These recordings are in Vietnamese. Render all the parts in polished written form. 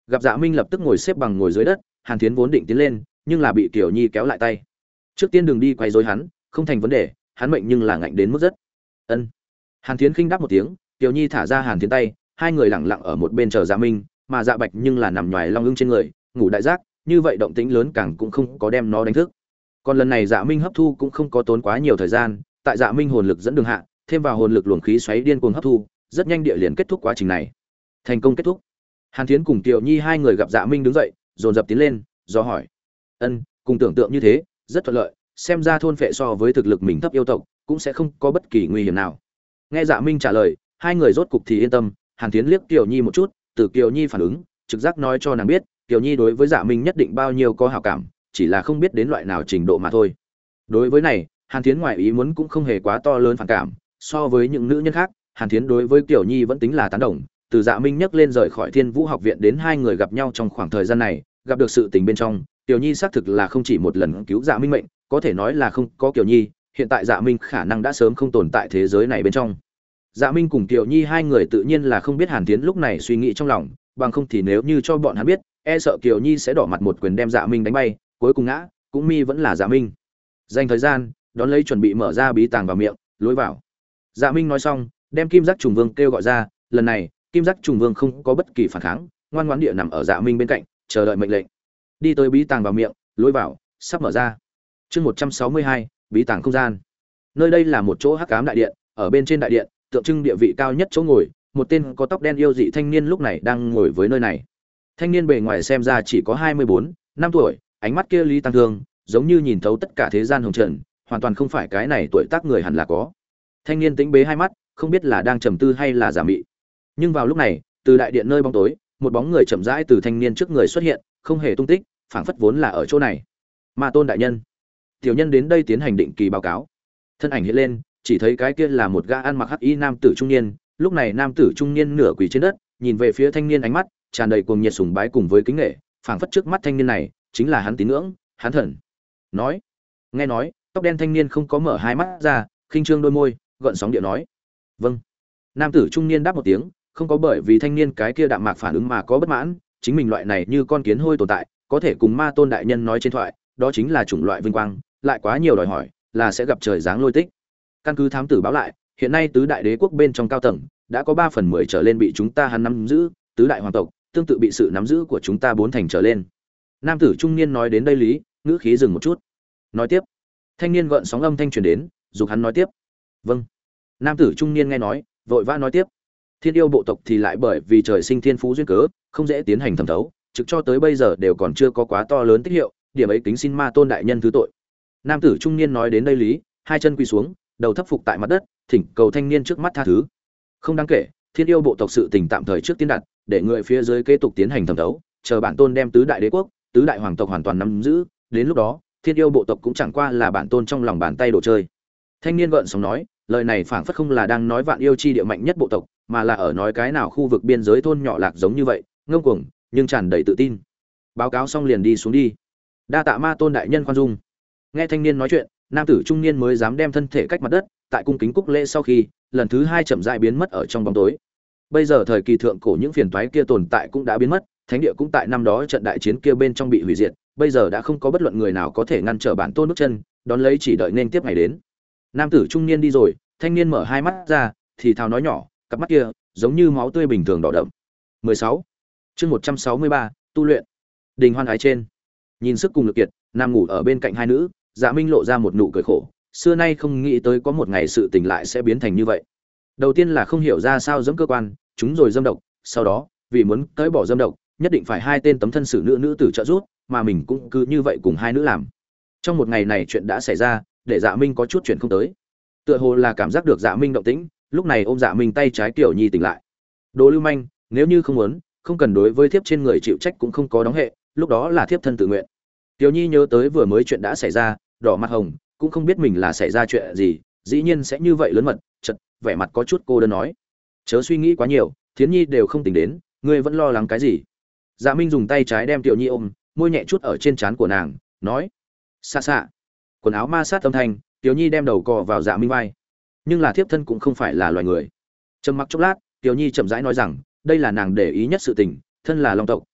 Gặp Dạ Minh lập tức ngồi xếp bằng ngồi dưới đất, Hàn Thiến vốn định tiến lên, nhưng là bị Kiều Nhi kéo lại tay. Trước tiên đừng đi quấy rối hắn, không thành vấn đề, hắn mệnh nhưng là ngạnh đến mức rất. Ân. Hàn Thiến khinh đáp một tiếng, Kiều Nhi thả ra Hàn Thiến tay, hai người lặng lặng ở một bên chờ Dạ Minh, mà Dạ Bạch nhưng là nằm nhoài long ưng trên người, ngủ đại giác, như vậy động tĩnh lớn càng cũng không có đem nó đánh thức. Còn lần này Dạ Minh hấp thu cũng không có tốn quá nhiều thời gian, tại Dạ Minh hồn lực dẫn đường hạ, thêm vào hồn lực luồng khí xoáy điên cuồng hấp thu, rất nhanh địa liền kết thúc quá trình này. Thành công kết thúc. Hàn Thiến cùng Kiều Nhi hai người gặp Dạ Minh đứng dậy, dồn dập tiến lên, do hỏi. Ân, cùng tưởng tượng như thế, rất thuận lợi, xem ra thôn phệ so với thực lực mình thấp yêu tộc, cũng sẽ không có bất kỳ nguy hiểm nào. Nghe Dạ Minh trả lời, hai người rốt cục thì yên tâm, Hàn Thiến liếc Kiều Nhi một chút, từ Kiều Nhi phản ứng, trực giác nói cho nàng biết, Kiều Nhi đối với Dạ Minh nhất định bao nhiêu có hảo cảm, chỉ là không biết đến loại nào trình độ mà thôi. Đối với này, Hàn Thiến ngoài ý muốn cũng không hề quá to lớn phản cảm, so với những nữ nhân khác, Hàn Thiến đối với Kiều Nhi vẫn tính là tán đồng, từ Dạ Minh nhắc lên rời khỏi Thiên Vũ học viện đến hai người gặp nhau trong khoảng thời gian này, gặp được sự tình bên trong, Kiều Nhi xác thực là không chỉ một lần cứu Dạ Minh mệnh, có thể nói là không có Kiều Nhi, hiện tại Dạ Minh khả năng đã sớm không tồn tại thế giới này bên trong. Dạ Minh cùng Kiều Nhi hai người tự nhiên là không biết Hàn Thiến lúc này suy nghĩ trong lòng, bằng không thì nếu như cho bọn hắn biết, e sợ Kiều Nhi sẽ đỏ mặt một quyền đem Dạ Minh đánh bay, cuối cùng ngã, cũng mi vẫn là Dạ Minh. Dành thời gian, đón lấy chuẩn bị mở ra bí tàng vào miệng, lối vào. Dạ Minh nói xong, đem Kim Giác Trùng Vương kêu gọi ra, lần này, Kim Giác Trùng Vương không có bất kỳ phản kháng, ngoan ngoãn địa nằm ở Dạ Minh bên cạnh, chờ đợi mệnh lệnh. Đi tới bí tàng vào miệng, lối vào sắp mở ra. Chương 162, bí tàng không gian. Nơi đây là một chỗ hắc ám đại điện, ở bên trên đại điện, tượng trưng địa vị cao nhất chỗ ngồi, một tên có tóc đen yêu dị thanh niên lúc này đang ngồi với nơi này. Thanh niên bề ngoài xem ra chỉ có 24 năm tuổi, ánh mắt kia lý tăng thương, giống như nhìn thấu tất cả thế gian hồng trần, hoàn toàn không phải cái này tuổi tác người hẳn là có. Thanh niên tĩnh bế hai mắt, không biết là đang trầm tư hay là giả mị. Nhưng vào lúc này, từ đại điện nơi bóng tối, một bóng người chậm rãi từ thanh niên trước người xuất hiện, không hề tung tích, phảng phất vốn là ở chỗ này. Ma Tôn đại nhân. Tiểu nhân đến đây tiến hành định kỳ báo cáo. Thân ảnh hiện lên, chỉ thấy cái kia là một gã ăn mặc hắc y nam tử trung niên, lúc này nam tử trung niên nửa quỳ trên đất, nhìn về phía thanh niên ánh mắt tràn đầy cuồng nhiệt sùng bái cùng với kính nể, phảng phất trước mắt thanh niên này chính là hắn tín ngưỡng, hắn thần. Nói, nghe nói, tóc đen thanh niên không có mở hai mắt ra, khinh trương đôi môi, gợn sóng điệu nói, vâng. Nam tử trung niên đáp một tiếng, không có bởi vì thanh niên cái kia đạm mạc phản ứng mà có bất mãn, chính mình loại này như con kiến hôi tồn tại, có thể cùng Ma Tôn đại nhân nói trên thoại, đó chính là chủng loại vinh quang, lại quá nhiều đòi hỏi, là sẽ gặp trời giáng lôi tích. Căn cứ thám tử báo lại, hiện nay tứ đại đế quốc bên trong cao tầng đã có 3/10 trở lên bị chúng ta hắn nắm giữ, tứ đại hoàng tộc tương tự bị sự nắm giữ của chúng ta 4 thành trở lên. Nam tử trung niên nói đến đây lý, ngữ khí dừng một chút. Nói tiếp. Thanh niên gợn sóng âm thanh truyền đến, dục hắn nói tiếp. Vâng. Nam tử trung niên nghe nói, vội vã nói tiếp. Thiên yêu bộ tộc thì lại bởi vì trời sinh thiên phú duyên cớ, không dễ tiến hành thẩm thấu, trực cho tới bây giờ đều còn chưa có quá to lớn tích hiệu, điểm ấy kính xin Ma Tôn đại nhân thứ tội. Nam tử trung niên nói đến đây lý, hai chân quỳ xuống, đầu thấp phục tại mặt đất, thỉnh cầu thanh niên trước mắt tha thứ. Không đáng kể, thiên yêu bộ tộc sự tình tạm thời trước tiên đặt, để người phía dưới kế tục tiến hành thẩm thấu, chờ bản tôn đem tứ đại đế quốc, tứ đại hoàng tộc hoàn toàn nắm giữ, đến lúc đó, thiên yêu bộ tộc cũng chẳng qua là bản tôn trong lòng bàn tay đồ chơi. Thanh niên gợn sóng nói, lời này phảng phất không là đang nói vạn yêu chi địa mạnh nhất bộ tộc, mà là ở nói cái nào khu vực biên giới thôn nhỏ lạc giống như vậy, ngông cuồng, nhưng tràn đầy tự tin. Báo cáo xong liền đi xuống đi. Đa tạ Ma Tôn đại nhân khoan dung. Nghe thanh niên nói chuyện, nam tử trung niên mới dám đem thân thể cách mặt đất, tại cung kính cúc lễ sau khi, lần thứ hai chậm rãi biến mất ở trong bóng tối. Bây giờ thời kỳ thượng cổ những phiền toái kia tồn tại cũng đã biến mất, thánh địa cũng tại năm đó trận đại chiến kia bên trong bị hủy diệt, bây giờ đã không có bất luận người nào có thể ngăn trở bản tôn bước chân, đón lấy chỉ đợi nên tiếp ngày đến. Nam tử trung niên đi rồi, thanh niên mở hai mắt ra, thì thào nói nhỏ, cặp mắt kia giống như máu tươi bình thường đỏ đậm. 16. Chương 163, tu luyện. Đình hoan ái trên. Nhìn sức cùng lực kiệt, nam ngủ ở bên cạnh hai nữ, Dạ Minh lộ ra một nụ cười khổ, xưa nay không nghĩ tới có một ngày sự tình lại sẽ biến thành như vậy. Đầu tiên là không hiểu ra sao dẫm cơ quan, chúng rồi dâm độc, sau đó, vì muốn tới bỏ dâm độc, nhất định phải hai tên tấm thân xử nữ tử trợ giúp, mà mình cũng cứ như vậy cùng hai nữ làm. Trong một ngày này chuyện đã xảy ra, để Dạ Minh có chút chuyện không tới. Tựa hồ là cảm giác được Dạ Minh động tĩnh, lúc này ôm Dạ Minh tay trái Tiểu Nhi tỉnh lại. Đồ lưu manh, nếu như không muốn, không cần đối với thiếp trên người chịu trách cũng không có đóng hệ, lúc đó là thiếp thân tự nguyện. Tiểu Nhi nhớ tới vừa mới chuyện đã xảy ra, đỏ mặt hồng, cũng không biết mình là xảy ra chuyện gì, dĩ nhiên sẽ như vậy lớn mật, chợt vẻ mặt có chút cô đơn nói: "Chớ suy nghĩ quá nhiều, Thiến Nhi đều không tỉnh đến, ngươi vẫn lo lắng cái gì?" Dạ Minh dùng tay trái đem Tiểu Nhi ôm, môi nhẹ chút ở trên trán của nàng, nói: "Xa xa." Quần áo ma sát âm thanh, Tiểu Nhi đem đầu cọ vào Dạ Minh vai. Nhưng là thiếp thân cũng không phải là loài người. Trầm mặc chốc lát, Tiểu Nhi chậm rãi nói rằng, đây là nàng để ý nhất sự tình, thân là long tộc,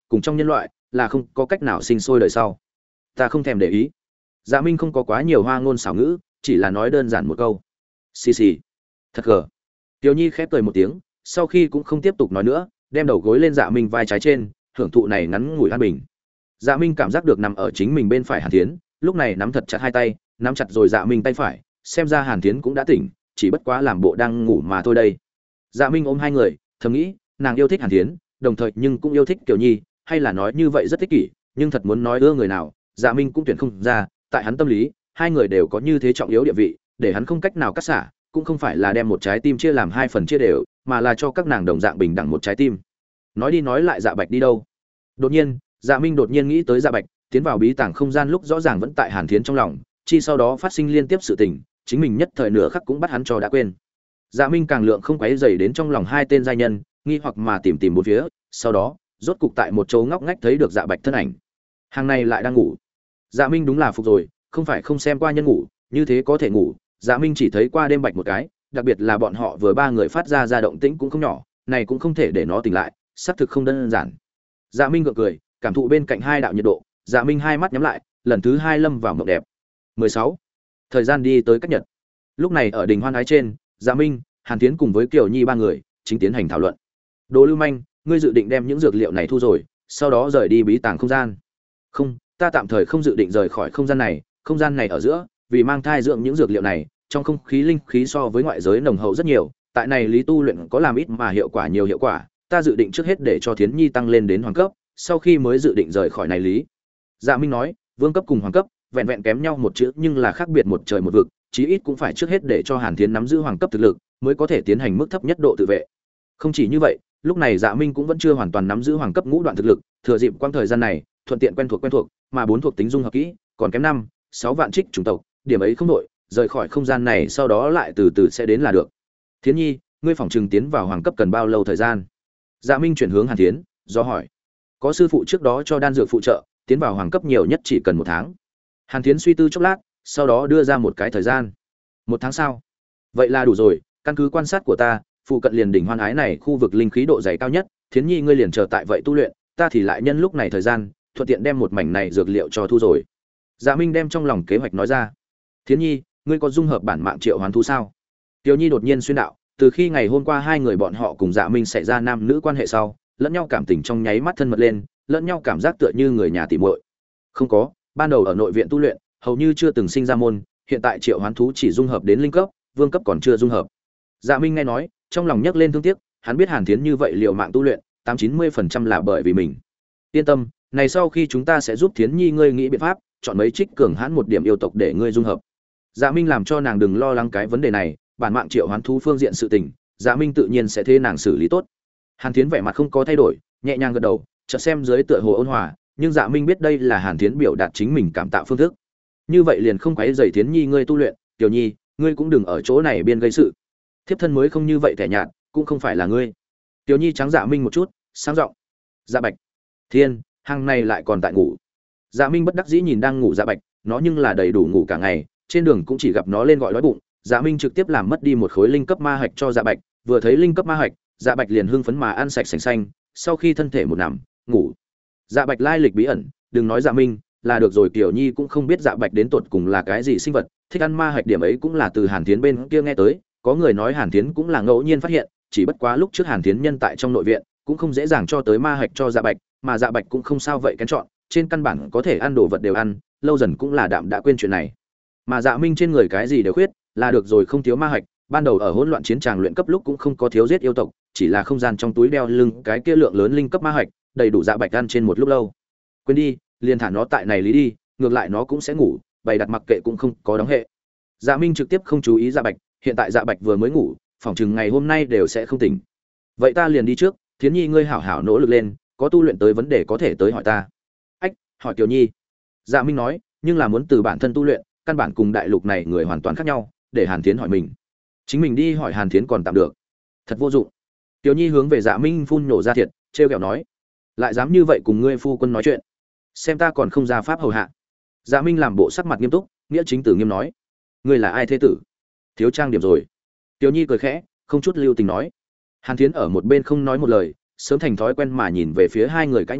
cùng trong nhân loại là không có cách nào sinh sôi đời sau. Ta không thèm để ý. Dạ Minh không có quá nhiều hoa ngôn xảo ngữ, chỉ là nói đơn giản một câu. Xì xì. Thật gờ. Tiểu Nhi khép cười một tiếng, sau khi cũng không tiếp tục nói nữa, đem đầu gối lên Dạ Minh vai trái trên, hưởng thụ này ngắn ngủi an bình. Dạ Minh cảm giác được nằm ở chính mình bên phải Hàn Thiến, lúc này nắm thật chặt hai tay, nắm chặt rồi Dạ Minh tay phải, xem ra Hàn Thiến cũng đã tỉnh, chỉ bất quá làm bộ đang ngủ mà thôi đây. Dạ Minh ôm hai người, thầm nghĩ, nàng yêu thích Hàn Thiến, đồng thời nhưng cũng yêu thích Kiều Nhi, hay là nói như vậy rất ích kỷ, nhưng thật muốn nói ưa người nào, Dạ Minh cũng tuyển không ra, tại hắn tâm lý, hai người đều có như thế trọng yếu địa vị, để hắn không cách nào cắt xả, cũng không phải là đem một trái tim chia làm hai phần chia đều, mà là cho các nàng đồng dạng bình đẳng một trái tim. Nói đi nói lại Dạ Bạch đi đâu? Đột nhiên, Dạ Minh đột nhiên nghĩ tới Dạ Bạch, tiến vào bí tàng không gian lúc rõ ràng vẫn tại Hàn Thiến trong lòng, chi sau đó phát sinh liên tiếp sự tình, chính mình nhất thời nửa khắc cũng bắt hắn cho đã quên. Dạ Minh càng lượng không quấy dày đến trong lòng hai tên giai nhân, nghi hoặc mà tìm tìm bốn phía, sau đó, rốt cục tại một chỗ ngóc ngách thấy được Dạ Bạch thân ảnh. Hàng này lại đang ngủ. Dạ Minh đúng là phục rồi, không phải không xem qua nhân ngủ, như thế có thể ngủ, Dạ Minh chỉ thấy qua đêm Bạch một cái, đặc biệt là bọn họ vừa ba người phát ra động tĩnh cũng không nhỏ, này cũng không thể để nó tỉnh lại, xác thực không đơn giản. Dạ Minh gượng cười, cảm thụ bên cạnh hai đạo nhiệt độ, Dạ Minh hai mắt nhắm lại, lần thứ hai lâm vào mộng đẹp. 16. Thời gian đi tới cách nhật. Lúc này ở đỉnh hoan ái trên, Dạ Minh, Hàn Tiến cùng với Kiều Nhi ba người chính tiến hành thảo luận. Đồ Lưu Manh, ngươi dự định đem những dược liệu này thu rồi, sau đó rời đi bí tàng không gian? Không, ta tạm thời không dự định rời khỏi không gian này ở giữa, vì mang thai dưỡng những dược liệu này, trong không khí linh khí so với ngoại giới nồng hậu rất nhiều, tại này lý tu luyện có làm ít mà hiệu quả nhiều hiệu quả, ta dự định trước hết để cho Thiến Nhi tăng lên đến hoàng cấp, sau khi mới dự định rời khỏi này lý. Dạ Minh nói, vương cấp cùng hoàng cấp, vẹn vẹn kém nhau một chữ nhưng là khác biệt một trời một vực, chí ít cũng phải trước hết để cho Hàn Thiến nắm giữ hoàng cấp thực lực, mới có thể tiến hành mức thấp nhất độ tự vệ. Không chỉ như vậy, lúc này Dạ Minh cũng vẫn chưa hoàn toàn nắm giữ hoàng cấp ngũ đoạn thực lực, thừa dịp quãng thời gian này, thuận tiện quen thuộc, mà bốn thuộc tính dung hợp kỹ, còn kém 6 vạn trích chủng tộc, điểm ấy không đổi, rời khỏi không gian này sau đó lại từ từ sẽ đến là được. Thiến Nhi, ngươi phỏng chừng tiến vào hoàng cấp cần bao lâu thời gian? Dạ Minh chuyển hướng Hàn Thiến, do hỏi. Có sư phụ trước đó cho đan dược phụ trợ, tiến vào hoàng cấp nhiều nhất chỉ cần 1 tháng. Hàn Thiến suy tư chốc lát, sau đó đưa ra một cái thời gian. 1 tháng sao? Vậy là đủ rồi, căn cứ quan sát của ta, phụ cận liền đỉnh hoan ái này khu vực linh khí độ dày cao nhất, Thiến Nhi ngươi liền chờ tại vậy tu luyện, ta thì lại nhân lúc này thời gian, thuận tiện đem một mảnh này dược liệu cho thu rồi. Dạ Minh đem trong lòng kế hoạch nói ra. Thiến Nhi, ngươi có dung hợp bản mạng triệu hoán thú sao? Tiểu Nhi đột nhiên xuyên đạo, từ khi ngày hôm qua hai người bọn họ cùng Dạ Minh xảy ra nam nữ quan hệ sau, lẫn nhau cảm tình trong nháy mắt thân mật lên, lẫn nhau cảm giác tựa như người nhà tỉ muội. Không có, ban đầu ở nội viện tu luyện, hầu như chưa từng sinh ra môn, hiện tại triệu hoán thú chỉ dung hợp đến linh cấp, vương cấp còn chưa dung hợp. Dạ Minh nghe nói, trong lòng nhấc lên thương tiếc, hắn biết Hàn Thiến như vậy liều mạng tu luyện, 80-90% là bởi vì mình. Yên tâm, này sau khi chúng ta sẽ giúp Thiến Nhi ngươi nghĩ biện pháp, chọn mấy trích cường hãn một điểm yêu tộc để ngươi dung hợp. Dạ Minh làm cho nàng đừng lo lắng cái vấn đề này, bản mạng triệu hoán thú phương diện sự tình, Dạ Minh tự nhiên sẽ thế nàng xử lý tốt. Hàn Thiến vẻ mặt không có thay đổi, nhẹ nhàng gật đầu, chợt xem dưới tựa hồ ôn hòa, nhưng Dạ Minh biết đây là Hàn Thiến biểu đạt chính mình cảm tạo phương thức. Như vậy liền không quấy rầy Thiến Nhi ngươi tu luyện, Tiểu Nhi, ngươi cũng đừng ở chỗ này biên gây sự. Thiếp thân mới không như vậy kẻ nhạt, cũng không phải là ngươi. Tiểu Nhi trắng Dạ Minh một chút, sáng giọng. Dạ Bạch, Thiên, hàng này lại còn tại ngủ. Dạ Minh bất đắc dĩ nhìn đang ngủ Dạ Bạch, nó nhưng là đầy đủ ngủ cả ngày, trên đường cũng chỉ gặp nó lên gọi đói bụng. Dạ Minh trực tiếp làm mất đi một khối linh cấp ma hạch cho Dạ Bạch, vừa thấy linh cấp ma hạch, Dạ Bạch liền hưng phấn mà ăn sạch sành xanh, sau khi thân thể một nằm, ngủ. Dạ Bạch lai lịch bí ẩn, đừng nói Dạ Minh, là được rồi Tiểu Nhi cũng không biết Dạ Bạch đến tột cùng là cái gì sinh vật, thích ăn ma hạch điểm ấy cũng là từ Hàn Thiến bên kia nghe tới, có người nói Hàn Thiến cũng là ngẫu nhiên phát hiện, chỉ bất quá lúc trước Hàn Thiến nhân tại trong nội viện, cũng không dễ dàng cho tới ma hạch cho Dạ Bạch, mà Dạ Bạch cũng không sao vậy kén chọn, trên căn bản có thể ăn đồ vật đều ăn, lâu dần cũng là đạm đã quên chuyện này. Mà Dạ Minh trên người cái gì đều khuyết, là được rồi không thiếu ma hạch, ban đầu ở hỗn loạn chiến tràng luyện cấp lúc cũng không có thiếu giết yêu tộc, chỉ là không gian trong túi đeo lưng cái kia lượng lớn linh cấp ma hạch, đầy đủ Dạ Bạch ăn trên một lúc lâu. Quên đi, liền thả nó tại này lý đi, ngược lại nó cũng sẽ ngủ, bày đặt mặc kệ cũng không có đóng hệ. Dạ Minh trực tiếp không chú ý Dạ Bạch, hiện tại Dạ Bạch vừa mới ngủ, phỏng chừng ngày hôm nay đều sẽ không tỉnh. Vậy ta liền đi trước, Thiến Nhi ngươi hảo hảo nỗ lực lên, có tu luyện tới vấn đề có thể tới hỏi ta. Ách, hỏi Tiểu Nhi. Dạ Minh nói, nhưng là muốn từ bản thân tu luyện, căn bản cùng đại lục này người hoàn toàn khác nhau, để Hàn Thiến hỏi mình. Chính mình đi hỏi Hàn Thiến còn tạm được. Thật vô dụng. Tiểu Nhi hướng về Dạ Minh phun nổ ra thiệt, trêu ghẹo nói, lại dám như vậy cùng ngươi phu quân nói chuyện, xem ta còn không ra pháp hầu hạ. Dạ Minh làm bộ sắc mặt nghiêm túc, nghĩa chính tử nghiêm nói, ngươi là ai thế tử? Thiếu trang điểm rồi. Tiểu Nhi cười khẽ, không chút lưu tình nói. Hàn Thiến ở một bên không nói một lời, sớm thành thói quen mà nhìn về phía hai người cãi nhau,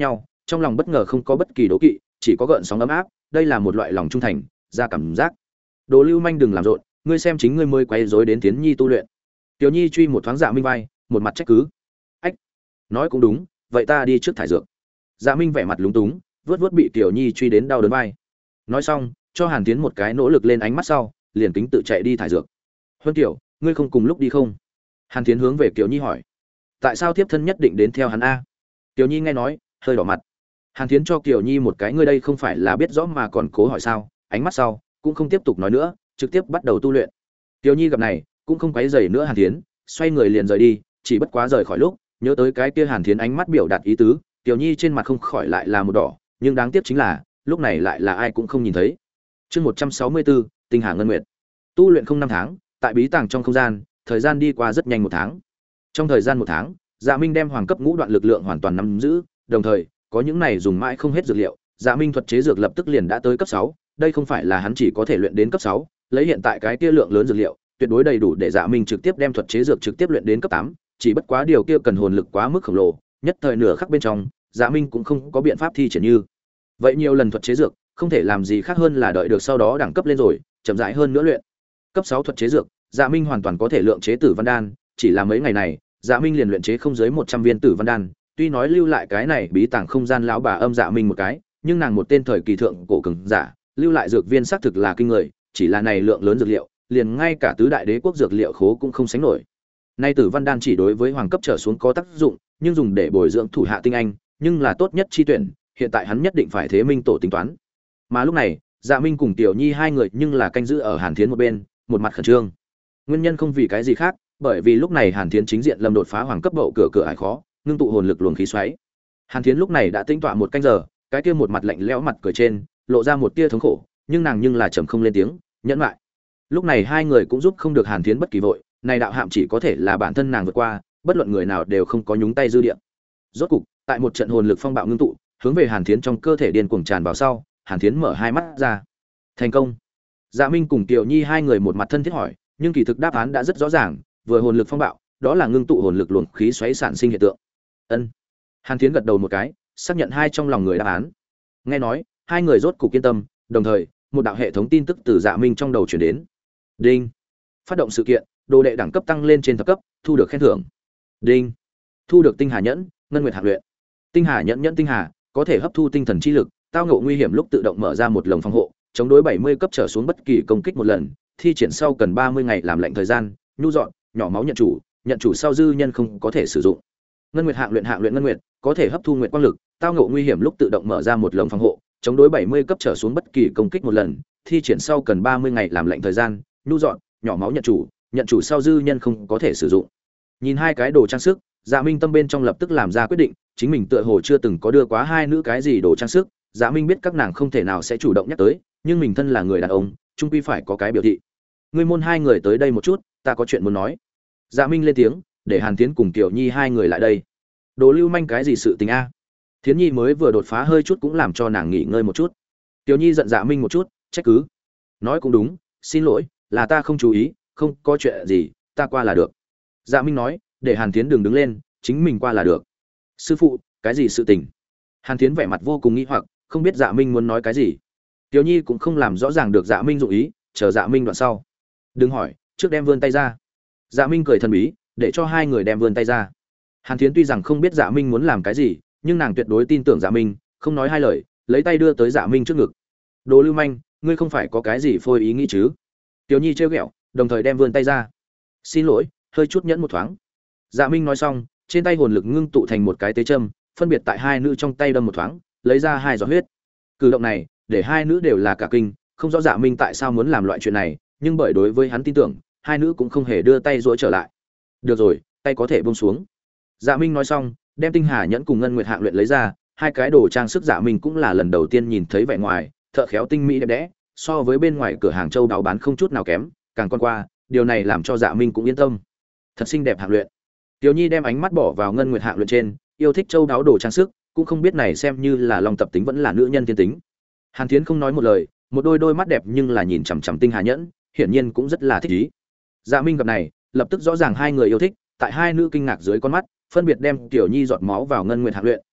trong lòng bất ngờ không có bất kỳ đố kỵ, chỉ có gợn sóng ấm áp, đây là một loại lòng trung thành, ra cảm giác. Đồ Lưu Manh đừng làm rộn, ngươi xem chính ngươi mới quấy rối đến Tiến Nhi tu luyện. Tiểu Nhi truy một thoáng Dạ Minh vai, một mặt trách cứ. Ách, nói cũng đúng, vậy ta đi trước thải dược. Dạ Minh vẻ mặt lúng túng, vớt vớt bị Tiểu Nhi truy đến đau đớn vai. Nói xong, cho Hàn Tiến một cái nỗ lực lên ánh mắt sau, liền kính tự chạy đi thải dược. Huân Tiểu, ngươi không cùng lúc đi không? Hàn Tiến hướng về Tiểu Nhi hỏi. Tại sao thiếp thân nhất định đến theo hắn a? Tiểu Nhi nghe nói, hơi đỏ mặt. Hàn Thiến cho Kiều Nhi một cái ngươi đây không phải là biết rõ mà còn cố hỏi sao, ánh mắt sau, cũng không tiếp tục nói nữa, trực tiếp bắt đầu tu luyện. Kiều Nhi gặp này, cũng không quấy rầy nữa Hàn Thiến, xoay người liền rời đi, chỉ bất quá rời khỏi lúc, nhớ tới cái kia Hàn Thiến ánh mắt biểu đạt ý tứ, Kiều Nhi trên mặt không khỏi lại là một đỏ, nhưng đáng tiếc chính là, lúc này lại là ai cũng không nhìn thấy. Chương 164, Tinh Hà Ngân Nguyệt. Tu luyện không 5 tháng, tại bí tàng trong không gian, thời gian đi qua rất nhanh 1 tháng. Trong thời gian 1 tháng, Dạ Minh đem hoàng cấp ngũ đoạn lực lượng hoàn toàn nắm giữ, đồng thời, có những này dùng mãi không hết dược liệu, Dạ Minh thuật chế dược lập tức liền đã tới cấp 6, đây không phải là hắn chỉ có thể luyện đến cấp 6, lấy hiện tại cái kia lượng lớn dược liệu, tuyệt đối đầy đủ để Dạ Minh trực tiếp đem thuật chế dược trực tiếp luyện đến cấp 8, chỉ bất quá điều kia cần hồn lực quá mức khổng lồ, nhất thời nửa khắc bên trong, Dạ Minh cũng không có biện pháp thi triển như. Vậy nhiều lần thuật chế dược, không thể làm gì khác hơn là đợi được sau đó đẳng cấp lên rồi, chậm rãi hơn nữa luyện. Cấp 6 thuật chế dược, Dạ Minh hoàn toàn có thể lượng chế tử văn đan, chỉ là mấy ngày này, Dạ Minh liền luyện chế không dưới 100 viên tử văn đan, tuy nói lưu lại cái này bí tàng không gian lão bà âm Dạ Minh một cái, nhưng nàng một tên thời kỳ thượng cổ cường giả, lưu lại dược viên xác thực là kinh người, chỉ là này lượng lớn dược liệu, liền ngay cả tứ đại đế quốc dược liệu khố cũng không sánh nổi. Nay tử văn đan chỉ đối với hoàng cấp trở xuống có tác dụng, nhưng dùng để bồi dưỡng thủ hạ tinh anh, nhưng là tốt nhất chi tuyển, hiện tại hắn nhất định phải thế minh tổ tính toán. Mà lúc này, Dạ Minh cùng Tiểu Nhi hai người nhưng là canh giữ ở Hàn Thiến một bên, một mặt khẩn trương. Nguyên nhân không vì cái gì khác, bởi vì lúc này Hàn Thiến chính diện lâm đột phá hoàng cấp bậu cửa ải khó, ngưng tụ hồn lực luồng khí xoáy. Hàn Thiến lúc này đã tính tọa một canh giờ, cái kia một mặt lạnh lẽo mặt cười trên, lộ ra một tia thống khổ, nhưng nàng nhưng là trầm không lên tiếng, nhẫn lại. Lúc này hai người cũng giúp không được Hàn Thiến bất kỳ vội, này đạo hạm chỉ có thể là bản thân nàng vượt qua, bất luận người nào đều không có nhúng tay dư địa. Rốt cục, tại một trận hồn lực phong bạo ngưng tụ, hướng về Hàn Thiến trong cơ thể điên cuồng tràn vào sau, Hàn Thiến mở hai mắt ra. Thành công. Dạ Minh cùng Tiểu Nhi hai người một mặt thân thiết hỏi, nhưng kỳ thực đáp án đã rất rõ ràng, vừa hồn lực phong bạo, đó là ngưng tụ hồn lực luồng khí xoáy sản sinh hiện tượng. Ân. Hàn Thiến gật đầu một cái, xác nhận hai trong lòng người đáp án. Nghe nói, hai người rốt cục yên tâm, đồng thời, một đạo hệ thống tin tức từ Dạ Minh trong đầu truyền đến. Đinh. Phát động sự kiện, đồ đệ đẳng cấp tăng lên trên thập cấp, thu được khen thưởng. Đinh. Thu được tinh hà nhẫn, ngân nguyệt hạt luyện. Tinh hà nhẫn nhẫn tinh hà, có thể hấp thu tinh thần chi lực, tao ngộ nguy hiểm lúc tự động mở ra một lồng phòng hộ, chống đối 70 cấp trở xuống bất kỳ công kích một lần, thi triển sau cần 30 ngày làm lệnh thời gian, nhu dọn, nhỏ máu nhận chủ sau dư nhân không có thể sử dụng. Ngân nguyệt hạng luyện ngân nguyệt, có thể hấp thu nguyệt quang lực, tao ngộ nguy hiểm lúc tự động mở ra một lồng phòng hộ, chống đối 70 cấp trở xuống bất kỳ công kích một lần, thi triển sau cần 30 ngày làm lệnh thời gian, nhu dọn, nhỏ máu nhận chủ sau dư nhân không có thể sử dụng. Nhìn hai cái đồ trang sức, Dạ Minh tâm bên trong lập tức làm ra quyết định, chính mình tựa hồ chưa từng có đưa quá hai nữ cái gì đồ trang sức, Dạ Minh biết các nàng không thể nào sẽ chủ động nhắc tới, nhưng mình thân là người đàn ông, chung quy phải có cái biểu thị. Ngươi môn hai người tới đây một chút, ta có chuyện muốn nói. Dạ Minh lên tiếng, để Hàn Thiến cùng Tiểu Nhi hai người lại đây. Đồ Lưu Manh cái gì sự tình a? Thiến Nhi mới vừa đột phá hơi chút cũng làm cho nàng nghỉ ngơi một chút. Tiểu Nhi giận Dạ Minh một chút, trách cứ. Nói cũng đúng, xin lỗi, là ta không chú ý, không có chuyện gì, ta qua là được. Dạ Minh nói, để Hàn Thiến đừng đứng lên, chính mình qua là được. Sư phụ, cái gì sự tình? Hàn Thiến vẻ mặt vô cùng nghi hoặc, không biết Dạ Minh muốn nói cái gì. Tiểu Nhi cũng không làm rõ ràng được Dạ Minh dụng ý, chờ Dạ Minh đoạn sau. Đừng hỏi, trước đem vươn tay ra. Dạ Minh cười thần bí, để cho hai người đem vươn tay ra. Hàn Thiến tuy rằng không biết Dạ Minh muốn làm cái gì, nhưng nàng tuyệt đối tin tưởng Dạ Minh, không nói hai lời, lấy tay đưa tới Dạ Minh trước ngực. Đồ Lưu Manh, ngươi không phải có cái gì phôi ý nghĩ chứ? Tiểu Nhi trêu ghẹo, đồng thời đem vươn tay ra. Xin lỗi, hơi chút nhẫn một thoáng. Dạ Minh nói xong, trên tay hồn lực ngưng tụ thành một cái tế châm, phân biệt tại hai nữ trong tay đâm một thoáng, lấy ra hai giọt huyết. Cử động này, để hai nữ đều là cả kinh, không rõ Dạ Minh tại sao muốn làm loại chuyện này, nhưng bởi đối với hắn tin tưởng, hai nữ cũng không hề đưa tay duỗi trở lại. Được rồi, tay có thể buông xuống. Dạ Minh nói xong, đem tinh hà nhẫn cùng ngân nguyệt hạng luyện lấy ra, hai cái đồ trang sức Dạ Minh cũng là lần đầu tiên nhìn thấy vẻ ngoài, thợ khéo tinh mỹ đẹp đẽ, so với bên ngoài cửa hàng châu đáo bán không chút nào kém, càng con qua, điều này làm cho Dạ Minh cũng yên tâm. Thật xinh đẹp hạng luyện. Tiểu Nhi đem ánh mắt bỏ vào ngân nguyệt hạng luyện trên, yêu thích châu đáo đồ trang sức, cũng không biết này xem như là long tập tính vẫn là nữ nhân thiên tính. Hàn Thiến không nói một lời, một đôi mắt đẹp nhưng là nhìn chằm chằm tinh hà nhẫn, hiển nhiên cũng rất là thích ý. Dạ Minh gặp này, lập tức rõ ràng hai người yêu thích, tại hai nữ kinh ngạc dưới con mắt, phân biệt đem Tiểu Nhi giọt máu vào ngân nguyệt hạng luyện,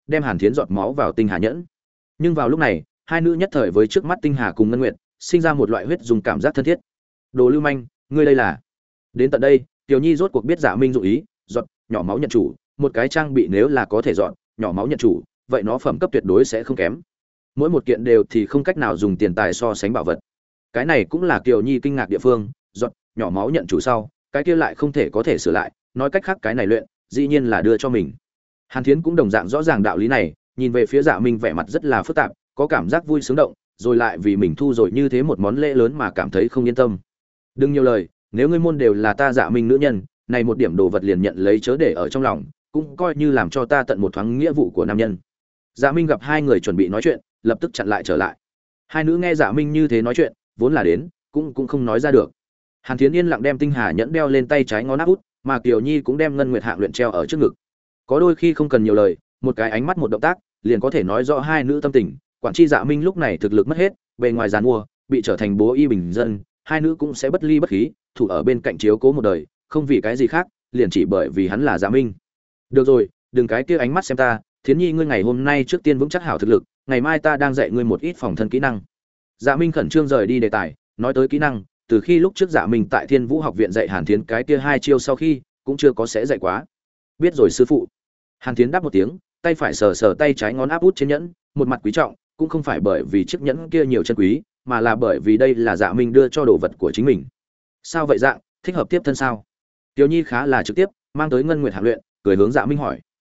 đem Hàn Thiến giọt máu vào tinh hà nhẫn. Nhưng vào lúc này, hai nữ nhất thời với trước mắt tinh hà cùng ngân nguyệt, sinh ra một loại huyết dùng cảm giác thân thiết. Đồ lưu manh, ngươi đây là? Đến tận đây, Tiểu Nhi rốt cuộc biết Dạ Minh dụng ý, giọt nhỏ máu nhận chủ, một cái trang bị nếu là có thể dọn nhỏ máu nhận chủ, vậy nó phẩm cấp tuyệt đối sẽ không kém. Mỗi một kiện đều thì không cách nào dùng tiền tài so sánh bảo vật. Cái này cũng là Kiều Nhi kinh ngạc địa phương, giọt nhỏ máu nhận chủ sau, cái kia lại không thể có thể sửa lại, nói cách khác cái này luyện, dĩ nhiên là đưa cho mình. Hàn Thiến cũng đồng dạng rõ ràng đạo lý này, nhìn về phía Dạ Minh vẻ mặt rất là phức tạp, có cảm giác vui sướng động, rồi lại vì mình thu rồi như thế một món lễ lớn mà cảm thấy không yên tâm. Đừng nhiều lời, nếu ngươi môn đều là ta Dạ Minh nữ nhân, này một điểm đồ vật liền nhận lấy chớ để ở trong lòng, cũng coi như làm cho ta tận một thoáng nghĩa vụ của nam nhân. Dạ Minh gặp hai người chuẩn bị nói chuyện, lập tức chặn lại trở lại. Hai nữ nghe Dạ Minh như thế nói chuyện, vốn là đến, cũng không nói ra được. Hàn Thiến yên lặng đem tinh hà nhẫn đeo lên tay trái ngón áp út, mà Kiều Nhi cũng đem ngân nguyệt hạng luyện treo ở trước ngực. Có đôi khi không cần nhiều lời, một cái ánh mắt một động tác, liền có thể nói rõ hai nữ tâm tình. Quản chi Dạ Minh lúc này thực lực mất hết, bề ngoài giàn mua, bị trở thành bố y bình dân, hai nữ cũng sẽ bất ly bất khí, thủ ở bên cạnh chiếu cố một đời, không vì cái gì khác, liền chỉ bởi vì hắn là Dạ Minh. Được rồi, đừng cái kia ánh mắt xem ta, Thiến Nhi ngươi ngày hôm nay trước tiên vững chắc hảo thực lực, ngày mai ta đang dạy ngươi một ít phòng thân kỹ năng. Dạ Minh khẩn trương rời đi đề tài, nói tới kỹ năng, từ khi lúc trước Dạ Minh tại Thiên Vũ học viện dạy Hàn Thiến cái kia hai chiêu sau khi, cũng chưa có sẽ dạy quá. Biết rồi sư phụ. Hàn Thiến đáp một tiếng, tay phải sờ sờ tay trái ngón áp út trên nhẫn, một mặt quý trọng, cũng không phải bởi vì chiếc nhẫn kia nhiều chân quý, mà là bởi vì đây là Dạ Minh đưa cho đồ vật của chính mình. Sao vậy dạng, thích hợp tiếp thân sao? Tiểu Nhi khá là trực tiếp, mang tới ngân nguyệt hạng luyện, cười hướng Dạ Minh hỏi.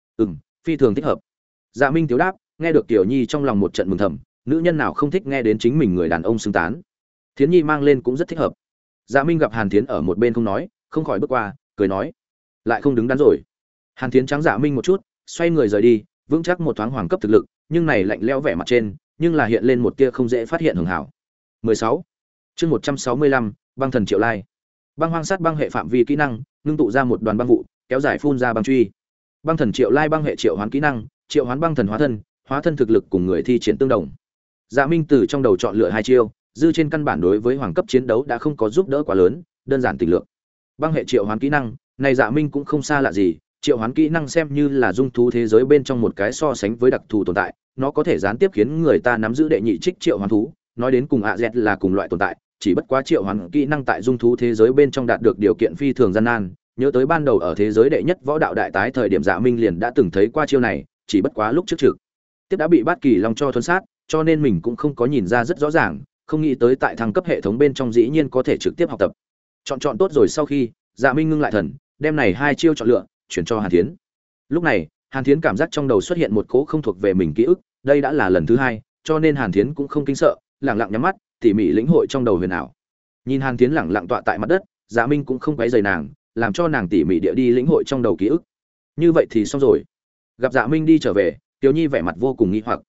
Phi thường thích hợp. Dạ Minh tiếu đáp, nghe được Tiểu Nhi trong lòng một trận mừng thầm, nữ nhân nào không thích nghe đến chính mình người đàn ông xứng tán. Thiến Nhi mang lên cũng rất thích hợp. Dạ Minh gặp Hàn Thiến ở một bên không nói, không khỏi bước qua, cười nói, lại không đứng đắn rồi. Hàn Thiến trắng Dạ Minh một chút, xoay người rời đi, vững chắc một thoáng hoàng cấp thực lực, nhưng này lạnh lẽo vẻ mặt trên, nhưng là hiện lên một tia không dễ phát hiện hưởng hảo. 16. Chương 165, băng thần Triệu Lai. Băng hoang sát băng hệ phạm vi kỹ năng, ngưng tụ ra một đoàn băng vụ, kéo dài phun ra băng truy. Băng thần Triệu Lai băng hệ triệu hoán kỹ năng, triệu hoán băng thần hóa thân thực lực cùng người thi triển tương đồng. Dạ Minh từ trong đầu chọn lựa hai chiêu, dư trên căn bản đối với hoàng cấp chiến đấu đã không có giúp đỡ quá lớn, đơn giản tình lượng. Băng hệ triệu hoán kỹ năng, này Dạ Minh cũng không xa lạ gì, triệu hoán kỹ năng xem như là dung thú thế giới bên trong một cái so sánh với đặc thù tồn tại, nó có thể gián tiếp khiến người ta nắm giữ đệ nhị trích triệu hoán thú, nói đến cùng ạ dẹt là cùng loại tồn tại, chỉ bất quá triệu hoán kỹ năng tại dung thú thế giới bên trong đạt được điều kiện phi thường gian nan. Nhớ tới ban đầu ở thế giới đệ nhất võ đạo đại tái thời điểm Dạ Minh liền đã từng thấy qua chiêu này, chỉ bất quá lúc trước trực tiếp đã bị Bát Kỳ Long cho thuần sát, cho nên mình cũng không có nhìn ra rất rõ ràng, không nghĩ tới tại thăng cấp hệ thống bên trong dĩ nhiên có thể trực tiếp học tập. Chọn tốt rồi sau khi, Dạ Minh ngưng lại thần, đem này hai chiêu chọn lựa, chuyển cho Hàn Thiến. Lúc này, Hàn Thiến cảm giác trong đầu xuất hiện một cỗ không thuộc về mình ký ức, đây đã là lần thứ hai, cho nên Hàn Thiến cũng không kinh sợ, lặng lặng nhắm mắt, tỉ mỉ lĩnh hội trong đầu huyền ảo. Nhìn Hàn Thiến lặng lặng tọa tại mặt đất, Dạ Minh cũng không quấy rầy nàng, làm cho nàng tỉ mỉ địa đi lĩnh hội trong đầu ký ức. Như vậy thì xong rồi. Gặp Dạ Minh đi trở về, Tiểu Nhi vẻ mặt vô cùng nghi hoặc.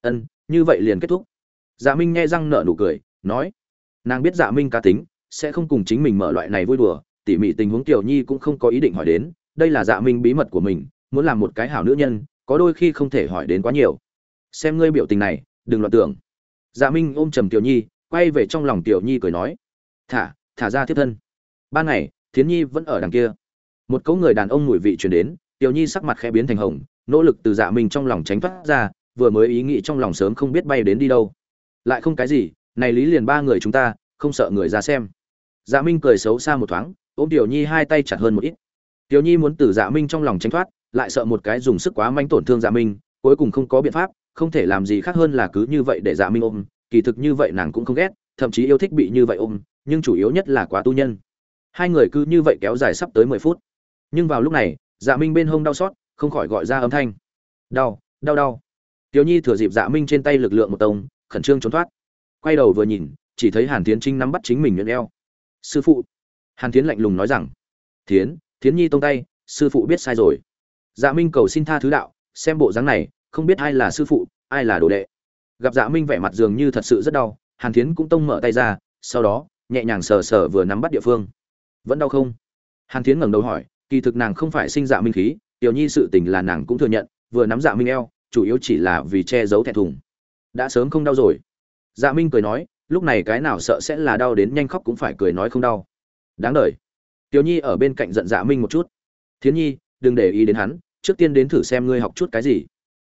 Như vậy liền kết thúc. Dạ Minh nghe răng nở nụ cười, nói, nàng biết Dạ Minh cá tính, sẽ không cùng chính mình mở loại này vui đùa, tỉ mỉ tình huống Tiểu Nhi cũng không có ý định hỏi đến, đây là Dạ Minh bí mật của mình, muốn làm một cái hảo nữ nhân, có đôi khi không thể hỏi đến quá nhiều. Xem ngươi biểu tình này, đừng loạn tưởng. Dạ Minh ôm trầm Tiểu Nhi, quay về trong lòng Tiểu Nhi cười nói, thả ra thiết thân. Ban ngày, Thiến Nhi vẫn ở đằng kia. Một cỗ người đàn ông mùi vị truyền đến, Tiểu Nhi sắc mặt khẽ biến thành hồng, nỗ lực từ Dạ Minh trong lòng tránh thoát ra, vừa mới ý nghĩ trong lòng sớm không biết bay đến đi đâu. Lại không cái gì, này lý liền ba người chúng ta, không sợ người ra xem. Dạ Minh cười xấu xa một thoáng, ôm Tiểu Nhi hai tay chặt hơn một ít. Tiểu Nhi muốn từ Dạ Minh trong lòng tránh thoát, lại sợ một cái dùng sức quá manh tổn thương Dạ Minh, cuối cùng không có biện pháp, không thể làm gì khác hơn là cứ như vậy để Dạ Minh ôm, kỳ thực như vậy nàng cũng không ghét, thậm chí yêu thích bị như vậy ôm, nhưng chủ yếu nhất là quá tu nhân. Hai người cứ như vậy kéo dài sắp tới 10 phút. Nhưng vào lúc này, Dạ Minh bên hông đau xót, không khỏi gọi ra âm thanh. Đau. Tiểu Nhi thừa dịp Dạ Minh trên tay lực lượng một tông, khẩn trương trốn thoát. Quay đầu vừa nhìn, chỉ thấy Hàn Thiến Trinh nắm bắt chính mình nhuyễn eo. "Sư phụ." Hàn Thiến lạnh lùng nói rằng. Thiến Nhi tông tay, sư phụ biết sai rồi." Dạ Minh cầu xin tha thứ đạo, xem bộ dáng này, không biết ai là sư phụ, ai là đồ đệ. Gặp Dạ Minh vẻ mặt dường như thật sự rất đau, Hàn Thiến cũng tông mở tay ra, sau đó nhẹ nhàng sờ sờ vừa nắm bắt địa phương. "Vẫn đau không?" Hàn Thiến ngẩng đầu hỏi, kỳ thực nàng không phải sinh Dạ Minh khí, Tiểu Nhi sự tình là nàng cũng thừa nhận, vừa nắm Dạ Minh eo, chủ yếu chỉ là vì che giấu thẹn thùng. Đã sớm không đau rồi. Dạ Minh cười nói, lúc này cái nào sợ sẽ là đau đến nhanh khóc cũng phải cười nói không đau. Đáng đời. Tiểu Nhi ở bên cạnh giận Dạ Minh một chút. Thiến Nhi, đừng để ý đến hắn, trước tiên đến thử xem ngươi học chút cái gì.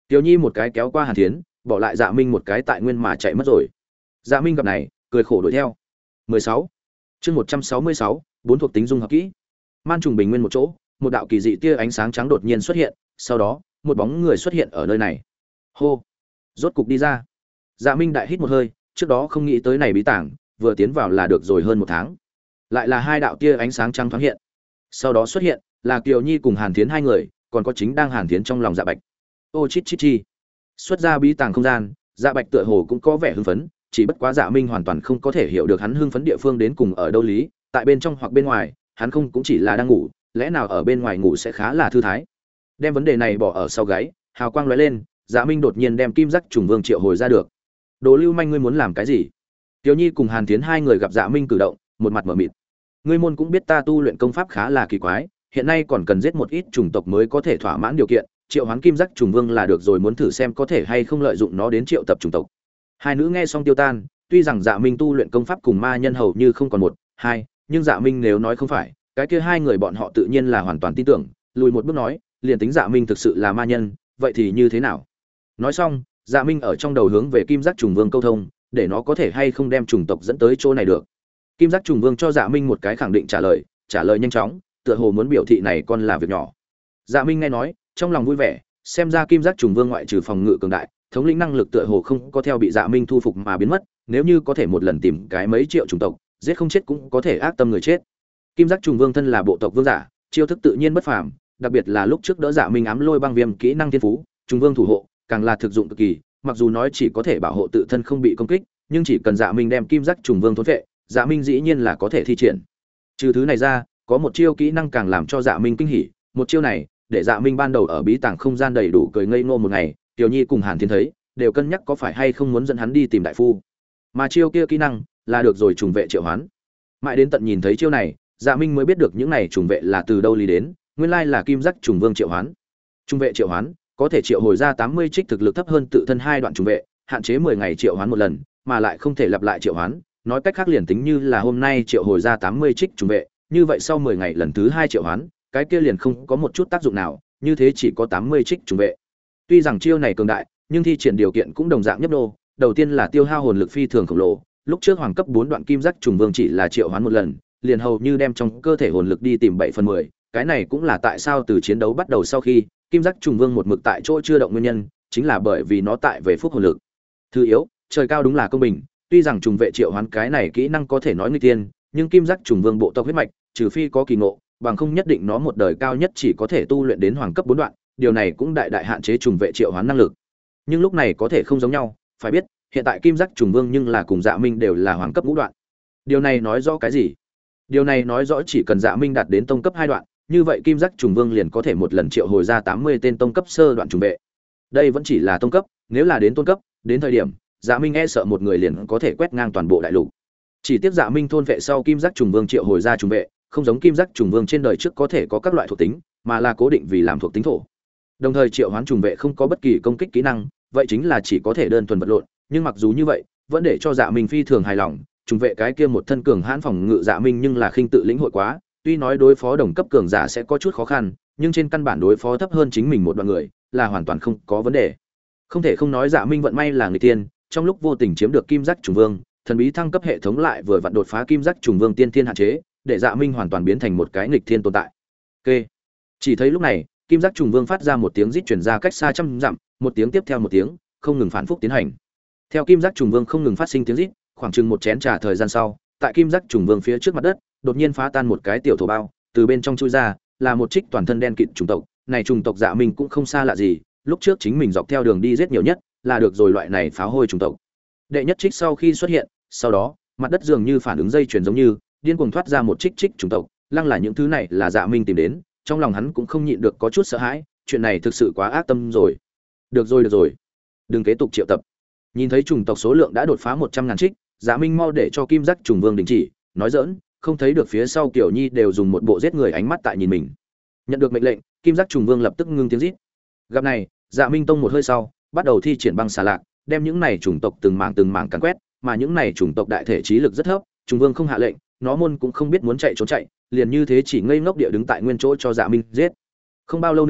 Tiểu Nhi một cái kéo qua Hàn Thiến, bỏ lại Dạ Minh một cái tại nguyên mà chạy mất rồi. Dạ Minh gặp này, cười khổ đuổi theo. 16. Chương 166, bốn thuộc tính dung hợp kỹ. Man trùng bình nguyên một chỗ, một đạo kỳ dị tia ánh sáng trắng đột nhiên xuất hiện, sau đó, một bóng người xuất hiện ở nơi này. Hô, rốt cục đi ra. Dạ Minh đại hít một hơi, trước đó không nghĩ tới này bí tảng, vừa tiến vào là được rồi hơn một tháng. Lại là hai đạo tia ánh sáng trắng thoáng hiện. Sau đó xuất hiện là Kiều Nhi cùng Hàn Thiến hai người, còn có chính đang Hàn Thiến trong lòng Dạ Bạch. Ô chít chít chi. Xuất ra bí tàng không gian, Dạ Bạch tựa hồ cũng có vẻ hưng phấn, chỉ bất quá Dạ Minh hoàn toàn không có thể hiểu được hắn hưng phấn địa phương đến cùng ở đâu lý, tại bên trong hoặc bên ngoài, hắn không cũng chỉ là đang ngủ, lẽ nào ở bên ngoài ngủ sẽ khá là thư thái. Đem vấn đề này bỏ ở sau gáy, hào quang lóe lên, Dạ Minh đột nhiên đem Kim Giác Trùng Vương triệu hồi ra được. Đồ lưu manh, ngươi muốn làm cái gì? Tiểu Nhi cùng Hàn Thiến hai người gặp Dạ Minh cử động, một mặt mở mịt. Ngươi môn cũng biết ta tu luyện công pháp khá là kỳ quái, hiện nay còn cần giết một ít chủng tộc mới có thể thỏa mãn điều kiện, triệu hoán Kim Giác Trùng Vương là được rồi, muốn thử xem có thể hay không lợi dụng nó đến triệu tập chủng tộc. Hai nữ nghe xong tiêu tan, tuy rằng Dạ Minh tu luyện công pháp cùng ma nhân hầu như không còn một, hai, nhưng Dạ Minh nếu nói không phải, cái kia hai người bọn họ tự nhiên là hoàn toàn tin tưởng, lùi một bước nói, liền tính Dạ Minh thực sự là ma nhân, vậy thì như thế nào? Nói xong, Dạ Minh ở trong đầu hướng về Kim Giác Trùng Vương câu thông, để nó có thể hay không đem chủng tộc dẫn tới chỗ này được. Kim Giác Trùng Vương cho Dạ Minh một cái khẳng định trả lời nhanh chóng, tựa hồ muốn biểu thị này còn là việc nhỏ. Dạ Minh nghe nói, trong lòng vui vẻ, xem ra Kim Giác Trùng Vương ngoại trừ phòng ngự cường đại, thống lĩnh năng lực tựa hồ không có theo bị Dạ Minh thu phục mà biến mất, nếu như có thể một lần tìm cái mấy triệu chủng tộc, giết không chết cũng có thể ác tâm người chết. Kim Giác Trùng Vương thân là bộ tộc vương giả, chiêu thức tự nhiên bất phàm, đặc biệt là lúc trước đỡ Dạ Minh ám lôi băng viêm kỹ năng thiên phú, Trùng Vương thủ hộ, càng là thực dụng cực kỳ, mặc dù nói chỉ có thể bảo hộ tự thân không bị công kích, nhưng chỉ cần Dạ Minh đem Kim Giác Trùng Vương thôn phệ, Dạ Minh dĩ nhiên là có thể thi triển. Trừ thứ này ra, có một chiêu kỹ năng càng làm cho Dạ Minh kinh hỉ, một chiêu này, để Dạ Minh ban đầu ở bí tàng không gian đầy đủ cười ngây ngô một ngày, Tiểu Nhi cùng Hàn Thiên thấy, đều cân nhắc có phải hay không muốn dẫn hắn đi tìm đại phu. Mà chiêu kia kỹ năng là được rồi trùng vệ triệu hoán. Mãi đến tận nhìn thấy chiêu này, Dạ Minh mới biết được những này trùng vệ là từ đâu lý đến, nguyên lai là Kim Giác Trùng Vương triệu hoán. Trùng vệ triệu hoán có thể triệu hồi ra 80 trích thực lực thấp hơn tự thân hai đoạn trùng vệ, hạn chế 10 ngày triệu hoán một lần, mà lại không thể lặp lại triệu hoán, nói cách khác liền tính như là hôm nay triệu hồi ra 80 trích trùng vệ, như vậy sau 10 ngày lần thứ 2 triệu hoán, cái kia liền không có một chút tác dụng nào, như thế chỉ có 80 trích trùng vệ. Tuy rằng chiêu này cường đại, nhưng thi triển điều kiện cũng đồng dạng nhấp đô, đầu tiên là tiêu hao hồn lực phi thường khổng lồ, lúc trước hoàng cấp 4 đoạn Kim Giác Trùng Vương chỉ là triệu hoán một lần, liền hầu như đem trong cơ thể hồn lực đi tìm 7/10, cái này cũng là tại sao từ chiến đấu bắt đầu sau khi, Kim Giác Trùng Vương một mực tại chỗ chưa động nguyên nhân, chính là bởi vì nó tại về phúc hồn lực. Thứ yếu, trời cao đúng là công bình, tuy rằng trùng vệ triệu hoán cái này kỹ năng có thể nói nguy tiên, nhưng Kim Giác Trùng Vương bộ tộc huyết mạch, trừ phi có kỳ ngộ, bằng không nhất định nó một đời cao nhất chỉ có thể tu luyện đến hoàng cấp 4 đoạn, điều này cũng đại đại hạn chế trùng vệ triệu hoán năng lực. Nhưng lúc này có thể không giống nhau, phải biết, hiện tại Kim Giác Trùng Vương nhưng là cùng Dạ Minh đều là hoàng cấp ngũ đoạn. Điều này nói rõ cái gì? Điều này nói rõ chỉ cần Dạ Minh đạt đến tông cấp 2 đoạn, như vậy Kim Giác Trùng Vương liền có thể một lần triệu hồi ra 80 tên tông cấp sơ đoạn trùng vệ. Đây vẫn chỉ là tông cấp, nếu là đến tôn cấp, đến thời điểm Dạ Minh e sợ một người liền có thể quét ngang toàn bộ đại lục. Chỉ tiếc Dạ Minh thôn vệ sau Kim Giác Trùng Vương triệu hồi ra trùng vệ, không giống Kim Giác Trùng Vương trên đời trước có thể có các loại thuộc tính, mà là cố định vì làm thuộc tính thổ. Đồng thời triệu hoán trùng vệ không có bất kỳ công kích kỹ năng, vậy chính là chỉ có thể đơn thuần vật lộn, nhưng mặc dù như vậy, vẫn để cho Dạ Minh phi thường hài lòng, trùng vệ cái kia một thân cường hãn phòng ngự Dạ Minh nhưng là khinh tự lĩnh hội quá, tuy nói đối phó đồng cấp cường giả sẽ có chút khó khăn, nhưng trên căn bản đối phó thấp hơn chính mình một đoạn người, là hoàn toàn không có vấn đề. Không thể không nói Dạ Minh vận may là người tiên, trong lúc vô tình chiếm được Kim Giác Trùng Vương, thần bí thăng cấp hệ thống lại vừa vặn đột phá Kim Giác Trùng Vương tiên thiên hạn chế, để Dạ Minh hoàn toàn biến thành một cái nghịch thiên tồn tại. Ok. Chỉ thấy lúc này, Kim Giác Trùng Vương phát ra một tiếng rít truyền ra cách xa trăm dặm, một tiếng tiếp theo một tiếng, không ngừng phản phúc tiến hành. Theo Kim Giác Trùng Vương không ngừng phát sinh tiếng rít, khoảng chừng một chén trà thời gian sau, tại Kim Giác Trùng Vương phía trước mặt đất, đột nhiên phá tan một cái tiểu thổ bao, từ bên trong chui ra, là một trích toàn thân đen kịt trùng tộc, này trùng tộc Dạ Minh cũng không xa lạ gì, lúc trước chính mình dọc theo đường đi giết nhiều nhất, là được rồi loại này pháo hôi trùng tộc. Đệ nhất trích sau khi xuất hiện, sau đó, mặt đất dường như phản ứng dây chuyền giống như, điên cuồng thoát ra một trích trùng tộc, lăng là những thứ này là Dạ Minh tìm đến, trong lòng hắn cũng không nhịn được có chút sợ hãi, chuyện này thực sự quá ác tâm rồi. Được rồi, đừng kế tục triệu tập. Nhìn thấy trùng tộc số lượng đã đột phá 100.000 trích, Dạ Minh mau để cho Kim Giác Trùng Vương đình chỉ, nói giỡn, không thấy được phía sau Kiều Nhi đều dùng một bộ giết người ánh mắt tại nhìn mình. Nhận được mệnh lệnh, Kim Giác Trùng Vương lập tức ngưng tiếng rít. Gặp này, Dạ Minh tông một hơi sau, bắt đầu thi triển băng xà lạc, đem những này chủng tộc từng mảng càn quét, mà những này chủng tộc đại thể trí lực rất thấp, Trùng Vương không hạ lệnh, nó môn cũng không biết muốn chạy trốn chạy, liền như thế chỉ ngây ngốc địa đứng tại nguyên chỗ cho Dạ Minh giết. Không bao lâu nữa,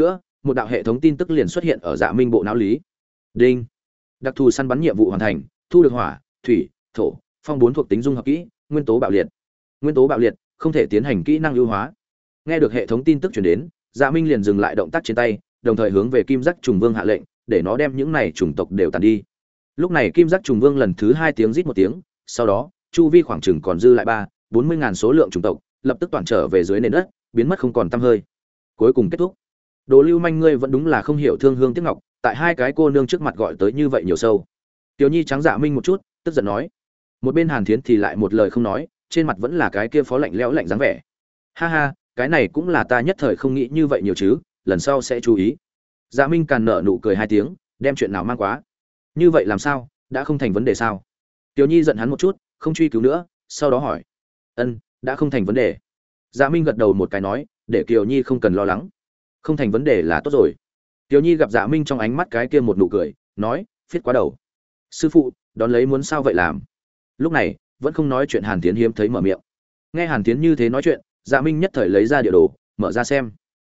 một đạo hệ thống tin tức liền xuất hiện ở Dạ Minh bộ não lý. Đinh. Đặc thù săn bắn nhiệm vụ hoàn thành, thu được hỏa, thủy, thổ, phong 4 thuộc tính dung hợp kỹ, nguyên tố bạo liệt. Nguyên tố bạo liệt, không thể tiến hành kỹ năng ưu hóa. Nghe được hệ thống tin tức truyền đến, Dạ Minh liền dừng lại động tác trên tay, đồng thời hướng về Kim Giác Trùng Vương hạ lệnh, để nó đem những này chủng tộc đều tàn đi. Lúc này Kim Giác Trùng Vương lần thứ 2 tiếng rít một tiếng, sau đó, chu vi khoảng chừng còn dư lại 40 ngàn số lượng chủng tộc, lập tức toàn trở về dưới nền đất, biến mất không còn tăm hơi. Cuối cùng kết thúc. Đồ Lưu Manh ngươi vẫn đúng là không hiểu thương hương tiếc ngọc, tại hai cái cô nương trước mặt gọi tới như vậy nhiều sâu. Tiểu Nhi trắng Dạ Minh một chút, tức giận nói. Một bên Hàn Thiến thì lại một lời không nói, trên mặt vẫn là cái kia phó lạnh lẽo lạnh dáng vẻ. Ha ha, cái này cũng là ta nhất thời không nghĩ như vậy nhiều chứ, lần sau sẽ chú ý. Dạ Minh càn nở nụ cười hai tiếng, đem chuyện nào mang quá. Như vậy làm sao, đã không thành vấn đề sao? Tiểu Nhi giận hắn một chút, không truy cứu nữa, sau đó hỏi. Đã không thành vấn đề. Dạ Minh gật đầu một cái nói, để Kiều Nhi không cần lo lắng. Không thành vấn đề là tốt rồi. Tiểu Nhi gặp Dạ Minh trong ánh mắt cái kia một nụ cười, nói, phiết quá đầu. Sư phụ, đón lấy muốn sao vậy làm? Lúc này, vẫn không nói chuyện Hàn Tiến hiếm thấy mở miệng. Nghe Hàn Tiến như thế nói chuyện, Dạ Minh nhất thời lấy ra địa đồ, mở ra xem.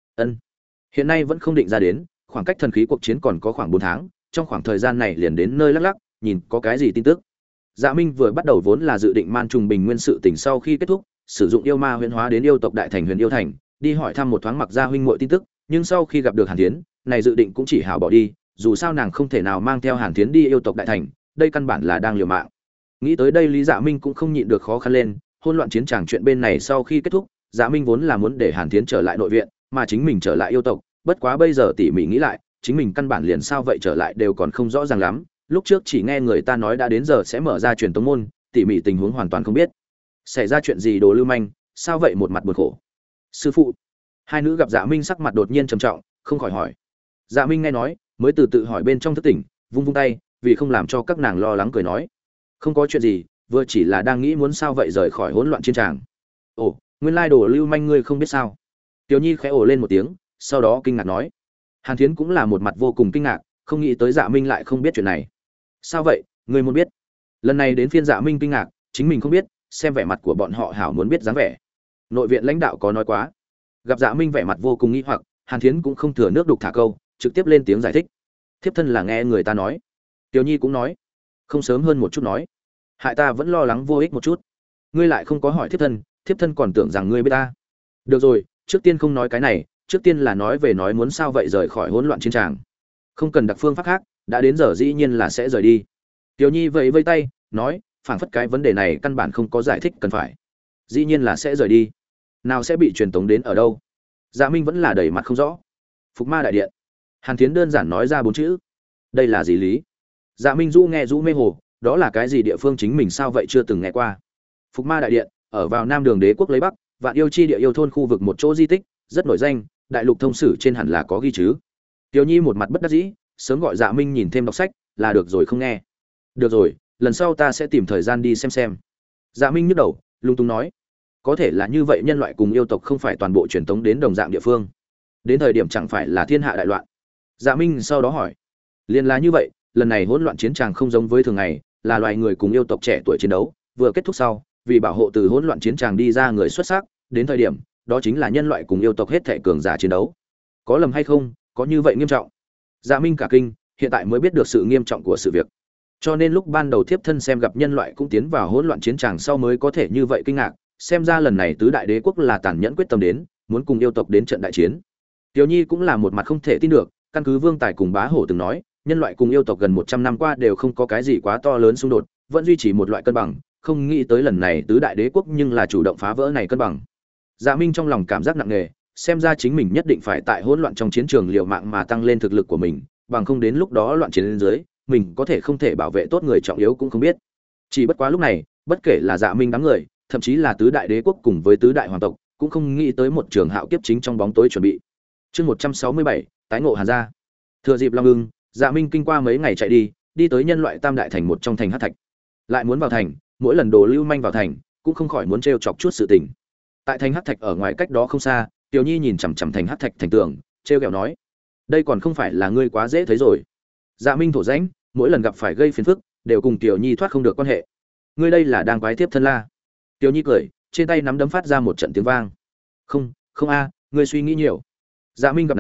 Hiện nay vẫn không định ra đến, khoảng cách thần khí cuộc chiến còn có khoảng 4 tháng, trong khoảng thời gian này liền đến nơi lắc lắc, nhìn có cái gì tin tức. Dạ Minh vừa bắt đầu vốn là dự định man trùng bình nguyên sự tình sau khi kết thúc, sử dụng yêu ma huyễn hóa đến yêu tộc đại thành Huyền Yêu Thành, đi hỏi thăm một thoáng Mặc Gia huynh muội tin tức, nhưng sau khi gặp được Hàn Thiến, này dự định cũng chỉ hảo bỏ đi, dù sao nàng không thể nào mang theo Hàn Thiến đi yêu tộc đại thành, đây căn bản là đang liều mạng. Nghĩ tới đây Lý Dạ Minh cũng không nhịn được khó khăn lên, hỗn loạn chiến tràng chuyện bên này sau khi kết thúc, Dạ Minh vốn là muốn để Hàn Thiến trở lại nội viện, mà chính mình trở lại yêu tộc, bất quá bây giờ tỉ mỉ nghĩ lại, chính mình căn bản liền sao vậy trở lại đều còn không rõ ràng lắm, lúc trước chỉ nghe người ta nói đã đến giờ sẽ mở ra truyền tống môn, tỉ mỉ tình huống hoàn toàn không biết. Xảy ra chuyện gì Đồ Lưu Manh, sao vậy một mặt buồn khổ. Sư phụ. Hai nữ gặp Dạ Minh sắc mặt đột nhiên trầm trọng, không khỏi hỏi. Dạ Minh nghe nói, mới từ tự hỏi bên trong thức tỉnh, vung vung tay, vì không làm cho các nàng lo lắng cười nói, không có chuyện gì, vừa chỉ là đang nghĩ muốn sao vậy rời khỏi hỗn loạn chiến tràng. Ồ, nguyên lai Đồ Lưu Manh ngươi không biết sao? Tiểu Nhi khẽ ồ lên một tiếng, sau đó kinh ngạc nói. Hàn Thiến cũng là một mặt vô cùng kinh ngạc, không nghĩ tới Dạ Minh lại không biết chuyện này. Sao vậy, ngươi muốn biết? Lần này đến phiên Dạ Minh kinh ngạc, chính mình không biết, xem vẻ mặt của bọn họ hảo muốn biết dáng vẻ. Nội viện lãnh đạo có nói quá. Gặp Dạ Minh vẻ mặt vô cùng nghi hoặc, Hàn Thiến cũng không thừa nước đục thả câu, trực tiếp lên tiếng giải thích. Thiếp thân là nghe người ta nói. Tiểu Nhi cũng nói, không sớm hơn một chút nói, hại ta vẫn lo lắng vô ích một chút. Ngươi lại không có hỏi thiếp thân còn tưởng rằng ngươi biết ta. Được rồi, trước tiên không nói cái này, trước tiên là nói về nói muốn sao vậy rời khỏi hỗn loạn chiến tràng. Không cần đặc phương pháp khác, đã đến giờ dĩ nhiên là sẽ rời đi. Tiểu Nhi vẫy vẫy tay, nói, phảng phất cái vấn đề này căn bản không có giải thích cần phải. Dĩ nhiên là sẽ rời đi. Nào sẽ bị truyền tống đến ở đâu? Dạ Minh vẫn là đầy mặt không rõ. Phục Ma đại điện. Hàn Thiến đơn giản nói ra 4 chữ. Đây là gì lý? Dạ Minh rũ nghe rũ mê hồ, đó là cái gì địa phương chính mình sao vậy chưa từng nghe qua. Phục Ma đại điện, ở vào Nam Đường Đế quốc lấy Bắc, Vạn Yêu chi địa yêu thôn khu vực một chỗ di tích, rất nổi danh, đại lục thông sử trên hẳn là có ghi chứ. Tiểu Nhi một mặt bất đắc dĩ, sớm gọi Dạ Minh nhìn thêm đọc sách, là được rồi không nghe. Được rồi, lần sau ta sẽ tìm thời gian đi xem. Dạ Minh nhức đầu, lung tung nói, có thể là như vậy nhân loại cùng yêu tộc không phải toàn bộ truyền tống đến đồng dạng địa phương. Đến thời điểm chẳng phải là thiên hạ đại loạn. Dạ Minh sau đó hỏi, liền là như vậy, lần này hỗn loạn chiến tràng không giống với thường ngày, là loài người cùng yêu tộc trẻ tuổi chiến đấu, vừa kết thúc sau, vì bảo hộ từ hỗn loạn chiến tràng đi ra người xuất sắc, đến thời điểm, đó chính là nhân loại cùng yêu tộc hết thảy cường giả chiến đấu. Có lầm hay không, có như vậy nghiêm trọng? Dạ Minh cả kinh, hiện tại mới biết được sự nghiêm trọng của sự việc. Cho nên lúc ban đầu thiếp thân xem gặp nhân loại cũng tiến vào hỗn loạn chiến tràng sau mới có thể như vậy kinh ngạc, xem ra lần này tứ đại đế quốc là tàn nhẫn quyết tâm đến, muốn cùng yêu tộc đến trận đại chiến. Tiểu Nhi cũng là một mặt không thể tin được, căn cứ Vương Tài cùng Bá Hổ từng nói, nhân loại cùng yêu tộc gần 100 năm qua đều không có cái gì quá to lớn xung đột, vẫn duy trì một loại cân bằng, không nghĩ tới lần này tứ đại đế quốc nhưng là chủ động phá vỡ này cân bằng. Dạ Minh trong lòng cảm giác nặng nề, xem ra chính mình nhất định phải tại hỗn loạn trong chiến trường liều mạng mà tăng lên thực lực của mình, bằng không đến lúc đó loạn chiến lên dưới, mình có thể không thể bảo vệ tốt người trọng yếu cũng không biết. Chỉ bất quá lúc này, bất kể là Dạ Minh đám người, thậm chí là tứ đại đế quốc cùng với tứ đại hoàng tộc, cũng không nghĩ tới một trường hạo kiếp chính trong bóng tối chuẩn bị. Chương 167, tái ngộ Hàn gia. Thừa dịp Long Ưng, Dạ Minh kinh qua mấy ngày chạy đi tới nhân loại Tam đại thành một trong thành Hắc Thạch. Lại muốn vào thành, mỗi lần Đồ Lưu Manh vào thành, cũng không khỏi muốn trêu chọc chút sự tình. Tại thành Hắc Thạch ở ngoài cách đó không xa, Tiểu Nhi nhìn chằm chằm thành Hắc Thạch thành tường, trêu ghẹo nói: "Đây còn không phải là ngươi quá dễ thấy rồi." Dạ Minh thổ rãnh, mỗi lần gặp phải gây phiền phức, đều cùng Tiểu Nhi thoát không được quan hệ. "Ngươi đây là đang quái tiếp thân la?" Tiểu Nhi cười, trên tay nắm đấm phát ra một trận tiếng vang. "Không, không a, ngươi suy nghĩ nhiều." Dạ Minh gặp này,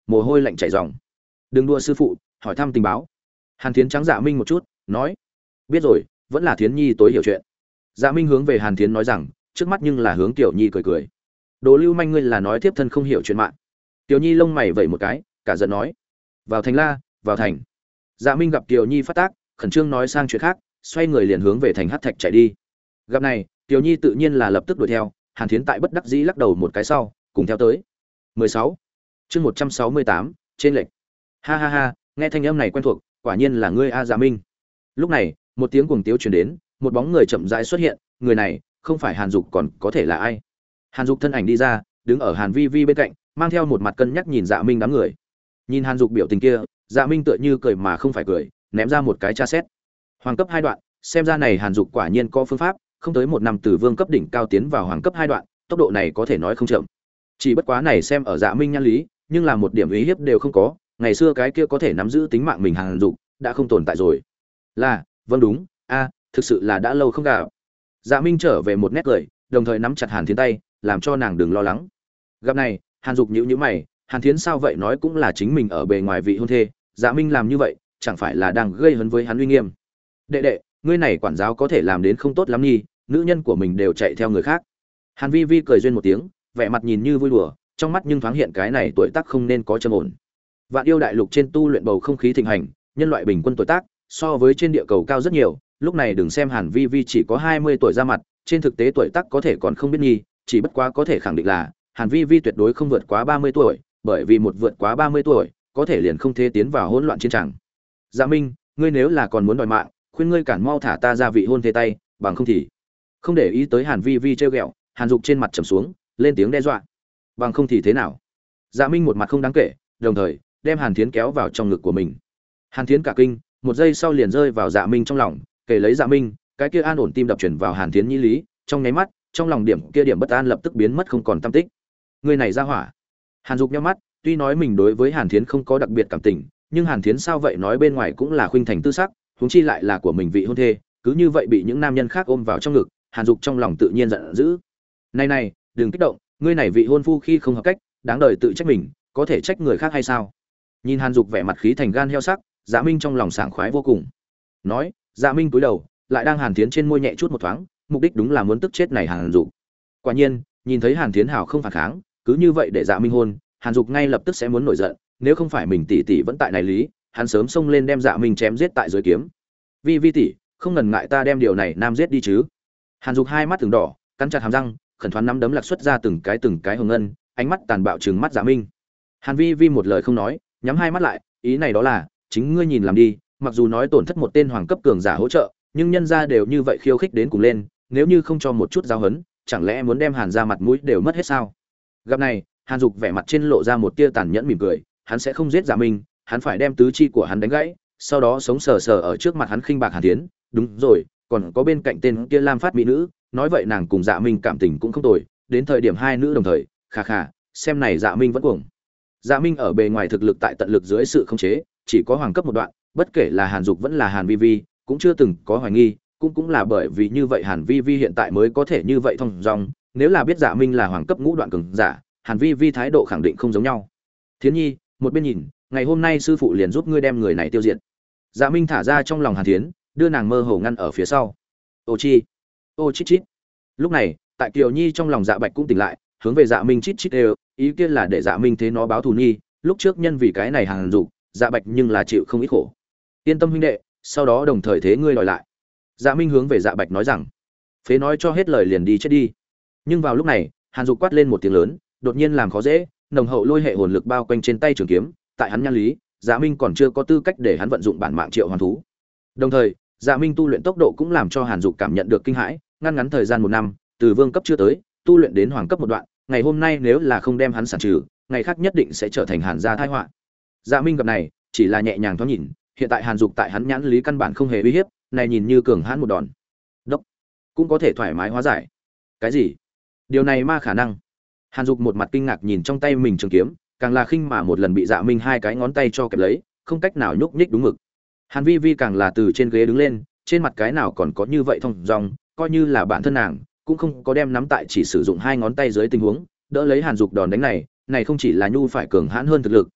mồ hôi lạnh chảy ròng. Đừng đùa sư phụ, hỏi thăm tình báo. Hàn Thiến trắng Dạ Minh một chút, nói: biết rồi, vẫn là Thiến Nhi tối hiểu chuyện. Dạ Minh hướng về Hàn Thiến nói rằng, trước mắt nhưng là hướng Tiểu Nhi cười cười. Đồ lưu manh ngươi là nói tiếp thân không hiểu chuyện mạng. Tiểu Nhi lông mày vẩy một cái, cả giận nói: vào thành la, vào thành. Dạ Minh gặp Tiểu Nhi phát tác, khẩn trương nói sang chuyện khác, xoay người liền hướng về thành Hắc Thạch chạy đi. Gặp này, Tiểu Nhi tự nhiên là lập tức đuổi theo, Hàn Thiến tại bất đắc dĩ lắc đầu một cái sau, cùng theo tới. 16. Chương 168, trên lệch. Ha ha ha, nghe thanh âm này quen thuộc, quả nhiên là ngươi a Dạ Minh. Lúc này, một tiếng cuồng tiếu truyền đến, một bóng người chậm rãi xuất hiện, người này không phải Hàn Dục còn có thể là ai? Hàn Dục thân ảnh đi ra, đứng ở Hàn Vi Vi bên cạnh, mang theo một mặt cân nhắc nhìn Dạ Minh đám người. Nhìn Hàn Dục biểu tình kia, Dạ Minh tựa như cười mà không phải cười, ném ra một cái tra xét. Hoàng cấp 2 đoạn, xem ra này Hàn Dục quả nhiên có phương pháp, không tới một năm từ vương cấp đỉnh cao tiến vào hoàng cấp 2 đoạn, tốc độ này có thể nói không chậm. Chỉ bất quá này xem ở Dạ Minh nhan lý, nhưng là một điểm ý hiếp đều không có, ngày xưa cái kia có thể nắm giữ tính mạng mình Hàn Dục đã không tồn tại rồi. Là, vâng đúng, a, thực sự là đã lâu không gặp. Dạ Minh trở về một nét cười, đồng thời nắm chặt Hàn Thiến tay, làm cho nàng đừng lo lắng. Gặp này, Hàn Dục nhíu nhíu mày, Hàn Thiến sao vậy nói cũng là chính mình ở bề ngoài vị hôn thê, Dạ Minh làm như vậy, chẳng phải là đang gây hấn với hắn uy nghiêm. Đệ đệ, ngươi này quản giáo có thể làm đến không tốt lắm nhỉ, nữ nhân của mình đều chạy theo người khác. Hàn Vi Vi cười duyên một tiếng, vẻ mặt nhìn như vui đùa, trong mắt nhưng thoáng hiện cái này tuổi tác không nên có trầm ổn. Vạn yêu đại lục trên tu luyện bầu không khí thịnh hành, nhân loại bình quân tuổi tác so với trên địa cầu cao rất nhiều, lúc này đừng xem Hàn Vi Vi chỉ có 20 tuổi ra mặt, trên thực tế tuổi tác có thể còn không biết nhỉ, chỉ bất quá có thể khẳng định là Hàn Vi Vi tuyệt đối không vượt quá 30 tuổi, bởi vì một vượt quá 30 tuổi, có thể liền không thể tiến vào hỗn loạn chiến trường. Dạ Minh, ngươi nếu là còn muốn đòi mạng, khuyên ngươi cản mau thả ta ra vị hôn thê tay, bằng không thì không để ý tới Hàn Vi Vi trêu ghẹo, Hàn Dục trên mặt trầm xuống, lên tiếng đe dọa. Bằng không thì thế nào? Dạ Minh một mặt không đáng kể, đồng thời đem Hàn Thiến kéo vào trong ngực của mình. Hàn Thiến cả kinh, một giây sau liền rơi vào Dạ Minh trong lòng, kể lấy Dạ Minh, cái kia an ổn tim đập chuyển vào Hàn Thiến nhĩ lý, trong nháy mắt, trong lòng điểm kia điểm bất an lập tức biến mất không còn tăm tích. Người này ra hỏa. Hàn Dục nhíu mắt, tuy nói mình đối với Hàn Thiến không có đặc biệt cảm tình, nhưng Hàn Thiến sao vậy nói bên ngoài cũng là khuynh thành tư sắc, huống chi lại là của mình vị hôn thê, cứ như vậy bị những nam nhân khác ôm vào trong ngực, Hàn Dục trong lòng tự nhiên giận dữ. Này, đừng kích động, ngươi này vị hôn phu khi không hợp cách, đáng đời tự trách mình, có thể trách người khác hay sao? Nhìn Hàn Dục vẻ mặt khí thành gan heo sắc, Dạ Minh trong lòng sảng khoái vô cùng. Nói, Dạ Minh cúi đầu, lại đang Hàn Thiến trên môi nhẹ chút một thoáng, mục đích đúng là muốn tức chết này Hàn Dục. Quả nhiên, nhìn thấy Hàn Thiến hảo không phản kháng, cứ như vậy để Dạ Minh hôn, Hàn Dục ngay lập tức sẽ muốn nổi giận, nếu không phải mình tỷ tỷ vẫn tại này lý, hắn sớm xông lên đem Dạ Minh chém giết tại dưới kiếm. Vi Vi tỷ, không ngần ngại ta đem điều này nam giết đi chứ? Hàn Dục hai mắt từng đỏ, cắn chặt hàm răng, khẩn thoáng nắm đấm lạc xuất ra từng cái hồng ngân, ánh mắt tàn bạo trừng mắt Dạ Minh. Hàn Vi Vi một lời không nói, nhắm hai mắt lại, ý này đó là, chính ngươi nhìn làm đi, mặc dù nói tổn thất một tên hoàng cấp cường giả hỗ trợ, nhưng nhân gia đều như vậy khiêu khích đến cùng lên, nếu như không cho một chút giáo huấn, chẳng lẽ muốn đem Hàn gia mặt mũi đều mất hết sao? Gặp này, Hàn Dục vẻ mặt trên lộ ra một tia tàn nhẫn mỉm cười, hắn sẽ không giết Dạ Minh, hắn phải đem tứ chi của hắn đánh gãy, sau đó sống sờ sờ ở trước mặt hắn khinh bạc Hàn Thiến, đúng rồi, còn có bên cạnh tên kia Lam Phát mỹ nữ, nói vậy nàng cùng Dạ Minh cảm tình cũng không tồi, đến thời điểm hai nữ đồng thời, khà khà, xem này Dạ Minh vẫn cuồng. Dạ Minh ở bề ngoài thực lực tại tận lực dưới sự khống chế, chỉ có hoàng cấp một đoạn, bất kể là Hàn Dục vẫn là Hàn Vi Vi, cũng chưa từng có hoài nghi, cũng là bởi vì như vậy Hàn Vi Vi hiện tại mới có thể như vậy thông dong, nếu là biết Dạ Minh là hoàng cấp ngũ đoạn cường giả, Hàn Vi Vi thái độ khẳng định không giống nhau. Thiến Nhi, một bên nhìn, ngày hôm nay sư phụ liền giúp ngươi đem người này tiêu diệt. Dạ Minh thả ra trong lòng Hàn Thiến, đưa nàng mơ hồ ngăn ở phía sau. Ô chi, ô chít chít. Lúc này, tại Kiều Nhi trong lòng Dạ Bạch cũng tỉnh lại, hướng về Dạ Minh chít chít đều, ý kiến là để Dạ Minh thế nó báo thù Nhi, lúc trước nhân vì cái này Hàn Dục, Dạ Bạch nhưng là chịu không ít khổ. Yên tâm huynh đệ, sau đó đồng thời thế ngươi đòi lại. Dạ Minh hướng về Dạ Bạch nói rằng, phế nói cho hết lời liền đi chết đi. Nhưng vào lúc này, Hàn Dục quát lên một tiếng lớn, đột nhiên làm khó dễ, nồng hậu lôi hệ hồn lực bao quanh trên tay trường kiếm, tại hắn nhan lý, Dạ Minh còn chưa có tư cách để hắn vận dụng bản mạng triệu hoàn thú. Đồng thời, Dạ Minh tu luyện tốc độ cũng làm cho Hàn Dục cảm nhận được kinh hãi, ngăn ngắn thời gian một năm, từ vương cấp chưa tới, tu luyện đến hoàng cấp một đoạn, ngày hôm nay nếu là không đem hắn sản trừ, ngày khác nhất định sẽ trở thành Hàn gia tai họa. Dạ Minh gặp này, chỉ là nhẹ nhàng thoáng nhìn, hiện tại Hàn Dục tại hắn nhãn lý căn bản không hề uy hiếp, này nhìn như cường hãn một đòn. Đốc, cũng có thể thoải mái hóa giải. Cái gì? Điều này ma khả năng. Hàn Dục một mặt kinh ngạc nhìn trong tay mình trường kiếm, càng là khinh mà một lần bị Dạ Minh hai cái ngón tay cho kẹp lấy, không cách nào nhúc nhích đúng mực. Hàn Vi Vi càng là từ trên ghế đứng lên, trên mặt cái nào còn có như vậy thông dong, coi như là bản thân nàng, cũng không có đem nắm tại chỉ sử dụng hai ngón tay dưới tình huống, đỡ lấy Hàn Dục đòn đánh này, này không chỉ là nhu phải cường hãn hơn thực lực,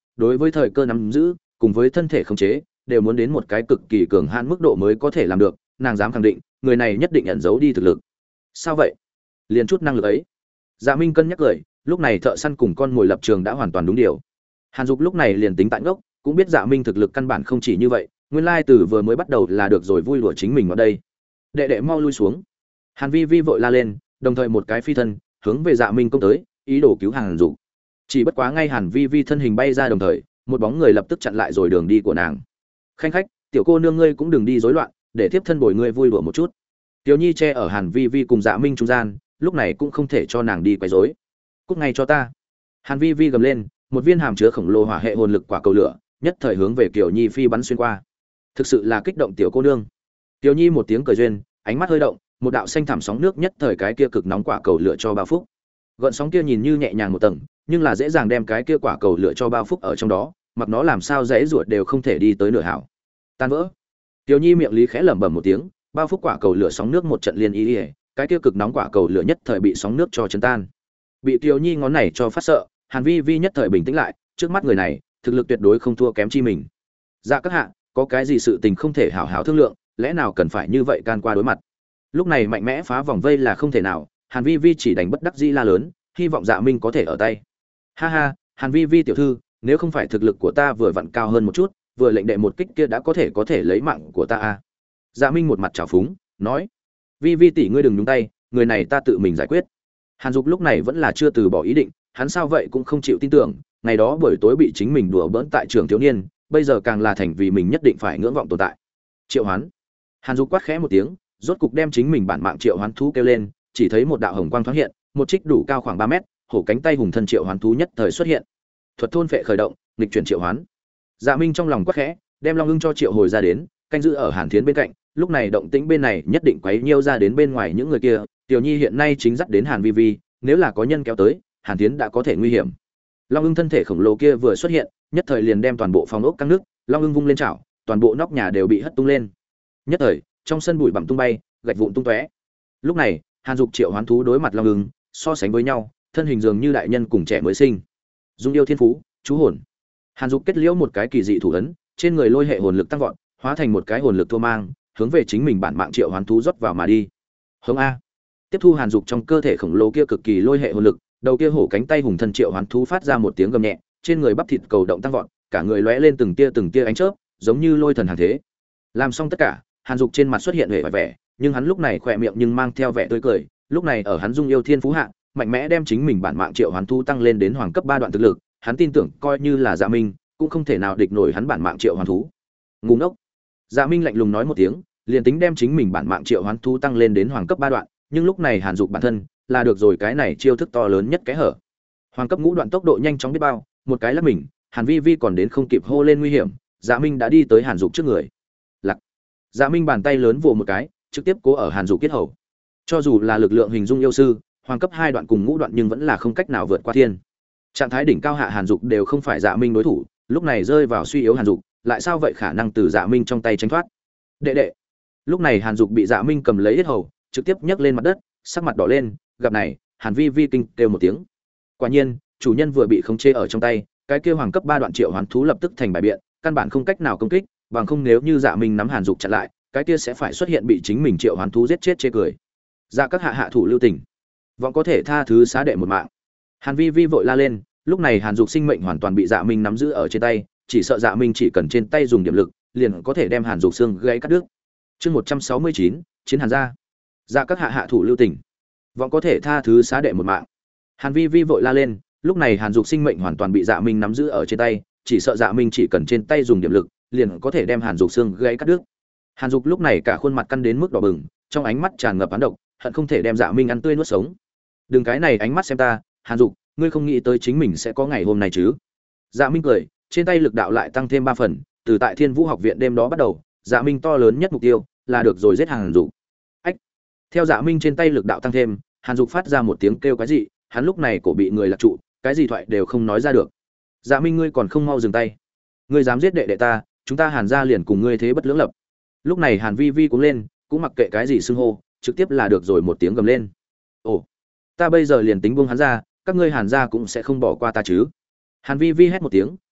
đối với thời cơ nắm giữ cùng với thân thể khống chế đều muốn đến một cái cực kỳ cường hãn mức độ mới có thể làm được, nàng dám khẳng định người này nhất định ẩn giấu đi thực lực. Sao vậy? Liền chút năng lực ấy? Dạ Minh cân nhắc cười, lúc này thợ săn cùng con mồi lập trường đã hoàn toàn đúng điều. Hàn Dục lúc này liền tính tại ngốc, cũng biết Dạ Minh thực lực căn bản không chỉ như vậy, nguyên lai từ vừa mới bắt đầu là được rồi vui đùa chính mình ở đây. Đệ đệ mau lui xuống. Hàn Vi Vi vội la lên, đồng thời một cái phi thân hướng về Dạ Minh công tới, ý đồ cứu Hàn Dục. Chỉ bất quá ngay Hàn Vi Vi thân hình bay ra đồng thời, một bóng người lập tức chặn lại rồi đường đi của nàng. Khanh khách, tiểu cô nương ngươi cũng đừng đi rối loạn, để tiếp thân bồi ngươi vui đùa một chút. Tiểu Nhi che ở Hàn Vi Vi cùng Dạ Minh trung gian, lúc này cũng không thể cho nàng đi quấy rối. Cút ngay cho ta. Hàn Vi Vi gầm lên, một viên hàm chứa khổng lồ hỏa hệ hồn lực quả cầu lửa, nhất thời hướng về Kiều Nhi phi bắn xuyên qua. Thực sự là kích động tiểu cô nương. Kiều Nhi một tiếng cười duyên, ánh mắt hơi động, một đạo xanh thẳm sóng nước nhất thời cái kia cực nóng quả cầu lửa cho bao phúc. Gợn sóng kia nhìn như nhẹ nhàng một tầng, nhưng là dễ dàng đem cái kia quả cầu lửa cho bao phúc ở trong đó, mặc nó làm sao dễ ruột đều không thể đi tới nửa hảo. Tan vỡ. Kiều Nhi miệng lý khẽ lẩm bẩm một tiếng, bao phúc quả cầu lửa sóng nước một trận liên ý, cái kia cực nóng quả cầu lửa nhất thời bị sóng nước cho chấn tan. Bị Kiều Nhi ngón này cho phát sợ, Hàn Vi Vi nhất thời bình tĩnh lại, trước mắt người này, thực lực tuyệt đối không thua kém chi mình. Dạ các hạ, có cái gì sự tình không thể hảo hảo thương lượng, lẽ nào cần phải như vậy can qua đối mặt. Lúc này mạnh mẽ phá vòng vây là không thể nào, Hàn Vi Vi chỉ đành bất đắc dĩ la lớn, hy vọng Dạ Minh có thể ở tay. Ha ha, Hàn Vi Vi tiểu thư, nếu không phải thực lực của ta vừa vặn cao hơn một chút, vừa lệnh đệ một kích kia đã có thể lấy mạng của ta à. Dạ Minh một mặt trào phúng, nói, Vi Vi tỷ ngươi đừng nhúng tay, người này ta tự mình giải quyết. Hàn Dục lúc này vẫn là chưa từ bỏ ý định, hắn sao vậy cũng không chịu tin tưởng, ngày đó buổi tối bị chính mình đùa bỡn tại trường thiếu niên, bây giờ càng là thành vì mình nhất định phải ngưỡng vọng tồn tại. Triệu Hoán. Hàn Dục quát khẽ một tiếng, rốt cục đem chính mình bản mạng triệu hoán thú kêu lên, chỉ thấy một đạo hồng quang thoáng hiện, một trích đủ cao khoảng 3 mét, hổ cánh tay hùng thân triệu hoán thú nhất thời xuất hiện. Thuật thôn phệ khởi động, nghịch chuyển triệu hoán. Dạ Minh trong lòng quát khẽ, đem Long Ưng cho triệu hồi ra đến, canh giữ ở Hàn Thiến bên cạnh, lúc này động tĩnh bên này nhất định quấy nhiêu ra đến bên ngoài những người kia, Tiểu Nhi hiện nay chính dắt đến Hàn Vi Vi, nếu là có nhân kéo tới, Hàn Thiến đã có thể nguy hiểm. Long Ưng thân thể khổng lồ kia vừa xuất hiện, nhất thời liền đem toàn bộ phòng ốc căng nước, Long Ưng vung lên chảo, toàn bộ nóc nhà đều bị hất tung lên. Nhất thời, trong sân bụi bặm tung bay, gạch vụn tung tóe. Lúc này, Hàn Dục triệu hoán thú đối mặt Long Ưng, so sánh với nhau, thân hình dường như đại nhân cùng trẻ mới sinh. Dung yêu thiên phú, chú hồn. Hàn Dục kết liễu một cái kỳ dị thủ ấn, trên người lôi hệ hồn lực tăng vọt, hóa thành một cái hồn lực thua mang, hướng về chính mình bản mạng triệu hoán thú rót vào mà đi. Hướng a. Tiếp thu Hàn Dục trong cơ thể khổng lồ kia cực kỳ lôi hệ hồn lực, đầu kia hổ cánh tay hùng thân triệu hoán thú phát ra một tiếng gầm nhẹ, trên người bắp thịt cầu động tăng vọt, cả người lóe lên từng tia ánh chớp, giống như lôi thần hàng thế. Làm xong tất cả, Hàn Dục trên mặt xuất hiện vẻ vẻ, nhưng hắn lúc này khỏe miệng nhưng mang theo vẻ tươi cười, lúc này ở hắn dung yêu thiên phú hạ, mạnh mẽ đem chính mình bản mạng triệu hoán thú tăng lên đến hoàng cấp 3 đoạn thực lực, hắn tin tưởng coi như là Dạ Minh, cũng không thể nào địch nổi hắn bản mạng triệu hoán thú. Ngu ngốc. Dạ Minh lạnh lùng nói một tiếng, liền tính đem chính mình bản mạng triệu hoán thú tăng lên đến hoàng cấp 3 đoạn, nhưng lúc này Hàn Dục bản thân là được rồi, cái này chiêu thức to lớn nhất cái hở. Hoàng cấp ngũ đoạn tốc độ nhanh chóng biết bao, một cái lắc mình, Hàn Vi Vi còn đến không kịp hô lên nguy hiểm, Dạ Minh đã đi tới Hàn Dục trước người. Lặc. Dạ Minh bàn tay lớn vồ một cái, trực tiếp cố ở Hàn Dục kết hầu. Cho dù là lực lượng hình dung yêu sư, hoàng cấp 2 đoạn cùng ngũ đoạn nhưng vẫn là không cách nào vượt qua thiên. Trạng thái đỉnh cao hạ Hàn Dục đều không phải Dạ Minh đối thủ, lúc này rơi vào suy yếu Hàn Dục, lại sao vậy khả năng từ Dạ Minh trong tay tránh thoát. Đệ đệ. Lúc này Hàn Dục bị Dạ Minh cầm lấy hết hầu, trực tiếp nhấc lên mặt đất, sắc mặt đỏ lên, gặp này, Hàn Vi Vi kinh kêu một tiếng. Quả nhiên, chủ nhân vừa bị khống chế ở trong tay, cái kia hoàng cấp 3 đoạn triệu hoán thú lập tức thành bài biện, căn bản không cách nào công kích, bằng không nếu như Dạ Minh nắm Hàn Dục chặn lại, cái kia sẽ phải xuất hiện bị chính mình triệu hoán thú giết chết chê cười. Dạ các hạ thủ lưu tình, vọng có thể tha thứ xá đệ một mạng. Hàn Vi Vi vội la lên, lúc này Hàn Dục sinh mệnh hoàn toàn bị Dạ Minh nắm giữ ở trên tay, chỉ sợ Dạ Minh chỉ cần trên tay dùng điểm lực, liền có thể đem Hàn Dục xương gãy cắt đứt. Chương 169, chiến Hàn gia. Dạ các hạ thủ lưu tình, vọng có thể tha thứ xá đệ một mạng. Hàn Vi Vi vội la lên, lúc này Hàn Dục sinh mệnh hoàn toàn bị Dạ Minh nắm giữ ở trên tay, chỉ sợ Dạ Minh chỉ cần trên tay dùng điểm lực, liền có thể đem Hàn Dục xương gãy cắt đứt. Hàn Dục lúc này cả khuôn mặt căn đến mức đỏ bừng, trong ánh mắt tràn ngập oán độc, hận không thể đem Dạ Minh ăn tươi nuốt sống. Đừng cái này ánh mắt xem ta, Hàn Dục, ngươi không nghĩ tới chính mình sẽ có ngày hôm nay chứ? Dạ Minh cười, trên tay lực đạo lại tăng thêm 3 phần, từ tại Thiên Vũ học viện đêm đó bắt đầu, Dạ Minh to lớn nhất mục tiêu là được rồi giết Hàn Dục. Ách. Theo Dạ Minh trên tay lực đạo tăng thêm, Hàn Dục phát ra một tiếng kêu quái dị, hắn lúc này cổ bị người lạc trụ, cái gì thoại đều không nói ra được. Dạ Minh ngươi còn không mau dừng tay. Ngươi dám giết đệ đệ ta, chúng ta Hàn gia liền cùng ngươi thế bất lưỡng lập. Lúc này Hàn Vi Vi cũng lên, cũng mặc kệ cái gì xưng hô, trực tiếp là được rồi một tiếng gầm lên. Ồ, ta bây giờ liền tính buông hắn ra, các ngươi Hàn gia cũng sẽ không bỏ qua ta chứ? Hàn Vi Vi hét một tiếng,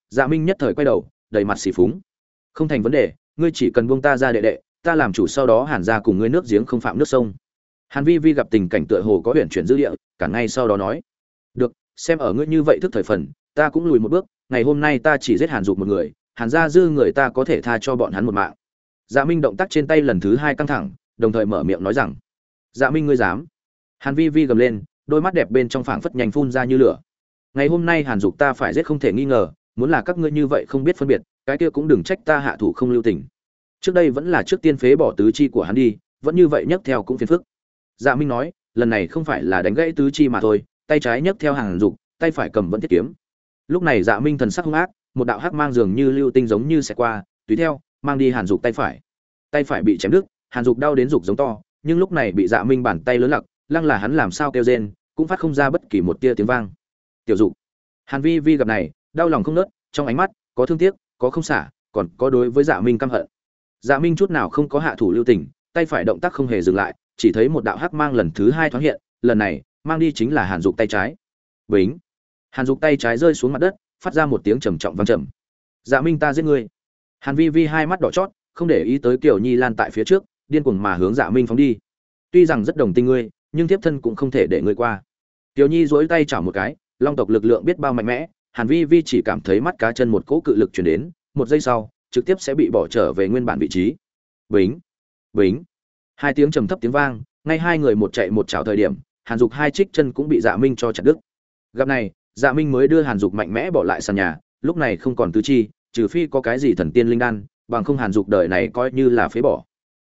Dạ Minh nhất thời quay đầu, đầy mặt xì phúng. Không thành vấn đề, ngươi chỉ cần buông ta ra đệ đệ, ta làm chủ, sau đó Hàn gia cùng ngươi nước giếng không phạm nước sông. Hàn Vi Vi gặp tình cảnh tựa hồ có huyền chuyển dư địa, cả ngay sau đó nói: được, xem ở ngươi như vậy thức thời phần, ta cũng lùi một bước, ngày hôm nay ta chỉ giết Hàn Dục một người, Hàn gia dư người ta có thể tha cho bọn hắn một mạng. Dạ Minh động tác trên tay lần thứ hai căng thẳng, đồng thời mở miệng nói rằng: Dạ Minh ngươi dám? Hàn Vi Vi gầm lên, đôi mắt đẹp bên trong phảng phất nhanh phun ra như lửa. Ngày hôm nay Hàn Dục ta phải giết không thể nghi ngờ, muốn là các ngươi như vậy không biết phân biệt, cái kia cũng đừng trách ta hạ thủ không lưu tình. Trước đây vẫn là trước tiên phế bỏ tứ chi của hắn đi, vẫn như vậy nhấc theo cũng phiền phức. Dạ Minh nói, lần này không phải là đánh gãy tứ chi mà thôi, tay trái nhấc theo Hàn Dục, tay phải cầm vẫn thiết kiếm. Lúc này Dạ Minh thần sắc hung ác, một đạo hắc mang dường như lưu tinh giống như sẽ qua, tùy theo mang đi Hàn Dục tay phải. Tay phải bị chém đứt, Hàn Dục đau đến dục giống to, nhưng lúc này bị Dạ Minh bàn tay lớn lặc, lăng là hắn làm sao kêu rên, cũng phát không ra bất kỳ một tia tiếng vang. Tiểu Dục, Hàn Vi Vi gặp này, đau lòng không nớt, trong ánh mắt có thương tiếc, có không xả, còn có đối với Dạ Minh căm hận. Dạ Minh chút nào không có hạ thủ lưu tình, tay phải động tác không hề dừng lại, chỉ thấy một đạo hắc mang lần thứ hai thoáng hiện, lần này mang đi chính là Hàn Dục tay trái. Bính, Hàn Dục tay trái rơi xuống mặt đất, phát ra một tiếng trầm trọng vang trầm. Dạ Minh ta giết ngươi. Hàn Vi Vi hai mắt đỏ chót, không để ý tới Kiều Nhi lan tại phía trước, điên cuồng mà hướng Dạ Minh phóng đi. Tuy rằng rất đồng tình ngươi, nhưng tiếp thân cũng không thể để ngươi qua. Kiều Nhi duỗi tay chảo một cái, long tộc lực lượng biết bao mạnh mẽ, Hàn Vi Vi chỉ cảm thấy mắt cá chân một cỗ cự lực truyền đến, một giây sau, trực tiếp sẽ bị bỏ trở về nguyên bản vị trí. Bính, bính. Hai tiếng trầm thấp tiếng vang, ngay hai người một chạy một chảo thời điểm, Hàn Dục hai trích chân cũng bị Dạ Minh cho chặt đứt. Gặp này, Dạ Minh mới đưa Hàn Dục mạnh mẽ bỏ lại sàn nhà, lúc này không còn tứ chi, trừ phi có cái gì thần tiên linh đan, bằng không Hàn Dục đời này coi như là phế bỏ.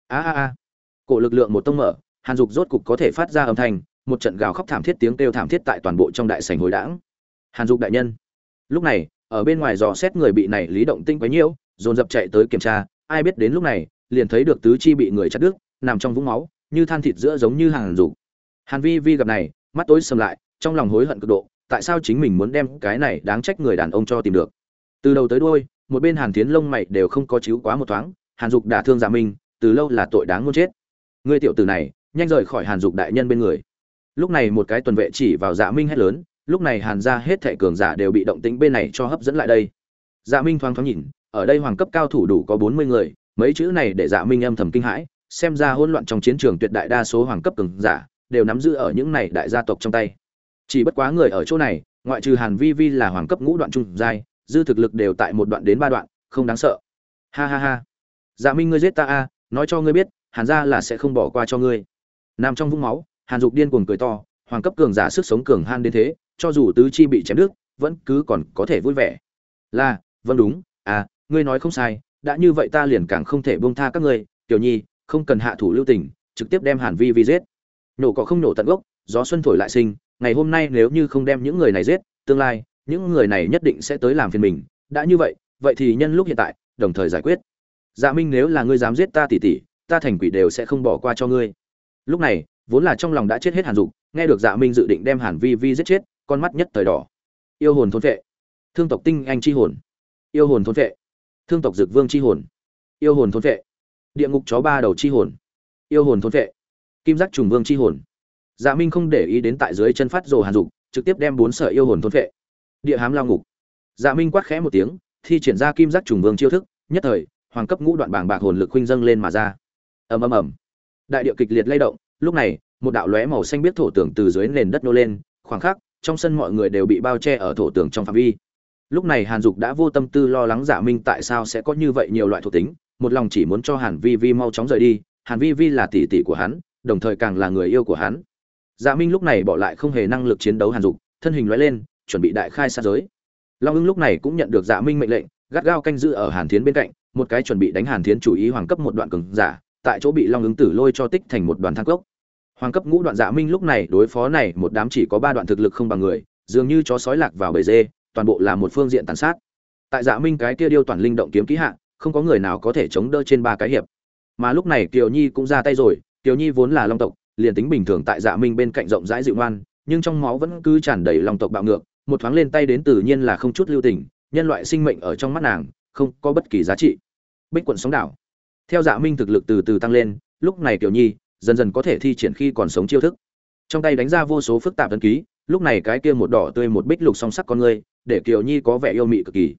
A. Cổ lực lượng một tông mở, Hàn Dục rốt cục có thể phát ra âm thanh, một trận gào khóc thảm thiết, tiếng kêu thảm thiết tại toàn bộ trong đại sảnh hồi đãng. Hàn Dục đại nhân. Lúc này, ở bên ngoài dò xét người bị này Lý Động Tinh quấy nhiễu, dồn dập chạy tới kiểm tra, ai biết đến lúc này, liền thấy được tứ chi bị người chặt đứt, nằm trong vũng máu, như than thịt giữa giống như Hàn Dục. Hàn Vi Vi gặp này, mắt tối sầm lại, trong lòng hối hận cực độ, tại sao chính mình muốn đem cái này đáng trách người đàn ông cho tìm được. Từ đầu tới đuôi, một bên Hàn Thiến lông mày đều không có chíu quá một thoáng, Hàn Dục đả thương Dạ Minh, từ lâu là tội đáng muôn chết. Ngươi tiểu tử này, nhanh rời khỏi Hàn Dục đại nhân bên người. Lúc này một cái tuần vệ chỉ vào Dạ Minh hét lớn, lúc này Hàn gia hết thảy cường giả đều bị động tĩnh bên này cho hấp dẫn lại đây. Dạ Minh thoáng thoáng nhìn, ở đây hoàng cấp cao thủ đủ có 40 người, mấy chữ này để Dạ Minh âm thầm kinh hãi, xem ra hỗn loạn trong chiến trường tuyệt đại đa số hoàng cấp cường giả đều nắm giữ ở những này đại gia tộc trong tay. Chỉ bất quá người ở chỗ này, ngoại trừ Hàn Vi Vi là hoàng cấp ngũ đoạn trung giai, dư thực lực đều tại một đoạn đến 3 đoạn, không đáng sợ. Ha ha ha. Dạ Minh ngươi giết ta a, nói cho ngươi biết, Hàn gia là sẽ không bỏ qua cho ngươi. Nằm trong vũng máu, Hàn Dục điên cuồng cười to, hoàng cấp cường giả sức sống cường han đến thế, cho dù tứ chi bị chém đứt, vẫn cứ còn có thể vui vẻ. Là, vâng đúng, ngươi nói không sai, đã như vậy ta liền càng không thể buông tha các ngươi, Tiểu Nhi, không cần hạ thủ lưu tình, trực tiếp đem Hàn Vi Vi giết. Nổ cỏ không nổ tận gốc, gió xuân thổi lại sinh, ngày hôm nay nếu như không đem những người này giết, tương lai, những người này nhất định sẽ tới làm phiền mình, đã như vậy, vậy thì nhân lúc hiện tại, đồng thời giải quyết. Dạ Minh nếu là ngươi dám giết ta tỷ tỷ, ta thành quỷ đều sẽ không bỏ qua cho ngươi. Lúc này, vốn là trong lòng đã chết hết Hàn Dục, nghe được Dạ Minh dự định đem Hàn Vi Vi giết chết, con mắt nhất thời đỏ. Yêu hồn thôn vệ, thương tộc tinh anh chi hồn, yêu hồn thôn vệ, thương tộc dược vương chi hồn, yêu hồn thôn vệ, địa ngục chó ba đầu chi hồn, yêu hồn thôn vệ, kim giác trùng vương chi hồn. Dạ Minh không để ý đến tại dưới chân phát rồ Hàn Dục, trực tiếp đem 4 sợi yêu hồn thôn vệ. Địa hám lao ngục. Dạ Minh quát khẽ một tiếng, thi triển ra kim giác trùng vương chiêu thức, nhất thời, hoàng cấp ngũ đoạn bảng bạc hồn lực huynh dâng lên mà ra. Ầm ầm ầm. Đại địa kịch liệt lay động, lúc này, một đạo lóe màu xanh biết thổ tường từ dưới nền đất nô lên, khoảng khắc, trong sân mọi người đều bị bao che ở thổ tường trong phạm vi. Lúc này Hàn Dục đã vô tâm tư lo lắng Dạ Minh tại sao sẽ có như vậy nhiều loại thuộc tính, một lòng chỉ muốn cho Hàn Vi Vi mau chóng rời đi, Hàn Vi Vi là tỷ tỷ của hắn, đồng thời càng là người yêu của hắn. Dạ Minh lúc này bỏ lại không hề năng lực chiến đấu Hàn Dục, thân hình lóe lên, chuẩn bị đại khai sát giới. Long Ưng lúc này cũng nhận được Dạ Minh mệnh lệnh, gắt gao canh giữ ở Hàn Thiến bên cạnh, một cái chuẩn bị đánh Hàn Thiến chủ ý hoàng cấp một đoạn cường giả, tại chỗ bị Long Ưng tử lôi cho tích thành một đoàn than cốc. Hoàng cấp ngũ đoạn Dạ Minh lúc này đối phó này một đám chỉ có 3 đoạn thực lực không bằng người, dường như chó sói lạc vào bầy dê, toàn bộ là một phương diện tàn sát. Tại Dạ Minh cái kia điêu toàn linh động kiếm kỹ hạ, không có người nào có thể chống đỡ trên 3 cái hiệp. Mà lúc này Kiều Nhi cũng ra tay rồi, Kiều Nhi vốn là long tộc, liền tính bình thường tại Dạ Minh bên cạnh rộng rãi dịu ngoan, nhưng trong máu vẫn cứ tràn đầy long tộc bạo ngược, một thoáng lên tay đến tự nhiên là không chút lưu tình, nhân loại sinh mệnh ở trong mắt nàng, không có bất kỳ giá trị. Bích quận sóng đảo. Theo Dạ Minh thực lực từ từ tăng lên, lúc này Kiều Nhi dần dần có thể thi triển khi còn sống chiêu thức. Trong tay đánh ra vô số phức tạp ấn ký, lúc này cái kia một đỏ tươi một bích lục song sắc con ngươi, để Kiều Nhi có vẻ yêu mị cực kỳ.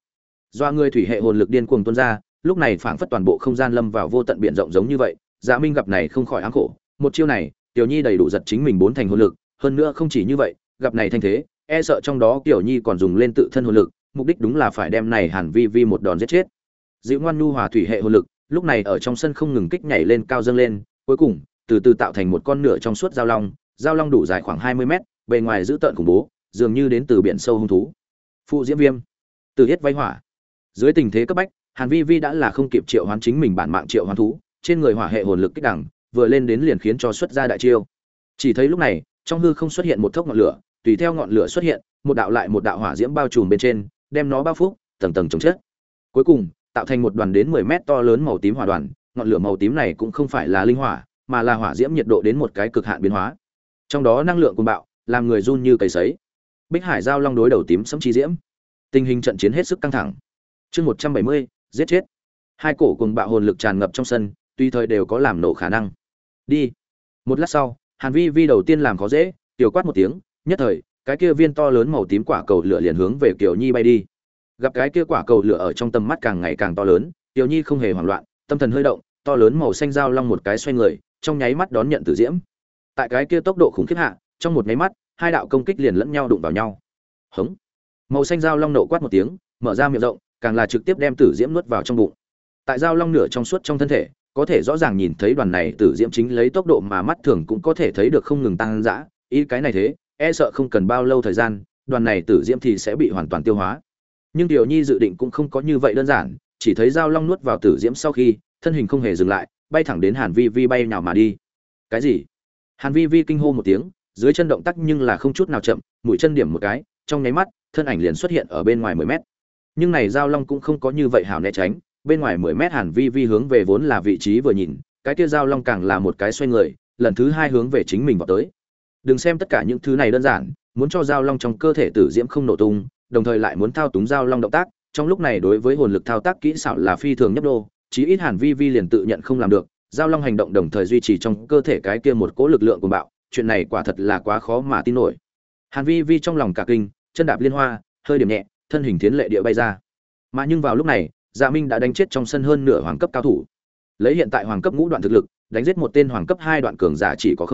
Doa người thủy hệ hồn lực điên cuồng tuôn ra, lúc này phảng phất toàn bộ không gian lâm vào vô tận biển rộng giống như vậy. Dạ Minh gặp này không khỏi ám khổ, một chiêu này, Tiểu Nhi đầy đủ giật chính mình 4 thành hồn lực, hơn nữa không chỉ như vậy, gặp này thanh thế, e sợ trong đó Tiểu Nhi còn dùng lên tự thân hồn lực, mục đích đúng là phải đem này Hàn Vi Vi một đòn giết chết. Dịu ngoan nhu hòa thủy hệ hồn lực, lúc này ở trong sân không ngừng kích nhảy lên cao dâng lên, cuối cùng, từ từ tạo thành một con nửa trong suốt giao long đủ dài khoảng 20 mét, bề ngoài dữ tợn khủng bố, dường như đến từ biển sâu hung thú. Phụ diễm viêm, từ hết vây hỏa. Dưới tình thế cấp bách, Hàn Vi Vi đã là không kịp triệu hoán chính mình bản mạng triệu hoán thú, trên người hỏa hệ hồn lực kích đẳng, vừa lên đến liền khiến cho xuất ra đại chiêu. Chỉ thấy lúc này, trong hư không xuất hiện một thốc ngọn lửa, tùy theo ngọn lửa xuất hiện, một đạo lại một đạo hỏa diễm bao trùm bên trên, đem nó bao phủ, tầng tầng chồng chết. Cuối cùng, tạo thành một đoàn đến 10 mét to lớn màu tím hỏa đoàn, ngọn lửa màu tím này cũng không phải là linh hỏa, mà là hỏa diễm nhiệt độ đến một cái cực hạn biến hóa. Trong đó năng lượng cuồng bạo, làm người run như cầy sấy. Bích Hải giao long đối đầu tím sấm chi diễm. Tình hình trận chiến hết sức căng thẳng. Chương 170, giết chết. Hai cổ cuồng bạo hồn lực tràn ngập trong sân, tùy thời đều có làm nổ khả năng. Đi. Một lát sau, Hàn Vi Vi đầu tiên làm khó dễ, tiểu quát một tiếng, nhất thời, cái kia viên to lớn màu tím quả cầu lửa liền hướng về Kiều Nhi bay đi. Gặp cái kia quả cầu lửa ở trong tầm mắt càng ngày càng to lớn, Kiều Nhi không hề hoảng loạn, tâm thần hơi động, to lớn màu xanh giao long một cái xoay người, trong nháy mắt đón nhận tử diễm. Tại cái kia tốc độ khủng khiếp hạ, trong một nháy mắt, hai đạo công kích liền lẫn nhau đụng vào nhau. Hống. Màu xanh giao long nộ quát một tiếng, mở ra miệng rộng, càng là trực tiếp đem tử diễm nuốt vào trong bụng. Tại giao long nửa trong suốt trong thân thể, có thể rõ ràng nhìn thấy đoàn này tử diễm chính lấy tốc độ mà mắt thường cũng có thể thấy được không ngừng tăng dã, ý cái này thế, e sợ không cần bao lâu thời gian, đoàn này tử diễm thì sẽ bị hoàn toàn tiêu hóa. Nhưng Tiểu Nhi dự định cũng không có như vậy đơn giản, chỉ thấy giao long nuốt vào tử diễm sau khi, thân hình không hề dừng lại, bay thẳng đến Hàn Vi Vi bay nhào mà đi. Cái gì? Hàn Vi Vi kinh hô một tiếng, dưới chân động tác nhưng là không chút nào chậm, mũi chân điểm một cái, trong nháy mắt, thân ảnh liền xuất hiện ở bên ngoài 10 mét. Nhưng này giao long cũng không có như vậy hảo né tránh, bên ngoài 10 mét Hàn Vi Vi hướng về vốn là vị trí vừa nhìn, cái kia giao long càng là một cái xoay người, lần thứ hai hướng về chính mình vọt tới. Đừng xem tất cả những thứ này đơn giản, muốn cho giao long trong cơ thể tử diễm không nổ tung, đồng thời lại muốn thao túng giao long động tác, trong lúc này đối với hồn lực thao tác kỹ xảo là phi thường nhấp đô, chí ít Hàn Vi Vi liền tự nhận không làm được, giao long hành động đồng thời duy trì trong cơ thể cái kia một cỗ lực lượng của bạo, chuyện này quả thật là quá khó mà tin nổi. Hàn Vi Vi trong lòng cả kinh, chân đạp liên hoa, hơi điểm nhẹ, thân hình thiến lệ địa bay ra. Mà nhưng vào lúc này, Dạ Minh đã đánh chết trong sân hơn nửa hoàng cấp cao thủ. Lấy hiện tại hoàng cấp ngũ đoạn thực lực, đánh giết một tên hoàng cấp 2 đoạn cường giả chỉ có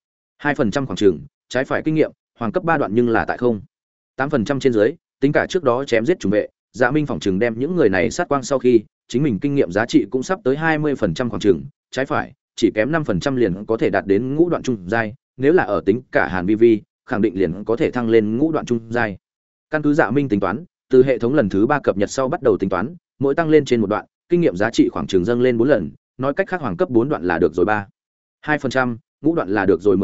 2% khoảng chừng, trái phải kinh nghiệm, hoàng cấp 3 đoạn nhưng là tại 8% trên dưới, tính cả trước đó chém giết trùng vệ, Dạ Minh phỏng chừng đem những người này sát quang sau khi, chính mình kinh nghiệm giá trị cũng sắp tới 20% khoảng chừng, trái phải, chỉ kém 5% liền có thể đạt đến ngũ đoạn trung giai, nếu là ở tính cả Hàn Vi Vi, khẳng định liền có thể thăng lên ngũ đoạn trung giai. Căn cứ Dạ Minh tính toán, từ hệ thống lần thứ 3 cập nhật sau bắt đầu tính toán, mỗi tăng lên trên một đoạn, kinh nghiệm giá trị khoảng chừng dâng lên 4 lần, nói cách khác hoàng cấp 4 đoạn là được rồi 2%, ngũ đoạn là được rồi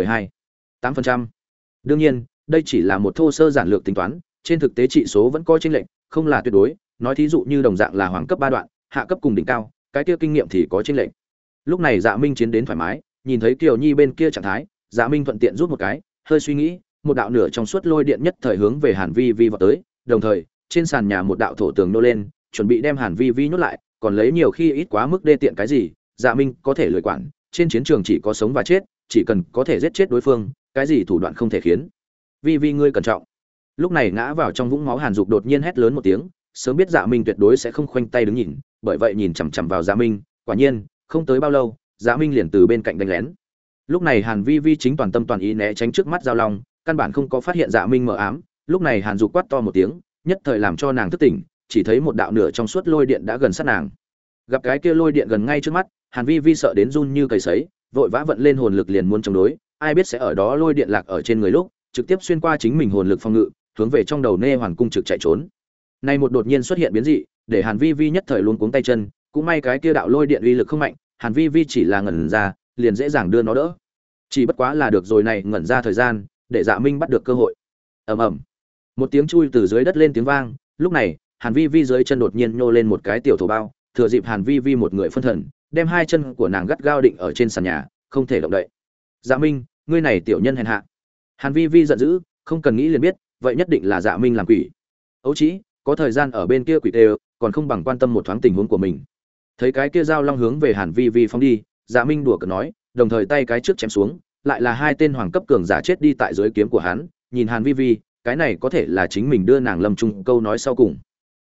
8%. Đương nhiên, đây chỉ là một thô sơ giản lược tính toán, trên thực tế trị số vẫn có chênh lệch, không là tuyệt đối, nói thí dụ như đồng dạng là hoàng cấp 3 đoạn, hạ cấp cùng đỉnh cao, cái kia kinh nghiệm thì có chênh lệch. Lúc này Dạ Minh chiến đến thoải mái, nhìn thấy Kiều Nhi bên kia trạng thái, Dạ Minh thuận tiện rút một cái, hơi suy nghĩ, một đạo nửa trong suốt lôi điện nhất thời hướng về Hàn Vi Vi vọt tới, đồng thời, trên sàn nhà một đạo thổ tường nô lên, chuẩn bị đem Hàn Vi Vi nhốt lại, còn lấy nhiều khi ít quá mức đê tiện cái gì, Dạ Minh có thể lười quản, trên chiến trường chỉ có sống và chết, chỉ cần có thể giết chết đối phương, cái gì thủ đoạn không thể khiến. Vi Vi ngươi cẩn trọng. Lúc này ngã vào trong vũng máu Hàn Dục đột nhiên hét lớn một tiếng, sớm biết Dạ Minh tuyệt đối sẽ không khoanh tay đứng nhìn, bởi vậy nhìn chằm chằm vào Dạ Minh, quả nhiên, không tới bao lâu, Dạ Minh liền từ bên cạnh đánh lén. Lúc này Hàn Vi Vi chính toàn tâm toàn ý né tránh trước mắt giao long, căn bản không có phát hiện Dạ Minh mờ ám, lúc này Hàn Dục quát to một tiếng, nhất thời làm cho nàng thức tỉnh, chỉ thấy một đạo nửa trong suốt lôi điện đã gần sát nàng. Gặp cái kia lôi điện gần ngay trước mắt, Hàn Vi Vi sợ đến run như cầy sấy, vội vã vận lên hồn lực liền muốn chống đối, ai biết sẽ ở đó lôi điện lạc ở trên người lúc, trực tiếp xuyên qua chính mình hồn lực phòng ngự, hướng về trong đầu Nê Hoàn cung trực chạy trốn. Này một đột nhiên xuất hiện biến dị, để Hàn Vi Vi nhất thời luống cuống tay chân, cũng may cái kia đạo lôi điện uy lực không mạnh, Hàn Vi Vi chỉ là ngẩn ra, liền dễ dàng đưa nó đỡ. Chỉ bất quá là được rồi này ngẩn ra thời gian, để Dạ Minh bắt được cơ hội. Ầm ầm. Một tiếng chui từ dưới đất lên tiếng vang, lúc này, Hàn Vi Vi dưới chân đột nhiên nhô lên một cái tiểu thổ bao, thừa dịp Hàn Vi Vi một người phân thần, đem hai chân của nàng gắt gao định ở trên sàn nhà, không thể động đậy. Dạ Minh, ngươi này tiểu nhân hèn hạ. Hàn Vi Vi giận dữ, không cần nghĩ liền biết, vậy nhất định là Dạ Minh làm quỷ. Ấu chí, có thời gian ở bên kia quỷ tê, còn không bằng quan tâm một thoáng tình huống của mình. Thấy cái kia dao long hướng về Hàn Vi Vi phóng đi, Dạ Minh đùa cợt nói, đồng thời tay cái trước chém xuống, lại là hai tên hoàng cấp cường giả chết đi tại dưới kiếm của hắn, nhìn Hàn Vi Vi, cái này có thể là chính mình đưa nàng lâm trung câu nói sau cùng.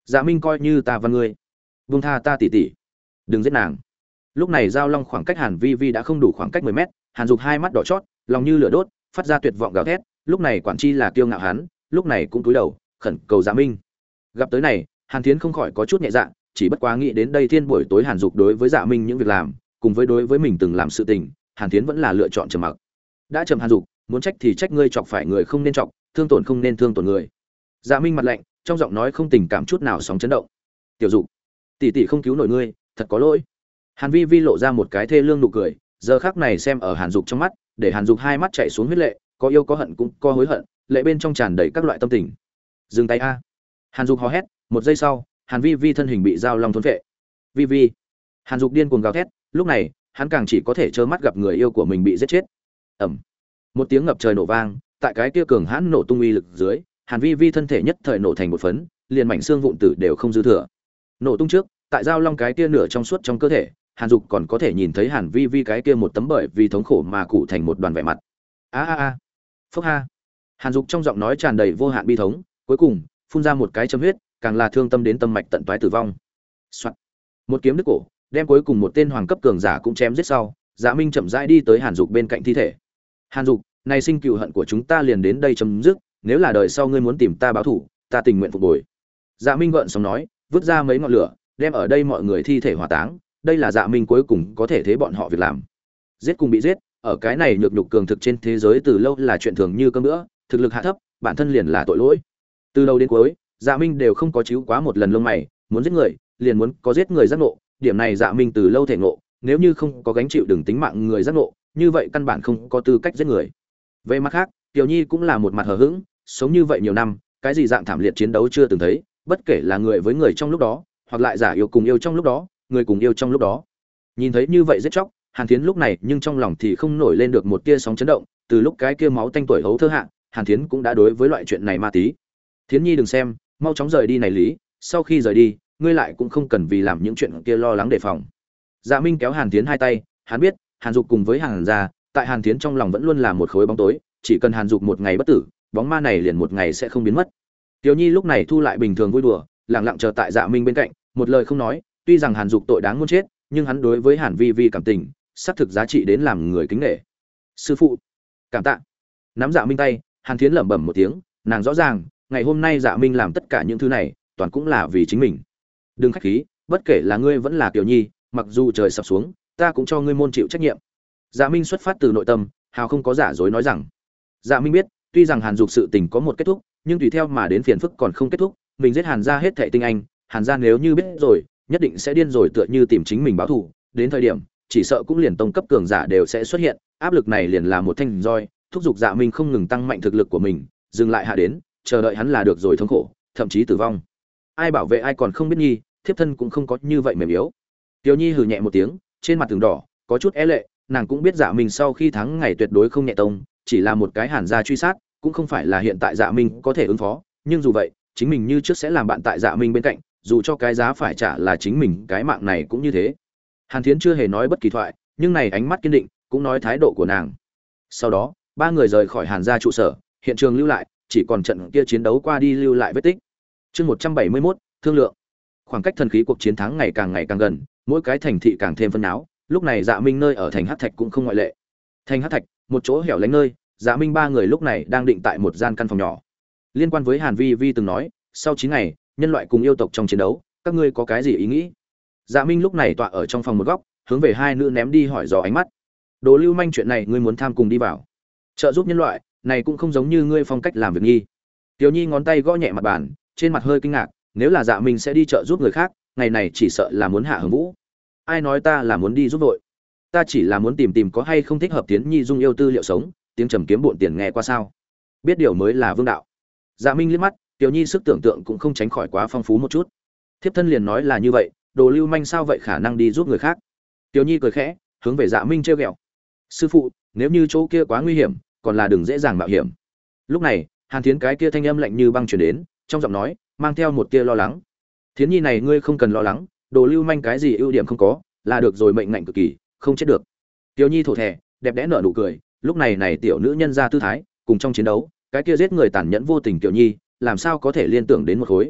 Dạ Minh coi như ta và ngươi, buông tha ta tỷ tỷ, đừng giết nàng. Lúc này Giao Long khoảng cách Hàn Vi Vi đã không đủ khoảng cách 10 mét, Hàn Dục hai mắt đỏ chót, lòng như lửa đốt, phát ra tuyệt vọng gào thét. Lúc này quản chi là kiêu ngạo hắn, lúc này cũng cúi đầu, khẩn cầu Dạ Minh. Gặp tới này, Hàn Thiến không khỏi có chút nhẹ dạ, chỉ bất quá nghĩ đến đây thiên buổi tối Hàn Dục đối với Dạ Minh những việc làm, cùng với đối với mình từng làm sự tình, Hàn Thiến vẫn là lựa chọn trầm mặc. Đã trầm Hàn Dục, muốn trách thì trách ngươi chọc phải người không nên chọc, thương tổn không nên thương tổn người. Dạ Minh mặt lạnh, trong giọng nói không tình cảm chút nào sóng chấn động. Tiểu Dục, tỷ tỷ không cứu nổi ngươi, thật có lỗi. Hàn Vi Vi lộ ra một cái thê lương nụ cười, giờ khắc này xem ở Hàn Dục trong mắt, để Hàn Dục hai mắt chảy xuống huyết lệ, có yêu có hận cũng có hối hận, lệ bên trong tràn đầy các loại tâm tình. Dừng tay a! Hàn Dục hò hét, một giây sau, Hàn Vi Vi thân hình bị Giao Long thôn phệ. Vi Vi! Hàn Dục điên cuồng gào thét, lúc này, hắn càng chỉ có thể trơ mắt gặp người yêu của mình bị giết chết. Ầm! Một tiếng ngập trời nổ vang, tại cái kia cường hãn nổ tung uy lực dưới, Hàn Vi Vi thân thể nhất thời nổ thành một phấn, liền mảnh xương vụn tử đều không dư thừa. Nổ tung trước, tại Giao Long cái kia nửa trong suốt trong cơ thể, Hàn Dục còn có thể nhìn thấy Hàn Vi Vi cái kia một tấm bởi vì thống khổ mà cụ thành một đoàn vẻ mặt. A a a. Phốc ha. Hàn Dục trong giọng nói tràn đầy vô hạn bi thống, cuối cùng phun ra một cái châm huyết, càng là thương tâm đến tâm mạch tận toái tử vong. Soạt. Một kiếm đứt cổ, đem cuối cùng một tên hoàng cấp cường giả cũng chém giết sau, Dạ Minh chậm rãi đi tới Hàn Dục bên cạnh thi thể. Hàn Dục, này sinh cừu hận của chúng ta liền đến đây chấm dứt, nếu là đời sau ngươi muốn tìm ta báo thù, ta tình nguyện phục bồi. Dạ Minh gợn sóng nói, vứt ra mấy ngọn lửa, đem ở đây mọi người thi thể hỏa táng, đây là Dạ Minh cuối cùng có thể thế bọn họ việc làm. Giết cùng bị giết, ở cái này nhược nhục cường thực trên thế giới từ lâu là chuyện thường như cơm bữa, thực lực hạ thấp, bản thân liền là tội lỗi. Từ đầu đến cuối, Dạ Minh đều không có chíu quá một lần lông mày, muốn giết người, liền muốn có giết người giác ngộ, điểm này Dạ Minh từ lâu thể ngộ, nếu như không có gánh chịu đừng tính mạng người giác ngộ, như vậy căn bản không có tư cách giết người. Về mặt khác, Tiểu Nhi cũng là một mặt hờ hững, sống như vậy nhiều năm, cái gì dạng thảm liệt chiến đấu chưa từng thấy, bất kể là người với người trong lúc đó, hoặc lại giả yêu cùng yêu trong lúc đó, người cùng yêu trong lúc đó. Nhìn thấy như vậy giết chóc, Hàn Thiến lúc này nhưng trong lòng thì không nổi lên được một tia sóng chấn động, từ lúc cái kia máu tanh tuổi hấu thơ hạ, Hàn Thiến cũng đã đối với loại chuyện này ma tí. Thiến Nhi đừng xem, mau chóng rời đi này lý, sau khi rời đi, ngươi lại cũng không cần vì làm những chuyện kia lo lắng đề phòng. Dạ Minh kéo Hàn Thiến hai tay, hắn biết, Hàn Dục cùng với Hàn gia, tại Hàn Thiến trong lòng vẫn luôn là một khối bóng tối, chỉ cần Hàn Dục một ngày bất tử, bóng ma này liền một ngày sẽ không biến mất. Tiểu Nhi lúc này thu lại bình thường vui đùa, lặng lặng chờ tại Dạ Minh bên cạnh, một lời không nói, tuy rằng Hàn Dục tội đáng muốn chết, nhưng hắn đối với Hàn Vi Vi cảm tình, xác thực giá trị đến làm người kính nể. Sư phụ, cảm tạ. Nắm Dạ Minh tay, Hàn Thiến lẩm bẩm một tiếng, nàng rõ ràng, ngày hôm nay Dạ Minh làm tất cả những thứ này, toàn cũng là vì chính mình. Đừng khách khí, bất kể là ngươi vẫn là Tiểu Nhi, mặc dù trời sập xuống, ta cũng cho ngươi môn chịu trách nhiệm. Dạ Minh xuất phát từ nội tâm, hào không có giả dối nói rằng. Dạ Minh biết, tuy rằng Hàn Dục sự tình có một kết thúc, nhưng tùy theo mà đến phiền phức còn không kết thúc, mình giết Hàn gia hết thảy tinh anh, Hàn gia nếu như biết rồi, nhất định sẽ điên rồi tựa như tìm chính mình báo thù, đến thời điểm, chỉ sợ cũng liền tông cấp cường giả đều sẽ xuất hiện, áp lực này liền là một thanh roi, thúc giục Dạ Minh không ngừng tăng mạnh thực lực của mình, dừng lại hạ đến, chờ đợi hắn là được rồi thống khổ, thậm chí tử vong. Ai bảo vệ ai còn không biết nhi, thiếp thân cũng không có như vậy mềm yếu. Tiểu Nhi hừ nhẹ một tiếng, trên mặt tường đỏ, có chút é lệ, nàng cũng biết Dạ Minh sau khi thắng ngày tuyệt đối không nhẹ tông, chỉ là một cái Hàn gia truy sát, cũng không phải là hiện tại Dạ Minh có thể ứng phó, nhưng dù vậy, chính mình như trước sẽ làm bạn tại Dạ Minh bên cạnh, dù cho cái giá phải trả là chính mình cái mạng này cũng như thế. Hàn Thiến chưa hề nói bất kỳ thoại, nhưng này ánh mắt kiên định, cũng nói thái độ của nàng. Sau đó, ba người rời khỏi Hàn gia trụ sở, hiện trường lưu lại, chỉ còn trận kia chiến đấu qua đi lưu lại vết tích. Chương 171, thương lượng. Khoảng cách thần khí cuộc chiến thắng ngày càng gần, mỗi cái thành thị càng thêm phân náo, lúc này Dạ Minh nơi ở thành Hắc Thạch cũng không ngoại lệ. Thành Hắc Thạch, một chỗ hẻo lánh nơi, Dạ Minh ba người lúc này đang định tại một gian căn phòng nhỏ. Liên quan với Hàn Vi Vi từng nói, sau 9 ngày, nhân loại cùng yêu tộc trong chiến đấu, các ngươi có cái gì ý nghĩ? Dạ Minh lúc này tọa ở trong phòng một góc, hướng về hai nữ ném đi hỏi dò ánh mắt. Đồ lưu manh chuyện này ngươi muốn tham cùng đi vào? Trợ giúp nhân loại, này cũng không giống như ngươi phong cách làm việc nghi. Tiểu Nhi ngón tay gõ nhẹ mặt bàn, trên mặt hơi kinh ngạc, nếu là Dạ Minh sẽ đi trợ giúp người khác, ngày này chỉ sợ là muốn hạ hứng vũ. Ai nói ta là muốn đi giúp đội? Ta chỉ là muốn tìm có hay không thích hợp Tiến Nhi dung yêu tư liệu sống, tiếng trầm kiếm bộn tiền nghe qua sao? Biết điều mới là vương đạo. Dạ Minh liếc mắt, Tiểu Nhi sức tưởng tượng cũng không tránh khỏi quá phong phú một chút. Thiếp thân liền nói là như vậy, đồ lưu manh sao vậy khả năng đi giúp người khác? Tiểu Nhi cười khẽ, hướng về Dạ Minh trêu ghẹo. Sư phụ, nếu như chỗ kia quá nguy hiểm, còn là đừng dễ dàng mạo hiểm. Lúc này, Hàn Thiến cái kia thanh âm lạnh như băng truyền đến, trong giọng nói mang theo một tia lo lắng. Thiến Nhi này ngươi không cần lo lắng, đồ lưu manh cái gì ưu điểm không có, là được rồi, mệnh ngạnh cực kỳ, không chết được. Tiểu Nhi thổ thẻ, đẹp đẽ nở nụ cười, lúc này này tiểu nữ nhân ra tư thái, cùng trong chiến đấu, cái kia giết người tàn nhẫn vô tình Tiểu Nhi, làm sao có thể liên tưởng đến một khối.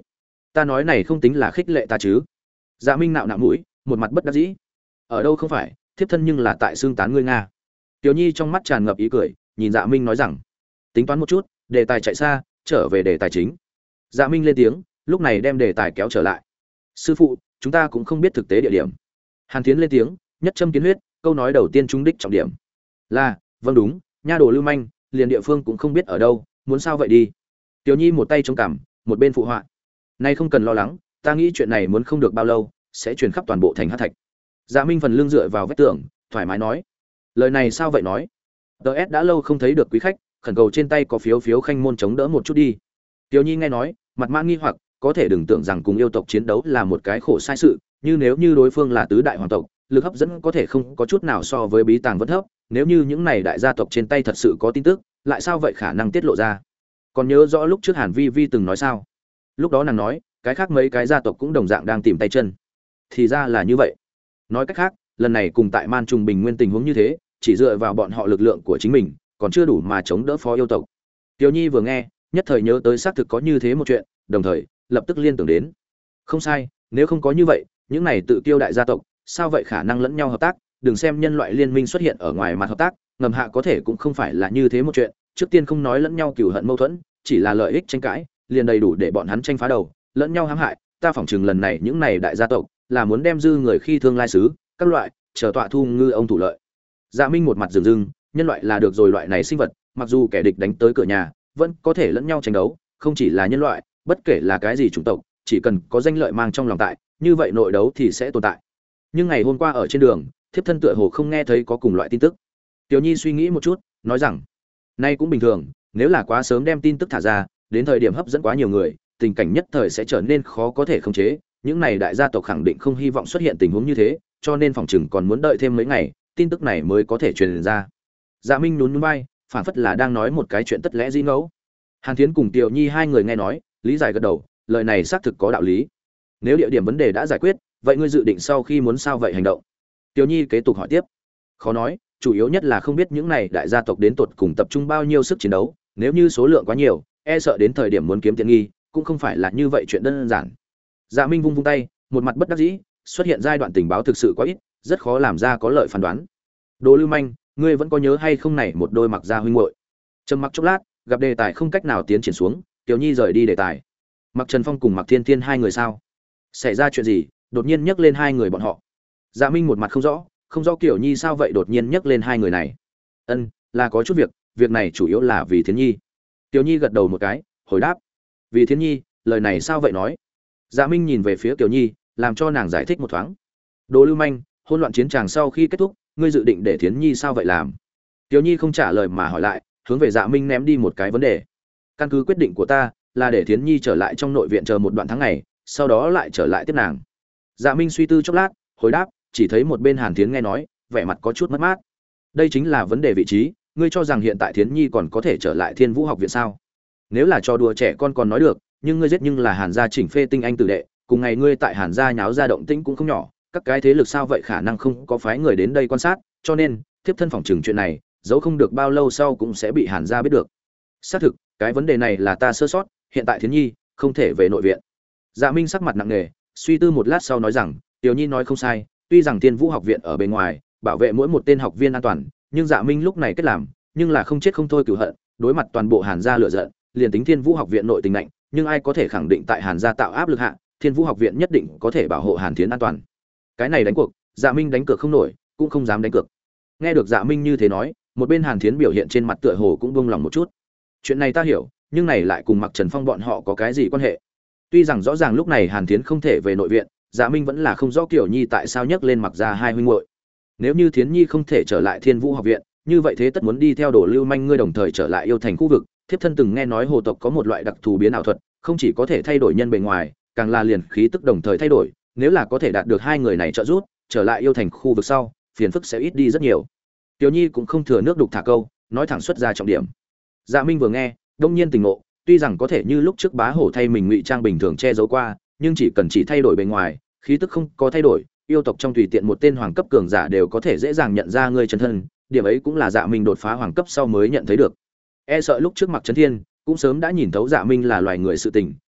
Ta nói này không tính là khích lệ ta chứ? Dạ Minh nạo nạo mũi, một mặt bất đắc dĩ. Ở đâu không phải, thiếp thân nhưng là tại xương tán ngươi nga. Tiểu Nhi trong mắt tràn ngập ý cười, nhìn Dạ Minh nói rằng, tính toán một chút, đề tài chạy xa, trở về đề tài chính. Dạ Minh lên tiếng, lúc này đem đề tài kéo trở lại. Sư phụ, chúng ta cũng không biết thực tế địa điểm. Hàn Thiến lên tiếng, nhất châm kiến huyết, câu nói đầu tiên trúng đích trọng điểm. Là, vâng đúng, nha đồ lưu manh, liền địa phương cũng không biết ở đâu, muốn sao vậy đi. Tiểu Nhi một tay chống cằm, một bên phụ họa. Nay không cần lo lắng, ta nghĩ chuyện này muốn không được bao lâu, sẽ truyền khắp toàn bộ thành Hắc Thạch. Dạ Minh phần lưng dựa vào vách tường, thoải mái nói. Lời này sao vậy nói? DS đã lâu không thấy được quý khách, khẩn cầu trên tay có phiếu phiếu khanh môn chống đỡ một chút đi. Tiểu Nhi nghe nói, mặt mãn nghi hoặc, có thể đừng tưởng rằng cùng yêu tộc chiến đấu là một cái khổ sai sự, như nếu như đối phương là tứ đại hoàng tộc, lực hấp dẫn có thể không có chút nào so với bí tàng vẫn thấp, nếu như những này đại gia tộc trên tay thật sự có tin tức, lại sao vậy khả năng tiết lộ ra? Còn nhớ rõ lúc trước Hàn Vi Vi từng nói sao? Lúc đó nàng nói, cái khác mấy cái gia tộc cũng đồng dạng đang tìm tay chân. Thì ra là như vậy. Nói cách khác, lần này cùng tại Man Trùng Bình nguyên tình huống như thế, chỉ dựa vào bọn họ lực lượng của chính mình, còn chưa đủ mà chống đỡ phó yêu tộc. Tiểu Nhi vừa nghe, nhất thời nhớ tới xác thực có như thế một chuyện, đồng thời lập tức liên tưởng đến. Không sai, nếu không có như vậy, những này tự kiêu đại gia tộc, sao vậy khả năng lẫn nhau hợp tác, đừng xem nhân loại liên minh xuất hiện ở ngoài mặt hợp tác, ngầm hạ có thể cũng không phải là như thế một chuyện, trước tiên không nói lẫn nhau cừu hận mâu thuẫn, chỉ là lợi ích tranh cãi, liền đầy đủ để bọn hắn tranh phá đầu, lẫn nhau hãm hại, ta phỏng chừng lần này những này đại gia tộc là muốn đem dư người khi thương lai sứ, các loại, chờ tọa thu ngư ông thủ lợi. Dạ Minh một mặt rừng rưng, nhân loại là được rồi loại này sinh vật, mặc dù kẻ địch đánh tới cửa nhà, vẫn có thể lẫn nhau tranh đấu, không chỉ là nhân loại, bất kể là cái gì chủng tộc, chỉ cần có danh lợi mang trong lòng tại, như vậy nội đấu thì sẽ tồn tại. Nhưng ngày hôm qua ở trên đường, thiếp thân tựa hồ không nghe thấy có cùng loại tin tức. Tiểu Nhi suy nghĩ một chút, nói rằng, nay cũng bình thường, nếu là quá sớm đem tin tức thả ra, đến thời điểm hấp dẫn quá nhiều người, tình cảnh nhất thời sẽ trở nên khó có thể khống chế, những này đại gia tộc khẳng định không hy vọng xuất hiện tình huống như thế, cho nên phòng chừng còn muốn đợi thêm mấy ngày, tin tức này mới có thể truyền ra. Dạ Minh nhún nhún vai, phản phất là đang nói một cái chuyện tất lẽ dĩ ngẫu. Hàn Thiến cùng Tiểu Nhi hai người nghe nói, lý giải gật đầu, lời này xác thực có đạo lý. Nếu địa điểm vấn đề đã giải quyết, vậy ngươi dự định sau khi muốn sao vậy hành động? Tiểu Nhi kế tục hỏi tiếp. Khó nói, chủ yếu nhất là không biết những này đại gia tộc đến tột cùng tập trung bao nhiêu sức chiến đấu, nếu như số lượng quá nhiều, e sợ đến thời điểm muốn kiếm tiện nghi, cũng không phải là như vậy chuyện đơn giản. Dạ Minh vung vung tay, một mặt bất đắc dĩ, xuất hiện giai đoạn tình báo thực sự quá ít, rất khó làm ra có lợi phán đoán. Đồ lưu manh, ngươi vẫn có nhớ hay không này một đôi mặc gia huynh muội? Trầm mặc chốc lát, gặp đề tài không cách nào tiến triển xuống, Tiểu Nhi rời đi đề tài. Mặc Trần Phong cùng Mặc Thiên Thiên hai người sao? Xảy ra chuyện gì? Đột nhiên nhắc lên hai người bọn họ. Dạ Minh một mặt không rõ Tiểu Nhi sao vậy đột nhiên nhắc lên hai người này. Ân, là có chút việc này chủ yếu là vì Thiến Nhi. Tiểu Nhi gật đầu một cái, hồi đáp. Vì Thiến Nhi, lời này sao vậy nói? Dạ Minh nhìn về phía Tiểu Nhi, làm cho nàng giải thích một thoáng. Đồ lưu manh, hỗn loạn chiến tràng sau khi kết thúc, ngươi dự định để Thiến Nhi sao vậy làm? Tiểu Nhi không trả lời mà hỏi lại, hướng về Dạ Minh ném đi một cái vấn đề. Căn cứ quyết định của ta, là để Thiến Nhi trở lại trong nội viện chờ một đoạn tháng ngày, sau đó lại trở lại tiếp nàng. Dạ Minh suy tư chốc lát, hồi đáp, chỉ thấy một bên Hàn Thiến nghe nói, vẻ mặt có chút mất mát. Đây chính là vấn đề vị trí, ngươi cho rằng hiện tại Thiến Nhi còn có thể trở lại Thiên Vũ học viện sao? Nếu là trò đùa trẻ con còn nói được, nhưng ngươi giết nhưng là Hàn gia chỉnh phê tinh anh tử đệ, cùng ngày ngươi tại Hàn gia nháo ra động tĩnh cũng không nhỏ, các cái thế lực sao vậy khả năng không có phái người đến đây quan sát, cho nên, thiếp thân phòng trừng chuyện này, dẫu không được bao lâu sau cũng sẽ bị Hàn gia biết được. Xác thực, cái vấn đề này là ta sơ sót, hiện tại Thiến Nhi không thể về nội viện. Dạ Minh sắc mặt nặng nề, suy tư một lát sau nói rằng, Tiểu Nhi nói không sai, tuy rằng Thiên Vũ học viện ở bên ngoài, bảo vệ mỗi một tên học viên an toàn, nhưng Dạ Minh lúc này kết làm, nhưng là không chết không thôi cửu hận, đối mặt toàn bộ Hàn gia lửa giận, liền tính Thiên Vũ học viện nội tình mạnh, nhưng ai có thể khẳng định tại Hàn gia tạo áp lực hạ, Thiên Vũ học viện nhất định có thể bảo hộ Hàn Thiến an toàn. Cái này đánh cuộc, Dạ Minh đánh cược không nổi, cũng không dám đánh cược. Nghe được Dạ Minh như thế nói, một bên Hàn Thiến biểu hiện trên mặt tựa hồ cũng buông lòng một chút. Chuyện này ta hiểu, nhưng này lại cùng Mặc Trần Phong bọn họ có cái gì quan hệ? Tuy rằng rõ ràng lúc này Hàn Thiến không thể về nội viện, Dạ Minh vẫn là không rõ Tiểu Nhi tại sao nhắc lên Mặc gia hai huynh muội. Nếu như Thiến Nhi không thể trở lại Thiên Vũ học viện, như vậy thế tất muốn đi theo Đồ Lưu Manh ngươi đồng thời trở lại yêu thành khu vực. Thiếp thân từng nghe nói hồ tộc có một loại đặc thù biến ảo thuật, không chỉ có thể thay đổi nhân bề ngoài, càng là liền khí tức đồng thời thay đổi, nếu là có thể đạt được hai người này trợ giúp, trở lại yêu thành khu vực sau, phiền phức sẽ ít đi rất nhiều. Tiểu Nhi cũng không thừa nước đục thả câu, nói thẳng xuất ra trọng điểm. Dạ Minh vừa nghe, đông nhiên tỉnh ngộ, tuy rằng có thể như lúc trước bá hổ thay mình ngụy trang bình thường che giấu qua, nhưng chỉ cần chỉ thay đổi bề ngoài, khí tức không có thay đổi, yêu tộc trong tùy tiện một tên hoàng cấp cường giả đều có thể dễ dàng nhận ra ngươi chân thân, điểm ấy cũng là Dạ Minh đột phá hoàng cấp sau mới nhận thấy được. E sợ lúc trước Mặc Trấn Thiên cũng sớm đã nhìn thấu Dạ Minh là loài người sự tình,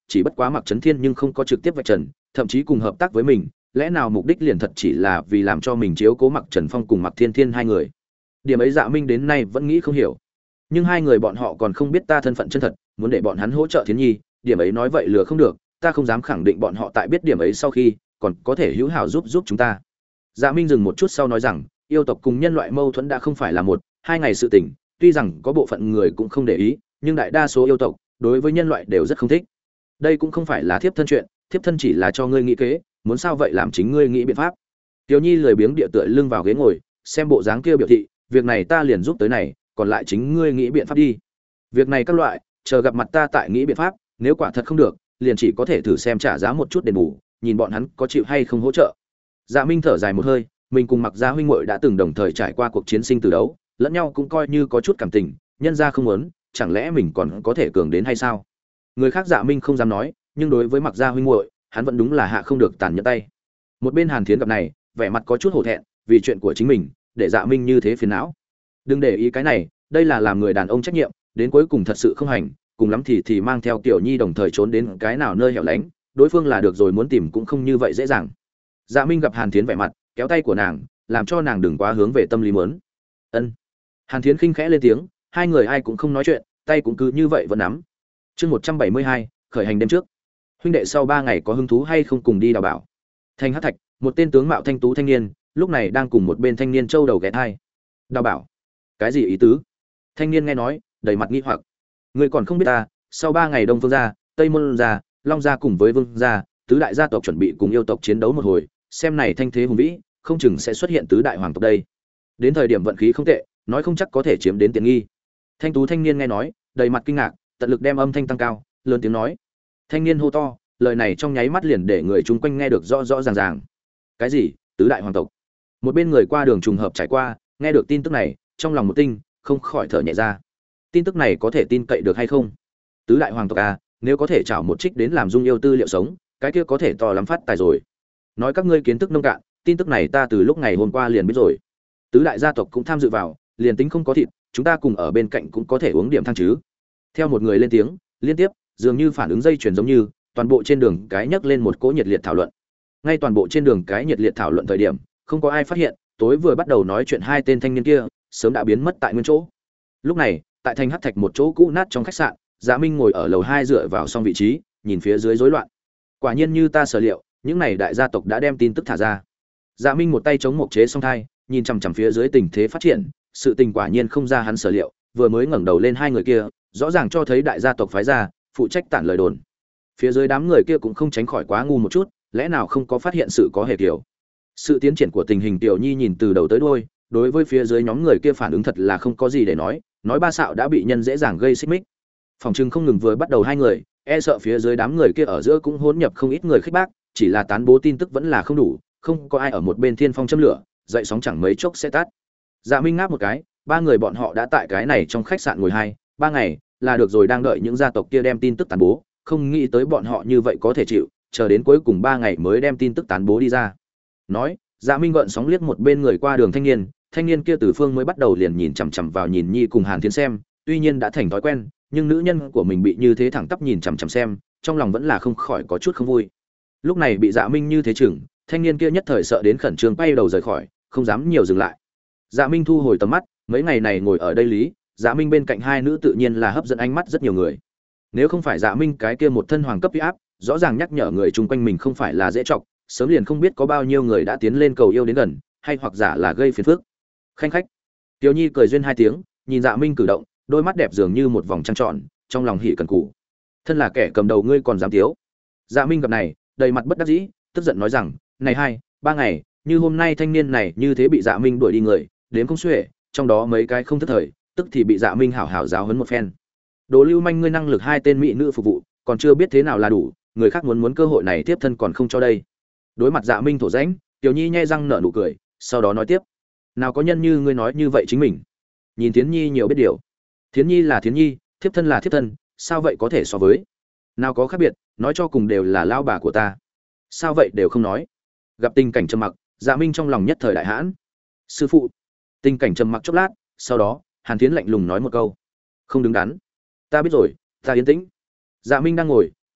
chỉ bất quá Mặc Chấn Thiên nhưng không có trực tiếp vạch trần, thậm chí cùng hợp tác với mình, lẽ nào mục đích liền thật chỉ là vì làm cho mình chiếu cố Mặc Trần Phong cùng Mặc Thiên Thiên hai người. Điểm ấy Dạ Minh đến nay vẫn nghĩ không hiểu. Nhưng hai người bọn họ còn không biết ta thân phận chân thật, muốn để bọn hắn hỗ trợ Thiến Nhi, điểm ấy nói vậy lừa không được, ta không dám khẳng định bọn họ tại biết điểm ấy sau khi còn có thể hữu hảo giúp chúng ta. Dạ Minh dừng một chút sau nói rằng, yêu tộc cùng nhân loại mâu thuẫn đã không phải là một, hai ngày sự tình, tuy rằng có bộ phận người cũng không để ý, nhưng đại đa số yêu tộc đối với nhân loại đều rất không thích. Đây cũng không phải là thiếp thân chuyện, thiếp thân chỉ là cho ngươi nghĩ kế, muốn sao vậy làm chính ngươi nghĩ biện pháp. Tiểu Nhi lười biếng địa tựa lưng vào ghế ngồi, xem bộ dáng kia biểu thị, việc này ta liền giúp tới này, còn lại chính ngươi nghĩ biện pháp đi. Việc này các loại, chờ gặp mặt ta tại nghĩ biện pháp, nếu quả thật không được, liền chỉ có thể thử xem trả giá một chút đền bù, nhìn bọn hắn có chịu hay không hỗ trợ. Dạ Minh thở dài một hơi, mình cùng Mặc Gia huynh muội đã từng đồng thời trải qua cuộc chiến sinh tử đấu, lẫn nhau cũng coi như có chút cảm tình, nhân gia không muốn, chẳng lẽ mình còn có thể cường đến hay sao? Người khác Dạ Minh không dám nói, nhưng đối với Mặc Gia huynh muội, hắn vẫn đúng là hạ không được tàn nhẫn tay. Một bên Hàn Thiến gặp này, vẻ mặt có chút hổ thẹn, vì chuyện của chính mình, để Dạ Minh như thế phiền não. Đừng để ý cái này, đây là làm người đàn ông trách nhiệm, đến cuối cùng thật sự không hành, cùng lắm thì mang theo Tiểu Nhi đồng thời trốn đến cái nào nơi hẻo lánh, đối phương là được rồi, muốn tìm cũng không như vậy dễ dàng. Dạ Minh gặp Hàn Thiến vẻ mặt, kéo tay của nàng, làm cho nàng đừng quá hướng về tâm lý muốn. Ân. Hàn Thiến khinh khẽ lên tiếng, hai người ai cũng không nói chuyện, tay cũng cứ như vậy vẫn nắm. Chương 172, khởi hành đêm trước. Huynh đệ sau 3 ngày có hứng thú hay không cùng đi đào bảo? Thanh Hắc Thạch, một tên tướng mạo thanh tú thanh niên, lúc này đang cùng một bên thanh niên châu đầu ghé thai. Đào bảo? Cái gì ý tứ? Thanh niên nghe nói, đầy mặt nghi hoặc. Ngươi còn không biết ta, sau 3 ngày Đông Phương gia, Tây Môn gia, Long gia cùng với Vương gia, tứ đại gia tộc chuẩn bị cùng yêu tộc chiến đấu một hồi, xem này thanh thế hùng vĩ, không chừng sẽ xuất hiện tứ đại hoàng tộc đây. Đến thời điểm vận khí không tệ, nói không chắc có thể chiếm đến tiện nghi. Thanh tú thanh niên nghe nói, đầy mặt kinh ngạc, tận lực đem âm thanh tăng cao, lớn tiếng nói. Thanh niên hô to, lời này trong nháy mắt liền để người chung quanh nghe được rõ rõ ràng ràng. Cái gì? Tứ đại hoàng tộc? Một bên người qua đường trùng hợp trải qua, nghe được tin tức này, trong lòng một tinh, không khỏi thở nhẹ ra. Tin tức này có thể tin cậy được hay không? Tứ đại hoàng tộc à, nếu có thể chảo một trích đến làm dung yêu tư liệu sống, cái kia có thể to lắm phát tài rồi. Nói các ngươi kiến thức nông cạn, tin tức này ta từ lúc ngày hôm qua liền biết rồi. Tứ đại gia tộc cũng tham dự vào, liền tính không có thịt, chúng ta cùng ở bên cạnh cũng có thể uống điểm thang chứ. Theo một người lên tiếng, liên tiếp, dường như phản ứng dây chuyền giống như, toàn bộ trên đường cái nhấc lên một cỗ nhiệt liệt thảo luận. Ngay toàn bộ trên đường cái nhiệt liệt thảo luận thời điểm, không có ai phát hiện, tối vừa bắt đầu nói chuyện hai tên thanh niên kia, sớm đã biến mất tại nguyên chỗ. Lúc này, tại Thanh Hắc Thạch một chỗ cũ nát trong khách sạn, Dạ Minh ngồi ở lầu 2 dựa vào xong vị trí, nhìn phía dưới rối loạn. Quả nhiên như ta sở liệu, những này đại gia tộc đã đem tin tức thả ra. Dạ Minh một tay chống mộc chế song thai, nhìn chằm chằm phía dưới tình thế phát triển, sự tình quả nhiên không ra hắn sở liệu, vừa mới ngẩng đầu lên hai người kia, rõ ràng cho thấy đại gia tộc phái ra, phụ trách tản lời đồn. Phía dưới đám người kia cũng không tránh khỏi quá ngu một chút, lẽ nào không có phát hiện sự có hề kiểu. Sự tiến triển của tình hình Tiểu Nhi nhìn từ đầu tới đuôi, đối với phía dưới nhóm người kia phản ứng thật là không có gì để nói ba xạo đã bị nhân dễ dàng gây xích mích. Phòng trưng không ngừng vừa bắt đầu hai người, e sợ phía dưới đám người kia ở giữa cũng hỗn nhập không ít người khích bác, chỉ là tán bố tin tức vẫn là không đủ, không có ai ở một bên thiên phong châm lửa, dậy sóng chẳng mấy chốc sẽ tắt. Dạ Minh ngáp một cái, ba người bọn họ đã tại cái này trong khách sạn ngồi 2-3 ngày, là được rồi, đang đợi những gia tộc kia đem tin tức tán bố, không nghĩ tới bọn họ như vậy có thể chịu, chờ đến cuối cùng 3 ngày mới đem tin tức tán bố đi ra. Nói, Dạ Minh gợn sóng liếc một bên người qua đường thanh niên kia từ phương mới bắt đầu liền nhìn chằm chằm vào nhìn Nhi cùng Hàn Thiên xem, tuy nhiên đã thành thói quen, nhưng nữ nhân của mình bị như thế thẳng tắp nhìn chằm chằm xem, trong lòng vẫn là không khỏi có chút không vui. Lúc này bị Dạ Minh như thế chừng, thanh niên kia nhất thời sợ đến khẩn trương quay đầu rời khỏi, không dám nhiều dừng lại. Dạ Minh thu hồi tầm mắt, mấy ngày này ngồi ở đây lý, Dạ Minh bên cạnh hai nữ tự nhiên là hấp dẫn ánh mắt rất nhiều người. Nếu không phải Dạ Minh cái kia một thân hoàng cấp uy áp, rõ ràng nhắc nhở người chung quanh mình không phải là dễ chọc, sớm liền không biết có bao nhiêu người đã tiến lên cầu yêu đến gần, hay hoặc giả là gây phiền phức. Khanh khách. Tiểu Nhi cười duyên hai tiếng, nhìn Dạ Minh cử động, đôi mắt đẹp dường như một vòng trăng tròn, trong lòng hỉ cần cù. Thân là kẻ cầm đầu ngươi còn dám tiếu? Dạ Minh gặp này, đầy mặt bất đắc dĩ, tức giận nói rằng, này 2-3 ngày, như hôm nay thanh niên này như thế bị Dạ Minh đuổi đi người, đến không xuể, trong đó mấy cái không thất thời, tức thì bị Dạ Minh hảo hảo giáo huấn một phen. Đồ lưu manh ngươi năng lực hai tên mỹ nữ phục vụ, còn chưa biết thế nào là đủ, người khác muốn cơ hội này tiếp thân còn không cho đây. Đối mặt Dạ Minh thổ rãnh, Tiểu Nhi nhe răng nở nụ cười, sau đó nói tiếp, nào có nhân như ngươi nói như vậy chính mình. Nhìn Thiến Nhi nhiều biết điều. Thiến Nhi là Thiến Nhi, thiếp thân là thiếp thân, sao vậy có thể so với? Nào có khác biệt, nói cho cùng đều là lao bà của ta. Sao vậy đều không nói? Gặp tình cảnh trầm mặc, Dạ Minh trong lòng nhất thời đại hãn. Sư phụ. Tình cảnh trầm mặc chốc lát, sau đó, Hàn Thiến lạnh lùng nói một câu. Không đứng đắn. Ta biết rồi, ta yên tĩnh. Dạ Minh đang ngồi,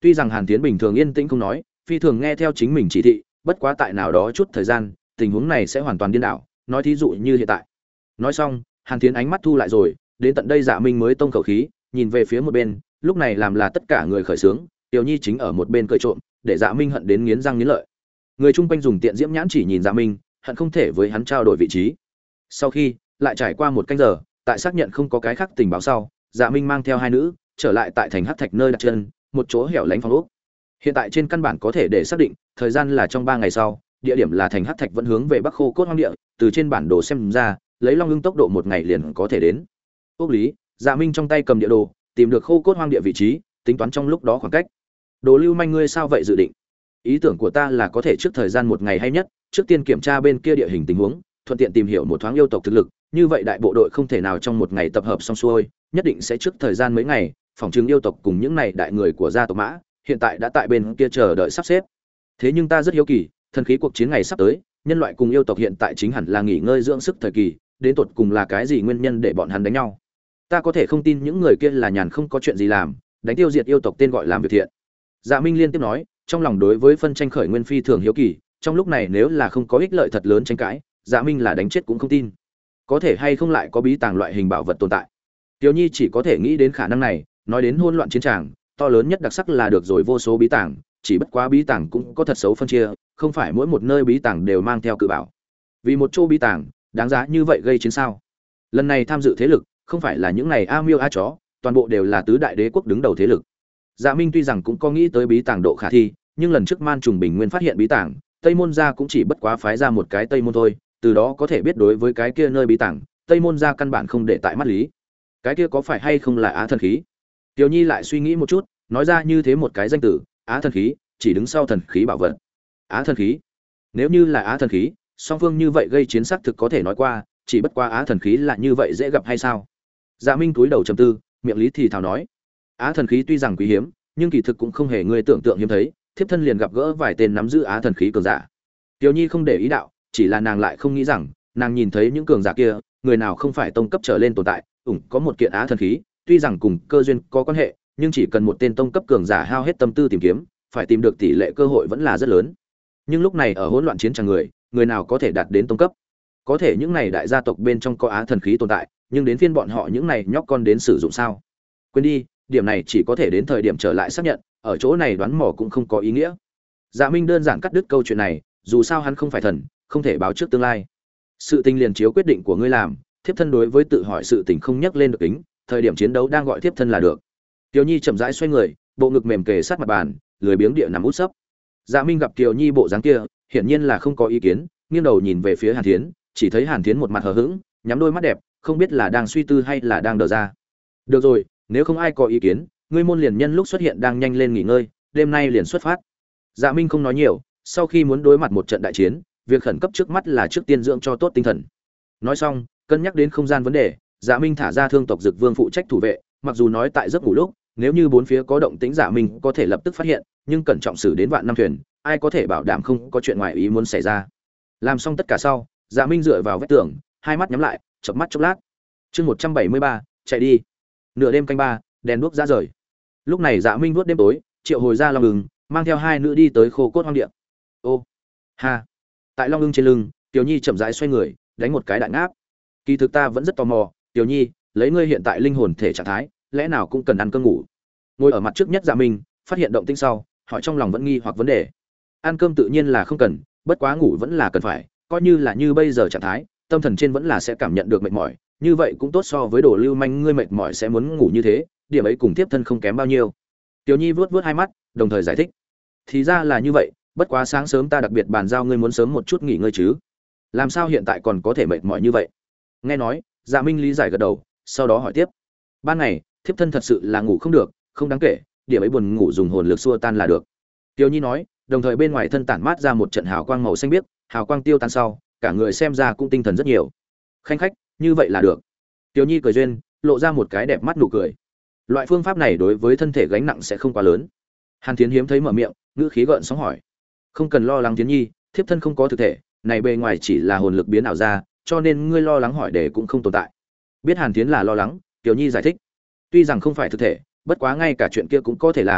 Tuy rằng Hàn Tiến bình thường yên tĩnh không nói, phi thường nghe theo chính mình chỉ thị, bất quá tại nào đó chút thời gian, tình huống này sẽ hoàn toàn điên đảo, nói thí dụ như hiện tại. Nói xong, Hàn Tiến ánh mắt thu lại rồi, đến tận đây Dạ Minh mới tông khẩu khí, nhìn về phía một bên, lúc này làm là tất cả người khởi sướng, Tiểu Nhi chính ở một bên cười trộm, để Dạ Minh hận đến nghiến răng nghiến lợi. Người chung quanh dùng tiện diễm nhãn chỉ nhìn Dạ Minh, hận không thể với hắn trao đổi vị trí. Sau khi lại trải qua một canh giờ, tại xác nhận không có cái khác tình báo sau, Dạ Minh mang theo hai nữ trở lại tại thành Hắc Thạch nơi đặt chân, một chỗ hẻo lánh phòng ốc. Hiện tại trên căn bản có thể để xác định, thời gian là trong 3 ngày sau, địa điểm là thành Hắc Thạch vẫn hướng về Bắc Khô Cốt hoang địa, từ trên bản đồ xem ra, lấy Long Ưng tốc độ 1 ngày liền có thể đến. Ốc lý, Dạ Minh trong tay cầm địa đồ, tìm được Khô Cốt hoang địa vị trí, tính toán trong lúc đó khoảng cách. Đồ Lưu Manh ngươi sao vậy dự định? Ý tưởng của ta là có thể trước thời gian 1 ngày hay nhất, trước tiên kiểm tra bên kia địa hình tình huống, thuận tiện tìm hiểu một thoáng yêu tộc thực lực, như vậy đại bộ đội không thể nào trong 1 ngày tập hợp xong xuôi, nhất định sẽ trước thời gian mấy ngày, phòng trừng yêu tộc cùng những này đại người của gia tộc Mã, hiện tại đã tại bên kia chờ đợi sắp xếp. Thế nhưng ta rất hiếu kỳ, thần khí cuộc chiến ngày sắp tới, nhân loại cùng yêu tộc hiện tại chính hẳn là nghỉ ngơi dưỡng sức thời kỳ, đến tột cùng là cái gì nguyên nhân để bọn hắn đánh nhau? Ta có thể không tin những người kia là nhàn không có chuyện gì làm, đánh tiêu diệt yêu tộc tên gọi làm việc thiện. Dạ Minh liên tiếp nói, trong lòng đối với phân tranh khởi nguyên phi thường hiếu kỳ, trong lúc này nếu là không có ích lợi thật lớn tranh cãi, Dạ Minh là đánh chết cũng không tin. Có thể hay không lại có bí tàng loại hình bảo vật tồn tại. Tiểu Nhi chỉ có thể nghĩ đến khả năng này, nói đến hỗn loạn chiến tràng, to lớn nhất đặc sắc là được rồi vô số bí tàng, chỉ bất quá bí tàng cũng có thật xấu phân chia, không phải mỗi một nơi bí tàng đều mang theo cự bảo. Vì một chỗ bí tàng, đáng giá như vậy gây chiến sao? Lần này tham dự thế lực, không phải là những này a miêu a chó, toàn bộ đều là tứ đại đế quốc đứng đầu thế lực. Dạ Minh tuy rằng cũng có nghĩ tới bí tàng độ khả thi, nhưng lần trước Man Trùng Bình Nguyên phát hiện bí tàng, Tây Môn gia cũng chỉ bất quá phái ra một cái Tây Môn thôi, từ đó có thể biết đối với cái kia nơi bí tàng, Tây Môn gia căn bản không để tại mắt lý. Cái kia có phải hay không là Á thần khí? Tiểu Nhi lại suy nghĩ một chút, nói ra như thế một cái danh từ, Á thần khí, chỉ đứng sau thần khí bảo vật. Á thần khí? Nếu như là Á thần khí, song phương như vậy gây chiến xác thực có thể nói qua, chỉ bất quá Á thần khí là như vậy dễ gặp hay sao? Dạ Minh cúi đầu trầm tư, miệng lý thì thào nói: Á thần khí tuy rằng quý hiếm, nhưng kỳ thực cũng không hề người tưởng tượng hiếm thấy, thiếp thân liền gặp gỡ vài tên nắm giữ Á thần khí cường giả. Tiểu Nhi không để ý đạo, chỉ là nàng lại không nghĩ rằng, nàng nhìn thấy những cường giả kia, người nào không phải tông cấp trở lên tồn tại, có một kiện Á thần khí, tuy rằng cùng cơ duyên có quan hệ, nhưng chỉ cần một tên tông cấp cường giả hao hết tâm tư tìm kiếm, phải tìm được tỷ lệ cơ hội vẫn là rất lớn. Nhưng lúc này ở hỗn loạn chiến tràng người nào có thể đạt đến tông cấp? Có thể những này đại gia tộc bên trong có Á thần khí tồn tại, nhưng đến phiên bọn họ những này nhóc con đến sử dụng sao? Quên đi, điểm này chỉ có thể đến thời điểm trở lại xác nhận, ở chỗ này đoán mò cũng không có ý nghĩa. Dạ Minh đơn giản cắt đứt câu chuyện này, dù sao hắn không phải thần, không thể báo trước tương lai. Sự tình liền chiếu quyết định của ngươi làm, thiếp thân đối với tự hỏi sự tình không nhắc lên được tính, thời điểm chiến đấu đang gọi thiếp thân là được. Kiều Nhi chậm rãi xoay người, bộ ngực mềm kề sát mặt bàn, lười biếng địa nằm út sấp. Dạ Minh gặp Kiều Nhi bộ dáng kia, hiển nhiên là không có ý kiến, nghiêng đầu nhìn về phía Hàn Thiến, chỉ thấy Hàn Thiến một mặt hờ hững, nhắm đôi mắt đẹp, không biết là đang suy tư hay là đang đờ ra. Được rồi, nếu không ai có ý kiến, ngươi môn liền nhân lúc xuất hiện đang nhanh lên nghỉ ngơi, đêm nay liền xuất phát. Dạ Minh không nói nhiều, sau khi muốn đối mặt một trận đại chiến, việc khẩn cấp trước mắt là trước tiên dưỡng cho tốt tinh thần. Nói xong, cân nhắc đến không gian vấn đề, Dạ Minh thả ra Thương tộc Dực Vương phụ trách thủ vệ, mặc dù nói tại giấc ngủ lúc, nếu như bốn phía có động tĩnh Dạ Minh có thể lập tức phát hiện, nhưng cẩn trọng xử đến vạn năm thuyền, ai có thể bảo đảm không có chuyện ngoài ý muốn xảy ra. Làm xong tất cả sau, Dạ Minh dựa vào vách tường, hai mắt nhắm lại, chớp mắt chốc lát. Chương 173, chạy đi. Nửa đêm canh ba, đèn đuốc ra rời. Lúc này Dạ Minh vuốt đêm tối, triệu hồi ra Long Ưng, mang theo hai nữ đi tới Khô Cốt hoang địa. Ô, ha. Tại Long Ưng trên lưng, Tiểu Nhi chậm rãi xoay người, đánh một cái đại ngáp. Kỳ thực ta vẫn rất tò mò, Tiểu Nhi, lấy ngươi hiện tại linh hồn thể trạng thái, lẽ nào cũng cần ăn cơm ngủ? Ngồi ở mặt trước nhất Dạ Minh, phát hiện động tĩnh sau, hỏi trong lòng vẫn nghi hoặc vấn đề. Ăn cơm tự nhiên là không cần, bất quá ngủ vẫn là cần phải, coi như là như bây giờ trạng thái, tâm thần trên vẫn là sẽ cảm nhận được mệt mỏi, như vậy cũng tốt so với Đồ Lưu Manh ngươi mệt mỏi sẽ muốn ngủ như thế, điểm ấy cùng tiếp thân không kém bao nhiêu. Tiểu Nhi vuốt vuốt hai mắt, đồng thời giải thích. Thì ra là như vậy, bất quá sáng sớm ta đặc biệt bàn giao ngươi muốn sớm một chút nghỉ ngơi chứ. Làm sao hiện tại còn có thể mệt mỏi như vậy? Nghe nói, Dạ Minh lý giải gật đầu, sau đó hỏi tiếp. Ban ngày, thiếp thân thật sự là ngủ không được, không đáng kể, điểm ấy buồn ngủ dùng hồn lực xua tan là được. Tiểu Nhi nói, đồng thời bên ngoài thân tản mát ra một trận hào quang màu xanh biếc, hào quang tiêu tan sau, cả người xem ra cũng tinh thần rất nhiều. Khanh khách, như vậy là được. Tiểu Nhi cười duyên, lộ ra một cái đẹp mắt nụ cười. Loại phương pháp này đối với thân thể gánh nặng sẽ không quá lớn. Hàn Thiến hiếm thấy mở miệng, ngữ khí gợn sóng hỏi. Không cần lo lắng Thiến Nhi, thiếp thân không có thực thể, này bề ngoài chỉ là hồn lực biến ảo ra, cho nên ngươi lo lắng hỏi để cũng không tồn tại. Biết Hàn Thiến là lo lắng, Tiểu Nhi giải thích. Tuy rằng không phải thực thể, bất quá ngay cả chuyện kia cũng có thể làm,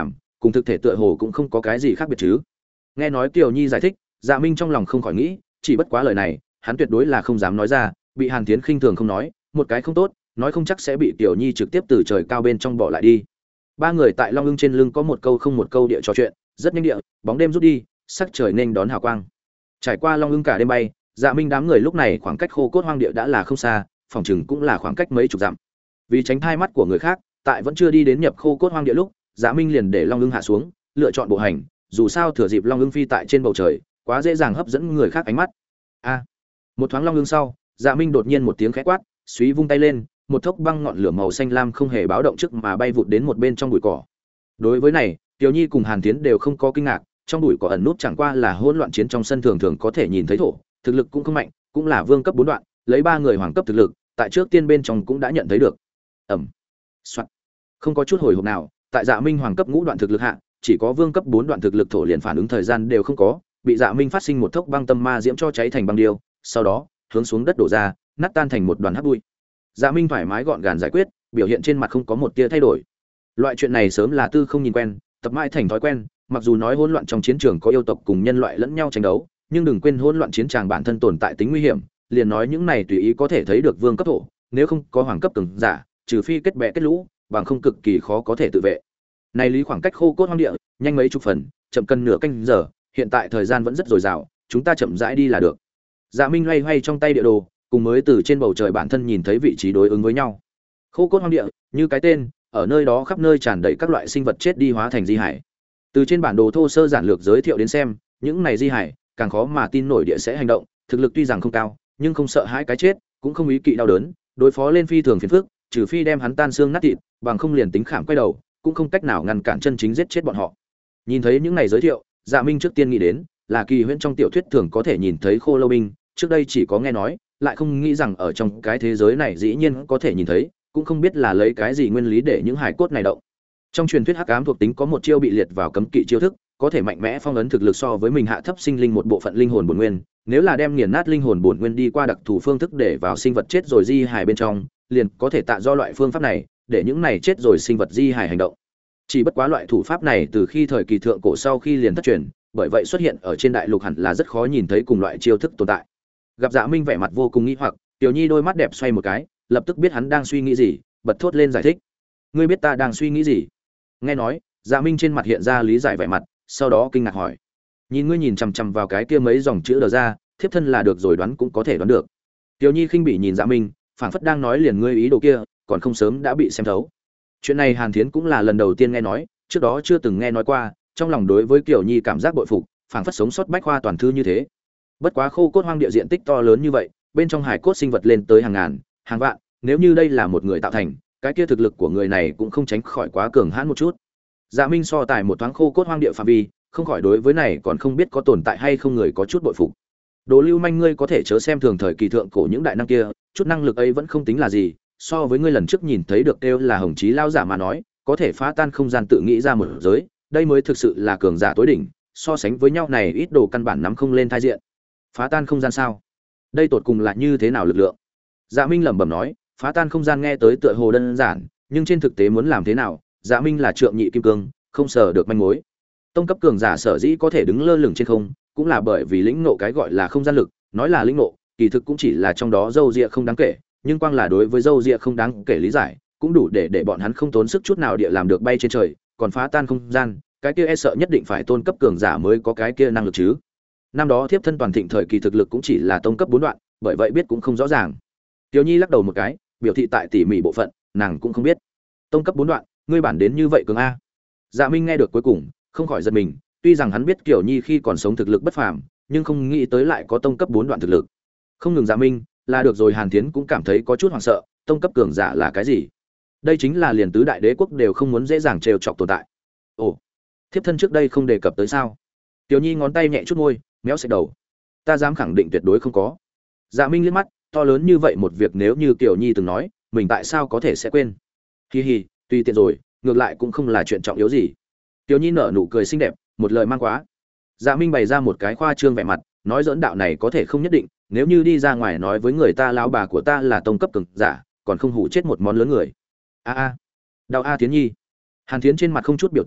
cùng thực thể tựa hồ cũng không có cái gì khác biệt chứ. Nghe nói Kiều Nhi giải thích, Dạ Minh trong lòng không khỏi nghĩ, chỉ bất quá lời này, hắn tuyệt đối là không dám nói ra, bị Hàn Thiến khinh thường không nói, một cái không tốt, nói không chắc sẽ bị Kiều Nhi trực tiếp từ trời cao bên trong bỏ lại đi. Ba người tại Long Ưng trên lưng có một câu không một câu địa trò chuyện, rất nhanh địa, bóng đêm rút đi, sắc trời nên đón hào quang. Trải qua Long Ưng cả đêm bay, Dạ Minh đám người lúc này khoảng cách Khô Cốt Hoang địa đã là không xa, phòng chừng cũng là khoảng cách mấy chục dặm. Vì tránh thai mắt của người khác, tại vẫn chưa đi đến nhập Khô Cốt Hoang địa lúc, Dạ Minh liền để Long Ưng hạ xuống, lựa chọn bộ hành, dù sao thừa dịp Long Ưng phi tại trên bầu trời, quá dễ dàng hấp dẫn người khác ánh mắt. A. Một thoáng Long Ưng sau, Dạ Minh đột nhiên một tiếng khẽ quát, suý vung tay lên, một thốc băng ngọn lửa màu xanh lam không hề báo động trước mà bay vụt đến một bên trong bụi cỏ. Đối với này, Tiểu Nhi cùng Hàn Tiến đều không có kinh ngạc, trong bụi cỏ ẩn nút chẳng qua là hỗn loạn chiến trong sân thường thường có thể nhìn thấy thổ, thực lực cũng không mạnh, cũng là vương cấp 4 đoạn, lấy 3 người hoàng cấp thực lực, tại trước tiên bên trong cũng đã nhận thấy được. Ầm. Soạt. Không có chút hồi hộp nào, tại Dạ Minh hoàng cấp ngũ đoạn thực lực hạ, chỉ có vương cấp 4 đoạn thực lực thổ liền phản ứng thời gian đều không có, bị Dạ Minh phát sinh một thốc băng tâm ma diễm cho cháy thành băng điêu, sau đó, hướng xuống đất đổ ra, nát tan thành một đoàn hắc bụi. Dạ Minh thoải mái gọn gàng giải quyết, biểu hiện trên mặt không có một tia thay đổi. Loại chuyện này sớm là tư không nhìn quen, tập mãi thành thói quen, mặc dù nói hỗn loạn trong chiến trường có yêu tộc cùng nhân loại lẫn nhau tranh đấu, nhưng đừng quên hỗn loạn chiến tràng bản thân tồn tại tính nguy hiểm, liền nói những này tùy ý có thể thấy được vương cấp thổ, nếu không có hoàng cấp cường giả, trừ phi kết bè kết lũ, bằng không cực kỳ khó có thể tự vệ. Này lý khoảng cách Khô Cốt Hoang địa, nhanh mấy chục phần, chậm cần nửa canh giờ, hiện tại thời gian vẫn rất dồi dào, chúng ta chậm rãi đi là được. Dạ Minh loay hoay trong tay địa đồ, cùng mới từ trên bầu trời bản thân nhìn thấy vị trí đối ứng với nhau. Khô Cốt Hoang địa, như cái tên, ở nơi đó khắp nơi tràn đầy các loại sinh vật chết đi hóa thành di hải. Từ trên bản đồ thô sơ giản lược giới thiệu đến xem, những này di hải, càng khó mà tin nổi địa sẽ hành động, thực lực tuy rằng không cao, nhưng không sợ hãi cái chết, cũng không ý kỵ đau đớn, đối phó lên phi thường phiền phức, trừ phi đem hắn tan xương nát thịt, bằng không liền tính khảm quay đầu, cũng không cách nào ngăn cản chân chính giết chết bọn họ. Nhìn thấy những này giới thiệu, Dạ Minh trước tiên nghĩ đến, là kỳ huyễn trong tiểu thuyết thường có thể nhìn thấy khô lâu binh, trước đây chỉ có nghe nói, lại không nghĩ rằng ở trong cái thế giới này dĩ nhiên có thể nhìn thấy, cũng không biết là lấy cái gì nguyên lý để những hài cốt này động. Trong truyền thuyết hắc ám thuộc tính có một chiêu bị liệt vào cấm kỵ chiêu thức, có thể mạnh mẽ phong ấn thực lực so với mình hạ thấp sinh linh một bộ phận linh hồn bổn nguyên, nếu là đem nghiền nát linh hồn bổn nguyên đi qua đặc thù phương thức để vào sinh vật chết rồi di hài bên trong, liền có thể tạo do loại phương pháp này, để những này chết rồi sinh vật di hài hành động. Chỉ bất quá loại thủ pháp này từ khi thời kỳ thượng cổ sau khi liền thất truyền, bởi vậy xuất hiện ở trên đại lục hẳn là rất khó nhìn thấy cùng loại chiêu thức tồn tại. Gặp Dạ Minh vẻ mặt vô cùng nghi hoặc, Tiểu Nhi đôi mắt đẹp xoay một cái, lập tức biết hắn đang suy nghĩ gì, bật thốt lên giải thích. Ngươi biết ta đang suy nghĩ gì? Nghe nói, Dạ Minh trên mặt hiện ra lý giải vẻ mặt, sau đó kinh ngạc hỏi. Nhìn ngươi nhìn chằm chằm vào cái kia mấy dòng chữ đờ ra, thiếp thân là được rồi đoán cũng có thể đoán được. Tiểu Nhi khinh bỉ nhìn Dạ Minh, phảng phất đang nói liền ngươi ý đồ kia, còn không sớm đã bị xem thấu. Chuyện này Hàn Thiến cũng là lần đầu tiên nghe nói, trước đó chưa từng nghe nói qua, trong lòng đối với Kiều Nhi cảm giác bội phục, phảng phất sống sót bách khoa toàn thư như thế. Bất quá Khô Cốt Hoang địa diện tích to lớn như vậy, bên trong hải cốt sinh vật lên tới hàng ngàn, hàng vạn, nếu như đây là một người tạo thành, cái kia thực lực của người này cũng không tránh khỏi quá cường hãn một chút. Dạ Minh so tài một thoáng Khô Cốt Hoang địa phạm vi, không khỏi đối với này còn không biết có tồn tại hay không người có chút bội phục. Đồ lưu manh ngươi có thể chớ xem thường thời kỳ thượng cổ những đại năng kia, chút năng lực ấy vẫn không tính là gì, so với ngươi lần trước nhìn thấy được kêu là hồng chí lao giả mà nói, có thể phá tan không gian tự nghĩ ra một giới, đây mới thực sự là cường giả tối đỉnh, so sánh với nhau này ít đồ căn bản nắm không lên thai diện. Phá tan không gian sao? Đây tột cùng là như thế nào lực lượng? Dạ Minh lẩm bẩm nói, phá tan không gian nghe tới tựa hồ đơn giản, nhưng trên thực tế muốn làm thế nào? Dạ Minh là trượng nhị kim cương, không sở được manh mối. Tông cấp cường giả sở dĩ có thể đứng lơ lửng trên không, cũng là bởi vì lĩnh ngộ cái gọi là không gian lực, nói là lĩnh ngộ, kỳ thực cũng chỉ là trong đó dâu dịa không đáng kể, nhưng quang là đối với dâu dịa không đáng kể lý giải, cũng đủ để bọn hắn không tốn sức chút nào địa làm được bay trên trời, còn phá tan không gian, cái kia e sợ nhất định phải tôn cấp cường giả mới có cái kia năng lực chứ. Năm đó thiếp thân toàn thịnh thời kỳ thực lực cũng chỉ là tông cấp 4 đoạn, bởi vậy biết cũng không rõ ràng. Tiểu Nhi lắc đầu một cái, biểu thị tại tỉ mỉ bộ phận, nàng cũng không biết. Tông cấp 4 đoạn, ngươi bản đến như vậy cường a? Dạ Minh nghe được cuối cùng, không khỏi giật mình, tuy rằng hắn biết Kiều Nhi khi còn sống thực lực bất phàm, nhưng không nghĩ tới lại có tông cấp 4 đoạn thực lực. Không ngừng Dạ Minh, là được rồi Hàn Thiến cũng cảm thấy có chút hoảng sợ, tông cấp cường giả là cái gì? Đây chính là liền tứ đại đế quốc đều không muốn dễ dàng trêu chọc tồn tại. Ồ, thiếp thân trước đây không đề cập tới sao? Tiểu Nhi ngón tay nhẹ chút môi, méo sạch đầu. Ta dám khẳng định tuyệt đối không có. Dạ Minh liếc mắt, to lớn như vậy một việc nếu như Kiều Nhi từng nói, mình tại sao có thể sẽ quên? Hi hi, tùy tiện rồi, ngược lại cũng không là chuyện trọng yếu gì. Tiểu Nhi nở nụ cười xinh đẹp, một lời mang quá. Dạ Minh bày ra một cái khoa trương vẻ mặt, nói dẫn đạo này có thể không nhất định, nếu như đi ra ngoài nói với người ta lão bà của ta là tông cấp cường giả, còn không hủ chết một món lớn người. A a, đau a Thiến Nhi. Hàn Thiến trên mặt không chút biểu tình,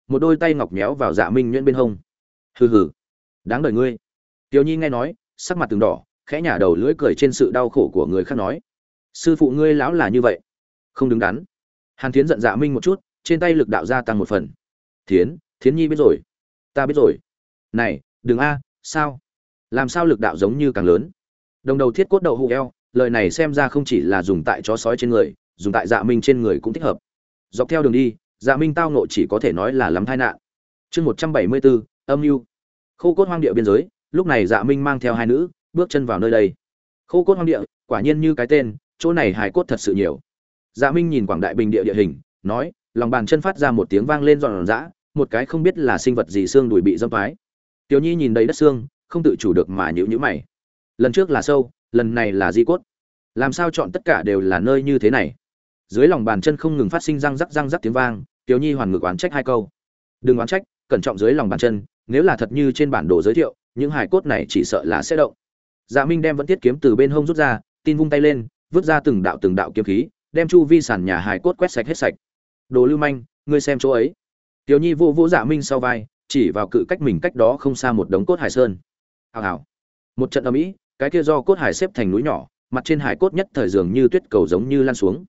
một đôi tay ngọc méo vào Dạ Minh nhuyễn bên hông. Hừ hừ, đáng đời ngươi. Tiểu Nhi nghe nói, sắc mặt từng đỏ, khẽ nhả đầu lưỡi cười trên sự đau khổ của người khác nói: sư phụ ngươi lão là như vậy, không đứng đắn. Hàn Thiến giận Dạ Minh một chút, trên tay lực đạo gia tăng một phần. Thiến Nhi biết rồi, ta biết rồi. Này, đừng a, sao? Làm sao lực đạo giống như càng lớn? Đồng đầu thiết cốt đậu hũ eo, lời này xem ra không chỉ là dùng tại chó sói trên người, dùng tại Dạ Minh trên người cũng thích hợp. Dọc theo đường đi, Dạ Minh tao ngộ chỉ có thể nói là lắm tai nạn. Chương 174, âm mưu. Khô cốt hoang địa biên giới, lúc này Dạ Minh mang theo hai nữ, bước chân vào nơi đây. Khô cốt hoang địa, quả nhiên như cái tên, chỗ này hài cốt thật sự nhiều. Dạ Minh nhìn quảng đại bình địa địa hình, nói, lòng bàn chân phát ra một tiếng vang lên giòn giã, một cái không biết là sinh vật gì xương đùi bị dâm phái. Tiểu Nhi nhìn đầy đất xương, không tự chủ được mà nhíu nhíu mày. Lần trước là sâu, lần này là di cốt. Làm sao chọn tất cả đều là nơi như thế này? Dưới lòng bàn chân không ngừng phát sinh răng rắc tiếng vang, Tiểu Nhi hoàn ngược oán trách hai câu. Đừng oán trách, cẩn trọng dưới lòng bàn chân, nếu là thật như trên bản đồ giới thiệu, những hài cốt này chỉ sợ là sẽ động. Dạ Minh đem vẫn thiết kiếm từ bên hông rút ra, tin vung tay lên, vứt ra từng đạo kiếm khí, đem chu vi sàn nhà hài cốt quét sạch hết sạch. Đồ lưu manh, ngươi xem chỗ ấy. Tiểu Nhi vô Dạ Minh sau vai, chỉ vào cự cách mình cách đó không xa một đống cốt hải sơn. Hào hào. Một trận ầm ĩ, cái kia do cốt hải xếp thành núi nhỏ, mặt trên hải cốt nhất thời dường như tuyết cầu giống như lan xuống.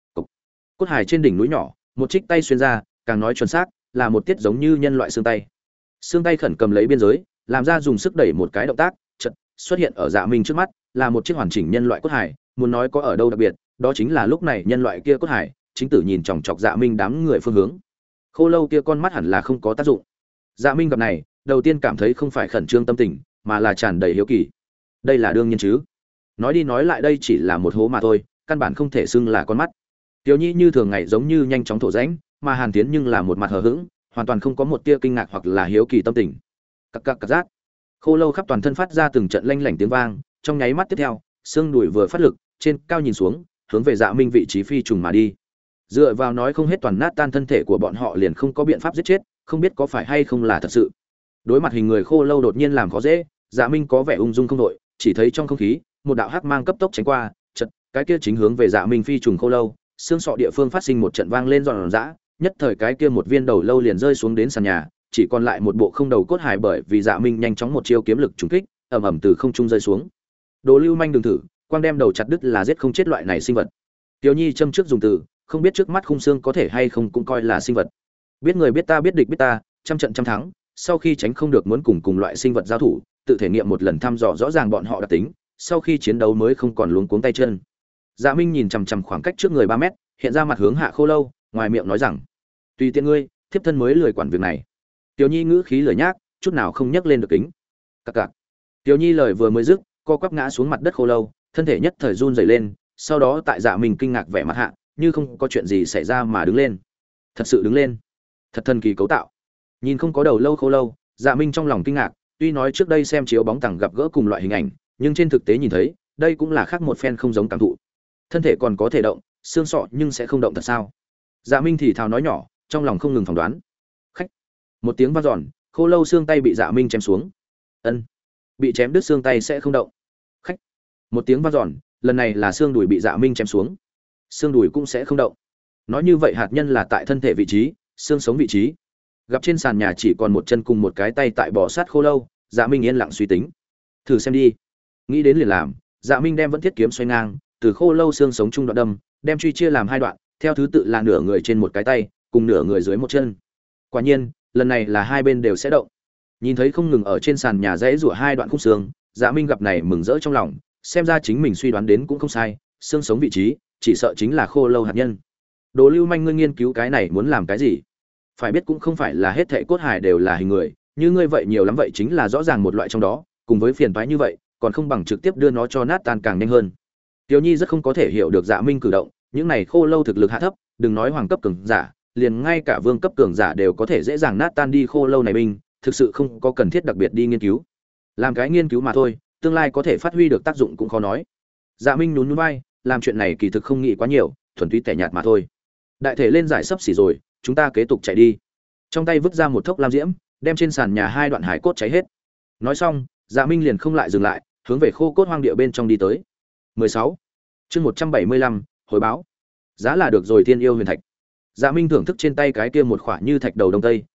Cốt hải trên đỉnh núi nhỏ, một trích tay xuyên ra, càng nói chuẩn xác, là một tiết giống như nhân loại xương tay. Xương tay khẩn cầm lấy biên giới, làm ra dùng sức đẩy một cái động tác, chợt xuất hiện ở Dạ Minh trước mắt, là một chiếc hoàn chỉnh nhân loại cốt hải, muốn nói có ở đâu đặc biệt, đó chính là lúc này nhân loại kia cốt hải, chính tử nhìn chòng chọc Dạ Minh đám người phương hướng. Khô lâu kia con mắt hẳn là không có tác dụng. Dạ Minh gặp này, đầu tiên cảm thấy không phải khẩn trương tâm tình, mà là tràn đầy hiếu kỳ. Đây là đương nhiên chứ? Nói đi nói lại đây chỉ là một hố mà thôi, căn bản không thể xưng là con mắt. Tiểu Nhi như thường ngày giống như nhanh chóng thổ rãnh, mà Hàn Tiến nhưng là một mặt hờ hững, hoàn toàn không có một tia kinh ngạc hoặc là hiếu kỳ tâm tình. Cặc rát. Khô lâu khắp toàn thân phát ra từng trận lanh lảnh tiếng vang, trong nháy mắt tiếp theo, xương đùi vừa phát lực, trên cao nhìn xuống, hướng về Dạ Minh vị trí phi trùng mà đi. Dựa vào nói không hết toàn nát tan thân thể của bọn họ liền không có biện pháp giết chết, không biết có phải hay không là thật sự. Đối mặt hình người khô lâu đột nhiên làm khó dễ, Dạ Minh có vẻ ung dung không đội, chỉ thấy trong không khí, một đạo hắc mang cấp tốc tránh qua, chợt, cái kia chính hướng về Dạ Minh phi trùng khô lâu, xương sọ địa phương phát sinh một trận vang lên giòn giã, nhất thời cái kia một viên đầu lâu liền rơi xuống đến sàn nhà, chỉ còn lại một bộ không đầu cốt hài bởi vì Dạ Minh nhanh chóng một chiêu kiếm lực trùng kích, ầm ầm từ không trung rơi xuống. Đồ lưu manh đừng thử, quang đem đầu chặt đứt là giết không chết loại này sinh vật. Tiểu Nhi châm trước dùng từ, không biết trước mắt khung xương có thể hay không cũng coi là sinh vật. Biết người biết ta biết địch biết ta, trăm trận trăm thắng, sau khi tránh không được muốn cùng loại sinh vật giao thủ, tự thể nghiệm một lần thăm dò rõ ràng bọn họ đặc tính, sau khi chiến đấu mới không còn luống cuống tay chân. Dạ Minh nhìn chằm chằm khoảng cách trước người 3 mét, hiện ra mặt hướng hạ khô lâu, ngoài miệng nói rằng: "Tùy tiện ngươi, thiếp thân mới lười quản việc này." Tiểu Nhi ngữ khí lười nhác, chút nào không nhắc lên được kính. Cặc. Tiểu Nhi lời vừa mới dứt, co quắp ngã xuống mặt đất khô lâu, thân thể nhất thời run rẩy lên, sau đó tại Dạ Minh kinh ngạc vẻ mặt hạ, như không có chuyện gì xảy ra mà đứng lên. Thật sự đứng lên. Thật thần kỳ cấu tạo. Nhìn không có đầu lâu khô lâu, Dạ Minh trong lòng kinh ngạc, tuy nói trước đây xem chiếu bóng tầng gặp gỡ cùng loại hình ảnh, nhưng trên thực tế nhìn thấy, đây cũng là khác một phen không giống cảm thụ. Thân thể còn có thể động, xương sọ nhưng sẽ không động thật sao? Dạ Minh thì thào nói nhỏ, trong lòng không ngừng phỏng đoán. Khách. Một tiếng vang dọn, khô lâu xương tay bị Dạ Minh chém xuống. Ân. Bị chém đứt xương tay sẽ không động. Khách. Một tiếng vang dọn, lần này là xương đùi bị Dạ Minh chém xuống. Xương đùi cũng sẽ không động. Nói như vậy hạt nhân là tại thân thể vị trí, xương sống vị trí. Gặp trên sàn nhà chỉ còn một chân cùng một cái tay tại bò sát khô lâu, Dạ Minh yên lặng suy tính. Thử xem đi. Nghĩ đến liền làm, Dạ Minh đem vẫn thiết kiếm xoay ngang, từ khô lâu xương sống trung đoạn đâm, đem truy chia làm 2 đoạn, theo thứ tự là nửa người trên một cái tay, cùng nửa người dưới một chân. Quả nhiên, lần này là hai bên đều sẽ động. Nhìn thấy không ngừng ở trên sàn nhà rẽ rủa 2 đoạn khung xương, Dạ Minh gặp này mừng rỡ trong lòng, xem ra chính mình suy đoán đến cũng không sai, xương sống vị trí, chỉ sợ chính là khô lâu hạt nhân. Đồ lưu manh ngươi nghiên cứu cái này muốn làm cái gì? Phải biết cũng không phải là hết thảy cốt hài đều là hình người, như ngươi vậy nhiều lắm vậy chính là rõ ràng một loại trong đó, cùng với phiền toái như vậy, còn không bằng trực tiếp đưa nó cho nát tan càng nhanh hơn. Tiểu Nhi rất không có thể hiểu được Dạ Minh cử động, những này khô lâu thực lực hạ thấp, đừng nói hoàng cấp cường giả, liền ngay cả vương cấp cường giả đều có thể dễ dàng nát tan đi khô lâu này binh, thực sự không có cần thiết đặc biệt đi nghiên cứu. Làm cái nghiên cứu mà thôi, tương lai có thể phát huy được tác dụng cũng khó nói. Dạ Minh nhún nhún vai, làm chuyện này kỳ thực không nghĩ quá nhiều, thuần túy tẻ nhạt mà thôi. Đại thể lên giải sấp xỉ rồi, chúng ta kế tục chạy đi. Trong tay vứt ra một thốc lam diễm, đem trên sàn nhà 2 đoạn hải cốt cháy hết. Nói xong, Dạ Minh liền không lại dừng lại, hướng về khô cốt hoang địa bên trong đi tới. 16. Chương 175, hồi báo. Giá là được rồi thiên yêu huyền thạch. Dạ Minh thưởng thức trên tay cái kia một khỏa như thạch đầu đông tây,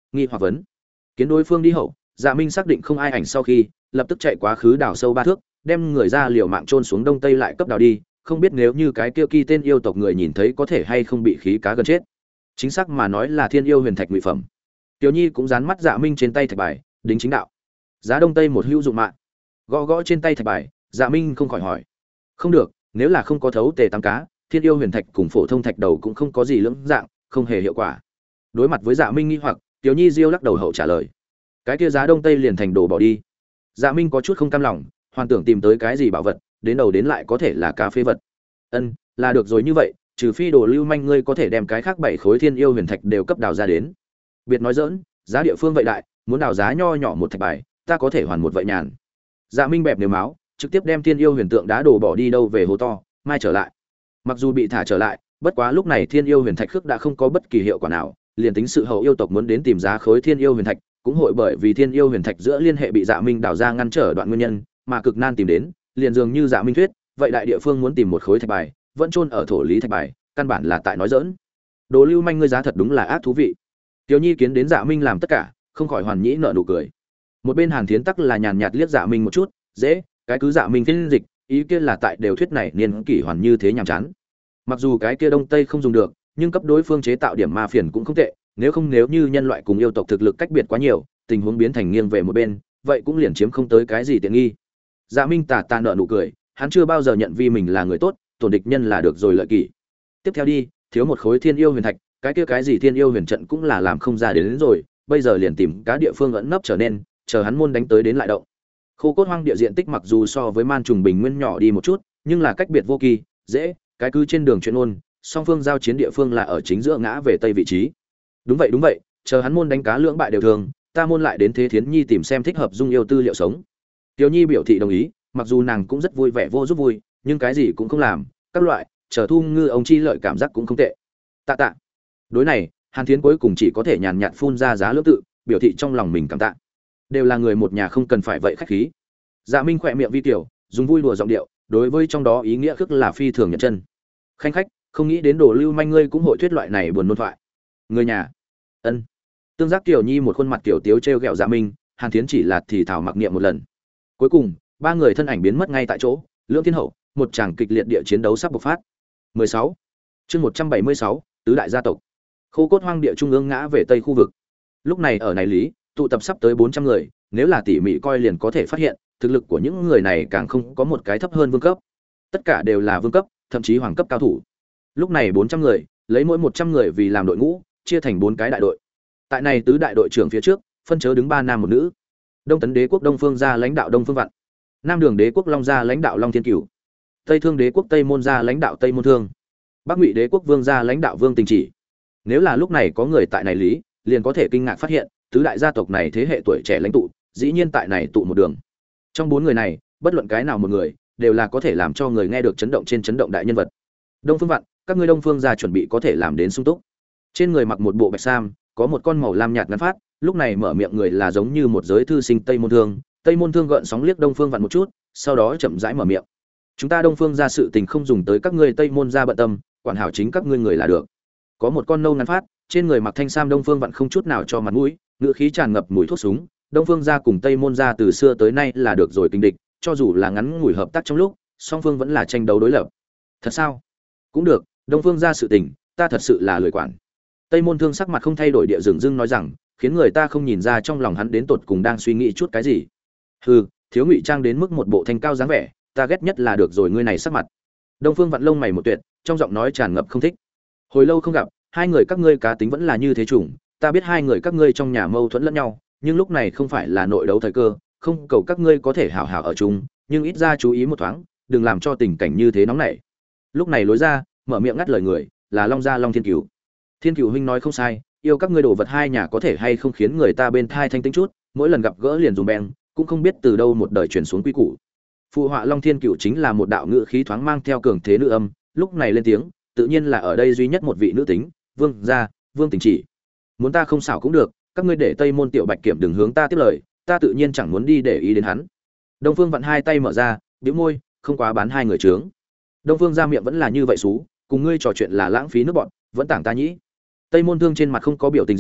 nghi hoặc vấn. Kiến đối phương đi hậu, Dạ Minh xác định không ai ảnh sau khi, lập tức chạy quá khứ đào sâu 3 thước, đem người ra liều mạng chôn xuống đông tây lại cấp đào đi, không biết nếu như cái kia kỳ tên yêu tộc người nhìn thấy có thể hay không bị khí cá gần chết. Chính xác mà nói là thiên yêu huyền thạch ngụy phẩm. Tiểu Nhi cũng dán mắt Dạ Minh trên tay thạch bài, đính chính đạo. Giá đông tây một hữu dụng mạng. Gõ gõ trên tay thạch bài, Dạ Minh không khỏi hỏi. Không được, nếu là không có thấu tề tám cá, thiên yêu huyền thạch cùng phổ thông thạch đầu cũng không có gì lưỡng dạng, không hề hiệu quả. Đối mặt với Dạ Minh nghi hoặc, Tiểu Nhi diêu lắc đầu hậu trả lời. Cái kia giá đông tây liền thành đồ bỏ đi. Dạ Minh có chút không cam lòng, hoàn tưởng tìm tới cái gì bảo vật, đến đầu đến lại có thể là cá phế vật. Ân, là được rồi như vậy, trừ phi đồ lưu manh ngươi có thể đem cái khác 7 khối thiên yêu huyền thạch đều cấp đào ra đến. Biệt nói giỡn, giá địa phương vậy đại, muốn đào giá nho nhỏ một thạch bài, ta có thể hoàn một vậy nhàn. Dạ Minh bẹp nếu máu, trực tiếp đem thiên yêu huyền tượng đá đồ bỏ đi đâu về hồ to, mai trở lại. Mặc dù bị thả trở lại, bất quá lúc này thiên yêu huyền thạch khước đã không có bất kỳ hiệu quả nào, liền tính sự hậu yêu tộc muốn đến tìm giá khối thiên yêu huyền thạch, cũng hội bởi vì thiên yêu huyền thạch giữa liên hệ bị Dạ Minh đào ra ngăn trở đoạn nguyên nhân, mà cực nan tìm đến, liền dường như Dạ Minh thuyết, vậy đại địa phương muốn tìm một khối thạch bài, vẫn chôn ở thổ lý thạch bài, căn bản là tại nói giỡn. Đồ lưu manh ngươi giá thật đúng là ác thú vị. Tiểu Nhi kiến đến Dạ Minh làm tất cả, không khỏi hoàn nhĩ nở nụ cười. Một bên Hàn Thiến tắc là nhàn nhạt liếc Dạ Minh một chút, dễ, cái cứ Dạ Minh phiên dịch, ý kia là tại đều thuyết này niên kỷ hoàn như thế nhàm chán. Mặc dù cái kia đông tây không dùng được, nhưng cấp đối phương chế tạo điểm ma phiền cũng không tệ, nếu như nhân loại cùng yêu tộc thực lực cách biệt quá nhiều, tình huống biến thành nghiêng về một bên, vậy cũng liền chiếm không tới cái gì tiện nghi. Dạ Minh tà tà nở nụ cười, hắn chưa bao giờ nhận vi mình là người tốt, tổn địch nhân là được rồi lợi kỷ. Tiếp theo đi, thiếu một khối thiên yêu huyền thạch, cái kia cái gì thiên yêu huyền trận cũng là làm không ra đến rồi, bây giờ liền tìm cá địa phương ẩn nấp trở nên, chờ hắn môn đánh tới đến lại động. Khô cốt hoang địa diện tích mặc dù so với man trùng bình nguyên nhỏ đi một chút, nhưng là cách biệt vô kỳ, dễ, cái cứ trên đường chuyện ôn, song phương giao chiến địa phương là ở chính giữa ngã về tây vị trí. Đúng vậy, chờ hắn môn đánh cá lưỡng bại đều thường, ta môn lại đến Thế Thiến Nhi tìm xem thích hợp dung yêu tư liệu sống. Tiểu Nhi biểu thị đồng ý, mặc dù nàng cũng rất vui vẻ vô giúp vui, nhưng cái gì cũng không làm, các loại, chờ thu ngư ông chi lợi cảm giác cũng không tệ. Tạ. Đối này, Hàn Thiến cuối cùng chỉ có thể nhàn nhạt phun ra giá lưỡng tự, biểu thị trong lòng mình cảm tạ. Đều là người một nhà không cần phải vậy khách khí. Dạ Minh khỏe miệng vi tiểu, dùng vui đùa giọng điệu, đối với trong đó ý nghĩa khước là phi thường nhận chân. Khanh khách, không nghĩ đến đồ lưu manh ngươi cũng hội thuyết loại này buồn nôn thoại. Người nhà. Ân. Tương giác Tiểu Nhi một khuôn mặt kiểu tiếu trêu ghẹo Dạ Minh, Hàn Thiến chỉ là thì thào mặc niệm một lần. Cuối cùng, ba người thân ảnh biến mất ngay tại chỗ, Lưỡng Thiên Hậu, một tràng kịch liệt địa chiến đấu sắp bộc phát. 16. Chương 176, tứ đại gia tộc. Khô cốt hoang địa trung ương ngã về tây khu vực. Lúc này ở này lý, tụ tập sắp tới 400 người, nếu là tỉ mỉ coi liền có thể phát hiện, thực lực của những người này càng không có một cái thấp hơn vương cấp. Tất cả đều là vương cấp, thậm chí hoàng cấp cao thủ. Lúc này 400 người, lấy mỗi 100 người vì làm đội ngũ, chia thành 4 cái đại đội. Tại này tứ đại đội trưởng phía trước, phân chớ đứng 3 nam một nữ. Đông Tấn Đế quốc Đông Phương gia lãnh đạo Đông Phương Vạn, Nam Đường Đế quốc Long gia lãnh đạo Long Thiên Cửu, Tây Thương Đế quốc Tây Môn gia lãnh đạo Tây Môn Thương, Bắc Ngụy Đế quốc Vương gia lãnh đạo Vương Tình Chỉ. Nếu là lúc này có người tại này lý, liền có thể kinh ngạc phát hiện, tứ đại gia tộc này thế hệ tuổi trẻ lãnh tụ, dĩ nhiên tại này tụ một đường. Trong 4 người này, bất luận cái nào một người, đều là có thể làm cho người nghe được chấn động trên chấn động đại nhân vật. Đông Phương Vạn, các ngươi Đông Phương gia chuẩn bị có thể làm đến sung túc. Trên người mặc một bộ bạch sam, có một con màu lam nhạt ngắn phát, lúc này mở miệng người là giống như một giới thư sinh Tây Môn Thương. Tây Môn Thương gợn sóng liếc Đông Phương Vạn một chút, sau đó chậm rãi mở miệng. Chúng ta Đông Phương gia sự tình không dùng tới các ngươi Tây Môn gia bận tâm, quản hảo chính các ngươi người là được. Có một con nâu ngắn phát, trên người mặc thanh sam Đông Phương Vạn không chút nào cho mặt mũi, ngữ khí tràn ngập mùi thuốc súng. Đông Phương gia cùng Tây Môn gia từ xưa tới nay là được rồi kinh địch, cho dù là ngắn ngủi hợp tác trong lúc, song phương vẫn là tranh đấu đối lập. Thật sao? Cũng được, Đông Phương gia sự tình, ta thật sự là lười quản. Tây Môn Thương sắc mặt không thay đổi địa dừng dưng nói rằng, khiến người ta không nhìn ra trong lòng hắn đến tột cùng đang suy nghĩ chút cái gì. Hừ, thiếu ngụy trang đến mức một bộ thanh cao dáng vẻ, ta ghét nhất là được rồi ngươi này sắc mặt. Đông Phương Vạn lông mày một tuyệt, trong giọng nói tràn ngập không thích. Hồi lâu không gặp, hai người các ngươi cá tính vẫn là như thế chủng, ta biết hai người các ngươi trong nhà mâu thuẫn lẫn nhau, nhưng lúc này không phải là nội đấu thời cơ, không cầu các ngươi có thể hảo hảo ở chung, nhưng ít ra chú ý một thoáng, đừng làm cho tình cảnh như thế nóng nảy. Lúc này lối ra, mở miệng ngắt lời người, là Long gia Long Thiên Cửu. Thiên Cửu huynh nói không sai, yêu các ngươi đồ vật hai nhà có thể hay không khiến người ta bên thai thanh tĩnh chút, mỗi lần gặp gỡ liền dùng beng, cũng không biết từ đâu một đời truyền xuống quy củ. Phụ họa Long Thiên Cửu chính là một đạo ngữ khí thoáng mang theo cường thế nữ âm, lúc này lên tiếng, tự nhiên là ở đây duy nhất một vị nữ tính, Vương gia, Vương Tình Chỉ. Muốn ta không xảo cũng được, các ngươi để Tây Môn Tiểu Bạch Kiểm đừng hướng ta tiếp lời, ta tự nhiên chẳng muốn đi để ý đến hắn. Đông Phương Vạn hai tay mở ra, bĩu môi, không quá bán hai người trướng. Đông Phương gia miệng vẫn là như vậy xú, cùng ngươi trò chuyện là lãng phí nước bọn, vẫn tảng ta nhĩ. Tây Môn Thương trên mặt không có biểu tình gì,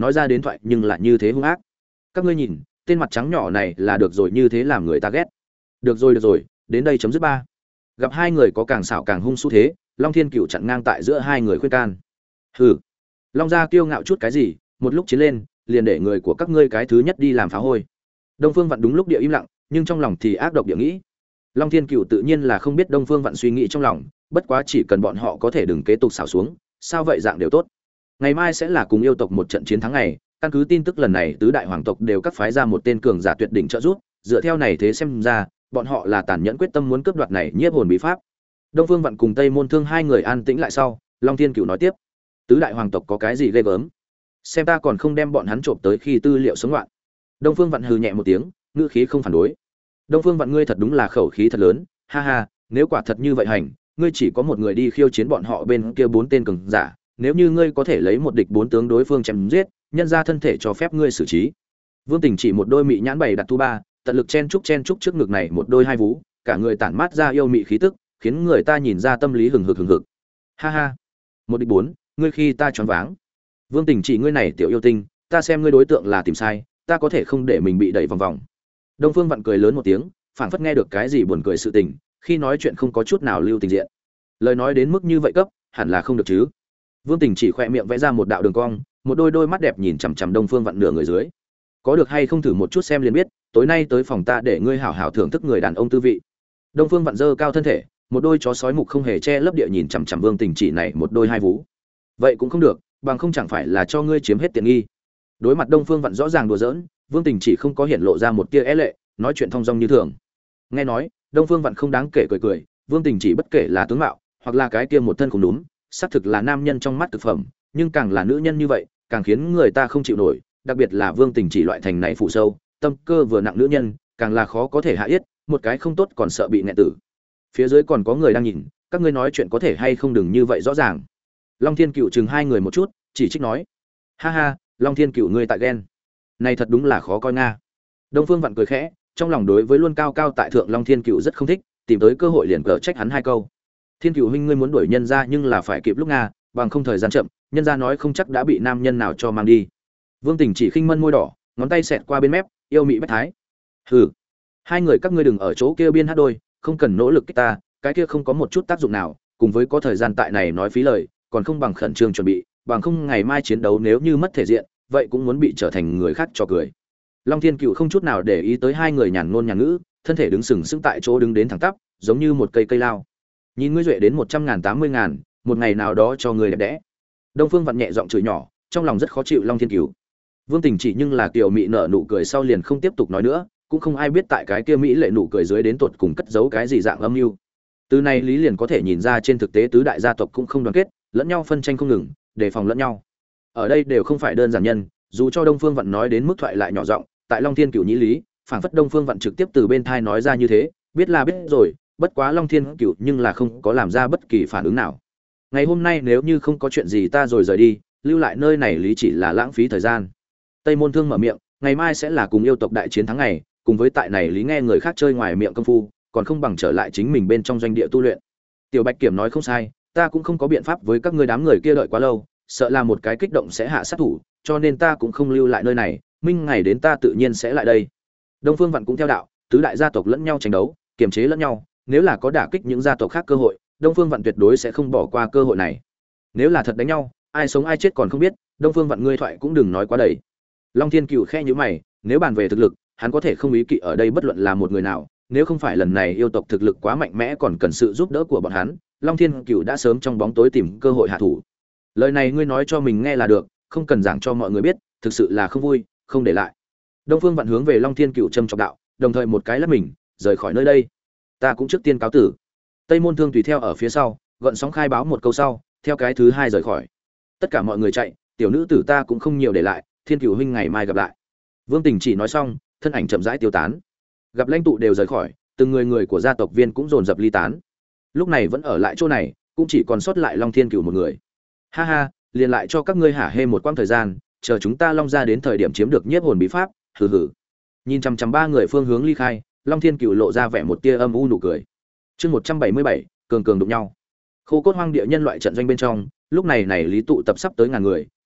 nói ra đến thoại nhưng lại như thế hung ác. Các ngươi nhìn, tên mặt trắng nhỏ này là được rồi, như thế làm người ta ghét. Được rồi, đến đây chấm dứt ba. Gặp hai người có càng xảo càng hung xu thế, Long Thiên Cựu chặn ngang tại giữa hai người khuyên can. Hừ, Long gia kiêu ngạo chút cái gì, một lúc chiến lên, liền để người của các ngươi cái thứ nhất đi làm phá hôi. Đông Phương Vạn đúng lúc địa im lặng, nhưng trong lòng thì ác độc địa nghĩ. Long Thiên Cựu tự nhiên là không biết Đông Phương Vạn suy nghĩ trong lòng, bất quá chỉ cần bọn họ có thể đừng kế tục xảo xuống, sao vậy dạng đều tốt. Ngày mai sẽ là cùng yêu tộc một trận chiến thắng ngày, căn cứ tin tức lần này tứ đại hoàng tộc đều cắt phái ra một tên cường giả tuyệt đỉnh trợ giúp, dựa theo này thế xem ra, bọn họ là tàn nhẫn quyết tâm muốn cướp đoạt này nhiếp hồn bí pháp. Đông Phương Vạn cùng Tây Môn Thương hai người an tĩnh lại sau, Long Thiên Cựu nói tiếp: "Tứ đại hoàng tộc có cái gì ghê gớm? Xem ta còn không đem bọn hắn trộm tới khi tư liệu sống loạn." Đông Phương Vạn hừ nhẹ một tiếng, ngữ khí không phản đối. "Đông Phương Vạn ngươi thật đúng là khẩu khí thật lớn, ha ha, nếu quả thật như vậy hành, ngươi chỉ có một người đi khiêu chiến bọn họ bên kia bốn tên cường giả, nếu như ngươi có thể lấy một địch bốn tướng đối phương chém giết, nhân ra thân thể cho phép ngươi xử trí." Vương Tình chỉ một đôi mị nhãn bày đặt tu ba, tận lực chen chúc trước ngực này một đôi hai vú, cả người tản mát ra yêu mị khí tức, khiến người ta nhìn ra tâm lý hừng hực. Ha ha, một địch bốn, ngươi khi ta choáng váng. Vương Tình chỉ ngươi này tiểu yêu tinh, ta xem ngươi đối tượng là tìm sai, ta có thể không để mình bị đẩy vòng vòng. Đông Phương Vạn cười lớn một tiếng, phảng phất nghe được cái gì buồn cười sự tình, khi nói chuyện không có chút nào lưu tình diện. Lời nói đến mức như vậy cấp, hẳn là không được chứ. Vương Tình chỉ khẽ miệng vẽ ra một đạo đường cong, một đôi mắt đẹp nhìn chằm chằm Đông Phương Vạn nửa người dưới. Có được hay không thử một chút xem liền biết, tối nay tới phòng ta để ngươi hảo hảo thưởng thức người đàn ông tư vị. Đông Phương Vạn giơ cao thân thể, một đôi chó sói mục không hề che lấp địa nhìn chằm chằm Vương Tình chỉ này một đôi hai vú. Vậy cũng không được, bằng không chẳng phải là cho ngươi chiếm hết tiện nghi. Đối mặt Đông Phương Vạn rõ ràng đùa giỡn, Vương Tình chỉ không có hiện lộ ra một tia é lệ, nói chuyện thong dong như thường. Nghe nói, Đông Phương Vạn không đáng kể cười, Vương Tình chỉ bất kể là tướng mạo, hoặc là cái kia một thân không đúng, xác thực là nam nhân trong mắt thực phẩm, nhưng càng là nữ nhân như vậy, càng khiến người ta không chịu nổi, đặc biệt là Vương Tình chỉ loại thành này phụ sâu, tâm cơ vừa nặng nữ nhân, càng là khó có thể hạ yết, một cái không tốt còn sợ bị nghẹn tử. Phía dưới còn có người đang nhìn, các ngươi nói chuyện có thể hay không đừng như vậy rõ ràng. Long Thiên Cựu chừng hai người một chút, chỉ trích nói: "Ha ha, Long Thiên Cựu ngươi tại ghen. Này thật đúng là khó coi nga." Đông Phương Vạn cười khẽ, trong lòng đối với luôn cao cao tại thượng Long Thiên Cựu rất không thích, tìm tới cơ hội liền cở trách hắn hai câu. "Thiên Cựu huynh ngươi muốn đuổi nhân ra nhưng là phải kịp lúc nga, bằng không thời gian chậm, nhân ra nói không chắc đã bị nam nhân nào cho mang đi." Vương Tình chỉ khinh mân môi đỏ, ngón tay xẹt qua bên mép, yêu mị bách thái. "Hừ, hai người các ngươi đừng ở chỗ kia biên hát đôi, không cần nỗ lực kích ta, cái kia không có một chút tác dụng nào, cùng với có thời gian tại này nói phí lời, còn không bằng khẩn trương chuẩn bị, bằng không ngày mai chiến đấu nếu như mất thể diện, vậy cũng muốn bị trở thành người khác cho cười." Long Thiên Cựu không chút nào để ý tới hai người nhàn ngôn nhàn ngữ, thân thể đứng sừng sững tại chỗ đứng đến thẳng tắp, giống như một cây lao. "Nhìn ngươi duệ đến 100.000 80.000, một ngày nào đó cho ngươi đẹp đẽ." Đông Phương Vạn nhẹ giọng chửi nhỏ, trong lòng rất khó chịu Long Thiên Cựu. Vương Tình chỉ nhưng là kiều mị nở nụ cười sau liền không tiếp tục nói nữa, cũng không ai biết tại cái kia mỹ lệ nụ cười dưới đến tột cùng cất giấu cái gì dạng âm mưu. Từ này lý liền có thể nhìn ra trên thực tế tứ đại gia tộc cũng không đoàn kết, lẫn nhau phân tranh không ngừng, đề phòng lẫn nhau. Ở đây đều không phải đơn giản nhân, dù cho Đông Phương Vạn nói đến mức thoại lại nhỏ giọng, tại Long Thiên Cửu nhĩ lý, phảng phất Đông Phương Vạn trực tiếp từ bên thai nói ra như thế, biết là biết rồi, bất quá Long Thiên Cửu nhưng là không có làm ra bất kỳ phản ứng nào. Ngày hôm nay nếu như không có chuyện gì ta rồi rời đi, lưu lại nơi này lý chỉ là lãng phí thời gian. Tây Môn Thương mở miệng, ngày mai sẽ là cùng yêu tộc đại chiến thắng ngày, cùng với tại này lý nghe người khác chơi ngoài miệng công phu, còn không bằng trở lại chính mình bên trong doanh địa tu luyện. Tiểu Bạch Kiểm nói không sai, ta cũng không có biện pháp với các ngươi đám người kia đợi quá lâu, sợ là một cái kích động sẽ hạ sát thủ, cho nên ta cũng không lưu lại nơi này, minh ngày đến ta tự nhiên sẽ lại đây. Đông Phương Vạn cũng theo đạo, tứ đại gia tộc lẫn nhau tranh đấu, kiềm chế lẫn nhau, nếu là có đả kích những gia tộc khác cơ hội, Đông Phương Vạn tuyệt đối sẽ không bỏ qua cơ hội này. Nếu là thật đánh nhau, ai sống ai chết còn không biết, Đông Phương Vạn ngươi thoại cũng đừng nói quá đầy. Long Thiên Cửu khẽ nhíu mày, nếu bàn về thực lực, hắn có thể không ý kỵ ở đây bất luận là một người nào, nếu không phải lần này yêu tộc thực lực quá mạnh mẽ còn cần sự giúp đỡ của bọn hắn, Long Thiên Cửu đã sớm trong bóng tối tìm cơ hội hạ thủ. Lời này ngươi nói cho mình nghe là được, không cần giảng cho mọi người biết, thực sự là không vui, không để lại. Đông Phương Vạn hướng về Long Thiên Cửu trầm trọng đạo, đồng thời một cái lắc mình, rời khỏi nơi đây. Ta cũng trước tiên cáo tử. Tây Môn Thương tùy theo ở phía sau, gợn sóng khai báo một câu sau, theo cái thứ hai rời khỏi. Tất cả mọi người chạy, tiểu nữ tử ta cũng không nhiều để lại, Thiên Cửu huynh ngày mai gặp lại. Vương Tình chỉ nói xong, thân ảnh chậm rãi tiêu tán. Gặp lãnh tụ đều rời khỏi, từng người của gia tộc viên cũng dồn dập ly tán. Lúc này vẫn ở lại chỗ này, cũng chỉ còn sót lại Long Thiên Cửu một người. Ha ha, liền lại cho các ngươi hả hê một quãng thời gian, chờ chúng ta Long gia đến thời điểm chiếm được nhiếp hồn bí pháp, hừ hừ. Nhìn chằm chằm ba người phương hướng ly khai, Long Thiên Cửu lộ ra vẻ một tia âm u nụ cười. Chương 177, cường đụng nhau. Khô cốt hoang địa nhân loại trận doanh bên trong, lúc này lý tụ tập sắp tới ngàn người,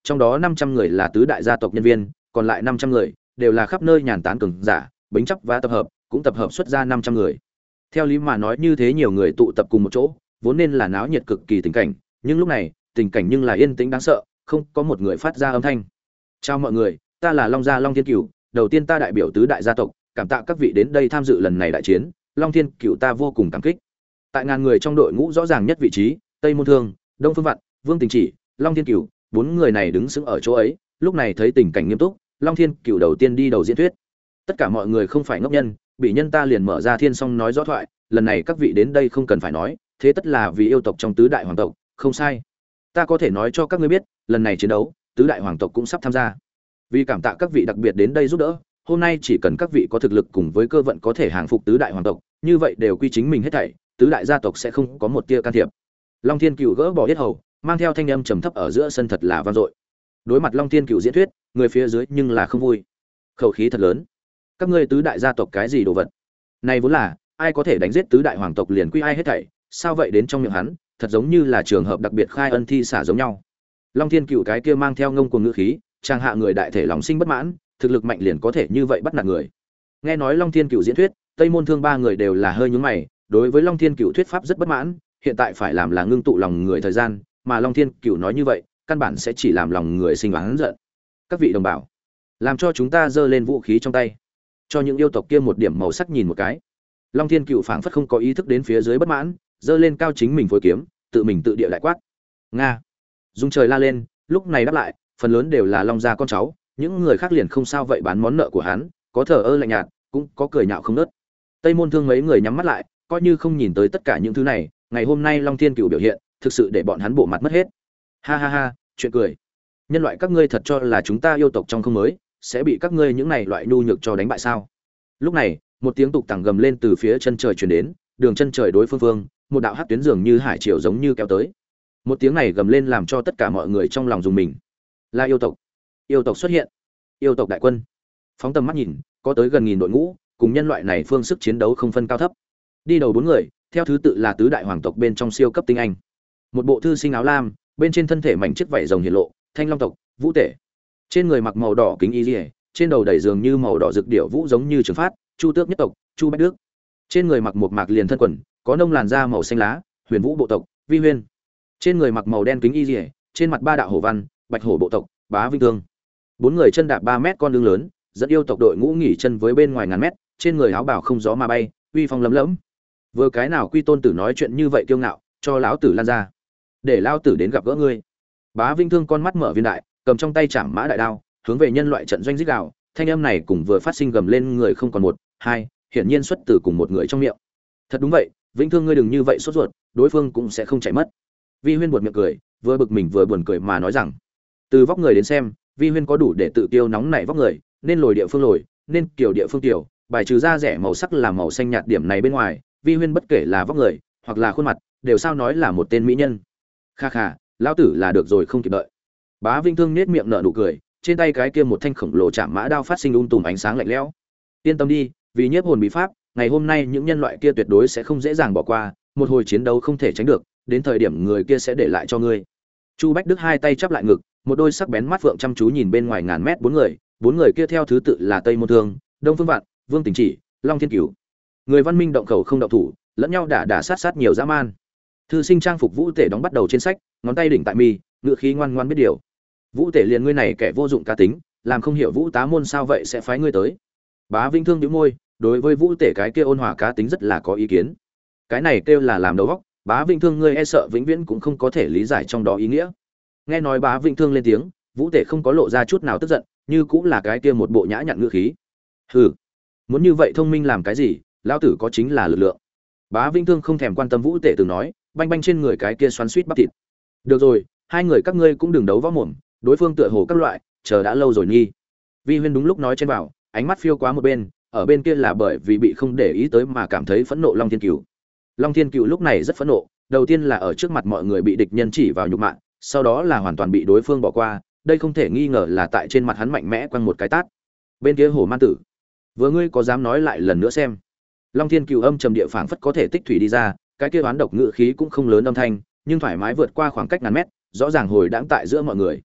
trong đó 500 người là tứ đại gia tộc nhân viên, còn lại 500 người đều là khắp nơi nhàn tán cường giả, bính chấp và tập hợp, cũng tập hợp xuất ra 500 người. Theo lý mà nói như thế nhiều người tụ tập cùng một chỗ, vốn nên là náo nhiệt cực kỳ tình cảnh, nhưng lúc này, tình cảnh nhưng là yên tĩnh đáng sợ, không có một người phát ra âm thanh. Chào mọi người, ta là Long gia Long Thiên Cửu, đầu tiên ta đại biểu tứ đại gia tộc, cảm tạ các vị đến đây tham dự lần này đại chiến, Long Thiên Cửu ta vô cùng cảm kích. Tại ngàn người trong đội ngũ rõ ràng nhất vị trí, Tây Môn Thương, Đông Phương Vạn, Vương Tình Chỉ, Long Thiên Cửu, bốn người này đứng sững ở chỗ ấy, lúc này thấy tình cảnh nghiêm túc, Long Thiên Cửu đầu tiên đi đầu diễn thuyết. Tất cả mọi người không phải ngốc nhân, bị nhân ta liền mở ra thiên song nói rõ thoại, lần này các vị đến đây không cần phải nói, thế tất là vì yêu tộc trong tứ đại hoàng tộc, không sai. Ta có thể nói cho các ngươi biết, lần này chiến đấu, tứ đại hoàng tộc cũng sắp tham gia. Vì cảm tạ các vị đặc biệt đến đây giúp đỡ, hôm nay chỉ cần các vị có thực lực cùng với cơ vận có thể hàng phục tứ đại hoàng tộc, như vậy đều quy chính mình hết thảy, tứ đại gia tộc sẽ không có một tia can thiệp. Long Thiên Cửu gỡ bỏ yết hầu, mang theo thanh âm trầm thấp ở giữa sân thật là vang dội. Đối mặt Long Thiên Cửu diễn thuyết, người phía dưới nhưng là không vui. Khẩu khí thật lớn. Các ngươi tứ đại gia tộc cái gì đồ vật? Này vốn là ai có thể đánh giết tứ đại hoàng tộc liền quy ai hết thảy, sao vậy đến trong miệng hắn, thật giống như là trường hợp đặc biệt khai ân thi xả giống nhau. Long Thiên Cửu cái kia mang theo ngông cuồng ngữ khí, trang hạ người đại thể lòng sinh bất mãn, thực lực mạnh liền có thể như vậy bắt nạt người. Nghe nói Long Thiên Cửu diễn thuyết, Tây Môn Thương ba người đều là hơi nhướng mày, đối với Long Thiên Cửu thuyết pháp rất bất mãn, hiện tại phải làm là ngưng tụ lòng người thời gian, mà Long Thiên Cửu nói như vậy, căn bản sẽ chỉ làm lòng người sinh oán giận. Các vị đồng bào, làm cho chúng ta giơ lên vũ khí trong tay, cho những yêu tộc kia một điểm màu sắc nhìn một cái. Long Thiên Cửu phảng phất không có ý thức đến phía dưới bất mãn, giơ lên cao chính mình phối kiếm, tự mình tự địa lại quát. Nga! Dung trời la lên, lúc này đáp lại, phần lớn đều là Long gia con cháu, những người khác liền không sao vậy bán món nợ của hắn, có thờ ơ lạnh nhạt, cũng có cười nhạo không ngớt. Tây Môn Thương mấy người nhắm mắt lại, coi như không nhìn tới tất cả những thứ này, ngày hôm nay Long Thiên Cửu biểu hiện, thực sự để bọn hắn bộ mặt mất hết. Ha ha ha, chuyện cười. Nhân loại các ngươi thật cho là chúng ta yêu tộc trong không mới, sẽ bị các ngươi những này loại nhu nhược cho đánh bại sao? Lúc này, một tiếng tục tẳng gầm lên từ phía chân trời truyền đến, đường chân trời đối phương, một đạo hắc tuyến dường như hải triều giống như kéo tới. Một tiếng này gầm lên làm cho tất cả mọi người trong lòng rùng mình. Là yêu tộc. Yêu tộc xuất hiện. Yêu tộc đại quân. Phóng tầm mắt nhìn, có tới gần nghìn đội ngũ, cùng nhân loại này phương sức chiến đấu không phân cao thấp. Đi đầu bốn người, theo thứ tự là tứ đại hoàng tộc bên trong siêu cấp tinh anh. Một bộ thư sinh áo lam, bên trên thân thể mảnh chiếc vảy rồng hiện lộ, Thanh Long tộc, Vũ Tể. Trên người mặc màu đỏ kính y liễu, trên đầu đầy dường như màu đỏ rực điểu vũ giống như trường phát, Chu Tước nhất tộc, Chu Bách Đức. Trên người mặc một mạc liền thân quần, có nông làn da màu xanh lá, Huyền Vũ bộ tộc, Vi Huyên. Trên người mặc màu đen kính y liễu, trên mặt ba đạo hổ văn, Bạch Hổ bộ tộc, Bá Vinh Thương. Bốn người chân đạp 3 mét con đường lớn, dẫn yêu tộc đội ngũ nghỉ chân với bên ngoài ngàn mét, trên người áo bào không gió mà bay, uy phong lấm lẫm. Vừa cái nào Quy Tôn tử nói chuyện như vậy kiêu ngạo, cho lão tử lan ra. Để lão tử đến gặp gỡ ngươi. Bá Vinh Thương con mắt mở viên đại, cầm trong tay Trảm Mã đại đao, hướng về nhân loại trận doanh rít gào, thanh âm này cùng vừa phát sinh gầm lên người không còn một, hai, hiển nhiên xuất từ cùng một người trong miệng. Thật đúng vậy, Vĩnh Thương ngươi đừng như vậy sốt ruột, đối phương cũng sẽ không chạy mất. Vi Huyên buột miệng cười, vừa bực mình vừa buồn cười mà nói rằng, từ vóc người đến xem, Vi Huyên có đủ để tự tiêu nóng nảy vóc người, nên lồi địa phương lồi, nên kiểu địa phương kiểu, bài trừ da rẻ màu sắc là màu xanh nhạt điểm này bên ngoài, Vi Huyên bất kể là vóc người hoặc là khuôn mặt, đều sao nói là một tên mỹ nhân. Kha kha, lão tử là được rồi không kịp đợi. Bá Vinh Thương nhếch miệng nở nụ cười, trên tay cái kia một thanh khổng lồ Trảm Mã đao phát sinh tùm ánh sáng lạnh lẽo. Yên tâm đi, vì nhiếp hồn bí pháp, ngày hôm nay những nhân loại kia tuyệt đối sẽ không dễ dàng bỏ qua, một hồi chiến đấu không thể tránh được, đến thời điểm người kia sẽ để lại cho ngươi. Chu Bách Đức hai tay chắp lại ngực, một đôi sắc bén mắt phượng chăm chú nhìn bên ngoài ngàn mét bốn người kia theo thứ tự là Tây Môn Thương, Đông Phương Vạn, Vương Tình Chỉ, Long Thiên Cửu. Người văn minh động khẩu không động thủ, lẫn nhau đả sát nhiều dã man. Thư sinh trang phục Vũ Tể đóng bắt đầu trên sách, ngón tay đỉnh tại mi, ngựa khí ngoan ngoãn biết điều. Vũ Tể liền ngươi này kẻ vô dụng cá tính, làm không hiểu Vũ tá môn sao vậy sẽ phái ngươi tới. Bá Vinh Thương nhíu môi, đối với Vũ Tể cái kia ôn hòa cá tính rất là có ý kiến. Cái này kêu là làm đầu óc, Bá Vinh Thương ngươi e sợ vĩnh viễn cũng không có thể lý giải trong đó ý nghĩa. Nghe nói Bá Vinh Thương lên tiếng, Vũ Tể không có lộ ra chút nào tức giận, như cũng là cái kia một bộ nhã nhặn ngữ khí. Hừ, muốn như vậy thông minh làm cái gì, lão tử có chính là lực lượng. Bá Vinh Thương không thèm quan tâm Vũ Tể từng nói, banh banh trên người cái kia xoắn xuýt bắp thịt. Được rồi, hai người các ngươi cũng đừng đấu võ mồm, đối phương tựa hồ các loại, chờ đã lâu rồi nghi. Vi Huyên đúng lúc nói trên vào, ánh mắt phiêu quá một bên, ở bên kia là bởi vì bị không để ý tới mà cảm thấy phẫn nộ Long Thiên Cửu. Long Thiên Cửu lúc này rất phẫn nộ, đầu tiên là ở trước mặt mọi người bị địch nhân chỉ vào nhục mạ, sau đó là hoàn toàn bị đối phương bỏ qua, đây không thể nghi ngờ là tại trên mặt hắn mạnh mẽ quăng một cái tát. Bên kia Hổ Man Tử, vừa ngươi có dám nói lại lần nữa xem? Long Thiên Cửu âm trầm địa phảng phất có thể tích thủy đi ra, cái kia oán độc ngữ khí cũng không lớn âm thanh, nhưng thoải mái vượt qua khoảng cách ngàn mét, rõ ràng hồi đãng tại giữa mọi người.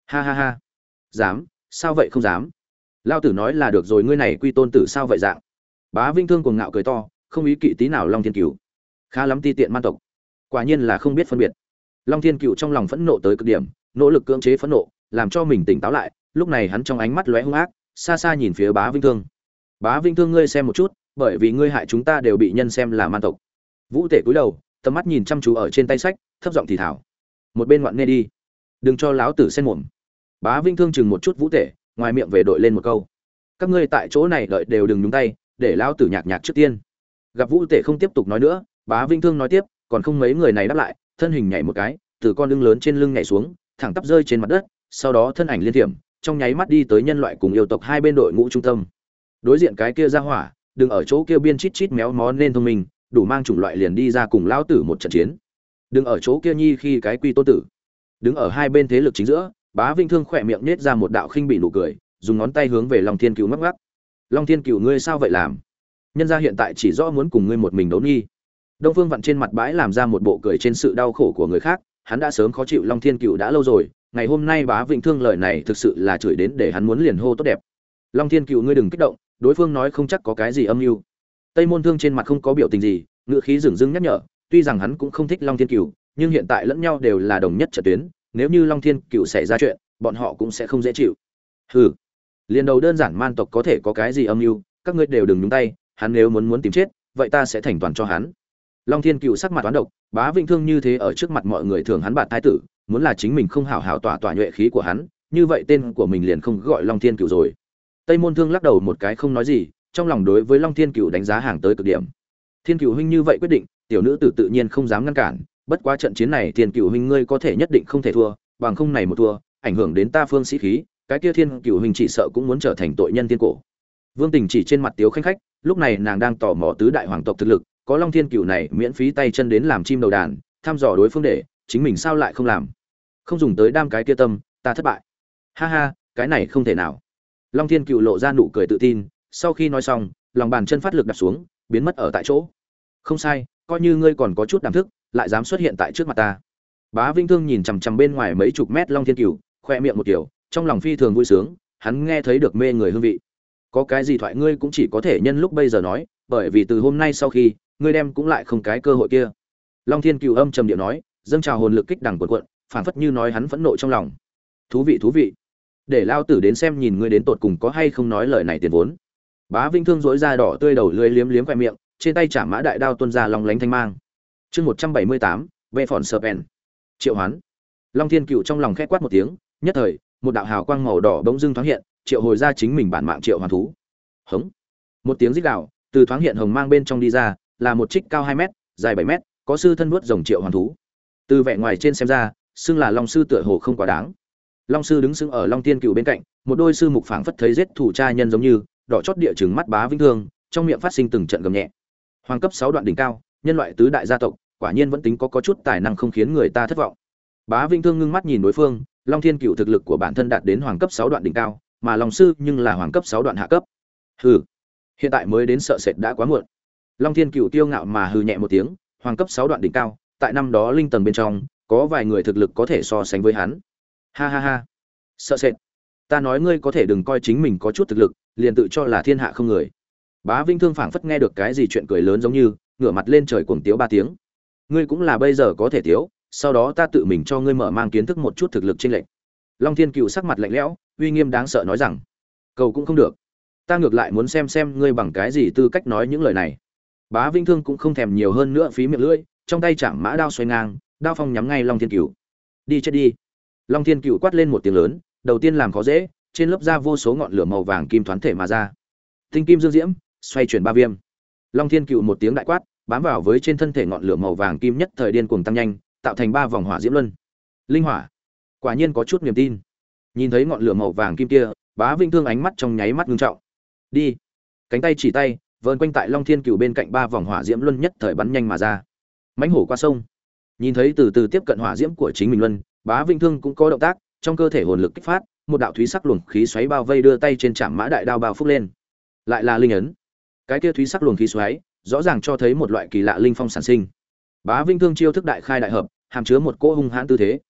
Ha ha ha. Dám? Sao vậy không dám? Lao tử nói là được rồi, ngươi này quy tôn tử sao vậy dạng? Bá Vinh Thương cuồng ngạo cười to, không ý kỵ tí nào Long Thiên Cửu. Khá lắm ti tiện man tộc. Quả nhiên là không biết phân biệt. Long Thiên Cửu trong lòng phẫn nộ tới cực điểm, nỗ lực cưỡng chế phẫn nộ, làm cho mình tỉnh táo lại, lúc này hắn trong ánh mắt lóe hung ác, xa xa nhìn phía Bá Vinh Thương. Bá Vinh Thương, ngươi xem một chút, bởi vì ngươi hại chúng ta đều bị nhân xem là man tộc. Vũ Tể cúi đầu, tầm mắt nhìn chăm chú ở trên tay sách, thấp giọng thì thào. Một bên ngoạn nghe đi, đừng cho láo tử xen mồm. Bá Vinh Thương chừng một chút Vũ Tể, ngoài miệng về đội lên một câu. Các ngươi tại chỗ này đợi đều đừng nhúng tay, để lão tử nhạc nhạc trước tiên. Gặp Vũ Tể không tiếp tục nói nữa, Bá Vinh Thương nói tiếp, còn không mấy người này đáp lại, thân hình nhảy một cái, từ con lưng lớn trên lưng nhảy xuống, thẳng tắp rơi trên mặt đất, sau đó thân ảnh liên thiểm, trong nháy mắt đi tới nhân loại cùng yêu tộc hai bên đội ngũ trung tâm. Đối diện cái kia ra hỏa, đừng ở chỗ kia biên chít chít méo mó nên thông minh, đủ mang chủng loại liền đi ra cùng lão tử một trận chiến. Đừng ở chỗ kia nhi khi cái quy tôn tử. Đứng ở hai bên thế lực chính giữa, Bá Vinh Thương khỏe miệng nết ra một đạo khinh bị nụ cười, dùng ngón tay hướng về Long Thiên Cửu ngắc ngắc. Long Thiên Cửu, ngươi sao vậy làm? Nhân gia hiện tại chỉ rõ muốn cùng ngươi một mình đấu nghi. Đông Phương Vặn trên mặt bãi làm ra một bộ cười trên sự đau khổ của người khác, hắn đã sớm khó chịu Long Thiên Cửu đã lâu rồi, ngày hôm nay Bá Vinh Thương lời này thực sự là chửi đến để hắn muốn liền hô tốt đẹp. Long Thiên Cửu, ngươi đừng kích động, đối phương nói không chắc có cái gì âm mưu. Tây Môn Thương trên mặt không có biểu tình gì, ngữ khí dửng dưng nhắc nhở, tuy rằng hắn cũng không thích Long Thiên Cửu, nhưng hiện tại lẫn nhau đều là đồng nhất trận tuyến, nếu như Long Thiên Cửu xảy ra chuyện, bọn họ cũng sẽ không dễ chịu. Hừ, liền đầu đơn giản man tộc có thể có cái gì âm mưu, các ngươi đều đừng nhúng tay, hắn nếu muốn tìm chết, vậy ta sẽ thành toàn cho hắn. Long Thiên Cửu sắc mặt toán độc, Bá Vinh Thương như thế ở trước mặt mọi người thường hắn bạn thái tử, muốn là chính mình không hảo hảo tỏa nhuệ khí của hắn, như vậy tên của mình liền không gọi Long Thiên Cửu rồi. Tây Môn Thương lắc đầu một cái không nói gì, trong lòng đối với Long Thiên Cửu đánh giá hàng tới cực điểm. Thiên Cửu huynh như vậy quyết định, tiểu nữ tử tự nhiên không dám ngăn cản, bất quá trận chiến này Thiên Cửu huynh ngươi có thể nhất định không thể thua, bằng không này một thua, ảnh hưởng đến ta phương sĩ khí, cái kia Thiên Cửu huynh chỉ sợ cũng muốn trở thành tội nhân thiên cổ. Vương Tình chỉ trên mặt tiếu khanh khách, lúc này nàng đang tò mò tứ đại hoàng tộc thực lực, có Long Thiên Cửu này miễn phí tay chân đến làm chim đầu đàn, thăm dò đối phương để, chính mình sao lại không làm? Không dùng tới đam cái kia tâm, ta thất bại. Ha ha, cái này không thể nào. Long Thiên Cửu lộ ra nụ cười tự tin, sau khi nói xong, lòng bàn chân phát lực đặt xuống, biến mất ở tại chỗ. Không sai, coi như ngươi còn có chút đảm thức, lại dám xuất hiện tại trước mặt ta. Bá Vinh Thương nhìn chằm chằm bên ngoài mấy chục mét Long Thiên Cửu, khoe miệng một kiểu, trong lòng phi thường vui sướng, hắn nghe thấy được mê người hương vị. Có cái gì thoại ngươi cũng chỉ có thể nhân lúc bây giờ nói, bởi vì từ hôm nay sau khi, ngươi đem cũng lại không cái cơ hội kia. Long Thiên Cửu âm trầm điệu nói, dâng trào hồn lực kích đằng cuộn cuộn, phảng phất như nói hắn phẫn nộ trong lòng. Thú vị. Để lao tử đến xem nhìn ngươi đến tột cùng có hay không nói lời này tiền vốn. Bá Vinh Thương rỗi ra đỏ tươi đầu lưỡi liếm liếm khoe miệng, trên tay chả mã đại đao tuôn ra long lánh thanh mang. Chương 178, Vệ Phòn Serpent. Triệu hoán. Long Thiên Cửu trong lòng khẽ quát một tiếng, nhất thời, một đạo hào quang màu đỏ bỗng dưng thoáng hiện, triệu hồi ra chính mình bản mạng triệu hoán thú. Hống. Một tiếng rít gào, từ thoáng hiện hồng mang bên trong đi ra, là một trích cao 2 mét, dài 7 mét, có sư thân nuốt rồng triệu hoán thú. Từ vẻ ngoài trên xem ra, xưng là long sư tựa hồ không quá đáng. Long sư đứng sững ở Long Thiên Cửu bên cạnh, một đôi sư mục phảng phất thấy giết thủ tra nhân giống như, đỏ chót địa trừng mắt Bá Vinh Thương, trong miệng phát sinh từng trận gầm nhẹ. Hoàng cấp 6 đoạn đỉnh cao, nhân loại tứ đại gia tộc, quả nhiên vẫn tính có chút tài năng không khiến người ta thất vọng. Bá Vinh Thương ngưng mắt nhìn đối phương, Long Thiên Cửu thực lực của bản thân đạt đến hoàng cấp 6 đoạn đỉnh cao, mà Long sư nhưng là hoàng cấp 6 đoạn hạ cấp. Hừ, hiện tại mới đến sợ sệt đã quá muộn. Long Thiên Cửu kiêu ngạo mà hừ nhẹ một tiếng, hoàng cấp 6 đoạn đỉnh cao, tại năm đó linh tầng bên trong, có vài người thực lực có thể so sánh với hắn. Ha ha ha. Sợ sệt. Ta nói ngươi có thể đừng coi chính mình có chút thực lực, liền tự cho là thiên hạ không người. Bá Vinh Thương phảng phất nghe được cái gì chuyện cười lớn giống như, ngửa mặt lên trời cuồng tiếu 3 tiếng. Ngươi cũng là bây giờ có thể tiếu, sau đó ta tự mình cho ngươi mở mang kiến thức một chút thực lực chênh lệch. Long Thiên Cửu sắc mặt lạnh lẽo, uy nghiêm đáng sợ nói rằng, cầu cũng không được. Ta ngược lại muốn xem ngươi bằng cái gì tư cách nói những lời này. Bá Vinh Thương cũng không thèm nhiều hơn nữa phí miệng lưỡi, trong tay chạm mã đao xoay ngang, đao phong nhắm ngay Long Thiên Cửu. Đi chết đi. Long Thiên Cửu quát lên một tiếng lớn, đầu tiên làm khó dễ, trên lớp da vô số ngọn lửa màu vàng kim thoáng thể mà ra. Tinh kim dương diễm, xoay chuyển ba viêm. Long Thiên Cửu một tiếng đại quát, bám vào với trên thân thể ngọn lửa màu vàng kim nhất thời điên cuồng tăng nhanh, tạo thành 3 vòng hỏa diễm luân. Linh hỏa. Quả nhiên có chút niềm tin. Nhìn thấy ngọn lửa màu vàng kim kia, Bá Vinh Thương ánh mắt trong nháy mắt ngưng trọng. Đi. Cánh tay chỉ tay, vờn quanh tại Long Thiên Cửu bên cạnh 3 vòng hỏa diễm luân nhất thời bắn nhanh mà ra. Mãnh hổ qua sông. Nhìn thấy từ từ tiếp cận hỏa diễm của chính mình luân, Bá Vinh Thương cũng có động tác, trong cơ thể hồn lực kích phát, một đạo thúy sắc luồng khí xoáy bao vây đưa tay trên chạm mã đại đao bao phúc lên. Lại là linh ấn. Cái kia thúy sắc luồng khí xoáy, rõ ràng cho thấy một loại kỳ lạ linh phong sản sinh. Bá Vinh Thương chiêu thức đại khai đại hợp, hàm chứa một cỗ hung hãn tư thế.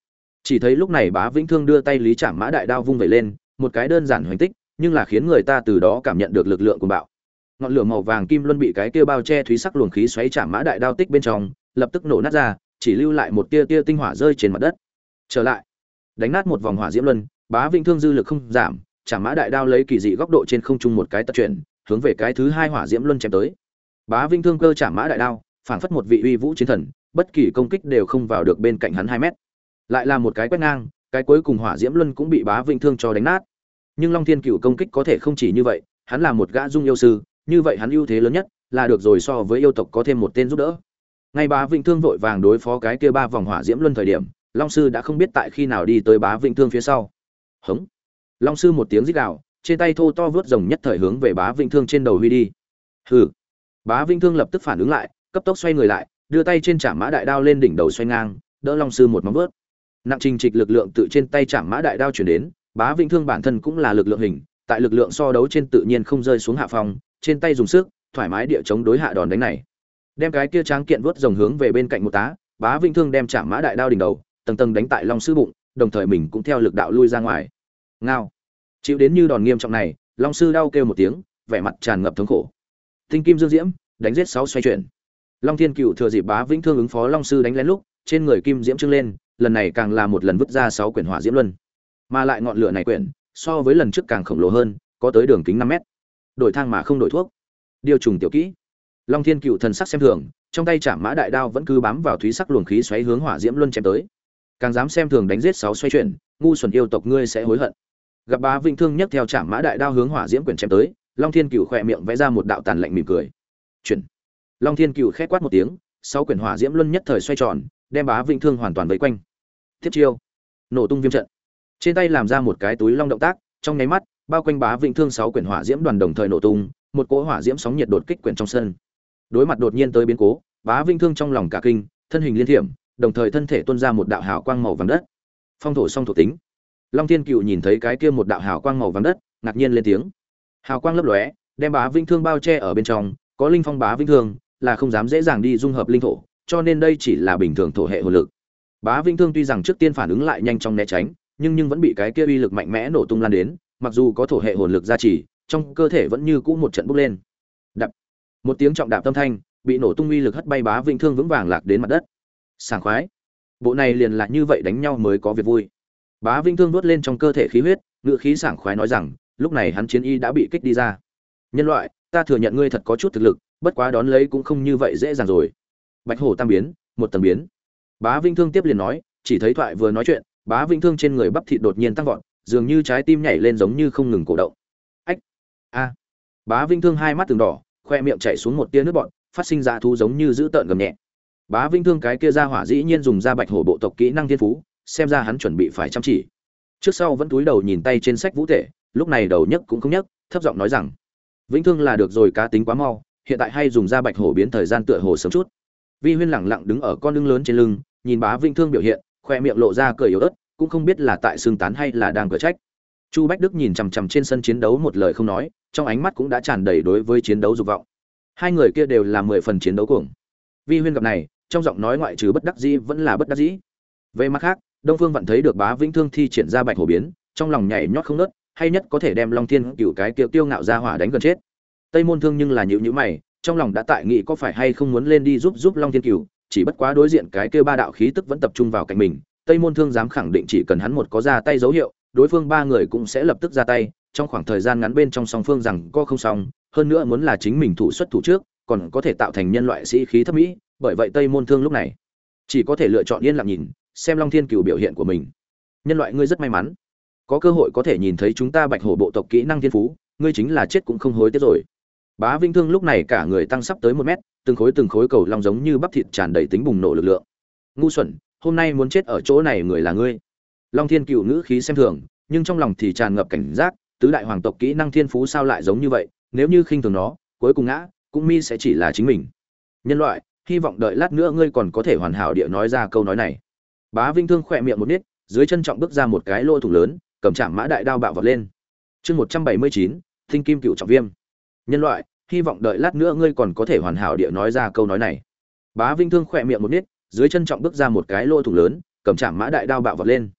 Chỉ thấy lúc này Bá Vĩnh Thương đưa tay lý Trảm Mã Đại Đao vung về lên, một cái đơn giản hoành tích, nhưng là khiến người ta từ đó cảm nhận được lực lượng của bạo. Ngọn lửa màu vàng kim luân bị cái kia bao che thúy sắc luồng khí xoáy Trảm Mã Đại Đao tích bên trong, lập tức nổ nát ra, chỉ lưu lại một tia tia tinh hỏa rơi trên mặt đất. Trở lại, đánh nát một vòng hỏa diễm luân, Bá Vĩnh Thương dư lực không giảm, Trảm Mã Đại Đao lấy kỳ dị góc độ trên không trung một cái tật chuyển, hướng về cái thứ hai hỏa diễm luân chém tới. Bá Vĩnh Thương cơ Trảm Mã Đại Đao, phảng phất một vị uy vũ chiến thần, bất kỳ công kích đều không vào được bên cạnh hắn 2 mét. Lại là một cái quét ngang, cái cuối cùng hỏa diễm luân cũng bị Bá Vĩnh Thương cho đánh nát. Nhưng Long Thiên Cửu công kích có thể không chỉ như vậy, hắn là một gã dung yêu sư, như vậy hắn ưu thế lớn nhất là được rồi so với yêu tộc có thêm một tên giúp đỡ. Ngay Bá Vĩnh Thương vội vàng đối phó cái kia 3 vòng hỏa diễm luân thời điểm, Long sư đã không biết tại khi nào đi tới Bá Vĩnh Thương phía sau. Hống! Long sư một tiếng rít gào, trên tay thô to vớt rồng nhất thời hướng về Bá Vĩnh Thương trên đầu huy đi. Hừ! Bá Vĩnh Thương lập tức phản ứng lại, cấp tốc xoay người lại, đưa tay trên Trảm Mã Đại Đao lên đỉnh đầu xoay ngang, đỡ Long sư một móng vớt. Nặng trình trịch lực lượng tự trên tay Trảm Mã Đại Đao chuyển đến, Bá Vĩnh Thương bản thân cũng là lực lượng hình, tại lực lượng so đấu trên tự nhiên không rơi xuống hạ phòng, trên tay dùng sức, thoải mái địa chống đối hạ đòn đánh này. Đem cái kia tráng kiện vớt rồng hướng về bên cạnh một tá, Bá Vĩnh Thương đem Trảm Mã Đại Đao đỉnh đầu, tầng tầng đánh tại Long sư bụng, đồng thời mình cũng theo lực đạo lui ra ngoài. Ngao. Chịu đến như đòn nghiêm trọng này, Long sư đau kêu một tiếng, vẻ mặt tràn ngập thống khổ. Tinh kim dương diễm, đánh giết 6 xoay chuyển. Long Thiên Cựu thừa dịp Bá Vĩnh Thương ứng phó Long sư đánh lén lúc, trên người kim diễm trưng lên, lần này càng là một lần vứt ra 6 quyển hỏa diễm luân. Mà lại ngọn lửa này quyển, so với lần trước càng khổng lồ hơn, có tới đường kính 5 mét. Đổi thang mà không đổi thuốc. Điều trùng tiểu kỹ. Long Thiên Cựu thần sắc xem thường, trong tay Trảm Mã Đại Đao vẫn cứ bám vào thúy sắc luồng khí xoáy hướng hỏa diễm luân chém tới. Càng dám xem thường đánh giết 6 xoay chuyển, ngu xuẩn yêu tộc ngươi sẽ hối hận. Gặp Bá Vĩnh Thương nhấc theo Trảm Mã Đại Đao hướng hỏa diễm quyển chém tới, Long Thiên Cựu khẽ miệng vẽ ra một đạo tàn lạnh mỉm cười. Chuyển. Long Thiên Cựu khẽ quát một tiếng, 6 quyển hỏa diễm luân nhất thời xoay tròn, đem Bá Vĩnh Thương hoàn toàn vây quanh. Tiếp chiêu, nổ tung viêm trận. Trên tay làm ra một cái túi long động tác, trong nháy mắt, bao quanh Bá Vĩnh Thương 6 quyển hỏa diễm đoàn đồng thời nổ tung, một cỗ hỏa diễm sóng nhiệt đột kích quyển trong sân. Đối mặt đột nhiên tới biến cố, Bá Vĩnh Thương trong lòng cả kinh, thân hình liên thiểm, đồng thời thân thể tuôn ra một đạo hào quang màu vàng đất. Phong thổ song thuộc tính. Long Thiên Cựu nhìn thấy cái kia một đạo hào quang màu vàng đất, ngạc nhiên lên tiếng. Hào quang lấp lóe, đem Bá Vĩnh Thương bao che ở bên trong, có linh phong Bá Vĩnh Thương, là không dám dễ dàng đi dung hợp linh thổ, cho nên đây chỉ là bình thường thổ hệ hồn lực. Bá Vĩnh Thương tuy rằng trước tiên phản ứng lại nhanh trong né tránh, nhưng vẫn bị cái kia uy lực mạnh mẽ nổ tung lan đến, mặc dù có thổ hệ hồn lực gia trì, trong cơ thể vẫn như cũ một trận bốc lên. Đập. Một tiếng trọng đạp tâm thanh, bị nổ tung uy lực hất bay Bá Vĩnh Thương vững vàng lạc đến mặt đất. Sảng khoái. Bộ này liền là như vậy đánh nhau mới có việc vui. Bá Vĩnh Thương đốt lên trong cơ thể khí huyết, ngự khí sảng khoái nói rằng, lúc này hắn chiến y đã bị kích đi ra. Nhân loại, ta thừa nhận ngươi thật có chút thực lực, bất quá đón lấy cũng không như vậy dễ dàng rồi. Bạch hổ tam biến, một tầng biến. Bá Vĩnh Thương tiếp liền nói, chỉ thấy thoại vừa nói chuyện, Bá Vĩnh Thương trên người bắp thịt đột nhiên tăng vọt, dường như trái tim nhảy lên giống như không ngừng cổ động. Ách! A! Bá Vĩnh Thương hai mắt từng đỏ, khoe miệng chảy xuống một tia nước bọt, phát sinh ra thú giống như dữ tợn gầm nhẹ. Bá Vĩnh Thương cái kia ra hỏa dĩ nhiên dùng ra Bạch hổ bộ tộc kỹ năng thiên phú, xem ra hắn chuẩn bị phải chăm chỉ. Trước sau vẫn cúi đầu nhìn tay trên sách vũ tể, lúc này đầu nhấc cũng không nhấc, thấp giọng nói rằng: "Vĩnh Thương là được rồi, cá tính quá mau, hiện tại hay dùng ra Bạch hổ biến thời gian tựa hồ sớm chút." Vi Huyên lẳng lặng đứng ở con lưng lớn trên lưng, nhìn Bá Vĩnh Thương biểu hiện, khoe miệng lộ ra cười yếu ớt, cũng không biết là tại xương tán hay là đang cửa trách. Chu Bách Đức nhìn chằm chằm trên sân chiến đấu một lời không nói, trong ánh mắt cũng đã tràn đầy đối với chiến đấu dục vọng. Hai người kia đều là 10 phần chiến đấu cuồng. Vi Huyên gặp này, trong giọng nói ngoại trừ bất đắc dĩ vẫn là bất đắc dĩ. Về mặt khác, Đông Phương vẫn thấy được Bá Vĩnh Thương thi triển ra Bạch hổ biến, trong lòng nhảy nhót không ngớt, hay nhất có thể đem Long Thiên Cửu cái kia tiêu ngạo ra hỏa đánh gần chết. Tây Môn Thương nhưng là nhíu mày, trong lòng đã tại nghĩ có phải hay không muốn lên đi giúp Long Thiên Cửu, chỉ bất quá đối diện cái kia ba đạo khí tức vẫn tập trung vào cạnh mình, Tây Môn Thương dám khẳng định chỉ cần hắn một có ra tay dấu hiệu, đối phương ba người cũng sẽ lập tức ra tay, trong khoảng thời gian ngắn bên trong song phương rằng có không xong, hơn nữa muốn là chính mình thủ xuất thủ trước, còn có thể tạo thành nhân loại sĩ khí thấp mỹ, bởi vậy Tây Môn Thương lúc này chỉ có thể lựa chọn yên lặng nhìn, xem Long Thiên Cửu biểu hiện của mình. Nhân loại ngươi rất may mắn, có cơ hội có thể nhìn thấy chúng ta Bạch hổ bộ tộc kỹ năng thiên phú, ngươi chính là chết cũng không hối tiếc rồi. Bá Vĩnh Thương lúc này cả người tăng sắp tới 1 mét, từng khối cầu long giống như bắp thịt tràn đầy tính bùng nổ lực lượng. Ngu xuẩn, hôm nay muốn chết ở chỗ này người là ngươi. Long Thiên Cửu ngữ khí xem thường, nhưng trong lòng thì tràn ngập cảnh giác, tứ đại hoàng tộc kỹ năng thiên phú sao lại giống như vậy, nếu như khinh thường nó, cuối cùng ngã, cũng mi sẽ chỉ là chính mình. Nhân loại, hy vọng đợi lát nữa ngươi còn có thể hoàn hảo địa nói ra câu nói này. Bá Vĩnh Thương khẽ miệng một nít, dưới chân trọng bước ra một cái lỗ thủng lớn, cầm Trảm Mã Đại Đao bạo vọt lên. Chương 179, Tinh Kim Cựu Trọng Viêm. Nhân loại, hy vọng đợi lát nữa ngươi còn có thể hoàn hảo địa nói ra câu nói này. Bá Vĩnh Thương khẽ miệng một nít, dưới chân trọng bước ra một cái lỗ thủng lớn, cầm Trảm Mã Đại Đao bạo vọt lên.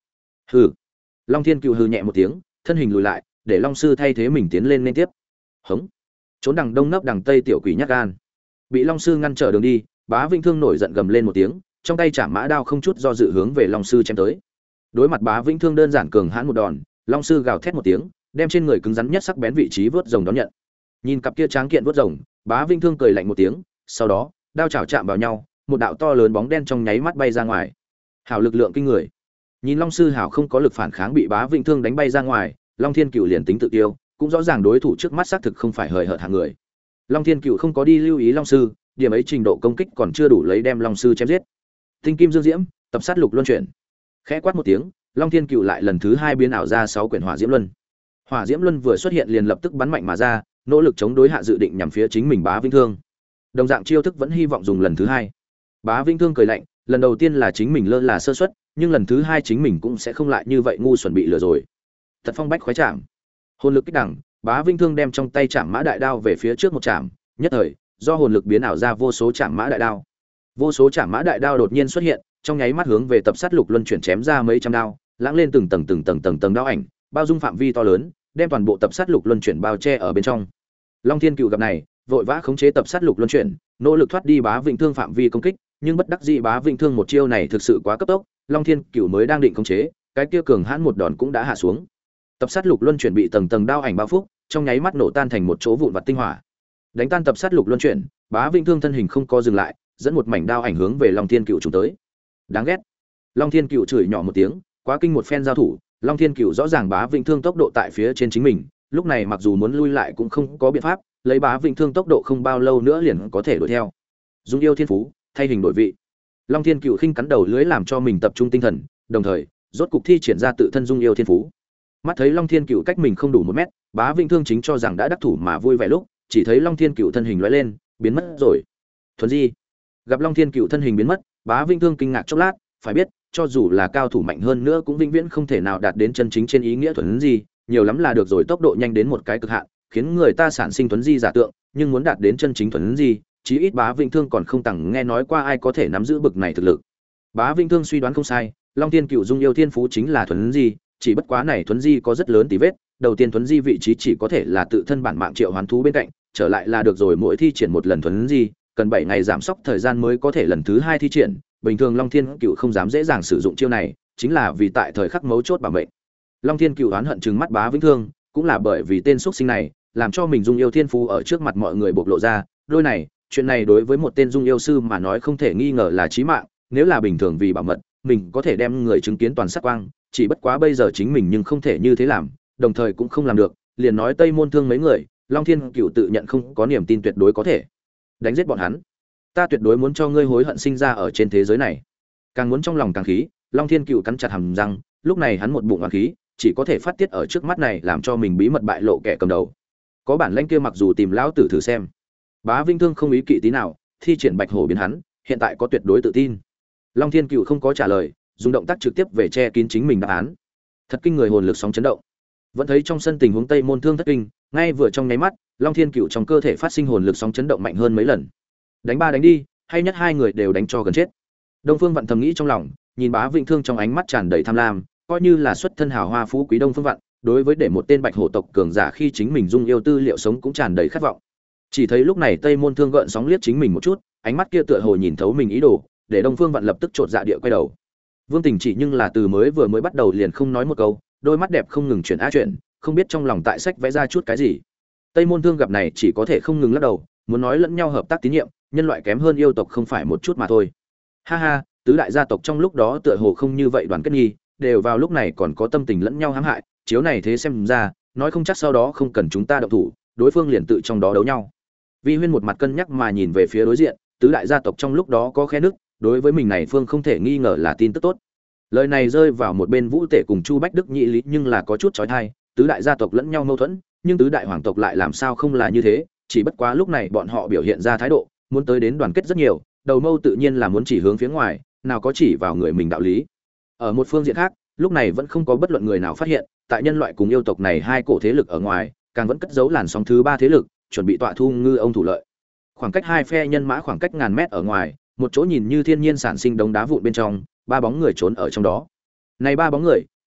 Hừ. Long Thiên Cựu hừ nhẹ một tiếng, thân hình lùi lại, để Long sư thay thế mình tiến lên liên tiếp. Hống. Trốn đằng đông nấp đằng tây tiểu quỷ nhát gan. Bị Long sư ngăn trở đường đi, Bá Vĩnh Thương nổi giận gầm lên một tiếng, trong tay chạm mã đao không chút do dự hướng về Long sư chém tới. Đối mặt Bá Vĩnh Thương đơn giản cường hãn một đòn, Long sư gào thét một tiếng, đem trên người cứng rắn nhất sắc bén vị trí vớt rồng đón nhận. Nhìn cặp kia tráng kiện vớt rồng, Bá Vĩnh Thương cười lạnh một tiếng, sau đó, đao chảo chạm vào nhau, một đạo to lớn bóng đen trong nháy mắt bay ra ngoài. Hảo lực lượng kinh người. Nhìn Long sư hảo không có lực phản kháng bị Bá Vĩnh Thương đánh bay ra ngoài, Long Thiên Cựu liền tính tự tiêu, cũng rõ ràng đối thủ trước mắt xác thực không phải hời hợt hạng người. Long Thiên Cựu không có đi lưu ý Long sư, điểm ấy trình độ công kích còn chưa đủ lấy đem Long sư chém giết. Tinh kim dương diễm, tập sát lục luân chuyển. Khẽ quát một tiếng, Long Thiên Cựu lại lần thứ hai biến ảo ra 6 quyển hỏa diễm luân. Hỏa diễm luân vừa xuất hiện liền lập tức bắn mạnh mà ra, nỗ lực chống đối hạ dự định nhằm phía chính mình Bá Vĩnh Thương. Đồng dạng chiêu thức vẫn hy vọng dùng lần thứ hai. Bá Vĩnh Thương cười lạnh, lần đầu tiên là chính mình lơ là sơ suất, nhưng lần thứ hai chính mình cũng sẽ không lại như vậy ngu xuẩn bị lừa rồi. Thật phong bách khoái chạm. Hồn lực kích đẳng, Bá Vĩnh Thương đem trong tay chạm mã đại đao về phía trước một chạm, nhất thời, do hồn lực biến ảo ra vô số chạm mã đại đao. Vô số chạm mã đại đao đột nhiên xuất hiện, trong nháy mắt hướng về tập sát lục luân chuyển chém ra mấy trăm đao, lãng lên từng tầng đao ảnh, bao dung phạm vi to lớn, đem toàn bộ tập sát lục luân chuyển bao che ở bên trong. Long Thiên Cựu gặp này, vội vã khống chế tập sát lục luân chuyển, nỗ lực thoát đi Bá Vĩnh Thương phạm vi công kích, nhưng bất đắc dĩ Bá Vĩnh Thương một chiêu này thực sự quá cấp tốc, Long Thiên Cựu mới đang định khống chế, cái kia cường hãn một đòn cũng đã hạ xuống. Tập sát lục luân chuyển bị tầng đao ảnh bao phủ, trong nháy mắt nổ tan thành một chỗ vụn vặt tinh hỏa. Đánh tan tập sát lục luân chuyển, Bá Vĩnh Thương thân hình không co dừng lại, dẫn một mảnh đao ảnh hướng về Long Thiên Cựu trùng tới. Đáng ghét. Long Thiên Cựu chửi nhỏ một tiếng, quá kinh một phen giao thủ, Long Thiên Cựu rõ ràng Bá Vĩnh Thương tốc độ tại phía trên chính mình, lúc này mặc dù muốn lui lại cũng không có biện pháp, lấy Bá Vĩnh Thương tốc độ không bao lâu nữa liền có thể đuổi theo. Dung yêu thiên phú, thay hình đổi vị. Long Thiên Cựu khinh cắn đầu lưới làm cho mình tập trung tinh thần, đồng thời, rốt cục thi triển ra tự thân dung yêu thiên phú. Mắt thấy Long Thiên Cựu cách mình không đủ 1 mét, Bá Vĩnh Thương chính cho rằng đã đắc thủ mà vui vẻ lúc, chỉ thấy Long Thiên Cựu thân hình lóe lên, biến mất rồi. Thuần di. Gặp Long Thiên Cựu thân hình biến mất, Bá Vĩnh Thương kinh ngạc chốc lát, phải biết, cho dù là cao thủ mạnh hơn nữa cũng vĩnh viễn không thể nào đạt đến chân chính trên ý nghĩa thuần di, nhiều lắm là được rồi tốc độ nhanh đến một cái cực hạn, khiến người ta sản sinh thuần di giả tượng, nhưng muốn đạt đến chân chính thuần di, chí ít Bá Vĩnh Thương còn không từng nghe nói qua ai có thể nắm giữ bực này thực lực. Bá Vĩnh Thương suy đoán không sai, Long Thiên Cựu dung yêu thiên phú chính là thuần di, chỉ bất quá này thuần di có rất lớn tí vết, đầu tiên thuần di vị trí chỉ có thể là tự thân bản mạng triệu hoán thú bên cạnh, trở lại là được rồi mỗi thi triển một lần thuần di, cần 7 ngày giảm sốc thời gian mới có thể lần thứ 2 thi triển, bình thường Long Thiên Cựu không dám dễ dàng sử dụng chiêu này, chính là vì tại thời khắc mấu chốt bảo mệnh. Long Thiên Cựu oán hận trừng mắt Bá Vĩnh Thương, cũng là bởi vì tên xuất sinh này, làm cho mình dung yêu thiên phú ở trước mặt mọi người bộc lộ ra, đôi này, chuyện này đối với một tên dung yêu sư mà nói không thể nghi ngờ là chí mạng, nếu là bình thường vì bảo mật, mình có thể đem người chứng kiến toàn sát quang, chỉ bất quá bây giờ chính mình nhưng không thể như thế làm, đồng thời cũng không làm được, liền nói Tây Môn Thương mấy người, Long Thiên Cựu tự nhận không có niềm tin tuyệt đối có thể đánh giết bọn hắn. Ta tuyệt đối muốn cho ngươi hối hận sinh ra ở trên thế giới này. Càng muốn trong lòng càng khí, Long Thiên Cựu cắn chặt hàm răng, lúc này hắn một bụng oán khí, chỉ có thể phát tiết ở trước mắt này làm cho mình bí mật bại lộ kẻ cầm đầu. Có bản lĩnh kia mặc dù tìm lão tử thử xem. Bá Vĩnh Thương không ý kỵ tí nào, thi triển Bạch Hổ biến hắn, hiện tại có tuyệt đối tự tin. Long Thiên Cựu không có trả lời, dùng động tác trực tiếp về che kín chính mình đáp án. Thật kinh người hồn lực sóng chấn động. Vẫn thấy trong sân tình huống Tây Môn Thương thất kinh, ngay vừa trong nháy mắt, Long Thiên Cựu trong cơ thể phát sinh hồn lực sóng chấn động mạnh hơn mấy lần. Đánh ba đánh đi, hay nhất hai người đều đánh cho gần chết. Đông Phương Vạn thầm nghĩ trong lòng, nhìn Bá Vĩnh Thương trong ánh mắt tràn đầy tham lam, coi như là xuất thân hào hoa phú quý Đông Phương Vạn, đối với để một tên Bạch Hổ tộc cường giả khi chính mình dung yêu tư liệu sống cũng tràn đầy khát vọng. Chỉ thấy lúc này Tây Môn Thương gợn sóng liếc chính mình một chút, ánh mắt kia tựa hồ nhìn thấu mình ý đồ, để Đông Phương Vạn lập tức chột dạ địa quay đầu. Vương Tình chỉ nhưng là từ vừa mới bắt đầu liền không nói một câu, đôi mắt đẹp không ngừng chuyển á chuyển, không biết trong lòng tại sách vẽ ra chút cái gì. Tây Môn Thương gặp này chỉ có thể không ngừng lắc đầu, muốn nói lẫn nhau hợp tác tín nhiệm, nhân loại kém hơn yêu tộc không phải một chút mà thôi. Ha ha, tứ đại gia tộc trong lúc đó tựa hồ không như vậy đoàn kết nghi, đều vào lúc này còn có tâm tình lẫn nhau hãm hại, chiếu này thế xem ra, nói không chắc sau đó không cần chúng ta động thủ, đối phương liền tự trong đó đấu nhau. Vi Huyên một mặt cân nhắc mà nhìn về phía đối diện, tứ đại gia tộc trong lúc đó có khe nứt, đối với mình này phương không thể nghi ngờ là tin tức tốt. Lời này rơi vào một bên Vũ Tể cùng Chu Bách Đức nhị lý nhưng là có chút chói tai, tứ đại gia tộc lẫn nhau mâu thuẫn, nhưng tứ đại hoàng tộc lại làm sao không là như thế, chỉ bất quá lúc này bọn họ biểu hiện ra thái độ, muốn tới đến đoàn kết rất nhiều, đầu mâu tự nhiên là muốn chỉ hướng phía ngoài, nào có chỉ vào người mình đạo lý. Ở một phương diện khác, lúc này vẫn không có bất luận người nào phát hiện, tại nhân loại cùng yêu tộc này hai cổ thế lực ở ngoài, càng vẫn cất giấu làn sóng thứ ba thế lực, chuẩn bị tọa thu ngư ông thủ lợi. Khoảng cách hai phe nhân mã khoảng cách ngàn mét ở ngoài, một chỗ nhìn như thiên nhiên sản sinh đống đá vụn bên trong, ba bóng người trốn ở trong đó. Này ba bóng người,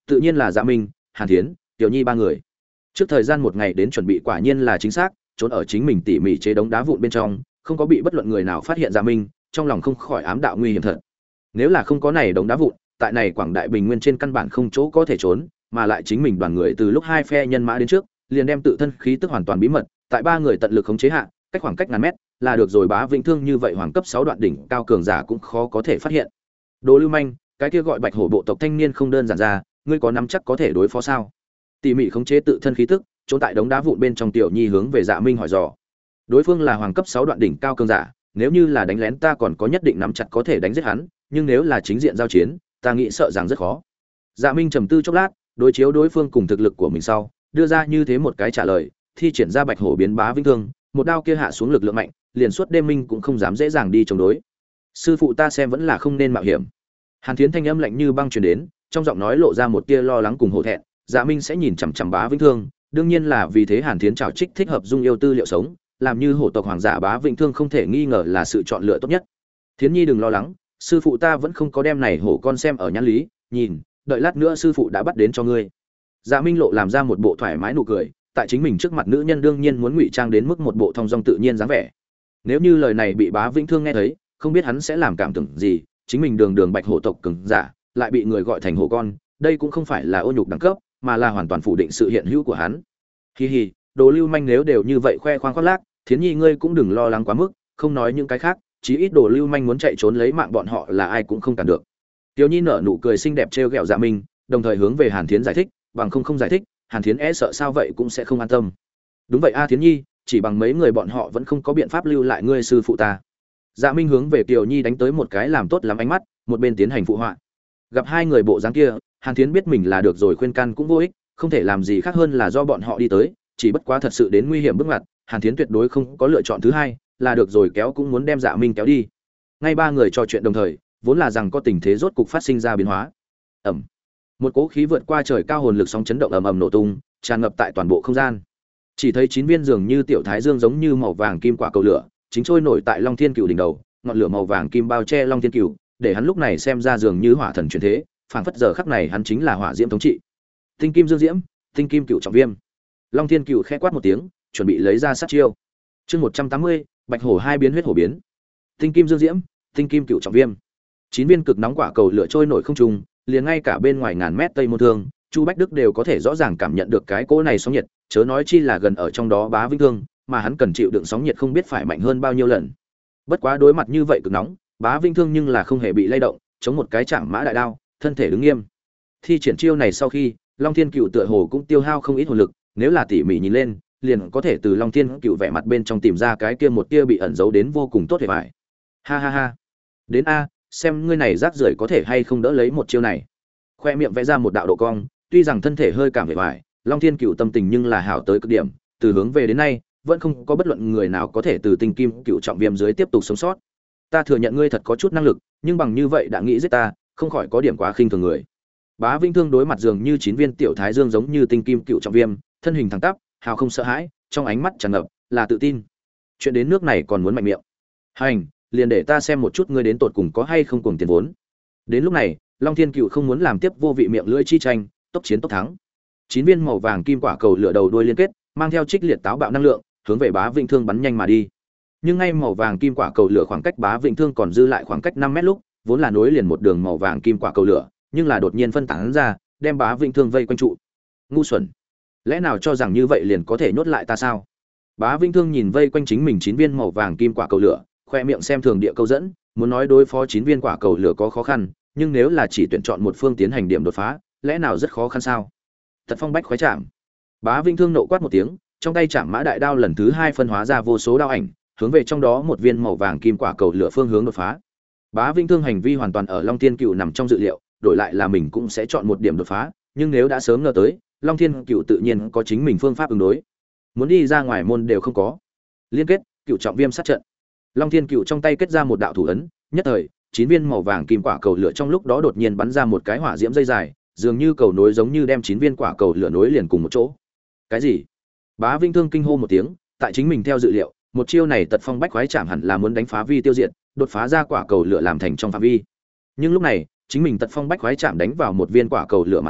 tự nhiên là Dạ Minh, Hàn Thiến, Tiểu Nhi ba người. Trước thời gian một ngày đến chuẩn bị quả nhiên là chính xác, trốn ở chính mình tỉ mỉ chế đống đá vụn bên trong, không có bị bất luận người nào phát hiện Dạ Minh, trong lòng không khỏi ám đạo nguy hiểm thật. Nếu là không có này đống đá vụn, tại này Quảng Đại Bình Nguyên trên căn bản không chỗ có thể trốn, mà lại chính mình đoàn người từ lúc hai phe nhân mã đến trước, liền đem tự thân khí tức hoàn toàn bí mật, tại ba người tận lực khống chế hạ, cách khoảng cách ngàn mét, là được rồi. Bá Vĩnh Thương như vậy hoàng cấp 6 đoạn đỉnh cao cường giả cũng khó có thể phát hiện. Đồ lưu manh, cái kia gọi Bạch Hổ bộ tộc thanh niên không đơn giản ra, ngươi có nắm chắc có thể đối phó sao? Tỉ mỉ khống chế tự thân khí tức, trốn tại đống đá vụn bên trong Tiểu Nhi hướng về Dạ Minh hỏi dò. Đối phương là hoàng cấp 6 đoạn đỉnh cao cường giả, nếu như là đánh lén ta còn có nhất định nắm chặt có thể đánh giết hắn, nhưng nếu là chính diện giao chiến, ta nghĩ sợ rằng rất khó. Dạ Minh trầm tư chốc lát, đối chiếu đối phương cùng thực lực của mình sau, đưa ra như thế một cái trả lời, thi triển ra Bạch Hổ biến Bá Vĩnh Thương, một đao kia hạ xuống lực lượng mạnh, liền suốt đêm minh cũng không dám dễ dàng đi chống đối. Sư phụ ta xem vẫn là không nên mạo hiểm. Hàn Thiến thanh âm lạnh như băng truyền đến, trong giọng nói lộ ra một tia lo lắng cùng hổ thẹn. Dạ Minh sẽ nhìn chằm chằm Bá Vĩnh Thương, đương nhiên là vì thế Hàn Thiến trảo trích thích hợp dung yêu tư liệu sống, làm như hổ tộc hoàng giả Bá Vĩnh Thương không thể nghi ngờ là sự chọn lựa tốt nhất. Thiến Nhi đừng lo lắng, sư phụ ta vẫn không có đem này hổ con xem ở nhãn lý, nhìn, đợi lát nữa sư phụ đã bắt đến cho ngươi. Dạ Minh lộ làm ra một bộ thoải mái nụ cười, tại chính mình trước mặt nữ nhân đương nhiên muốn ngụy trang đến mức một bộ thong dong tự nhiên dáng vẻ. Nếu như lời này bị Bá Vĩnh Thương nghe thấy, không biết hắn sẽ làm cảm tưởng gì, chính mình đường đường bạch hổ tộc cường giả, lại bị người gọi thành hổ con, đây cũng không phải là ô nhục đẳng cấp, mà là hoàn toàn phủ định sự hiện hữu của hắn. Hi hi, đồ lưu manh nếu đều như vậy khoe khoang khoác lác, Thiến Nhi ngươi cũng đừng lo lắng quá mức, không nói những cái khác, chí ít đồ lưu manh muốn chạy trốn lấy mạng bọn họ là ai cũng không cản được. Tiểu Nhi nở nụ cười xinh đẹp trêu ghẹo Dạ Minh, đồng thời hướng về Hàn Thiến giải thích, bằng không giải thích, Hàn Thiến e sợ sao vậy cũng sẽ không an tâm. Đúng vậy a Thiến Nhi, chỉ bằng mấy người bọn họ vẫn không có biện pháp lưu lại ngươi sư phụ ta. Dạ Minh hướng về Tiểu Nhi đánh tới một cái làm tốt lắm ánh mắt, một bên tiến hành phụ họa. Gặp hai người bộ dáng kia, Hàn Thiến biết mình là được rồi, khuyên can cũng vô ích, không thể làm gì khác hơn là do bọn họ đi tới, chỉ bất quá thật sự đến nguy hiểm bước ngoặt, Hàn Thiến tuyệt đối không có lựa chọn thứ hai, là được rồi kéo cũng muốn đem Dạ Minh kéo đi. Ngay ba người trò chuyện đồng thời, vốn là rằng có tình thế rốt cục phát sinh ra biến hóa. Ầm. Một cỗ khí vượt qua trời cao hồn lực sóng chấn động ầm ầm nổ tung, tràn ngập tại toàn bộ không gian. Chỉ thấy 9 viên dường như tiểu thái dương giống như màu vàng kim quả cầu lửa, chính trôi nổi tại Long Thiên Cửu đỉnh đầu, ngọn lửa màu vàng kim bao che Long Thiên Cửu, để hắn lúc này xem ra dường như hỏa thần chuyển thế, phảng phất giờ khắc này hắn chính là hỏa diễm thống trị. Tinh kim dương diễm, tinh kim cửu trọng viêm. Long Thiên Cửu khẽ quát một tiếng, chuẩn bị lấy ra sát chiêu. Chương 180, Bạch hổ hai biến huyết hổ biến. Tinh kim dương diễm, tinh kim cửu trọng viêm. 9 viên cực nóng quả cầu lửa trôi nổi không trung, liền ngay cả bên ngoài ngàn mét Tây Môn Thương, Chu Bách Đức đều có thể rõ ràng cảm nhận được cái cỗ này sóng nhiệt, chớ nói chi là gần ở trong đó Bá Vĩnh Thương, mà hắn cần chịu đựng sóng nhiệt không biết phải mạnh hơn bao nhiêu lần. Bất quá đối mặt như vậy cực nóng, Bá Vĩnh Thương nhưng là không hề bị lay động, chống một cái chạm mã đại đao, thân thể đứng nghiêm. Thi triển chiêu này sau khi, Long Thiên Cửu tựa hồ cũng tiêu hao không ít hồn lực, nếu là tỉ mỉ nhìn lên, liền có thể từ Long Thiên Cửu vẻ mặt bên trong tìm ra cái kia một tia bị ẩn giấu đến vô cùng tốt để phải. Ha ha ha. Đến a, xem ngươi này rác rưởi có thể hay không đỡ lấy một chiêu này. Khoe miệng vẽ ra một đạo độ cong, tuy rằng thân thể hơi cảm vẻ vải, Long Thiên Cửu tâm tình nhưng là hảo tới cực điểm, từ hướng về đến nay, vẫn không có bất luận người nào có thể từ tinh kim cửu trọng viêm dưới tiếp tục sống sót. Ta thừa nhận ngươi thật có chút năng lực, nhưng bằng như vậy đã nghĩ giết ta, không khỏi có điểm quá khinh thường người. Bá Vĩnh Thương đối mặt dường như 9 viên tiểu thái dương giống như tinh kim cựu trọng viêm, thân hình thẳng tắp, hào không sợ hãi, trong ánh mắt tràn ngập là tự tin. Chuyện đến nước này còn muốn mạnh miệng. Hành, liền để ta xem một chút ngươi đến tột cùng có hay không cuồng tiền vốn. Đến lúc này, Long Thiên Cựu không muốn làm tiếp vô vị miệng lưỡi chi tranh, tốc chiến tốc thắng. 9 viên màu vàng kim quả cầu lửa đầu đuôi liên kết, mang theo trích liệt táo bạo năng lượng, hướng về Bá Vĩnh Thương bắn nhanh mà đi. Nhưng ngay màu vàng kim quả cầu lửa khoảng cách Bá Vĩnh Thương còn dư lại khoảng cách 5 mét lúc, vốn là nối liền một đường màu vàng kim quả cầu lửa, nhưng là đột nhiên phân tán ra, đem Bá Vĩnh Thương vây quanh trụ. Ngu xuẩn, lẽ nào cho rằng như vậy liền có thể nhốt lại ta sao? Bá Vĩnh Thương nhìn vây quanh chính mình 9 viên màu vàng kim quả cầu lửa, khoe miệng xem thường địa câu dẫn, muốn nói đối phó 9 viên quả cầu lửa có khó khăn, nhưng nếu là chỉ tuyển chọn một phương tiến hành điểm đột phá, lẽ nào rất khó khăn sao? Tật phong bách khoái chạm. Bá Vĩnh Thương nộ quát một tiếng, trong tay chạm mã đại đao lần thứ 2 phân hóa ra vô số đao ảnh, hướng về trong đó một viên màu vàng kim quả cầu lửa phương hướng đột phá. Bá Vĩnh Thương hành vi hoàn toàn ở Long Thiên Cựu nằm trong dự liệu, đổi lại là mình cũng sẽ chọn một điểm đột phá, nhưng nếu đã sớm ngờ tới, Long Thiên Cựu tự nhiên có chính mình phương pháp ứng đối. Muốn đi ra ngoài môn đều không có. Liên kết, Cựu trọng viêm sát trận. Long Thiên Cựu trong tay kết ra một đạo thủ ấn, nhất thời, 9 viên màu vàng kim quả cầu lửa trong lúc đó đột nhiên bắn ra một cái hỏa diễm dây dài, dường như cầu nối giống như đem 9 viên quả cầu lửa nối liền cùng một chỗ. Cái gì? Bá Vĩnh Thương kinh hô một tiếng, tại chính mình theo dự liệu, một chiêu này tật phong bách khoái chạm hẳn là muốn đánh phá vi tiêu diệt, đột phá ra quả cầu lửa làm thành trong phạm vi. Nhưng lúc này, chính mình tật phong bách khoái chạm đánh vào một viên quả cầu lửa mặt trên,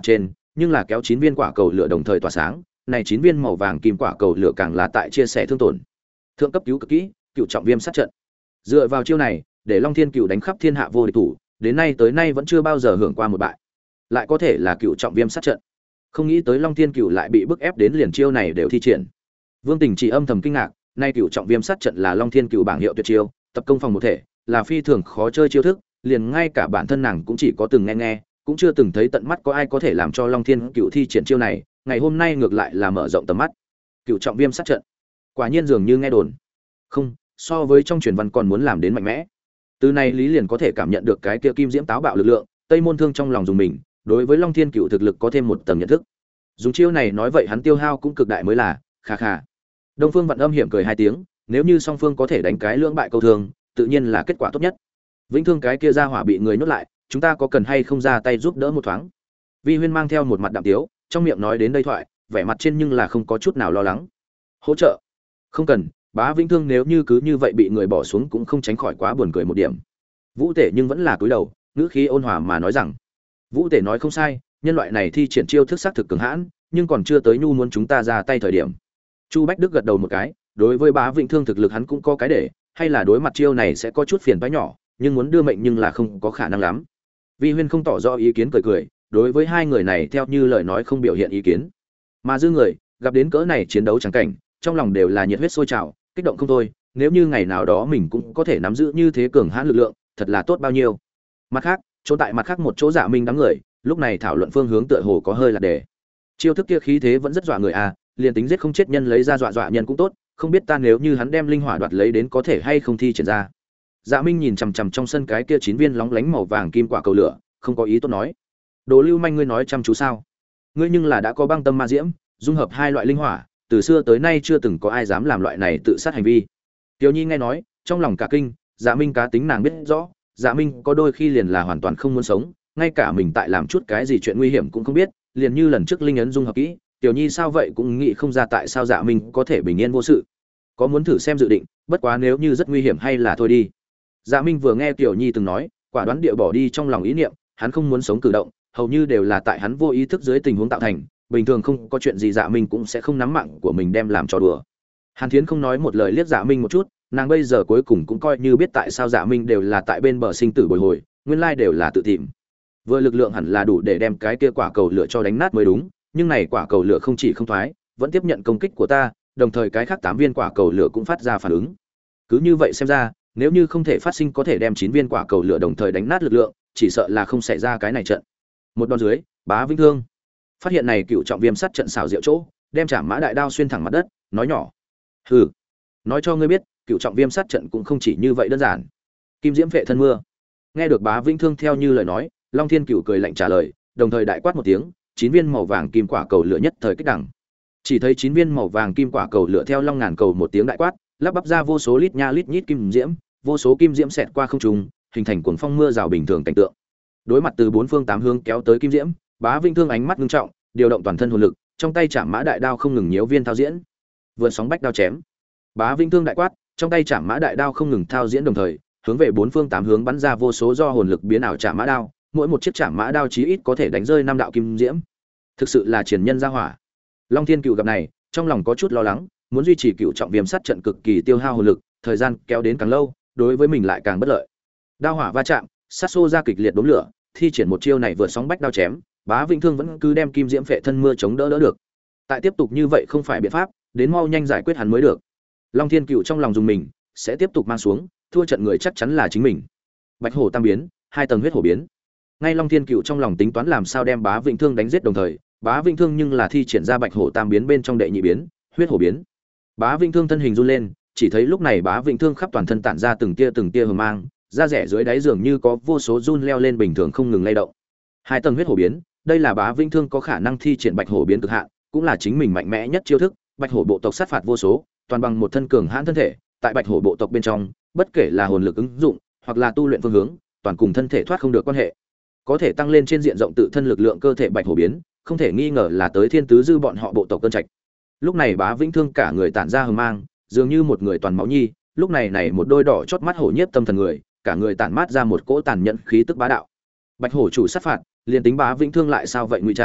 nhưng là kéo 9 viên quả cầu lửa đồng thời tỏa sáng, này 9 viên màu vàng kim quả cầu lửa càng là tại chia sẻ thương tổn. Thượng cấp cứu cực kỹ, cựu trọng viêm sát trận. Dựa vào chiêu này, để Long Thiên Cựu đánh khắp thiên hạ vô địch thủ, đến nay tới nay vẫn chưa bao giờ hưởng qua một bại. Lại có thể là cựu trọng viêm sát trận. Không nghĩ tới Long Thiên Cựu lại bị bức ép đến liền chiêu này đều thi triển. Vương Tình chỉ âm thầm kinh ngạc, nay cựu trọng viêm sát trận là Long Thiên Cựu bảng hiệu tuyệt chiêu, tập công phòng một thể, là phi thường khó chơi chiêu thức, liền ngay cả bản thân nàng cũng chỉ có từng nghe, cũng chưa từng thấy tận mắt có ai có thể làm cho Long Thiên Cựu thi triển chiêu này, ngày hôm nay ngược lại là mở rộng tầm mắt. Cựu trọng viêm sát trận, quả nhiên dường như nghe đồn. Không, so với trong truyền văn còn muốn làm đến mạnh mẽ. Từ này Lý liền có thể cảm nhận được cái kia kim diễm táo bạo lực lượng, Tây Môn Thương trong lòng dùng mình, đối với Long Thiên Cựu thực lực có thêm một tầng nhận thức. Dùng chiêu này nói vậy hắn tiêu hao cũng cực đại mới là, kha kha. Đông Phương Vận âm hiểm cười hai tiếng, nếu như song phương có thể đánh cái lưỡng bại câu thương, tự nhiên là kết quả tốt nhất. Vĩnh Thương cái kia ra hỏa bị người nhốt lại, chúng ta có cần hay không ra tay giúp đỡ một thoáng? Vi Huyên mang theo một mặt đạm tiếu, trong miệng nói đến đây thoại, vẻ mặt trên nhưng là không có chút nào lo lắng. Hỗ trợ? Không cần, Bá Vĩnh Thương nếu như cứ như vậy bị người bỏ xuống cũng không tránh khỏi quá buồn cười một điểm. Vũ Tể nhưng vẫn là cúi đầu, ngữ khí ôn hòa mà nói rằng, Vũ Tể nói không sai, nhân loại này thi triển chiêu thức sắc thực cường hãn, nhưng còn chưa tới nhu muốn chúng ta ra tay thời điểm. Chu Bách Đức gật đầu một cái, đối với Bá Vĩnh Thương thực lực hắn cũng có cái để, hay là đối mặt chiêu này sẽ có chút phiền toái nhỏ, nhưng muốn đưa mệnh nhưng là không có khả năng lắm. Vi Huyên không tỏ rõ ý kiến cười cười, đối với hai người này theo như lời nói không biểu hiện ý kiến. Mà dư người, gặp đến cỡ này chiến đấu chẳng cảnh, trong lòng đều là nhiệt huyết sôi trào, kích động không thôi, nếu như ngày nào đó mình cũng có thể nắm giữ như thế cường hãn lực lượng, thật là tốt bao nhiêu. Mặt khác, chỗ tại mặt khác một chỗ Dạ Minh đám người, lúc này thảo luận phương hướng tựa hồ có hơi là để. Chiêu thức kia khí thế vẫn rất dọa người à, liền tính giết không chết nhân lấy ra dọa nhân cũng tốt, không biết ta nếu như hắn đem linh hỏa đoạt lấy đến có thể hay không thi triển ra. Dạ Minh nhìn chằm chằm trong sân cái kia 9 viên lóng lánh màu vàng kim quả cầu lửa, không có ý tốt nói. Đồ Lưu Manh ngươi nói chăm chú sao? Ngươi nhưng là đã có băng tâm ma diễm, dung hợp hai loại linh hỏa, từ xưa tới nay chưa từng có ai dám làm loại này tự sát hành vi. Tiểu Nhi nghe nói, trong lòng cả kinh, Dạ Minh cá tính nàng biết rõ, Dạ Minh có đôi khi liền là hoàn toàn không muốn sống, ngay cả mình tại làm chút cái gì chuyện nguy hiểm cũng không biết, liền như lần trước linh ấn dung hợp kỹ, Tiểu Nhi sao vậy cũng nghĩ không ra tại sao Dạ Minh có thể bình yên vô sự. Có muốn thử xem dự định, bất quá nếu như rất nguy hiểm hay là thôi đi. Dạ Minh vừa nghe Tiểu Nhi từng nói, quả đoán địa bỏ đi trong lòng ý niệm, hắn không muốn sống cử động, hầu như đều là tại hắn vô ý thức dưới tình huống tạo thành, bình thường không có chuyện gì Dạ Minh cũng sẽ không nắm mạng của mình đem làm trò đùa. Hàn Thiến không nói một lời liếc Dạ Minh một chút, nàng bây giờ cuối cùng cũng coi như biết tại sao Dạ Minh đều là tại bên bờ sinh tử bồi hồi, nguyên lai đều là tự tìm. Vừa lực lượng hẳn là đủ để đem cái kia quả cầu lửa cho đánh nát mới đúng, nhưng này quả cầu lửa không chỉ không thoái, vẫn tiếp nhận công kích của ta, đồng thời cái khác 8 viên quả cầu lửa cũng phát ra phản ứng. Cứ như vậy xem ra, nếu như không thể phát sinh có thể đem 9 viên quả cầu lửa đồng thời đánh nát lực lượng, chỉ sợ là không xảy ra cái này trận. Một đòn dưới, Bá Vĩnh Thương phát hiện này cựu trọng viêm sát trận xảo diệu chỗ, đem Trảm Mã Đại Đao xuyên thẳng mặt đất, nói nhỏ: "Hừ, nói cho ngươi biết, cựu trọng viêm sát trận cũng không chỉ như vậy đơn giản." Kim Diễm Phệ Thân Mưa. Nghe được Bá Vĩnh Thương theo như lời nói, Long Thiên Cửu cười lạnh trả lời, đồng thời đại quát một tiếng, 9 viên màu vàng kim quả cầu lửa nhất thời kích đẳng. Chỉ thấy 9 viên màu vàng kim quả cầu lửa theo long ngàn cầu một tiếng đại quát, lắp bắp ra vô số lít nha lít nhít kim diễm, vô số kim diễm xẹt qua không trung, hình thành cuồng phong mưa rào bình thường cảnh tượng. Đối mặt từ bốn phương tám hướng kéo tới kim diễm, Bá Vĩnh Thương ánh mắt ngưng trọng, điều động toàn thân hồn lực, trong tay Trảm Mã Đại Đao không ngừng nhiễu viên thao diễn. Vượt sóng bách đao chém. Bá Vĩnh Thương đại quát, trong tay Trảm Mã Đại Đao không ngừng thao diễn đồng thời, hướng về bốn phương tám hướng bắn ra vô số do hồn lực biến ảo Trảm Mã Đao, mỗi một chiếc Trảm Mã Đao chí ít có thể đánh rơi 5 đạo kim diễm. Thực sự là triển nhân gia hỏa. Long Thiên Cửu gặp này, trong lòng có chút lo lắng, muốn duy trì cựu trọng viêm sát trận cực kỳ tiêu hao hồn lực, thời gian kéo đến càng lâu, đối với mình lại càng bất lợi. Đao hỏa va chạm, sát xô ra kịch liệt đốm lửa, thi triển một chiêu này vượt sóng bách đao chém, Bá Vĩnh Thương vẫn cứ đem kim diễm phệ thân mưa chống đỡ được. Tại tiếp tục như vậy không phải biện pháp, đến mau nhanh giải quyết hắn mới được. Long Thiên Cửu trong lòng dùng mình, sẽ tiếp tục mang xuống, thua trận người chắc chắn là chính mình. Bạch hổ tam biến, 2 tầng huyết hổ biến. Ngay Long Thiên Cửu trong lòng tính toán làm sao đem Bá Vĩnh Thương đánh giết đồng thời, Bá Vĩnh Thương nhưng là thi triển ra Bạch hổ tam biến bên trong đệ nhị biến, huyết hổ biến. Bá Vĩnh Thương thân hình run lên, chỉ thấy lúc này Bá Vĩnh Thương khắp toàn thân tản ra từng tia hờ mang, da rẻ dưới đáy giường như có vô số run leo lên bình thường không ngừng lay động. 2 tầng huyết hổ biến, đây là Bá Vĩnh Thương có khả năng thi triển Bạch hổ biến cực hạn, cũng là chính mình mạnh mẽ nhất chiêu thức. Bạch hổ bộ tộc sát phạt vô số, toàn bằng một thân cường hãn thân thể, tại Bạch hổ bộ tộc bên trong, bất kể là hồn lực ứng dụng hoặc là tu luyện phương hướng, toàn cùng thân thể thoát không được quan hệ. Có thể tăng lên trên diện rộng tự thân lực lượng cơ thể Bạch hổ biến, không thể nghi ngờ là tới thiên tứ dư bọn họ bộ tộc cơn trạch. Lúc này Bá Vĩnh Thương cả người tản ra hờ mang, dường như một người toàn máu nhi, lúc này một đôi đỏ chót mắt hổ nhiếp tâm thần người, cả người tản mát ra một cỗ tàn nhẫn khí tức bá đạo. Bạch hổ chủ sát phạt, liền tính Bá Vĩnh Thương lại sao vậy ngụy trang,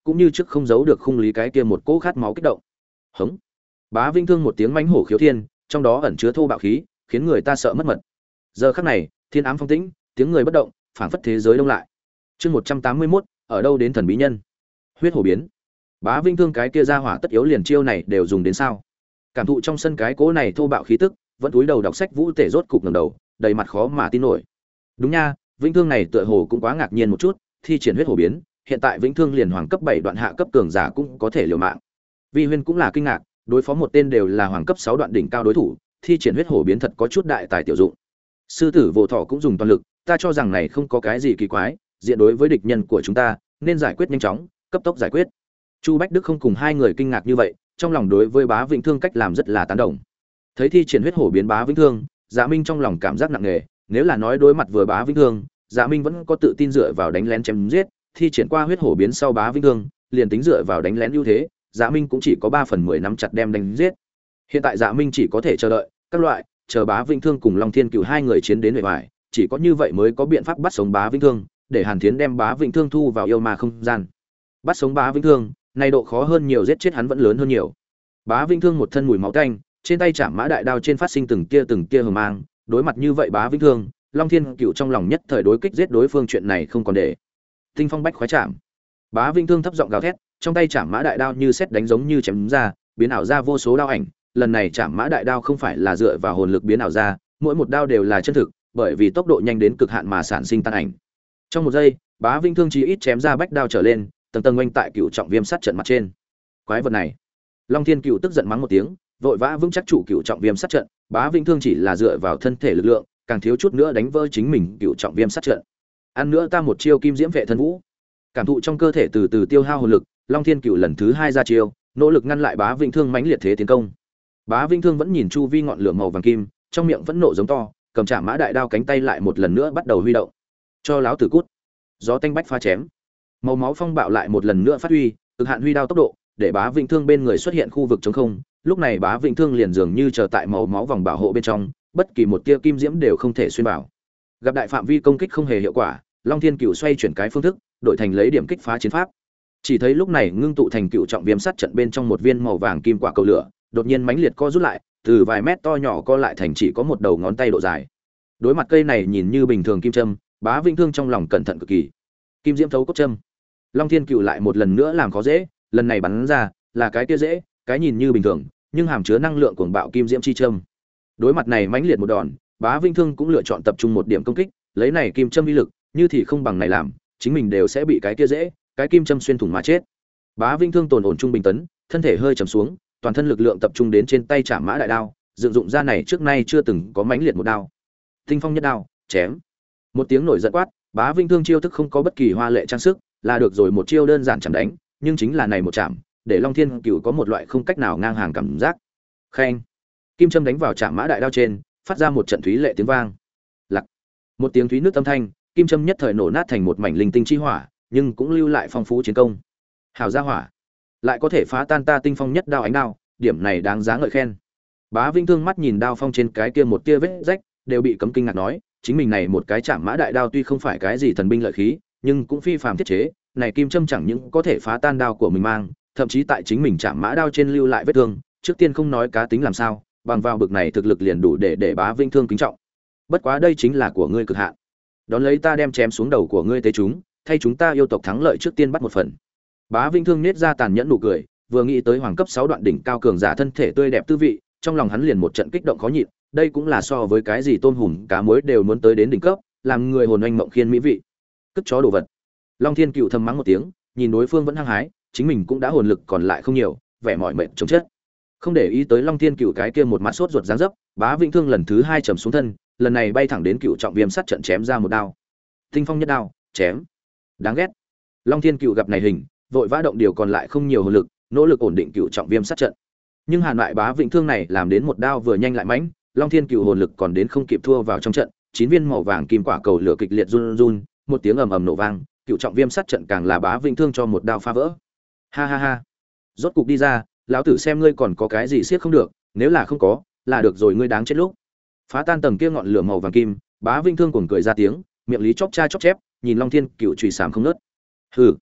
cũng như trước không giấu được khung lý cái kia một cỗ khát máu kích động. Hống! Bá Vinh Thương một tiếng mãnh hổ khiếu thiên, trong đó ẩn chứa thô bạo khí, khiến người ta sợ mất mật. Giờ khắc này, thiên ám phong tĩnh, tiếng người bất động, phảng phất thế giới đông lại. Chương 181, ở đâu đến thần bí nhân? Huyết hổ biến. Bá Vinh Thương cái kia ra hỏa tất yếu liền chiêu này đều dùng đến sao? Cảm thụ trong sân cái cỗ này thô bạo khí tức, vẫn cúi đầu đọc sách Vũ Tể rốt cục ngẩng đầu, đầy mặt khó mà tin nổi. Đúng nha, Vĩnh Thương này tựa hồ cũng quá ngạc nhiên một chút, thi triển huyết hổ biến, hiện tại Vĩnh Thương liền hoàng cấp 7 đoạn hạ cấp cường giả cũng có thể liều mạng. Vi Huyên cũng là kinh ngạc, đối phó một tên đều là hoàng cấp 6 đoạn đỉnh cao đối thủ, thi triển huyết hổ biến thật có chút đại tài tiểu dụng. Sư tử Vô Thọ cũng dùng toàn lực, ta cho rằng này không có cái gì kỳ quái, diện đối với địch nhân của chúng ta, nên giải quyết nhanh chóng, cấp tốc giải quyết. Chu Bách Đức không cùng hai người kinh ngạc như vậy, trong lòng đối với Bá Vĩnh Thương cách làm rất là tán đồng. Thấy thi triển huyết hổ biến Bá Vĩnh Thương, Dạ Minh trong lòng cảm giác nặng nề, nếu là nói đối mặt với Bá Vĩnh Thương, Dạ Minh vẫn có tự tin dựa vào đánh lén chém giết, thi triển qua huyết hổ biến sau Bá Vĩnh Thương, liền tính dựa vào đánh lén ưu thế, Dạ Minh cũng chỉ có 3/10 nắm chặt đem đánh giết. Hiện tại Dạ Minh chỉ có thể chờ đợi, các loại, chờ Bá Vĩnh Thương cùng Long Thiên Cửu hai người chiến đến bề ngoài, chỉ có như vậy mới có biện pháp bắt sống Bá Vĩnh Thương, để Hàn Thiến đem Bá Vĩnh Thương thu vào yêu ma không gian. Bắt sống Bá Vĩnh Thương, này độ khó hơn nhiều, giết chết hắn vẫn lớn hơn nhiều. Bá Vĩnh Thương một thân mùi máu tanh, trên tay chạm mã đại đao trên phát sinh từng tia hờ mang, đối mặt như vậy Bá Vĩnh Thương, Long Thiên Cửu trong lòng nhất thời đối kích giết đối phương chuyện này không còn để. Tinh phong bách khoái chạm. Bá Vĩnh Thương thấp giọng gào thét, trong tay chạm mã đại đao như sét đánh giống như chém ra, biến ảo ra vô số đao ảnh, lần này chạm mã đại đao không phải là dựa vào hồn lực biến ảo ra, mỗi một đao đều là chân thực, bởi vì tốc độ nhanh đến cực hạn mà sản sinh tan ảnh. Trong một giây, Bá Vĩnh Thương chí ít chém ra bách đao trở lên, tầng tầng oanh tại Cửu Trọng Viêm sát trận mặt trên. Quái vật này. Long Thiên Cửu tức giận mắng một tiếng, vội vã vững chắc trụ Cửu Trọng Viêm sát trận, Bá Vĩnh Thương chỉ là dựa vào thân thể lực lượng, càng thiếu chút nữa đánh vỡ chính mình Cửu Trọng Viêm sát trận. Ăn nữa ta một chiêu Kim Diễm Vệ Thân Vũ. Cảm thụ trong cơ thể từ từ tiêu hao hồn lực, Long Thiên Cửu lần thứ 2 ra chiêu, nỗ lực ngăn lại Bá Vĩnh Thương mãnh liệt thế tiến công. Bá Vĩnh Thương vẫn nhìn chu vi ngọn lửa màu vàng kim, trong miệng vẫn nộ giống to, cầm chạm mã đại đao cánh tay lại một lần nữa bắt đầu huy động. Cho láo tử cút. Gió tanh bách phá chém. Màu máu phong bạo lại một lần nữa phát huy, cực hạn huy đao tốc độ, để Bá Vĩnh Thương bên người xuất hiện khu vực trống không, lúc này Bá Vĩnh Thương liền dường như chờ tại màu máu vòng bảo hộ bên trong, bất kỳ một tia kim diễm đều không thể xuyên vào. Gặp đại phạm vi công kích không hề hiệu quả, Long Thiên Cửu xoay chuyển cái phương thức, đổi thành lấy điểm kích phá chiến pháp. Chỉ thấy lúc này ngưng tụ thành Cửu Trọng Viêm sát trận bên trong một viên màu vàng kim quả cầu lửa, đột nhiên mãnh liệt co rút lại, từ vài mét to nhỏ co lại thành chỉ có một đầu ngón tay độ dài. Đối mặt cây này nhìn như bình thường kim châm, Bá Vĩnh Thương trong lòng cẩn thận cực kỳ. Kim diễm thấu cốt châm. Long Thiên Cửu lại một lần nữa làm khó dễ, lần này bắn ra là cái kia dễ, cái nhìn như bình thường, nhưng hàm chứa năng lượng cuồng bạo kim diễm chi châm. Đối mặt này mãnh liệt một đòn, Bá Vĩnh Thương cũng lựa chọn tập trung một điểm công kích, lấy này kim châm uy lực, như thì không bằng này làm, chính mình đều sẽ bị cái kia dễ, cái kim châm xuyên thủng mà chết. Bá Vĩnh Thương tồn ổn trung bình tấn, thân thể hơi trầm xuống, toàn thân lực lượng tập trung đến trên tay chạm mã đại đao, dựng dụng ra này trước nay chưa từng có mãnh liệt một đao. Tinh phong nhất đao, chém. Một tiếng nổi giận quát, Bá Vĩnh Thương chiêu thức không có bất kỳ hoa lệ trang sức, là được rồi một chiêu đơn giản chạm đánh, nhưng chính là này một chạm, để Long Thiên Cửu có một loại không cách nào ngang hàng cảm giác. Khen. Kim châm đánh vào chạm mã đại đao trên, phát ra một trận thúy lệ tiếng vang. Lặc. Một tiếng thúy nước âm thanh, kim châm nhất thời nổ nát thành một mảnh linh tinh chi hỏa, nhưng cũng lưu lại phong phú chiến công. Hảo gia hỏa, lại có thể phá tan ta tinh phong nhất đao ánh đao, điểm này đáng giá ngợi khen. Bá Vĩnh Thương mắt nhìn đao phong trên cái kia một tia vết rách, đều bị cấm kinh ngạc nói, chính mình này một cái chạm mã đại đao tuy không phải cái gì thần binh lợi khí, nhưng cũng phi phàm thiết chế, này kim châm chẳng những có thể phá tan đao của mình mang, thậm chí tại chính mình chạm mã đao trên lưu lại vết thương, trước tiên không nói cá tính làm sao, bằng vào bực này thực lực liền đủ để Bá Vĩnh Thương kính trọng. Bất quá đây chính là của ngươi cực hạn. Đón lấy ta đem chém xuống đầu của ngươi tế chúng, thay chúng ta yêu tộc thắng lợi trước tiên bắt một phần. Bá Vĩnh Thương nết ra tàn nhẫn nụ cười, vừa nghĩ tới hoàng cấp 6 đoạn đỉnh cao cường giả thân thể tươi đẹp tư vị, trong lòng hắn liền một trận kích động khó nhịn, đây cũng là so với cái gì tôm hùm cá muối đều muốn tới đến đỉnh cấp, làm người hồn oanh mộng khiên mỹ vị. Cất chó đồ vật. Long Thiên Cửu thầm mắng một tiếng, nhìn đối phương vẫn hăng hái, chính mình cũng đã hồn lực còn lại không nhiều, vẻ mỏi mệt chống chết. Không để ý tới Long Thiên Cửu cái kia một mặt sốt ruột dáng dấp, Bá Vĩnh Thương lần thứ 2 trầm xuống thân, lần này bay thẳng đến Cửu Trọng Viêm sát trận chém ra một đao. Tinh phong nhất đao, chém. Đáng ghét. Long Thiên Cửu gặp này hình, vội vã động điều còn lại không nhiều hồn lực, nỗ lực ổn định Cửu Trọng Viêm sát trận. Nhưng Hàn Lại Bá Vĩnh Thương này làm đến một đao vừa nhanh lại mãnh, Long Thiên Cửu hồn lực còn đến không kịp thua vào trong trận, 9 viên màu vàng kim quả cầu lửa kịch liệt run run, một tiếng ầm ầm nổ vang, Cửu Trọng Viêm sát trận càng là Bá Vĩnh Thương cho một đao phá vỡ. Ha ha ha. Rốt cục đi ra, lão tử xem ngươi còn có cái gì siết không được, nếu là không có, là được rồi, ngươi đáng chết lúc. Phá tan tầng kia ngọn lửa màu vàng kim, Bá Vĩnh Thương cuồng cười ra tiếng, miệng lý chóp cha chóp chép, nhìn Long Thiên Cửu chùy sàm không ngớt. Hừ.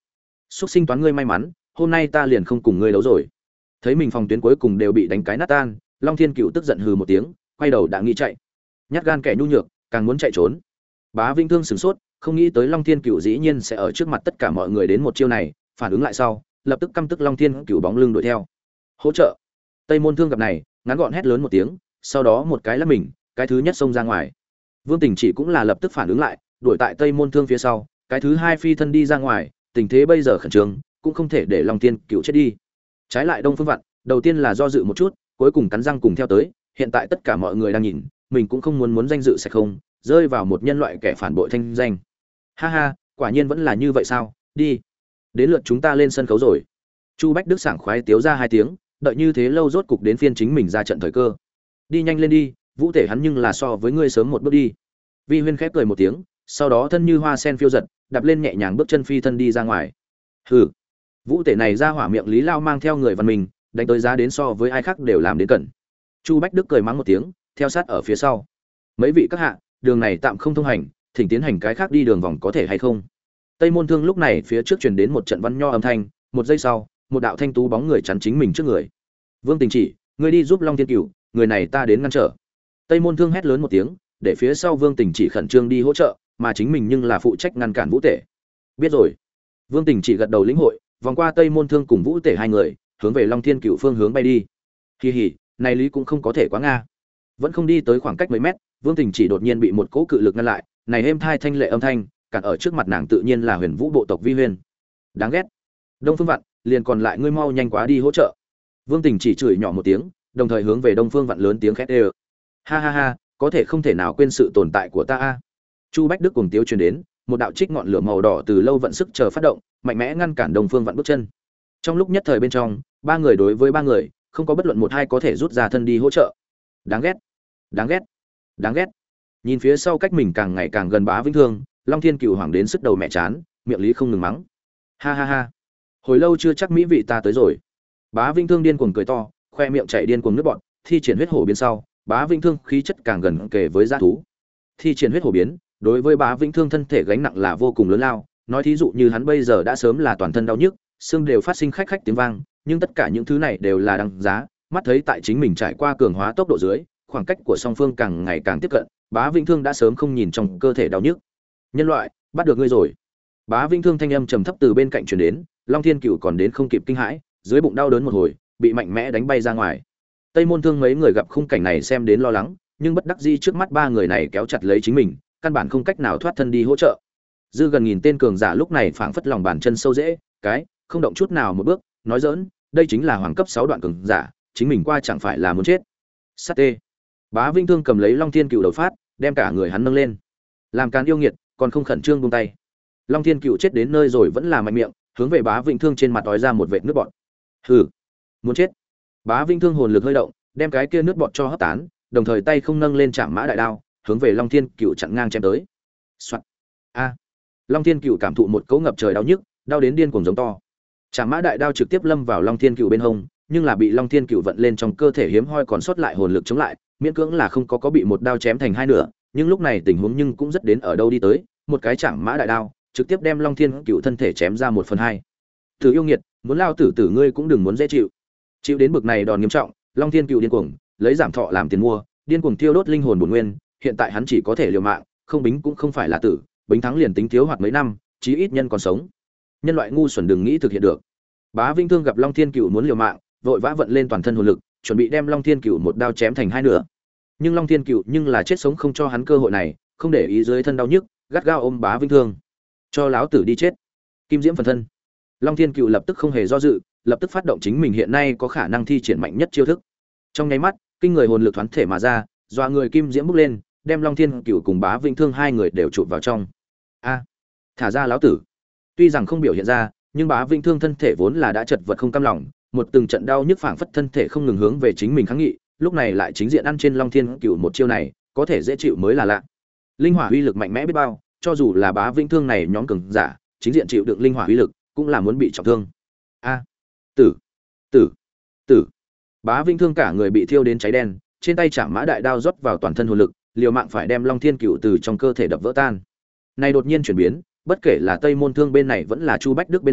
Xuất sinh toán ngươi may mắn, hôm nay ta liền không cùng ngươi đấu rồi. Thấy mình phòng tuyến cuối cùng đều bị đánh cái nát tan, Long Thiên Cựu tức giận hừ một tiếng, quay đầu đã nghĩ chạy. Nhát gan kẻ nhu nhược, càng muốn chạy trốn. Bá Vĩnh Thương sửng sốt, không nghĩ tới Long Thiên Cựu dĩ nhiên sẽ ở trước mặt tất cả mọi người đến một chiêu này, phản ứng lại sau, lập tức căm tức Long Thiên Cựu bóng lưng đuổi theo. Hỗ trợ! Tây Môn Thương gặp này, ngắn gọn hét lớn một tiếng, sau đó một cái lắc mình, cái thứ nhất xông ra ngoài. Vương Tình Chỉ cũng là lập tức phản ứng lại, đuổi tại Tây Môn Thương phía sau, cái thứ hai phi thân đi ra ngoài, tình thế bây giờ khẩn trương, cũng không thể để Long Thiên Cựu chết đi. Trái lại Đông Phương Vạn, đầu tiên là do dự một chút, cuối cùng cắn răng cùng theo tới, hiện tại tất cả mọi người đang nhìn, mình cũng không muốn danh dự sạch không, rơi vào một nhân loại kẻ phản bội thanh danh. Ha ha, quả nhiên vẫn là như vậy sao? Đi. Đến lượt chúng ta lên sân khấu rồi. Chu Bách Đức sảng khoái tiếu ra hai tiếng, đợi như thế lâu rốt cục đến phiên chính mình ra trận thời cơ. Đi nhanh lên đi, Vũ Tể hắn nhưng là so với ngươi sớm một bước đi. Vi Huyên khép cười một tiếng, sau đó thân như hoa sen phiêu giật, đạp lên nhẹ nhàng bước chân phi thân đi ra ngoài. Hừ. Vũ Tể này ra hỏa miệng Lý Lao mang theo người văn mình, đánh tới giá đến so với ai khác đều làm đến cẩn. Chu Bách Đức cười mắng một tiếng, theo sát ở phía sau. Mấy vị các hạ, đường này tạm không thông hành, thỉnh tiến hành cái khác đi đường vòng có thể hay không? Tây Môn Thương lúc này phía trước truyền đến một trận văn nho âm thanh, một giây sau, một đạo thanh tú bóng người chắn chính mình trước người. Vương Tình Chỉ, ngươi đi giúp Long Thiên Cửu, người này ta đến ngăn trở. Tây Môn Thương hét lớn một tiếng, để phía sau Vương Tình Chỉ khẩn trương đi hỗ trợ, mà chính mình nhưng là phụ trách ngăn cản Vũ Tể. Biết rồi. Vương Tình Chỉ gật đầu lĩnh hội, vòng qua Tây Môn Thương cùng Vũ Tể hai người, hướng về Long Thiên Cửu phương hướng bay đi. Kỳ hỉ, này lý cũng không có thể quá nga. Vẫn không đi tới khoảng cách mấy mét, Vương Tình Chỉ đột nhiên bị một cỗ cự lực ngăn lại, này êm thai thanh lệ âm thanh, cản ở trước mặt nàng tự nhiên là Huyền Vũ bộ tộc Vi Huyên. Đáng ghét. Đông Phương Vạn, liền còn lại ngươi mau nhanh quá đi hỗ trợ. Vương Tình Chỉ chửi nhỏ một tiếng, đồng thời hướng về Đông Phương Vạn lớn tiếng khét ê. Ha ha ha, có thể không thể nào quên sự tồn tại của ta a. Chu Bách Đức cùng tiếu truyền đến, một đạo trích ngọn lửa màu đỏ từ lâu vận sức chờ phát động, mạnh mẽ ngăn cản Đông Phương Vạn bước chân. Trong lúc nhất thời bên trong, ba người đối với ba người, không có bất luận một hai có thể rút ra thân đi hỗ trợ. Đáng ghét, đáng ghét, đáng ghét. Nhìn phía sau cách mình càng ngày càng gần Bá Vĩnh Thương, Long Thiên Cửu hoảng đến sức đầu mẹ chán, miệng lý không ngừng mắng. Ha ha ha, hồi lâu chưa chắc mỹ vị ta tới rồi. Bá Vĩnh Thương điên cuồng cười to, khoe miệng chảy điên cuồng nước bọt, thi triển huyết hổ biến sau, Bá Vĩnh Thương khí chất càng gần kề với dã thú. Thi triển huyết hổ biến, đối với Bá Vĩnh Thương thân thể gánh nặng là vô cùng lớn lao, nói thí dụ như hắn bây giờ đã sớm là toàn thân đau nhức, xương đều phát sinh khách khách tiếng vang, nhưng tất cả những thứ này đều là đằng giá, mắt thấy tại chính mình trải qua cường hóa tốc độ dưới, khoảng cách của song phương càng ngày càng tiếp cận, Bá Vĩnh Thương đã sớm không nhìn trong cơ thể đau nhức. Nhân loại, bắt được ngươi rồi. Bá Vĩnh Thương thanh âm trầm thấp từ bên cạnh truyền đến, Long Thiên Cửu còn đến không kịp kinh hãi, dưới bụng đau đớn một hồi, bị mạnh mẽ đánh bay ra ngoài. Tây Môn Thương mấy người gặp khung cảnh này xem đến lo lắng, nhưng bất đắc dĩ trước mắt ba người này kéo chặt lấy chính mình, căn bản không cách nào thoát thân đi hỗ trợ. Dư gần nghìn tên cường giả lúc này phảng phất lòng bàn chân sâu dễ, cái, không động chút nào một bước, nói giỡn, đây chính là hoàng cấp 6 đoạn cường giả, chính mình qua chẳng phải là muốn chết. Sát tê. Bá Vĩnh Thương cầm lấy Long Thiên Cửu đầu phát, đem cả người hắn nâng lên. Làm càn yêu nghiệt, còn không khẩn trương buông tay. Long Thiên Cửu chết đến nơi rồi vẫn là mạnh miệng, hướng về Bá Vĩnh Thương trên mặt ói ra một vệt nước bọt. Hừ, muốn chết. Bá Vĩnh Thương hồn lực hơi động, đem cái kia nước bọt cho hấp tán, đồng thời tay không nâng lên chạm mã đại đao, hướng về Long Thiên Cửu chặn ngang chém tới. Soạt. A. Long Thiên Cửu cảm thụ một cỗ ngập trời đau nhức, đau đến điên cuồng giống to. Chạm mã đại đao trực tiếp lâm vào Long Thiên Cửu bên hông, nhưng là bị Long Thiên Cửu vận lên trong cơ thể hiếm hoi còn sót lại hồn lực chống lại, miễn cưỡng là không có bị một đao chém thành hai nửa, nhưng lúc này tình huống nhưng cũng rất đến ở đâu đi tới, một cái chạm mã đại đao, trực tiếp đem Long Thiên Cửu thân thể chém ra 1/2. Tử yêu nghiệt, muốn lao tử tử ngươi cũng đừng muốn dễ chịu. Chịu đến bực này đòn nghiêm trọng, Long Thiên Cửu điên cuồng, lấy giảm thọ làm tiền mua, điên cuồng tiêu đốt linh hồn bổn nguyên, hiện tại hắn chỉ có thể liều mạng, không bính cũng không phải là tử, bính thắng liền tính thiếu hoạt mấy năm, chí ít nhân còn sống. Nhân loại ngu xuẩn đừng nghĩ thực hiện được. Bá Vĩnh Thương gặp Long Thiên Cửu muốn liều mạng, vội vã vận lên toàn thân hồn lực, chuẩn bị đem Long Thiên Cửu một đao chém thành hai nửa. Nhưng Long Thiên Cửu nhưng là chết sống không cho hắn cơ hội này, không để ý dưới thân đau nhức, gắt gao ôm Bá Vĩnh Thương. Cho láo tử đi chết. Kim Diễm phần thân. Long Thiên Cửu lập tức không hề do dự, lập tức phát động chính mình hiện nay có khả năng thi triển mạnh nhất chiêu thức. Trong nháy mắt, kinh người hồn lực thoáng thể mà ra, dọa người Kim Diễm bốc lên, đem Long Thiên Cửu cùng Bá Vĩnh Thương hai người đều chụp vào trong. A, thả ra láo tử. Tuy rằng không biểu hiện ra, nhưng Bá Vĩnh Thương thân thể vốn là đã chật vật không cam lòng, một từng trận đau nhức phảng phất thân thể không ngừng hướng về chính mình kháng nghị, lúc này lại chính diện ăn trên Long Thiên Cửu một chiêu này, có thể dễ chịu mới là lạ. Linh hỏa uy lực mạnh mẽ biết bao, cho dù là Bá Vĩnh Thương này nhóm cường giả, chính diện chịu đựng linh hỏa uy lực, cũng là muốn bị trọng thương. A, tử, tử, tử. Bá Vĩnh Thương cả người bị thiêu đến cháy đen, trên tay chạm mã đại đao rót vào toàn thân hồn lực, liều mạng phải đem Long Thiên Cửu từ trong cơ thể đập vỡ tan. Này đột nhiên chuyển biến, bất kể là Tây Môn Thương bên này vẫn là Chu Bách Đức bên này,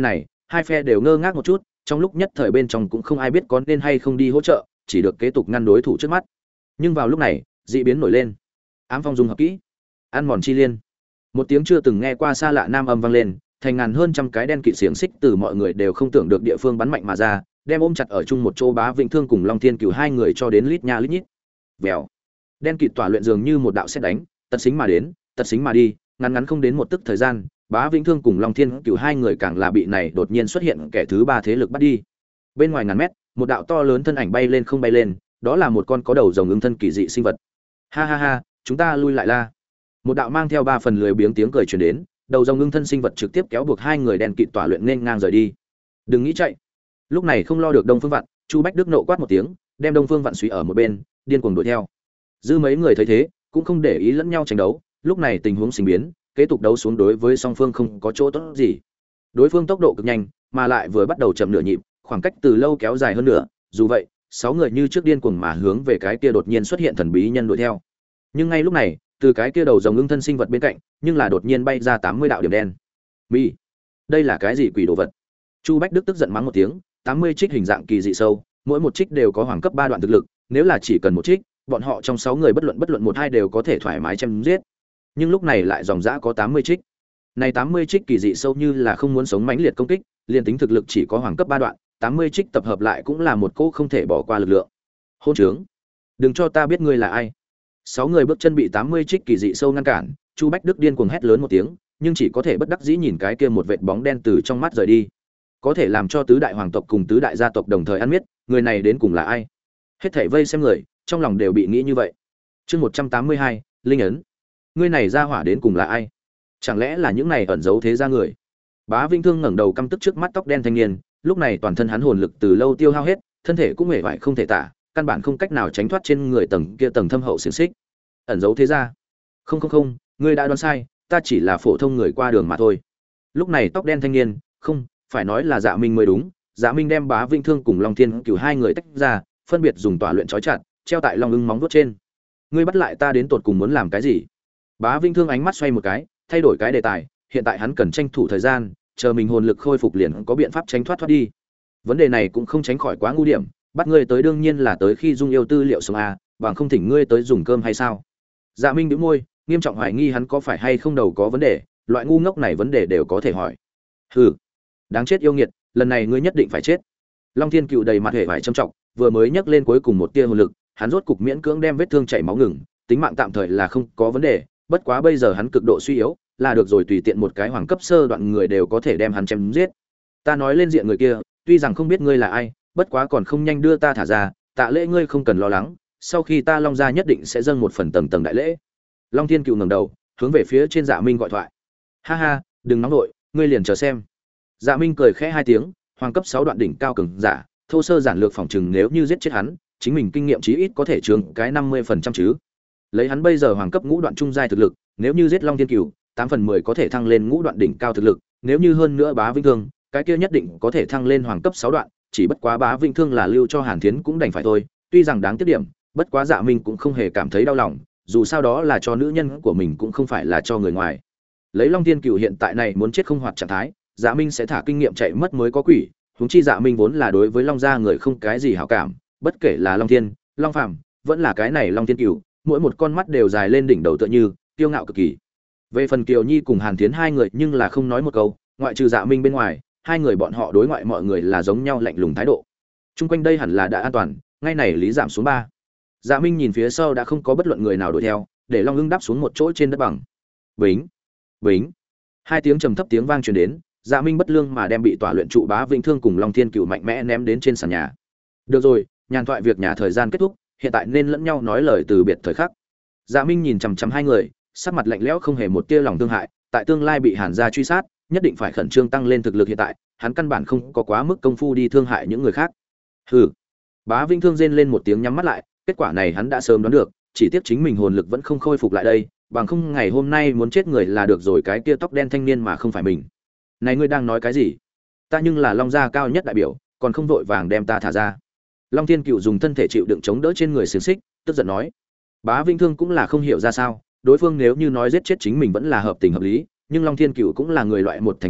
Hai phe đều ngơ ngác một chút, trong lúc nhất thời bên trong cũng không ai biết có nên hay không đi hỗ trợ, chỉ được kế tục ngăn đối thủ trước mắt. Nhưng vào lúc này, dị biến nổi lên. Ám phong dung hợp kỹ, ăn mòn chi liên. Một tiếng chưa từng nghe qua xa lạ nam âm vang lên, thành ngàn hơn trăm cái đen kịt xiềng xích từ mọi người đều không tưởng được địa phương bắn mạnh mà ra, đem ôm chặt ở chung một chỗ Bá Vĩnh Thương cùng Long Thiên Cửu hai người cho đến lít nha lít nhít. Vèo. Đen kịt tỏa luyện dường như một đạo sét đánh, tật xính mà đến, tật xính mà đi, ngắn ngắn không đến một tức thời gian, Bá Vĩnh Thương cùng Long Thiên Cửu hai người càng là bị này đột nhiên xuất hiện kẻ thứ ba thế lực bắt đi. Bên ngoài ngàn mét, một đạo to lớn thân ảnh bay lên không bay lên, đó là một con có đầu rồng ứng thân kỳ dị sinh vật. Ha ha ha, chúng ta lui lại la. Một đạo mang theo ba phần lười biếng tiếng cười truyền đến, đầu rồng ngưng thân sinh vật trực tiếp kéo buộc hai người đen kịt tỏa luyện nên ngang rời đi. Đừng nghĩ chạy. Lúc này không lo được Đông Phương Vạn, Chu Bách Đức nộ quát một tiếng, đem Đông Phương Vạn suy ở một bên, điên cuồng đuổi theo. Dư mấy người thấy thế, cũng không để ý lẫn nhau tranh đấu, lúc này tình huống sinh biến, kế tục đấu xuống đối với song phương không có chỗ tốt gì. Đối phương tốc độ cực nhanh, mà lại vừa bắt đầu chậm nửa nhịp, khoảng cách từ lâu kéo dài hơn nữa, dù vậy, sáu người như trước điên cuồng mà hướng về cái kia đột nhiên xuất hiện thần bí nhân đuổi theo. Nhưng ngay lúc này, từ cái kia đầu rồng ưng thân sinh vật bên cạnh, nhưng là đột nhiên bay ra 80 đạo điểm đen. Mi, đây là cái gì quỷ đồ vật? Chu Bách Đức tức giận mắng một tiếng, 80 trích hình dạng kỳ dị sâu, mỗi một trích đều có hoàng cấp 3 đoạn thực lực, nếu là chỉ cần một trích, bọn họ trong 6 người bất luận một hai đều có thể thoải mái chém giết. Nhưng lúc này lại dòng dã có 80 trích. Này 80 trích kỳ dị sâu như là không muốn sống mãnh liệt công kích, liền tính thực lực chỉ có hoàng cấp 3 đoạn, 80 trích tập hợp lại cũng là một cỗ không thể bỏ qua lực lượng. Hôn trướng, đừng cho ta biết ngươi là ai. 6 người bước chân bị 80 trích kỳ dị sâu ngăn cản, Chu Bách Đức điên cuồng hét lớn một tiếng, nhưng chỉ có thể bất đắc dĩ nhìn cái kia một vệt bóng đen từ trong mắt rời đi. Có thể làm cho tứ đại hoàng tộc cùng tứ đại gia tộc đồng thời ăn miết, người này đến cùng là ai? Hết thảy vây xem người, trong lòng đều bị nghĩ như vậy. Chương 182, linh ấn. Người này ra hỏa đến cùng là ai? Chẳng lẽ là những này ẩn giấu thế gia người? Bá Vinh Thương ngẩng đầu căm tức trước mắt tóc đen thanh niên, lúc này toàn thân hắn hồn lực từ lâu tiêu hao hết, thân thể cũng mệt mỏi không thể tả, căn bản không cách nào tránh thoát trên người tầng kia tầng thâm hậu xiển xích. Ẩn giấu thế gia? Không, ngươi đã đoán sai, ta chỉ là phổ thông người qua đường mà thôi. Lúc này tóc đen thanh niên, không, phải nói là Dạ Minh mới đúng, Dạ Minh đem Bá Vinh Thương cùng Long Thiên Cửu hai người tách ra, phân biệt dùng tỏa luyện trói chặt, treo tại long ưng móng vuốt trên. Ngươi bắt lại ta đến tột cùng muốn làm cái gì? Bá Vinh Thương ánh mắt xoay một cái, thay đổi cái đề tài, hiện tại hắn cần tranh thủ thời gian, chờ mình hồn lực khôi phục liền có biện pháp tránh thoát đi. Vấn đề này cũng không tránh khỏi quá ngu điểm, bắt ngươi tới đương nhiên là tới khi dung yêu tư liệu sống a, bằng không thỉnh ngươi tới dùng cơm hay sao? Dạ Minh nhíu môi, nghiêm trọng hoài nghi hắn có phải hay không đầu có vấn đề, loại ngu ngốc này vấn đề đều có thể hỏi. Hừ, đáng chết yêu nghiệt, lần này ngươi nhất định phải chết. Long Thiên Cựu đầy mặt hề vải trầm trọng, vừa mới nhấc lên cuối cùng một tia hồn lực, hắn rốt cục miễn cưỡng đem vết thương chảy máu ngừng, tính mạng tạm thời là không có vấn đề, bất quá bây giờ hắn cực độ suy yếu, là được rồi, tùy tiện một cái hoàng cấp sơ đoạn người đều có thể đem hắn chém giết. Ta nói lên diện người kia, tuy rằng không biết ngươi là ai, bất quá còn không nhanh đưa ta thả ra, tạ lễ ngươi không cần lo lắng, sau khi ta Long gia nhất định sẽ dâng một phần tầng tầng đại lễ. Long Thiên Cựu ngẩng đầu, hướng về phía trên Dạ Minh gọi thoại. Ha ha, đừng nóng nội, ngươi liền chờ xem. Dạ Minh cười khẽ hai tiếng, hoàng cấp 6 đoạn đỉnh cao cường giả, thô sơ giản lược phòng trừng nếu như giết chết hắn, chính mình kinh nghiệm chí ít có thể chướng cái 50% chứ. Lấy hắn bây giờ hoàng cấp ngũ đoạn trung giai thực lực, nếu như giết Long Thiên Cửu, 8 phần 10 có thể thăng lên ngũ đoạn đỉnh cao thực lực, nếu như hơn nữa Bá Vinh Thương, cái kia nhất định có thể thăng lên hoàng cấp 6 đoạn, chỉ bất quá Bá Vinh Thương là lưu cho Hàn Thiến cũng đành phải thôi, tuy rằng đáng tiếc điểm, bất quá Dạ Minh cũng không hề cảm thấy đau lòng, dù sao đó là cho nữ nhân của mình cũng không phải là cho người ngoài. Lấy Long Thiên Cửu hiện tại này muốn chết không hoạt trạng thái, Dạ Minh sẽ thả kinh nghiệm chạy mất mới có quỷ, huống chi Dạ Minh vốn là đối với Long gia người không cái gì hảo cảm, bất kể là Long Thiên, Long Phàm, vẫn là cái này Long Thiên Cửu, mỗi một con mắt đều dài lên đỉnh đầu tựa như kiêu ngạo cực kỳ. Về phần Kiều Nhi cùng Hàn Thiến hai người nhưng là không nói một câu, ngoại trừ Dạ Minh bên ngoài, hai người bọn họ đối ngoại mọi người là giống nhau lạnh lùng thái độ. Trung quanh đây hẳn là đã an toàn, ngay này lý giảm xuống 3. Dạ Minh nhìn phía sau đã không có bất luận người nào đuổi theo, để Long Ưng đáp xuống một chỗ trên đất bằng. Bính, bính. Hai tiếng trầm thấp tiếng vang truyền đến, Dạ Minh bất lương mà đem bị tỏa luyện trụ Bá Vĩnh Thương cùng Long Thiên Cửu mạnh mẽ ném đến trên sàn nhà. Được rồi, nhàn thoại việc nhà thời gian kết thúc, hiện tại nên lẫn nhau nói lời từ biệt thời khắc. Dạ Minh nhìn chằm chằm hai người, sắc mặt lạnh lẽo không hề một tia lòng thương hại, tại tương lai bị Hàn gia truy sát, nhất định phải khẩn trương tăng lên thực lực hiện tại, hắn căn bản không có quá mức công phu đi thương hại những người khác. Hừ. Bá Vĩnh Thương rên lên một tiếng nhắm mắt lại, kết quả này hắn đã sớm đoán được, chỉ tiếc chính mình hồn lực vẫn không khôi phục lại đây, bằng không ngày hôm nay muốn chết người là được rồi, cái kia tóc đen thanh niên mà không phải mình. Này ngươi đang nói cái gì? Ta nhưng là Long gia cao nhất đại biểu, còn không vội vàng đem ta thả ra. Long Thiên Cựu dùng thân thể chịu đựng chống đỡ trên người xiềng xích, tức giận nói. Bá Vinh Thương cũng là không hiểu ra sao, đối phương nếu như nói giết chết chính mình vẫn là hợp tình hợp lý, nhưng Long Thiên Cựu cũng là người loại một thành viên,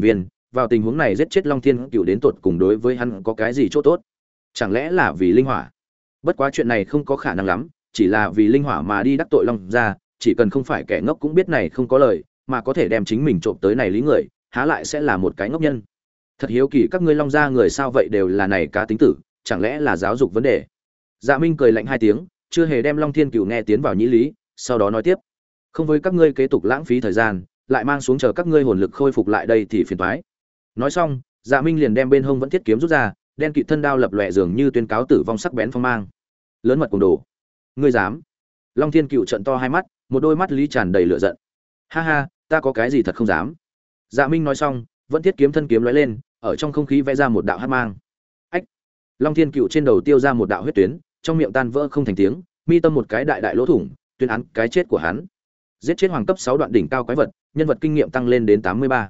vào tình huống này giết chết Long Thiên Cửu đến tột cùng đối với hắn có cái gì chỗ tốt? Chẳng lẽ là vì linh hỏa? Bất quá chuyện này không có khả năng lắm, chỉ là vì linh hỏa mà đi đắc tội Long gia, chỉ cần không phải kẻ ngốc cũng biết này không có lời, mà có thể đem chính mình trộm tới này lý người, há lại sẽ là một cái ngốc nhân. Thật hiếu kỳ các ngươi Long gia người sao vậy đều là này cá tính tử, chẳng lẽ là giáo dục vấn đề? Dạ Minh cười lạnh hai tiếng, chưa hề đem Long Thiên Cửu nghe tiến vào nhĩ lý, sau đó nói tiếp: "Không với các ngươi kế tục lãng phí thời gian, lại mang xuống chờ các ngươi hồn lực khôi phục lại đây thì phiền toái." Nói xong, Dạ Minh liền đem bên hông vẫn thiết kiếm rút ra, đen kịt thân đao lập lòe dường như tuyên cáo tử vong sắc bén phong mang. Lớn mật cuồng đồ, ngươi dám? Long Thiên Cựu trợn to hai mắt, một đôi mắt lý tràn đầy lửa giận. Ha ha, ta có cái gì thật không dám? Dạ Minh nói xong, vẫn thiết kiếm thân kiếm lóe lên, ở trong không khí vẽ ra một đạo hắc mang. Ách! Long Thiên Cựu trên đầu tiêu ra một đạo huyết tuyến, trong miệng tan vỡ không thành tiếng, mi tâm một cái đại đại lỗ thủng, tuyên án cái chết của hắn. Giết chết hoàng cấp 6 đoạn đỉnh cao quái vật, nhân vật kinh nghiệm tăng lên đến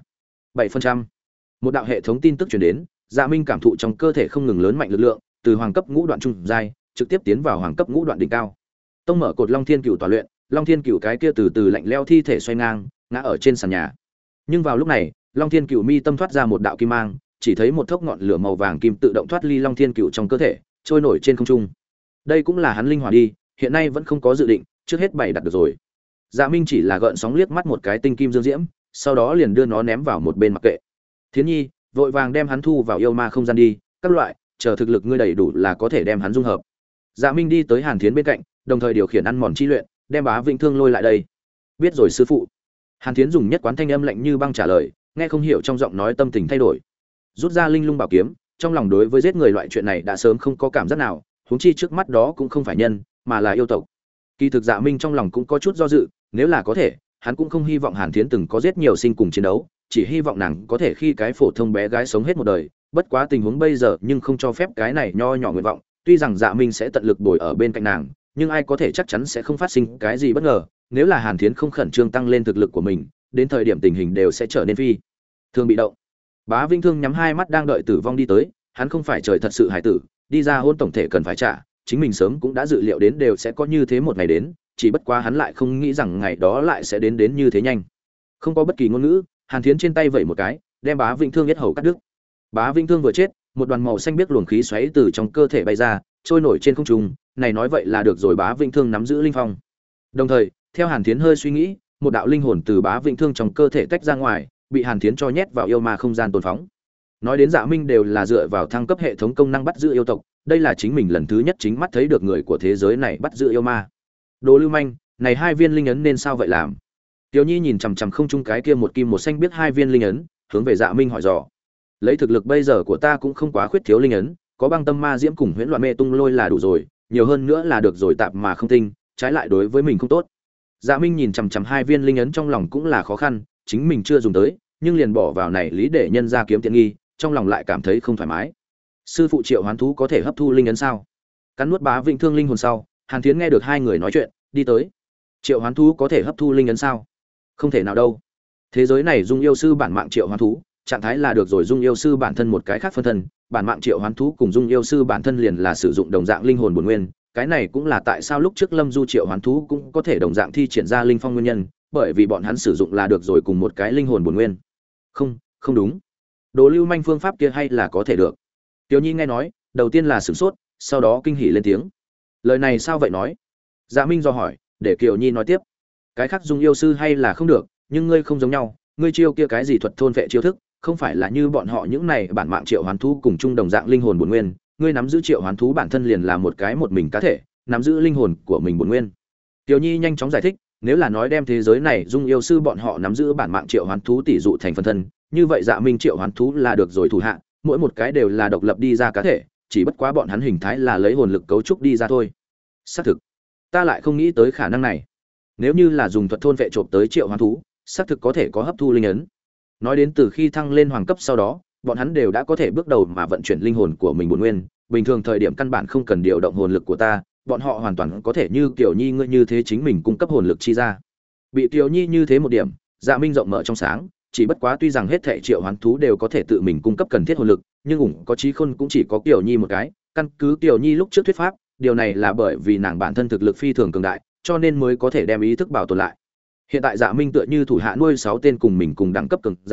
83.7%. Một đạo hệ thống tin tức truyền đến, Dạ Minh cảm thụ trong cơ thể không ngừng lớn mạnh lực lượng, từ hoàng cấp ngũ đoạn trung giai, trực tiếp tiến vào hoàng cấp ngũ đoạn đỉnh cao. Tông mở cột Long Thiên Cửu tỏa luyện, Long Thiên Cửu cái kia từ từ lạnh lẽo thi thể xoay ngang, ngã ở trên sàn nhà. Nhưng vào lúc này, Long Thiên Cửu mi tâm thoát ra một đạo kim mang, chỉ thấy một thốc ngọn lửa màu vàng kim tự động thoát ly Long Thiên Cửu trong cơ thể, trôi nổi trên không trung. Đây cũng là hắn linh hỏa đi, hiện nay vẫn không có dự định, trước hết bày đặt được rồi. Dạ Minh chỉ là gợn sóng liếc mắt một cái tinh kim dương diễm, sau đó liền đưa nó ném vào một bên mặc kệ. Thiến Nhi, vội vàng đem hắn thu vào yêu ma không gian đi, các loại, chờ thực lực ngươi đầy đủ là có thể đem hắn dung hợp. Dạ Minh đi tới Hàn Thiến bên cạnh, đồng thời điều khiển ăn mòn chi luyện, đem Bá Vĩnh Thương lôi lại đây. Biết rồi sư phụ. Hàn Thiến dùng nhất quán thanh âm lạnh như băng trả lời, nghe không hiểu trong giọng nói tâm tình thay đổi. Rút ra linh lung bảo kiếm, trong lòng đối với giết người loại chuyện này đã sớm không có cảm giác nào, huống chi trước mắt đó cũng không phải nhân, mà là yêu tộc. Kỳ thực Dạ Minh trong lòng cũng có chút do dự, nếu là có thể, hắn cũng không hy vọng Hàn Thiến từng có giết nhiều sinh cùng chiến đấu, chỉ hy vọng nàng có thể khi cái phổ thông bé gái sống hết một đời, bất quá tình huống bây giờ nhưng không cho phép cái này nho nhỏ nguyện vọng, tuy rằng Dạ Minh sẽ tận lực bồi ở bên cạnh nàng, nhưng ai có thể chắc chắn sẽ không phát sinh cái gì bất ngờ, nếu là Hàn Thiến không khẩn trương tăng lên thực lực của mình, đến thời điểm tình hình đều sẽ trở nên phi thường bị động. Bá Vĩnh Thương nhắm hai mắt đang đợi tử vong đi tới, hắn không phải trời thật sự hải tử, đi ra hôn tổng thể cần phải trả, chính mình sớm cũng đã dự liệu đến đều sẽ có như thế một ngày đến, chỉ bất quá hắn lại không nghĩ rằng ngày đó lại sẽ đến như thế nhanh. Không có bất kỳ ngôn ngữ, Hàn Thiến trên tay vẩy một cái, đem Bá Vĩnh Thương yết hầu cắt đứt. Bá Vĩnh Thương vừa chết, một đoàn màu xanh biếc luồng khí xoáy từ trong cơ thể bay ra, trôi nổi trên không trung, này nói vậy là được rồi, Bá Vĩnh Thương nắm giữ linh phong. Đồng thời, theo Hàn Thiến hơi suy nghĩ, một đạo linh hồn từ Bá Vĩnh Thương trong cơ thể tách ra ngoài, bị Hàn Thiến cho nhét vào yêu ma không gian tồn phóng. Nói đến Dạ Minh đều là dựa vào thăng cấp hệ thống công năng bắt giữ yêu tộc, đây là chính mình lần thứ nhất chính mắt thấy được người của thế giới này bắt giữ yêu ma. Đồ lưu manh, này hai viên linh ấn nên sao vậy làm? Tiểu Nhi nhìn chằm chằm không trung cái kia một kim một xanh biết hai viên linh ấn, hướng về Dạ Minh hỏi dò. Lấy thực lực bây giờ của ta cũng không quá khuyết thiếu linh ấn, có băng tâm ma diễm cùng huyễn loạn mê tung lôi là đủ rồi, nhiều hơn nữa là được rồi, tạp mà không tinh, trái lại đối với mình không tốt. Dạ Minh nhìn chằm chằm hai viên linh ấn trong lòng cũng là khó khăn, chính mình chưa dùng tới, nhưng liền bỏ vào này lý để nhân ra kiếm tiện nghi, trong lòng lại cảm thấy không thoải mái. Sư phụ Triệu Hoán thú có thể hấp thu linh ấn sao? Cắn nuốt Bá Vĩnh Thương linh hồn sau, Hàn Thiến nghe được hai người nói chuyện, đi tới. Triệu Hoán thú có thể hấp thu linh ấn sao? Không thể nào đâu. Thế giới này dung yêu sư bản mạng Triệu Hoán thú, trạng thái là được rồi, dung yêu sư bản thân một cái khác phân thân, bản mạng Triệu Hoán thú cùng dung yêu sư bản thân liền là sử dụng đồng dạng linh hồn bổn nguyên, cái này cũng là tại sao lúc trước Lâm Du Triệu Hoán thú cũng có thể đồng dạng thi triển ra linh phong nguyên nhân, bởi vì bọn hắn sử dụng là được rồi cùng một cái linh hồn bổn nguyên. Không, không đúng. Đồ lưu manh phương pháp kia hay là có thể được. Tiểu Nhi nghe nói, đầu tiên là sửng sốt, sau đó kinh hỉ lên tiếng. Lời này sao vậy nói? Dạ Minh do hỏi, để Kiều Nhi nói tiếp. Cái khác dung yêu sư hay là không được, nhưng ngươi không giống nhau, ngươi chiêu kia cái gì thuật thôn vệ chiêu thức, không phải là như bọn họ những này bản mạng Triệu Hoán thú cùng chung đồng dạng linh hồn bổn nguyên, ngươi nắm giữ Triệu Hoán thú bản thân liền là một cái một mình cá thể, nắm giữ linh hồn của mình bổn nguyên. Tiểu Nhi nhanh chóng giải thích, nếu là nói đem thế giới này dung yêu sư bọn họ nắm giữ bản mạng Triệu Hoán thú tỷ dụ thành phân thân, như vậy Dạ Minh Triệu Hoán thú là được rồi thủ hạ, mỗi một cái đều là độc lập đi ra cá thể, chỉ bất quá bọn hắn hình thái là lấy hồn lực cấu trúc đi ra thôi. Xác thực, ta lại không nghĩ tới khả năng này. Nếu như là dùng thuật thôn vệ trộm tới Triệu Hoán thú, xác thực có thể có hấp thu linh ấn. Nói đến từ khi thăng lên hoàng cấp sau đó, bọn hắn đều đã có thể bước đầu mà vận chuyển linh hồn của mình bổn nguyên, bình thường thời điểm căn bản không cần điều động hồn lực của ta, bọn họ hoàn toàn có thể như Kiều Nhi ngươi như thế chính mình cung cấp hồn lực chi ra. Bị Kiều Nhi như thế một điểm, Dạ Minh rộng mở trong sáng, chỉ bất quá tuy rằng hết thảy Triệu Hoán thú đều có thể tự mình cung cấp cần thiết hồn lực, nhưng ủng có trí khôn cũng chỉ có Kiều Nhi một cái, căn cứ Kiều Nhi lúc trước thuyết pháp, điều này là bởi vì nàng bản thân thực lực phi thường cường đại, cho nên mới có thể đem ý thức bảo tồn lại. Hiện tại Dạ Minh tựa như thủ hạ nuôi 6 tên cùng mình cùng đẳng cấp cường giả,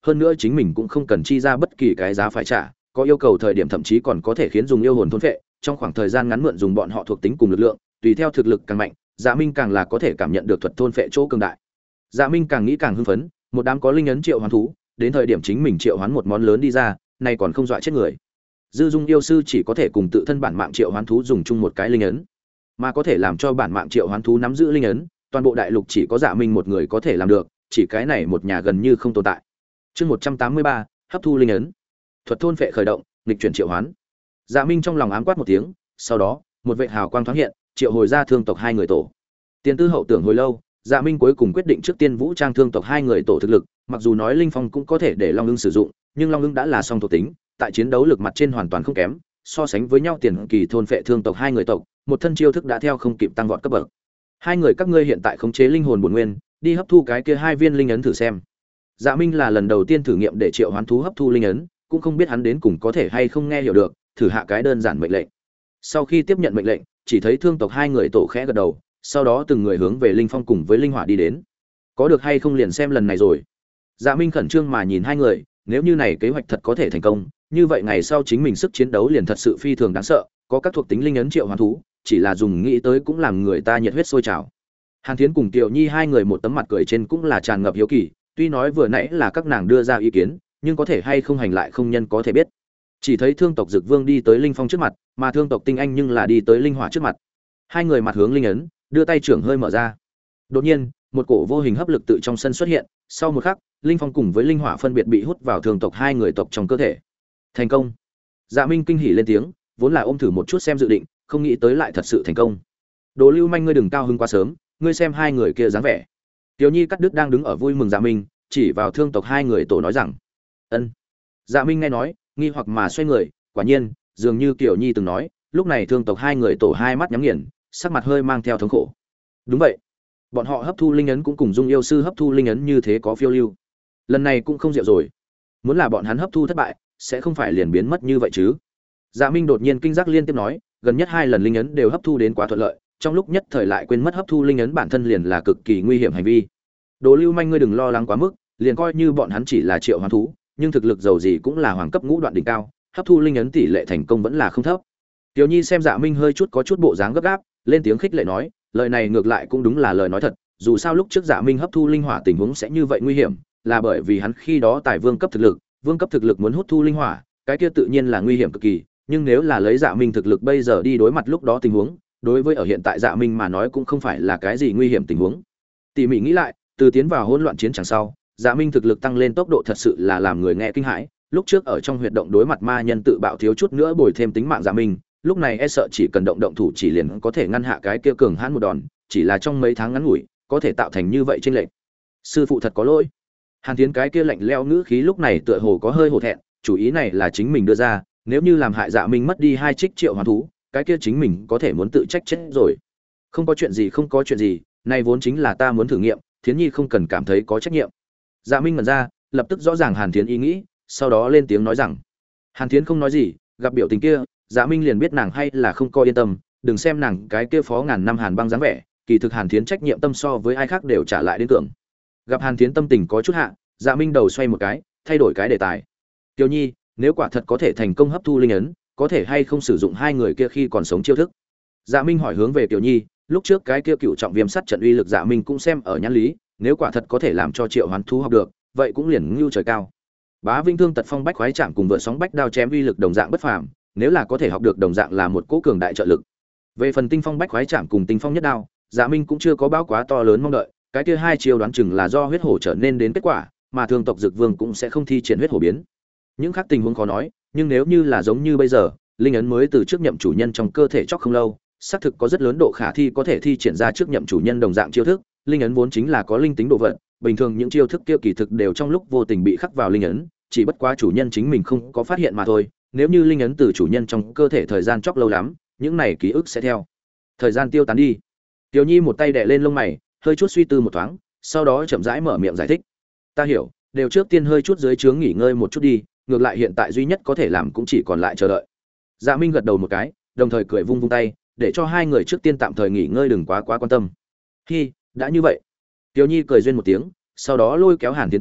hơn nữa chính mình cũng không cần chi ra bất kỳ cái giá phải trả, có yêu cầu thời điểm thậm chí còn có thể khiến dùng yêu hồn thôn phệ, trong khoảng thời gian ngắn mượn dùng bọn họ thuộc tính cùng lực lượng, tùy theo thực lực càng mạnh, Dạ Minh càng là có thể cảm nhận được thuật thôn phệ chỗ cường đại. Dạ Minh càng nghĩ càng hưng phấn, một đám có linh ấn triệu hoán thú, đến thời điểm chính mình triệu hoán một món lớn đi ra, này còn không dọa chết người. Dư Dung yêu sư chỉ có thể cùng tự thân bản mạng triệu hoán thú dùng chung một cái linh ấn, mà có thể làm cho bản mạng triệu hoán thú nắm giữ linh ấn, toàn bộ đại lục chỉ có Dạ Minh một người có thể làm được, chỉ cái này một nhà gần như không tồn tại. Chương 183, hấp thu linh ấn. Thuật thôn phệ khởi động, nghịch chuyển triệu hoán. Dạ Minh trong lòng ám quát một tiếng, sau đó, một vệt hào quang thoáng hiện, triệu hồi ra thương tộc hai người tổ. Tiền tư hậu tưởng hồi lâu, Dạ Minh cuối cùng quyết định trước tiên vũ trang thương tộc hai người tổ thực lực, mặc dù nói linh phong cũng có thể để Long Ưng sử dụng, nhưng Long Ưng đã là song thuộc tính, tại chiến đấu lực mặt trên hoàn toàn không kém, so sánh với nhau tiền kỳ thôn phệ thương tộc hai người tộc, một thân chiêu thức đã theo không kịp tăng vọt cấp bậc. Hai người các ngươi hiện tại khống chế linh hồn bổn nguyên, đi hấp thu cái kia hai viên linh ấn thử xem. Dạ Minh là lần đầu tiên thử nghiệm để triệu hoán thú hấp thu linh ấn, cũng không biết hắn đến cùng có thể hay không nghe hiểu được, thử hạ cái đơn giản mệnh lệnh. Sau khi tiếp nhận mệnh lệnh, chỉ thấy thương tộc hai người tổ khẽ gật đầu, sau đó từng người hướng về linh phong cùng với linh hỏa đi đến. Có được hay không liền xem lần này rồi. Dạ Minh khẩn trương mà nhìn hai người, nếu như này kế hoạch thật có thể thành công, như vậy ngày sau chính mình sức chiến đấu liền thật sự phi thường đáng sợ, có các thuộc tính linh ấn triệu hoán thú, chỉ là dùng nghĩ tới cũng làm người ta nhiệt huyết sôi trào. Hàn Thiến cùng Kiều Nhi hai người một tấm mặt cười trên cũng là tràn ngập hiếu kỳ, tuy nói vừa nãy là các nàng đưa ra ý kiến, nhưng có thể hay không hành lại không nhân có thể biết. Chỉ thấy thương tộc Dực Vương đi tới linh phong trước mặt, mà thương tộc Tinh Anh nhưng là đi tới linh hỏa trước mặt. Hai người mặt hướng linh ấn, đưa tay trưởng hơi mở ra. Đột nhiên, một cổ vô hình hấp lực tự trong sân xuất hiện, sau một khắc, linh phong cùng với linh hỏa phân biệt bị hút vào thương tộc hai người tộc trong cơ thể. Thành công. Dạ Minh kinh hỉ lên tiếng, vốn là ôm thử một chút xem dự định, không nghĩ tới lại thật sự thành công. Đồ Lưu Manh, ngươi đừng cao hứng quá sớm, ngươi xem hai người kia dáng vẻ. Tiểu Nhi cắt đứt đang đứng ở vui mừng Dạ Minh, chỉ vào thương tộc hai người tổ nói rằng: "Ân." Dạ Minh nghe nói, nghi hoặc mà xoay người, quả nhiên, dường như Tiểu Nhi từng nói, lúc này thương tộc hai người tổ hai mắt nhắm nghiền, sắc mặt hơi mang theo thống khổ. Đúng vậy, bọn họ hấp thu linh ấn cũng cùng Dung yêu sư hấp thu linh ấn như thế có phiêu lưu. Lần này cũng không diệu rồi. Muốn là bọn hắn hấp thu thất bại, sẽ không phải liền biến mất như vậy chứ? Dạ Minh đột nhiên kinh giác liên tiếp nói, gần nhất hai lần linh ấn đều hấp thu đến quá thuận lợi, trong lúc nhất thời lại quên mất hấp thu linh ấn bản thân liền là cực kỳ nguy hiểm hành vi. Đồ Lưu Manh, ngươi đừng lo lắng quá mức, liền coi như bọn hắn chỉ là triệu hoán thú, nhưng thực lực giàu gì cũng là hoàng cấp ngũ đoạn đỉnh cao, hấp thu linh ấn tỷ lệ thành công vẫn là không thấp. Tiểu Nhi xem Dạ Minh hơi chút có chút bộ dáng gấp gáp, lên tiếng khích lệ nói, lời này ngược lại cũng đúng là lời nói thật, dù sao lúc trước Dạ Minh hấp thu linh hỏa tình huống sẽ như vậy nguy hiểm, là bởi vì hắn khi đó tại vương cấp thực lực muốn hút thu linh hỏa, cái kia tự nhiên là nguy hiểm cực kỳ, nhưng nếu là lấy Dạ Minh thực lực bây giờ đi đối mặt lúc đó tình huống, đối với ở hiện tại Dạ Minh mà nói cũng không phải là cái gì nguy hiểm tình huống. Tỉ mỉ nghĩ lại, từ tiến vào hỗn loạn chiến chẳng sau, Dạ Minh thực lực tăng lên tốc độ thật sự là làm người nghe kinh hãi, lúc trước ở trong huyệt động đối mặt ma nhân tự bạo thiếu chút nữa bồi thêm tính mạng Dạ Minh, lúc này e sợ chỉ cần động thủ chỉ liền có thể ngăn hạ cái kia cường hãn một đòn, chỉ là trong mấy tháng ngắn ngủi, có thể tạo thành như vậy trên lệnh. Sư phụ thật có lỗi. Hàn Thiến cái kia lạnh lẽo ngữ khí lúc này tựa hồ có hơi hổ thẹn, chủ ý này là chính mình đưa ra, nếu như làm hại Dạ Minh mất đi hai trích triệu hoàn thú, cái kia chính mình có thể muốn tự trách chết rồi. Không có chuyện gì, này vốn chính là ta muốn thử nghiệm, Thiến Nhi không cần cảm thấy có trách nhiệm. Dạ Minh ngẩn ra, lập tức rõ ràng Hàn Thiến ý nghĩ, sau đó lên tiếng nói rằng. Hàn Thiến không nói gì, gặp biểu tình kia, Dạ Minh liền biết nàng hay là không coi yên tâm, đừng xem nàng cái kia phó ngàn năm Hàn Băng dáng vẻ, kỳ thực Hàn Thiến trách nhiệm tâm so với ai khác đều trả lại đến tưởng. Gặp Hàn Thiến tâm tình có chút hạ, Dạ Minh đầu xoay một cái, thay đổi cái đề tài. Tiểu Nhi, nếu quả thật có thể thành công hấp thu linh ấn, có thể hay không sử dụng hai người kia khi còn sống chiêu thức? Dạ Minh hỏi hướng về Tiểu Nhi, lúc trước cái kia cựu trọng viêm sắt trận uy lực Dạ Minh cũng xem ở nhãn lý, nếu quả thật có thể làm cho Triệu Hoán thú học được, vậy cũng liền ngưu trời cao. Bá Vinh Thương Tật Phong Bách Khoái Chạm cùng vượt sóng bách đao chém uy lực đồng dạng bất phàm, nếu là có thể học được đồng dạng là một cỗ cường đại trợ lực. Về phần Tinh Phong Bách Khoái Chạm cùng Tinh Phong Nhất Đao, Dạ Minh cũng chưa có bao quá to lớn mong đợi, cái kia hai chiêu đoán chừng là do huyết hổ trở nên đến kết quả, mà thương tộc Dực Vương cũng sẽ không thi triển huyết hổ biến. Những khác tình huống khó nói, nhưng nếu như là giống như bây giờ, linh ấn mới từ trước nhậm chủ nhân trong cơ thể chóc không lâu, xác thực có rất lớn độ khả thi có thể thi triển ra trước nhậm chủ nhân đồng dạng chiêu thức, linh ấn vốn chính là có linh tính độ vận, bình thường những chiêu thức kia kỳ thực đều trong lúc vô tình bị khắc vào linh ấn, chỉ bất quá chủ nhân chính mình không có phát hiện mà thôi, nếu như linh ấn từ chủ nhân trong cơ thể thời gian chóc lâu lắm, những này ký ức sẽ theo thời gian tiêu tán đi. Tiểu Nhi một tay đè lên lông mày, hơi chút suy tư một thoáng, sau đó chậm rãi mở miệng giải thích. Ta hiểu, đều trước tiên hơi chút dưới trướng nghỉ ngơi một chút đi, ngược lại hiện tại duy nhất có thể làm cũng chỉ còn lại chờ đợi. Dạ Minh gật đầu một cái, đồng thời cười vung vung tay, để cho hai người trước tiên tạm thời nghỉ ngơi, đừng quá quan tâm. Hi, đã như vậy. Tiểu Nhi cười duyên một tiếng, sau đó lôi kéo Hàn Thiến tay,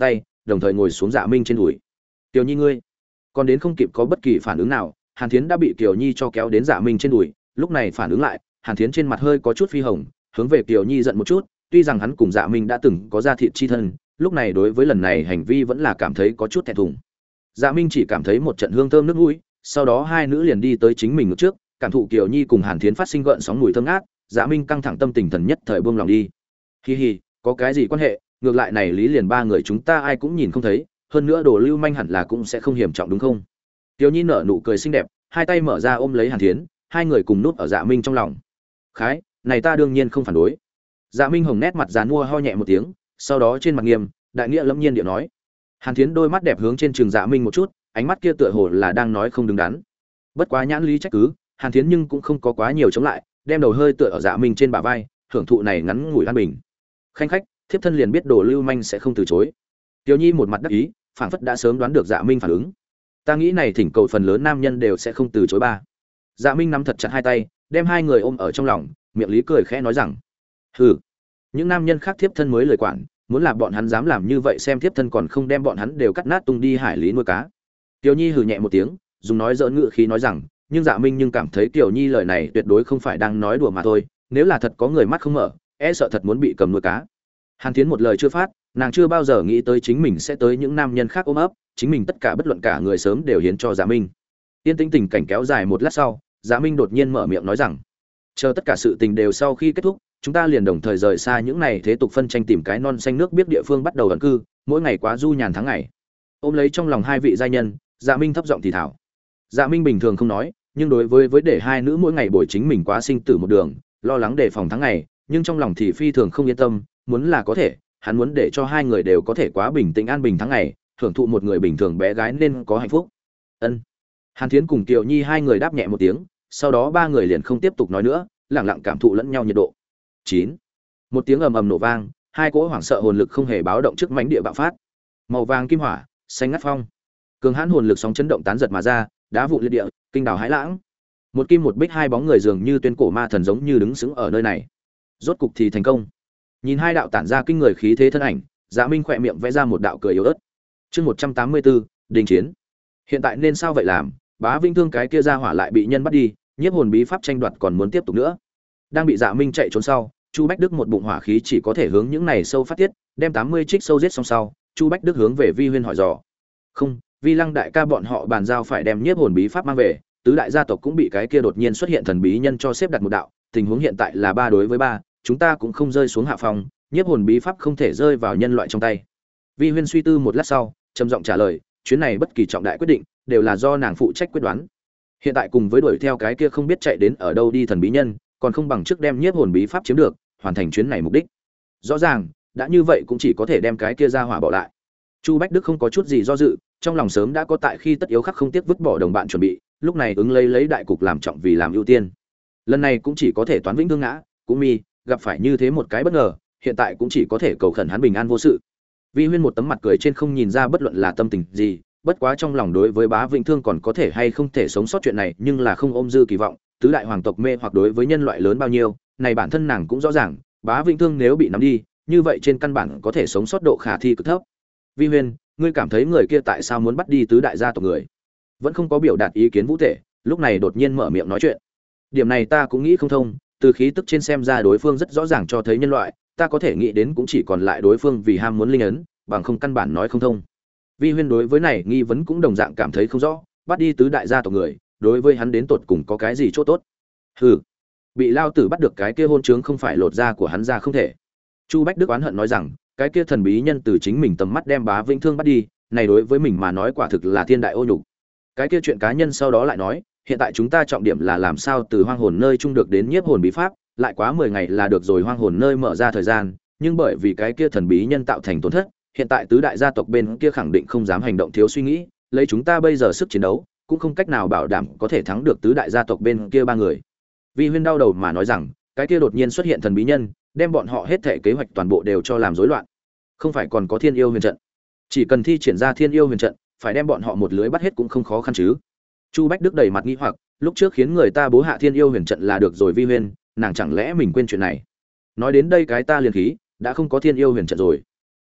đồng thời ngồi xuống Dạ Minh trên đùi. Tiểu Nhi ngươi, còn đến không kịp có bất kỳ phản ứng nào, Hàn Thiến đã bị Kiều Nhi cho kéo đến Dạ Minh trên đùi, lúc này phản ứng lại, Hàn Thiến trên mặt hơi có chút phi hồng, hướng về Kiều Nhi giận một chút, tuy rằng hắn cùng Dạ Minh đã từng có ra thịt chi thân, lúc này đối với lần này hành vi vẫn là cảm thấy có chút thẹn thùng. Dạ Minh chỉ cảm thấy một trận hương thơm nước mũi, sau đó hai nữ liền đi tới chính mình ngược trước, cảm thụ Kiều Nhi cùng Hàn Thiến phát sinh gợn sóng mùi thơm ngát, Dạ Minh căng thẳng tâm tình thần nhất thời buông lòng đi. Hi hi, có cái gì quan hệ, ngược lại này lý liền ba người chúng ta ai cũng nhìn không thấy, hơn nữa Đồ Lưu Manh hẳn là cũng sẽ không hiểm trọng đúng không? Kiều Nhi nở nụ cười xinh đẹp, hai tay mở ra ôm lấy Hàn Thiến, hai người cùng núp ở Dạ Minh trong lòng. Khái, này ta đương nhiên không phản đối. Dạ Minh hồng nét mặt dán mua ho nhẹ một tiếng, sau đó trên mặt nghiêm, đại nghĩa lâm nhiên điệu nói. Hàn Thiến đôi mắt đẹp hướng trên trường Dạ Minh một chút, ánh mắt kia tựa hồ là đang nói không đứng đắn. Bất quá nhãn lý trách cứ, Hàn Thiến nhưng cũng không có quá nhiều chống lại, đem đầu hơi tựa ở Dạ Minh trên bả vai, hưởng thụ này ngắn ngủi an bình. Khanh khách, thiếp thân liền biết Đồ Lưu Manh sẽ không từ chối. Tiểu Nhi một mặt đắc ý, phảng phất đã sớm đoán được Dạ Minh phản ứng. Ta nghĩ này thỉnh cầu phần lớn nam nhân đều sẽ không từ chối ba. Dạ Minh nắm thật chặt hai tay, đem hai người ôm ở trong lòng, miệng lý cười khẽ nói rằng: "Hừ, những nam nhân khác thiếp thân mới lời quản, muốn là bọn hắn dám làm như vậy xem thiếp thân còn không đem bọn hắn đều cắt nát tung đi hải lý nuôi cá." Tiểu Nhi hừ nhẹ một tiếng, dùng nói giỡn ngữ khí nói rằng, nhưng Dạ Minh nhưng cảm thấy Tiểu Nhi lời này tuyệt đối không phải đang nói đùa mà thôi, nếu là thật có người mắt không mở, e sợ thật muốn bị cầm nuôi cá. Hàn Thiến một lời chưa phát, nàng chưa bao giờ nghĩ tới chính mình sẽ tới những nam nhân khác ôm ấp, chính mình tất cả bất luận cả người sớm đều hiến cho Dạ Minh. Tiên tĩnh tình cảnh kéo dài một lát sau, Dạ Minh đột nhiên mở miệng nói rằng: "Chờ tất cả sự tình đều sau khi kết thúc, chúng ta liền đồng thời rời xa những này thế tục phân tranh tìm cái non xanh nước biết địa phương bắt đầu ẩn cư, mỗi ngày quá du nhàn tháng ngày." Ôm lấy trong lòng hai vị giai nhân, Dạ Minh thấp giọng thì thào. Dạ Minh bình thường không nói, nhưng đối với để hai nữ mỗi ngày bồi chính mình quá sinh tử một đường, lo lắng đề phòng tháng ngày, nhưng trong lòng thì phi thường không yên tâm, muốn là có thể, hắn muốn để cho hai người đều có thể quá bình tĩnh an bình tháng ngày, hưởng thụ một người bình thường bé gái nên có hạnh phúc. Ân. Hàn Thiến cùng Kiều Nhi hai người đáp nhẹ một tiếng, sau đó ba người liền không tiếp tục nói nữa, lặng lặng cảm thụ lẫn nhau nhiệt độ. 9. Một tiếng ầm ầm nổ vang, hai cỗ hoảng sợ hồn lực không hề báo động trước mãnh địa bạo phát. Màu vàng kim hỏa, xanh ngắt phong. Cường hãn hồn lực sóng chấn động tán giật mà ra, đá vụn liệt địa, kinh đảo hãi lãng. Một kim một bích hai bóng người dường như tuyên cổ ma thần giống như đứng sững ở nơi này. Rốt cục thì thành công. Nhìn hai đạo tản ra kinh người khí thế thân ảnh, Dạ Minh khỏe miệng vẽ ra một đạo cười yếu ớt. Chương 184, đình chiến. Hiện tại nên sao vậy làm? Bá Vinh Thương cái kia ra hỏa lại bị nhân bắt đi, nhiếp hồn bí pháp tranh đoạt còn muốn tiếp tục nữa. Đang bị Dạ Minh chạy trốn sau, Chu Bách Đức một bụng hỏa khí chỉ có thể hướng những này sâu phát tiết, đem 80 trích sâu giết xong sau, Chu Bách Đức hướng về Vi Huyên hỏi dò. Không, Vi Lăng đại ca bọn họ bàn giao phải đem nhiếp hồn bí pháp mang về, tứ đại gia tộc cũng bị cái kia đột nhiên xuất hiện thần bí nhân cho xếp đặt một đạo, tình huống hiện tại là 3 đối với 3, chúng ta cũng không rơi xuống hạ phòng, nhiếp hồn bí pháp không thể rơi vào nhân loại trong tay. Vi Huyên suy tư một lát sau, trầm giọng trả lời, chuyến này bất kỳ trọng đại quyết định đều là do nàng phụ trách quyết đoán. Hiện tại cùng với đuổi theo cái kia không biết chạy đến ở đâu đi thần bí nhân, còn không bằng trước đem nhiếp hồn bí pháp chiếm được, hoàn thành chuyến này mục đích. Rõ ràng, đã như vậy cũng chỉ có thể đem cái kia ra hỏa bỏ lại. Chu Bách Đức không có chút gì do dự, trong lòng sớm đã có tại khi tất yếu khắc không tiếc vứt bỏ đồng bạn chuẩn bị, lúc này ứng lấy đại cục làm trọng vì làm ưu tiên. Lần này cũng chỉ có thể toán vĩnh thương ngã, cũng mi gặp phải như thế một cái bất ngờ, hiện tại cũng chỉ có thể cầu khẩn hắn bình an vô sự. Vi Huyên một tấm mặt cười trên không nhìn ra bất luận là tâm tình gì, bất quá trong lòng đối với Bá Vĩnh Thương còn có thể hay không thể sống sót chuyện này, nhưng là không ôm dư kỳ vọng, tứ đại hoàng tộc mê hoặc đối với nhân loại lớn bao nhiêu, này bản thân nàng cũng rõ ràng, Bá Vĩnh Thương nếu bị nắm đi, như vậy trên căn bản có thể sống sót độ khả thi cực thấp. Vi Huyên, ngươi cảm thấy người kia tại sao muốn bắt đi tứ đại gia tộc người? Vẫn không có biểu đạt ý kiến vũ thể, lúc này đột nhiên mở miệng nói chuyện. Điểm này ta cũng nghĩ không thông, từ khí tức trên xem ra đối phương rất rõ ràng cho thấy nhân loại, ta có thể nghĩ đến cũng chỉ còn lại đối phương vì ham muốn linh ấn, bằng không căn bản nói không thông. Vi Huyên đối với này nghi vấn cũng đồng dạng cảm thấy không rõ, bắt đi tứ đại gia tộc người, đối với hắn đến tột cùng có cái gì chỗ tốt? Hừ, bị lao tử bắt được cái kia hôn trướng không phải lột da của hắn ra không thể. Chu Bách Đức oán hận nói rằng, cái kia thần bí nhân từ chính mình tầm mắt đem Bá Vĩnh Thương bắt đi, này đối với mình mà nói quả thực là thiên đại ô nhục. Cái kia chuyện cá nhân sau đó lại nói, hiện tại chúng ta trọng điểm là làm sao từ hoang hồn nơi trung được đến nhiếp hồn bí pháp, lại quá 10 ngày là được rồi hoang hồn nơi mở ra thời gian, nhưng bởi vì cái kia thần bí nhân tạo thành tổn thất, hiện tại tứ đại gia tộc bên kia khẳng định không dám hành động thiếu suy nghĩ, lấy chúng ta bây giờ sức chiến đấu, cũng không cách nào bảo đảm có thể thắng được tứ đại gia tộc bên kia 3 người. Vi Huyên đau đầu mà nói rằng, cái kia đột nhiên xuất hiện thần bí nhân, đem bọn họ hết thảy kế hoạch toàn bộ đều cho làm rối loạn. Không phải còn có Thiên Yêu Huyền trận? Chỉ cần thi triển ra Thiên Yêu Huyền trận, phải đem bọn họ một lưới bắt hết cũng không khó khăn chứ. Chu Bách Đức đầy mặt nghi hoặc, lúc trước khiến người ta bố hạ Thiên Yêu Huyền trận là được rồi Vi Huyên, nàng chẳng lẽ mình quên chuyện này? Nói đến đây cái ta liền khí, đã không có Thiên Yêu Huyền trận rồi.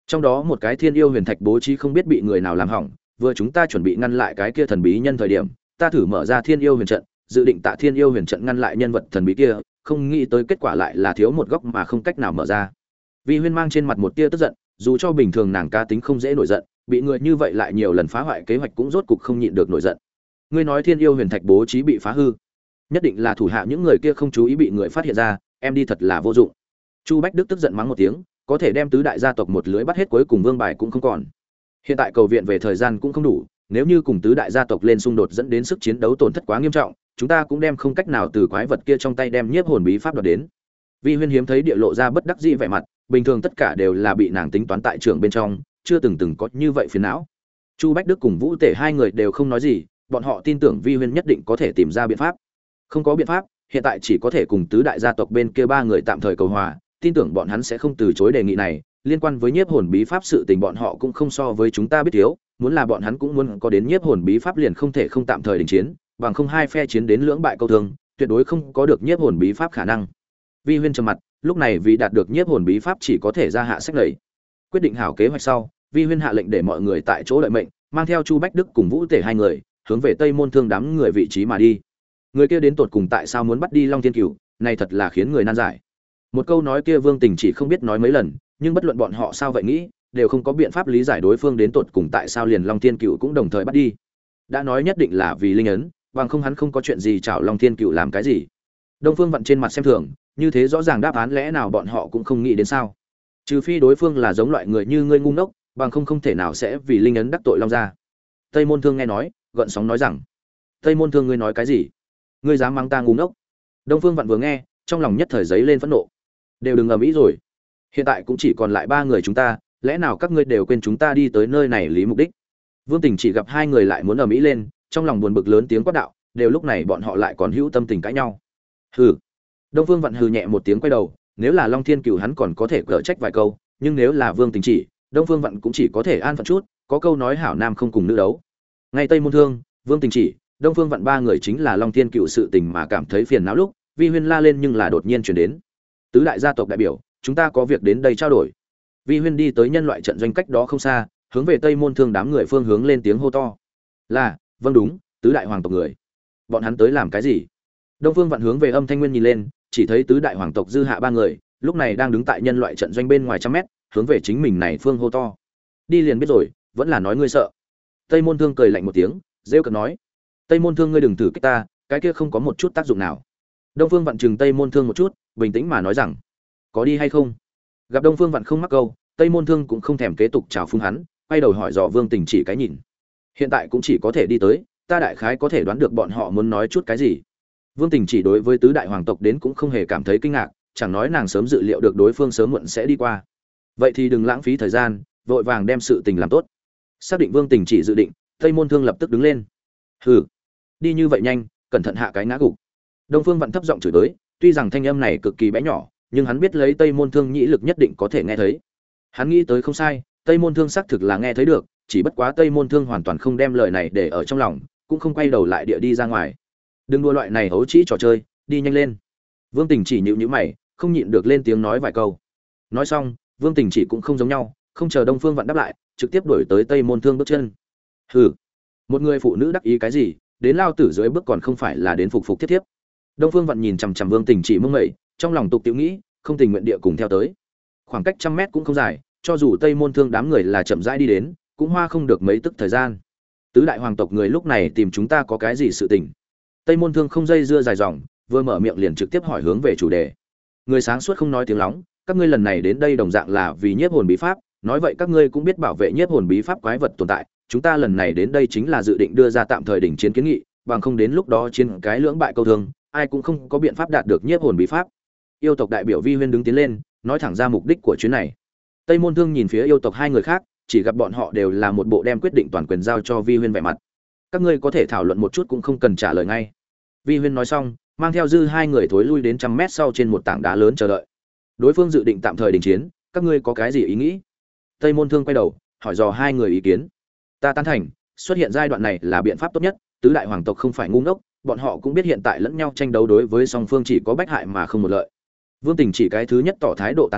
Trong đó một cái Thiên Yêu Huyền Thạch bố trí không biết bị người nào làm hỏng, vừa chúng ta chuẩn bị ngăn lại cái kia thần bí nhân thời điểm, ta thử mở ra Thiên Yêu Huyền trận, dự định tạ Thiên Yêu Huyền trận ngăn lại nhân vật thần bí kia, không nghĩ tới kết quả lại là thiếu một góc mà không cách nào mở ra. Vi Huyên mang trên mặt một tia tức giận, dù cho bình thường nàng cá tính không dễ nổi giận, bị người như vậy lại nhiều lần phá hoại kế hoạch cũng rốt cục không nhịn được nổi giận. Ngươi nói Thiên Yêu Huyền Thạch bố trí bị phá hư, nhất định là thủ hạ những người kia không chú ý bị người phát hiện ra, em đi thật là vô dụng. Chu Bách Đức tức giận mắng một tiếng, có thể đem tứ đại gia tộc một lưới bắt hết, cuối cùng vương bài cũng không còn. Hiện tại cầu viện về thời gian cũng không đủ, nếu như cùng tứ đại gia tộc lên xung đột dẫn đến sức chiến đấu tổn thất quá nghiêm trọng, chúng ta cũng đem không cách nào từ quái vật kia trong tay đem nhiếp hồn bí pháp đoạt đến. Vi Huyên hiếm thấy địa lộ ra bất đắc dĩ vẻ mặt, bình thường tất cả đều là bị nàng tính toán tại trường bên trong, chưa từng có như vậy phiền não. Chu Bách Đức cùng Vũ Tể hai người đều không nói gì, bọn họ tin tưởng Vi Huyên nhất định có thể tìm ra biện pháp. Không có biện pháp, hiện tại chỉ có thể cùng tứ đại gia tộc bên kia ba người tạm thời cầu hòa, tin tưởng bọn hắn sẽ không từ chối đề nghị này. Liên quan với nhiếp hồn bí pháp sự tình bọn họ cũng không so với chúng ta biết thiếu, muốn là bọn hắn cũng muốn có đến nhiếp hồn bí pháp liền không thể không tạm thời đình chiến, bằng không hai phe chiến đến lưỡng bại câu thương, tuyệt đối không có được nhiếp hồn bí pháp khả năng. Vi Huyên trầm mặt, lúc này vì đạt được nhiếp hồn bí pháp chỉ có thể ra hạ sách lầy. Quyết định hảo kế hoạch sau, Vi Huyên hạ lệnh để mọi người tại chỗ đợi mệnh, mang theo Chu Bách Đức cùng Vũ Tể hai người, hướng về Tây Môn Thương đám người vị trí mà đi. Người kia đến tột cùng tại sao muốn bắt đi Long Thiên Cửu, này thật là khiến người nan giải. Một câu nói kia Vương Tình chỉ không biết nói mấy lần, nhưng bất luận bọn họ sao vậy nghĩ, đều không có biện pháp lý giải đối phương đến tột cùng tại sao liền Long Thiên Cửu cũng đồng thời bắt đi. Đã nói nhất định là vì linh ấn, bằng không hắn không có chuyện gì chảo Long Thiên Cửu làm cái gì. Đông Phương Vận trên mặt xem thường, như thế rõ ràng đáp án lẽ nào bọn họ cũng không nghĩ đến sao? Trừ phi đối phương là giống loại người như ngươi ngu ngốc, bằng không thể nào sẽ vì linh ấn đắc tội Long gia. Tây Môn Thương nghe nói, gợn sóng nói rằng: "Tây Môn Thương ngươi nói cái gì? Ngươi dám mắng ta ngu ngốc?" Đông Phương Vận vừa nghe, trong lòng nhất thời giấy lên phẫn nộ. Đều đừng ầm ĩ rồi. Hiện tại cũng chỉ còn lại ba người chúng ta, lẽ nào các ngươi đều quên chúng ta đi tới nơi này lý mục đích? Vương Tình chỉ gặp hai người lại muốn ầm ĩ lên, trong lòng buồn bực lớn tiếng quát đạo, đều lúc này bọn họ lại còn hữu tâm tình cãi nhau. Hừ. Đông Phương Vận hừ nhẹ một tiếng quay đầu, nếu là Long Thiên Cửu hắn còn có thể cở trách vài câu, nhưng nếu là Vương Tình chỉ, Đông Phương Vận cũng chỉ có thể an phận chút, có câu nói hảo nam không cùng nữ đấu. Ngay Tây Môn Thương, Vương Tình chỉ, Đông Phương Vận ba người chính là Long Thiên Cửu sự tình mà cảm thấy phiền não lúc, Vi Huyên la lên nhưng là đột nhiên chuyển đến. Tứ đại gia tộc đại biểu, chúng ta có việc đến đây trao đổi. Vi Huyên đi tới nhân loại trận doanh cách đó không xa, hướng về Tây Môn Thương đám người phương hướng lên tiếng hô to. Là, vâng đúng, tứ đại hoàng tộc người. Bọn hắn tới làm cái gì? Đông Phương Vận hướng về Âm Thanh Nguyên nhìn lên, chỉ thấy tứ đại hoàng tộc dư hạ ba người, lúc này đang đứng tại nhân loại trận doanh bên ngoài trăm mét, hướng về chính mình này phương hô to. Đi liền biết rồi, vẫn là nói ngươi sợ. Tây Môn Thương cười lạnh một tiếng, rêu cợt nói: Tây Môn Thương ngươi đừng thử kích ta, cái kia không có một chút tác dụng nào. Đông Phương Vận chừng Tây Môn Thương một chút, bình tĩnh mà nói rằng: có đi hay không? Gặp Đông Phương Vận không mắc câu, Tây Môn Thương cũng không thèm kế tục chào phúng hắn, quay đầu hỏi dò Vương Tình chỉ cái nhìn. Hiện tại cũng chỉ có thể đi tới, ta đại khái có thể đoán được bọn họ muốn nói chút cái gì. Vương Tình chỉ đối với tứ đại hoàng tộc đến cũng không hề cảm thấy kinh ngạc, chẳng nói nàng sớm dự liệu được đối phương sớm muộn sẽ đi qua. Vậy thì đừng lãng phí thời gian, vội vàng đem sự tình làm tốt. Xác định Vương Tình chỉ dự định, Tây Môn Thương lập tức đứng lên. Hừ, đi như vậy nhanh, cẩn thận hạ cái ngã gục. Đông Phương Vận thấp giọng chửi tới, tuy rằng thanh âm này cực kỳ bé nhỏ, nhưng hắn biết lấy Tây Môn Thương nhĩ lực nhất định có thể nghe thấy. Hắn nghĩ tới không sai, Tây Môn Thương xác thực là nghe thấy được, chỉ bất quá Tây Môn Thương hoàn toàn không đem lời này để ở trong lòng, cũng không quay đầu lại địa đi ra ngoài. Đừng đua loại này hấu trĩ trò chơi, đi nhanh lên. Vương Tình chỉ nhíu mày, không nhịn được lên tiếng nói vài câu. Nói xong, Vương Tình chỉ cũng không giống nhau, không chờ Đông Phương Vận đáp lại, trực tiếp đuổi tới Tây Môn Thương bước chân. Hừ, một người phụ nữ đắc ý cái gì, đến lao tử dưới bước còn không phải là đến phục phục tiếp tiếp. Đông Phương Vận nhìn chằm chằm Vương Tình chỉ mông mẩy, trong lòng tục tiểu nghĩ, không tình nguyện địa cùng theo tới. Khoảng cách trăm mét cũng không dài, cho dù Tây Môn Thương đám người là chậm rãi đi đến, cũng hoa không được mấy tức thời gian. Tứ đại hoàng tộc người lúc này tìm chúng ta có cái gì sự tình? Tây Môn Thương không dây dưa dài dòng, vừa mở miệng liền trực tiếp hỏi hướng về chủ đề. Người sáng suốt không nói tiếng lóng, các ngươi lần này đến đây đồng dạng là vì nhiếp hồn bí pháp, nói vậy các ngươi cũng biết bảo vệ nhiếp hồn bí pháp quái vật tồn tại, chúng ta lần này đến đây chính là dự định đưa ra tạm thời đình chiến kiến nghị, bằng không đến lúc đó chiến cái lưỡng bại câu thương, ai cũng không có biện pháp đạt được nhiếp hồn bí pháp. Yêu tộc đại biểu Vi Huyên đứng tiến lên, nói thẳng ra mục đích của chuyến này. Tây Môn Thương nhìn phía yêu tộc hai người khác, chỉ gặp bọn họ đều là một bộ đem quyết định toàn quyền giao cho Vi Huyên vẻ mặt. Các ngươi có thể thảo luận một chút cũng không cần trả lời ngay. Vi Huyên nói xong, mang theo dư hai người thối lui đến trăm mét sau trên một tảng đá lớn chờ đợi. Đối phương dự định tạm thời đình chiến, các ngươi có cái gì ý nghĩ? Tây Môn Thương quay đầu, hỏi dò hai người ý kiến. Ta tán thành, xuất hiện giai đoạn này là biện pháp tốt nhất, tứ đại hoàng tộc không phải ngu ngốc, bọn họ cũng biết hiện tại lẫn nhau tranh đấu đối với song phương chỉ có bách hại mà không một lợi. Vương Tình chỉ cái thứ nhất tỏ thái độ tán thành,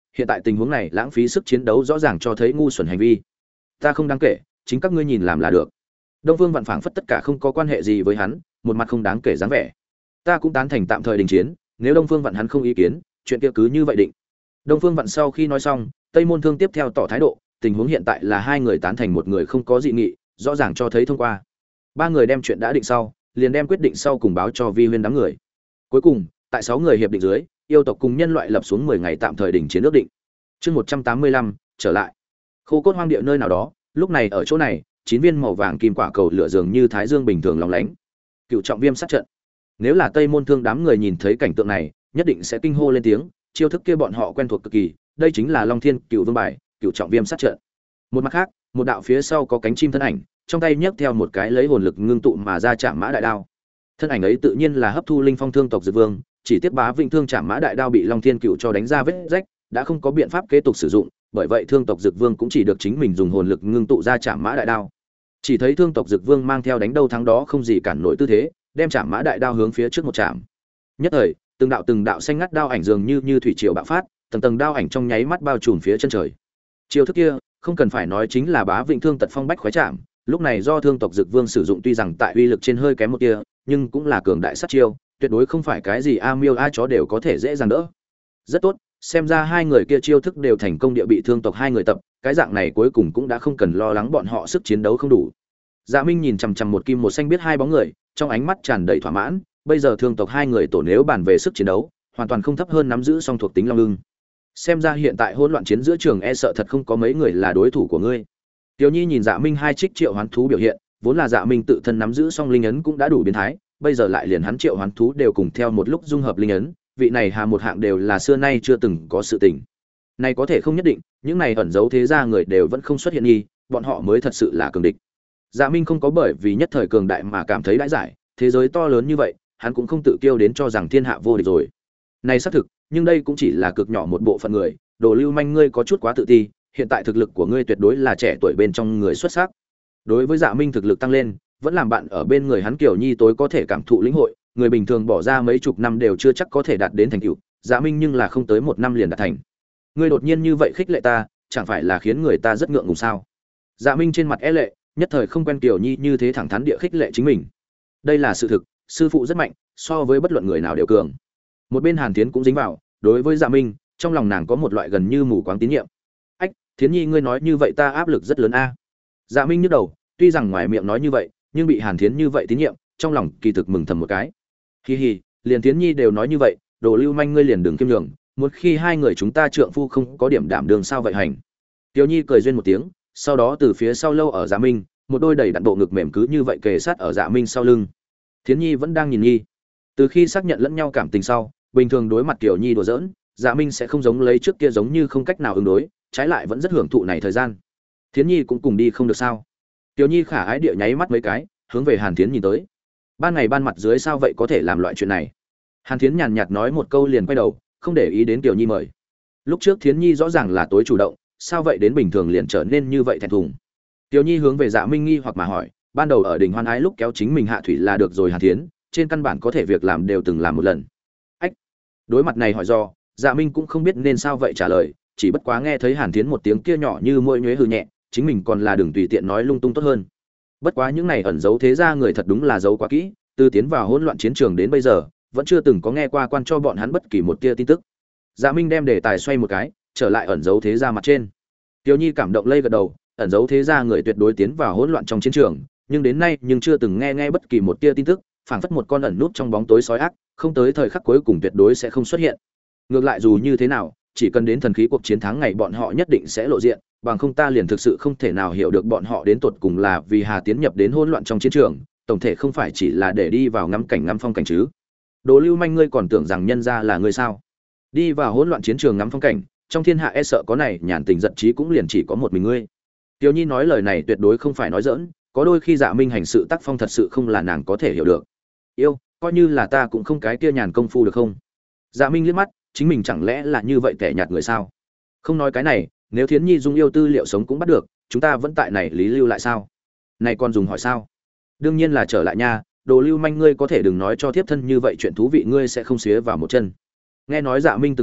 hiện tại tình huống này lãng phí sức chiến đấu rõ ràng cho thấy ngu xuẩn hành vi. Ta không đáng kể, chính các ngươi nhìn làm là được. Đông Phương Vạn phảng phất tất cả không có quan hệ gì với hắn, một mặt không đáng kể dáng vẻ. Ta cũng tán thành tạm thời đình chiến, nếu Đông Phương Vạn hắn không ý kiến, chuyện kia cứ như vậy định. Đông Phương Vạn sau khi nói xong, Tây Môn Thương tiếp theo tỏ thái độ, tình huống hiện tại là hai người tán thành một người không có dị nghị, rõ ràng cho thấy thông qua. Ba người đem chuyện đã định sau, liền đem quyết định sau cùng báo cho Vi Huyên đám người. Cuối cùng, tại 6 người hiệp định dưới, yêu tộc cùng nhân loại lập xuống 10 ngày tạm thời đình chiến ước định. Chương 185, trở lại. Khô cốt hoang địa nơi nào đó, lúc này ở chỗ này, 9 viên màu vàng kim quả cầu lửa dường như thái dương bình thường lóng lánh. Cựu trọng viêm sát trận. Nếu là Tây Môn Thương đám người nhìn thấy cảnh tượng này, nhất định sẽ kinh hô lên tiếng, chiêu thức kia bọn họ quen thuộc cực kỳ, đây chính là Long Thiên Cựu Vương bài, Cựu trọng viêm sát trận. Một mặt khác, một đạo phía sau có cánh chim thân ảnh, trong tay nhấc theo một cái lấy hồn lực ngưng tụ mà ra chạm mã đại đao. Thân ảnh ấy tự nhiên là hấp thu linh phong thương tộc Dược Vương, chỉ tiếp Bá Vĩnh Thương chạm mã đại đao bị Long Thiên Cựu cho đánh ra vết rách, đã không có biện pháp kế tục sử dụng, bởi vậy thương tộc Dược Vương cũng chỉ được chính mình dùng hồn lực ngưng tụ ra chạm mã đại đao. Chỉ thấy thương tộc Dược Vương mang theo đánh đâu thắng đó không gì cản nổi tư thế, đem chạm mã đại đao hướng phía trước một chạm. Nhất thời, từng đạo xanh ngắt đao ảnh dường như thủy triều bạo phát, tầng tầng đao ảnh trong nháy mắt bao trùm phía chân trời. Chiêu thức kia, không cần phải nói chính là Bá Vĩnh Thương tật phong bách khoái chạm, lúc này do thương tộc Dực Vương sử dụng tuy rằng tại uy lực trên hơi kém một tia, nhưng cũng là cường đại sát chiêu, tuyệt đối không phải cái gì a miêu a chó đều có thể dễ dàng đỡ. Rất tốt, xem ra hai người kia chiêu thức đều thành công địa bị thương tộc hai người tập, cái dạng này cuối cùng cũng đã không cần lo lắng bọn họ sức chiến đấu không đủ. Dạ Minh nhìn chằm chằm một kim một xanh biết hai bóng người, trong ánh mắt tràn đầy thỏa mãn, bây giờ thương tộc hai người tổ nếu bàn về sức chiến đấu, hoàn toàn không thấp hơn nắm giữ song thuộc tính long ưng. Xem ra hiện tại hỗn loạn chiến giữa trường e sợ thật không có mấy người là đối thủ của ngươi. Tiểu Nhi nhìn Dạ Minh hai trích triệu hoán thú biểu hiện, vốn là Dạ Minh tự thân nắm giữ song linh ấn cũng đã đủ biến thái, bây giờ lại liền hắn triệu hoán thú đều cùng theo một lúc dung hợp linh ấn, vị này hà một hạng đều là xưa nay chưa từng có sự tình. Này có thể không nhất định, những này ẩn giấu thế gia người đều vẫn không xuất hiện nghi, bọn họ mới thật sự là cường địch. Dạ Minh không có bởi vì nhất thời cường đại mà cảm thấy đãi giải, thế giới to lớn như vậy, hắn cũng không tự kiêu đến cho rằng thiên hạ vô địch rồi. Này xác thực, nhưng đây cũng chỉ là cực nhỏ một bộ phận người, Đồ Lưu Manh ngươi có chút quá tự ti, hiện tại thực lực của ngươi tuyệt đối là trẻ tuổi bên trong người xuất sắc. Đối với Dạ Minh thực lực tăng lên, vẫn làm bạn ở bên người hắn Kiều Nhi tối có thể cảm thụ lĩnh hội, người bình thường bỏ ra mấy chục năm đều chưa chắc có thể đạt đến thành tựu, Dạ Minh nhưng là không tới một năm liền đạt thành. Ngươi đột nhiên như vậy khích lệ ta, chẳng phải là khiến người ta rất ngượng ngùng sao? Dạ Minh trên mặt e lệ, nhất thời không quen Kiều Nhi như thế thẳng thắn địa khích lệ chính mình. Đây là sự thực, sư phụ rất mạnh, so với bất luận người nào đều cường. Một bên Hàn Thiến cũng dính vào, đối với Dạ Minh, trong lòng nàng có một loại gần như mù quáng tín nhiệm. Ách, Thiến Nhi ngươi nói như vậy ta áp lực rất lớn a. Dạ Minh nhức đầu, tuy rằng ngoài miệng nói như vậy, nhưng bị Hàn Thiến như vậy tín nhiệm, trong lòng kỳ thực mừng thầm một cái. Hi hi, liền Thiến Nhi đều nói như vậy, Đồ Lưu Manh ngươi liền đừng kiêm nhường, một khi hai người chúng ta trượng phu không có điểm đảm đường sao vậy hành. Tiểu Nhi cười duyên một tiếng, sau đó từ phía sau lâu ở Dạ Minh, một đôi đầy đặn bộ ngực mềm cứ như vậy kề sát ở Dạ Minh sau lưng. Thiến Nhi vẫn đang nhìn Nhi. Từ khi xác nhận lẫn nhau cảm tình sau, bình thường đối mặt Tiểu Nhi đùa giỡn, Dạ Minh sẽ không giống lấy trước kia giống như không cách nào ứng đối, trái lại vẫn rất hưởng thụ này thời gian. Thiến Nhi cũng cùng đi không được sao? Tiểu Nhi khả ái địa nháy mắt mấy cái, hướng về Hàn Thiến nhìn tới. Ban ngày ban mặt dưới sao vậy có thể làm loại chuyện này? Hàn Thiến nhàn nhạt nói một câu liền quay đầu, không để ý đến Tiểu Nhi mời. Lúc trước Thiến Nhi rõ ràng là tối chủ động, sao vậy đến bình thường liền trở nên như vậy thẹn thùng? Tiểu Nhi hướng về Dạ Minh nghi hoặc mà hỏi, ban đầu ở đỉnh Hoan Ái lúc kéo chính mình hạ thủy là được rồi Hàn Thiến, trên căn bản có thể việc làm đều từng làm một lần. Ách. Đối mặt này hỏi do, Dạ Minh cũng không biết nên sao vậy trả lời, chỉ bất quá nghe thấy Hàn Thiến một tiếng kia nhỏ như môi nhuế hừ nhẹ, chính mình còn là đừng tùy tiện nói lung tung tốt hơn. Bất quá những này ẩn giấu thế gia người thật đúng là giấu quá kỹ, từ tiến vào hỗn loạn chiến trường đến bây giờ, vẫn chưa từng có nghe qua quan cho bọn hắn bất kỳ một tia tin tức. Dạ Minh đem đề tài xoay một cái, trở lại ẩn giấu thế gia mặt trên. Tiêu Nhi cảm động lây gật đầu, ẩn giấu thế gia người tuyệt đối tiến vào hỗn loạn trong chiến trường, nhưng đến nay nhưng chưa từng nghe bất kỳ một tia tin tức, phảng phất một con ẩn nút trong bóng tối sói ác, không tới thời khắc cuối cùng tuyệt đối sẽ không xuất hiện. Ngược lại dù như thế nào, chỉ cần đến thần khí cuộc chiến thắng ngày bọn họ nhất định sẽ lộ diện, bằng không ta liền thực sự không thể nào hiểu được bọn họ đến tột cùng là vì Hà tiến nhập đến hỗn loạn trong chiến trường, tổng thể không phải chỉ là để đi vào ngắm cảnh ngắm phong cảnh chứ. Đồ Lưu Manh ngươi còn tưởng rằng nhân gia là ngươi sao? Đi vào hỗn loạn chiến trường ngắm phong cảnh, trong thiên hạ e sợ có này nhàn tình giật trí cũng liền chỉ có một mình ngươi. Tiểu Nhi nói lời này tuyệt đối không phải nói giỡn, có đôi khi Dạ Minh hành sự tác phong thật sự không là nàng có thể hiểu được. Yêu, coi như là ta cũng không cái kia nhàn công phu được không? Dạ Minh liếc mắt, chính mình chẳng lẽ là như vậy kẻ nhạt người sao? Không nói cái này, nếu Thiến Nhi dung yêu tư liệu sống cũng bắt được, chúng ta vẫn tại này lý lưu lại sao? Này còn dùng hỏi sao? Đương nhiên là trở lại nha, Đồ Lưu Manh ngươi có thể đừng nói cho thiếp thân như vậy chuyện thú vị ngươi sẽ không xía vào một chân. Nghe nói Dạ Minh từng nói,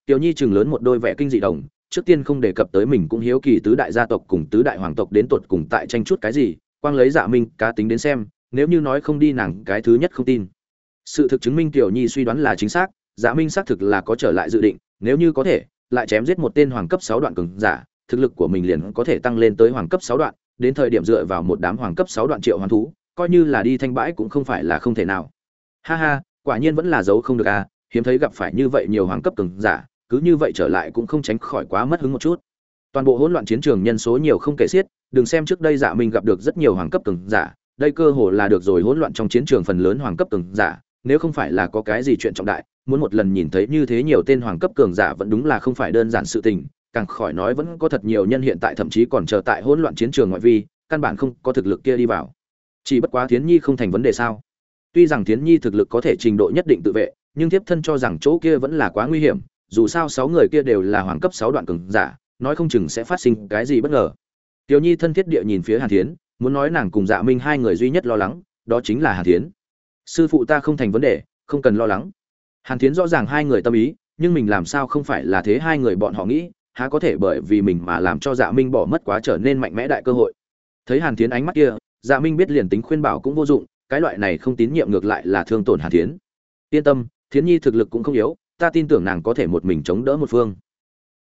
Tiểu Nhi chừng lớn một đôi vẻ kinh dị đồng, trước tiên không đề cập tới mình cũng hiếu kỳ tứ đại gia tộc cùng tứ đại hoàng tộc đến tột cùng tại tranh chút cái gì, quang lấy Dạ Minh cá tính đến xem, nếu như nói không đi nàng cái thứ nhất không tin. Sự thực chứng minh Tiểu Nhi suy đoán là chính xác, Dạ Minh xác thực là có trở lại dự định, nếu như có thể, lại chém giết một tên hoàng cấp 6 đoạn cường giả, thực lực của mình liền có thể tăng lên tới hoàng cấp 6 đoạn, đến thời điểm dựa vào một đám hoàng cấp 6 đoạn triệu hoán thú, coi như là đi thanh bãi cũng không phải là không thể nào. Ha ha, quả nhiên vẫn là giấu không được a, hiếm thấy gặp phải như vậy nhiều hoàng cấp cường giả, cứ như vậy trở lại cũng không tránh khỏi quá mất hứng một chút. Toàn bộ hỗn loạn chiến trường nhân số nhiều không kể xiết, đừng xem trước đây Dạ Minh gặp được rất nhiều hoàng cấp cường giả, đây cơ hồ là được rồi hỗn loạn trong chiến trường phần lớn hoàng cấp cường giả, nếu không phải là có cái gì chuyện trọng đại, muốn một lần nhìn thấy như thế nhiều tên hoàng cấp cường giả vẫn đúng là không phải đơn giản sự tình, càng khỏi nói vẫn có thật nhiều nhân hiện tại thậm chí còn chờ tại hỗn loạn chiến trường ngoại vi, căn bản không có thực lực kia đi vào. Chỉ bất quá Thiến Nhi không thành vấn đề sao? Tuy rằng Thiến Nhi thực lực có thể trình độ nhất định tự vệ, nhưng tiếp thân cho rằng chỗ kia vẫn là quá nguy hiểm, dù sao 6 người kia đều là hoàng cấp 6 đoạn cường giả, nói không chừng sẽ phát sinh cái gì bất ngờ. Tiểu Nhi thân thiết địa nhìn phía Hàn Thiến, muốn nói nàng cùng Dạ Minh hai người duy nhất lo lắng, đó chính là Hàn Thiến. Sư phụ ta không thành vấn đề, không cần lo lắng. Hàn Thiến rõ ràng hai người tâm ý, nhưng mình làm sao không phải là thế hai người bọn họ nghĩ, há có thể bởi vì mình mà làm cho Dạ Minh bỏ mất quá trở nên mạnh mẽ đại cơ hội. Thấy Hàn Thiến ánh mắt kia, Dạ Minh biết liền tính khuyên bảo cũng vô dụng, cái loại này không tín nhiệm ngược lại là thương tổn Hàn Thiến. Yên tâm, Thiến Nhi thực lực cũng không yếu, ta tin tưởng nàng có thể một mình chống đỡ một phương.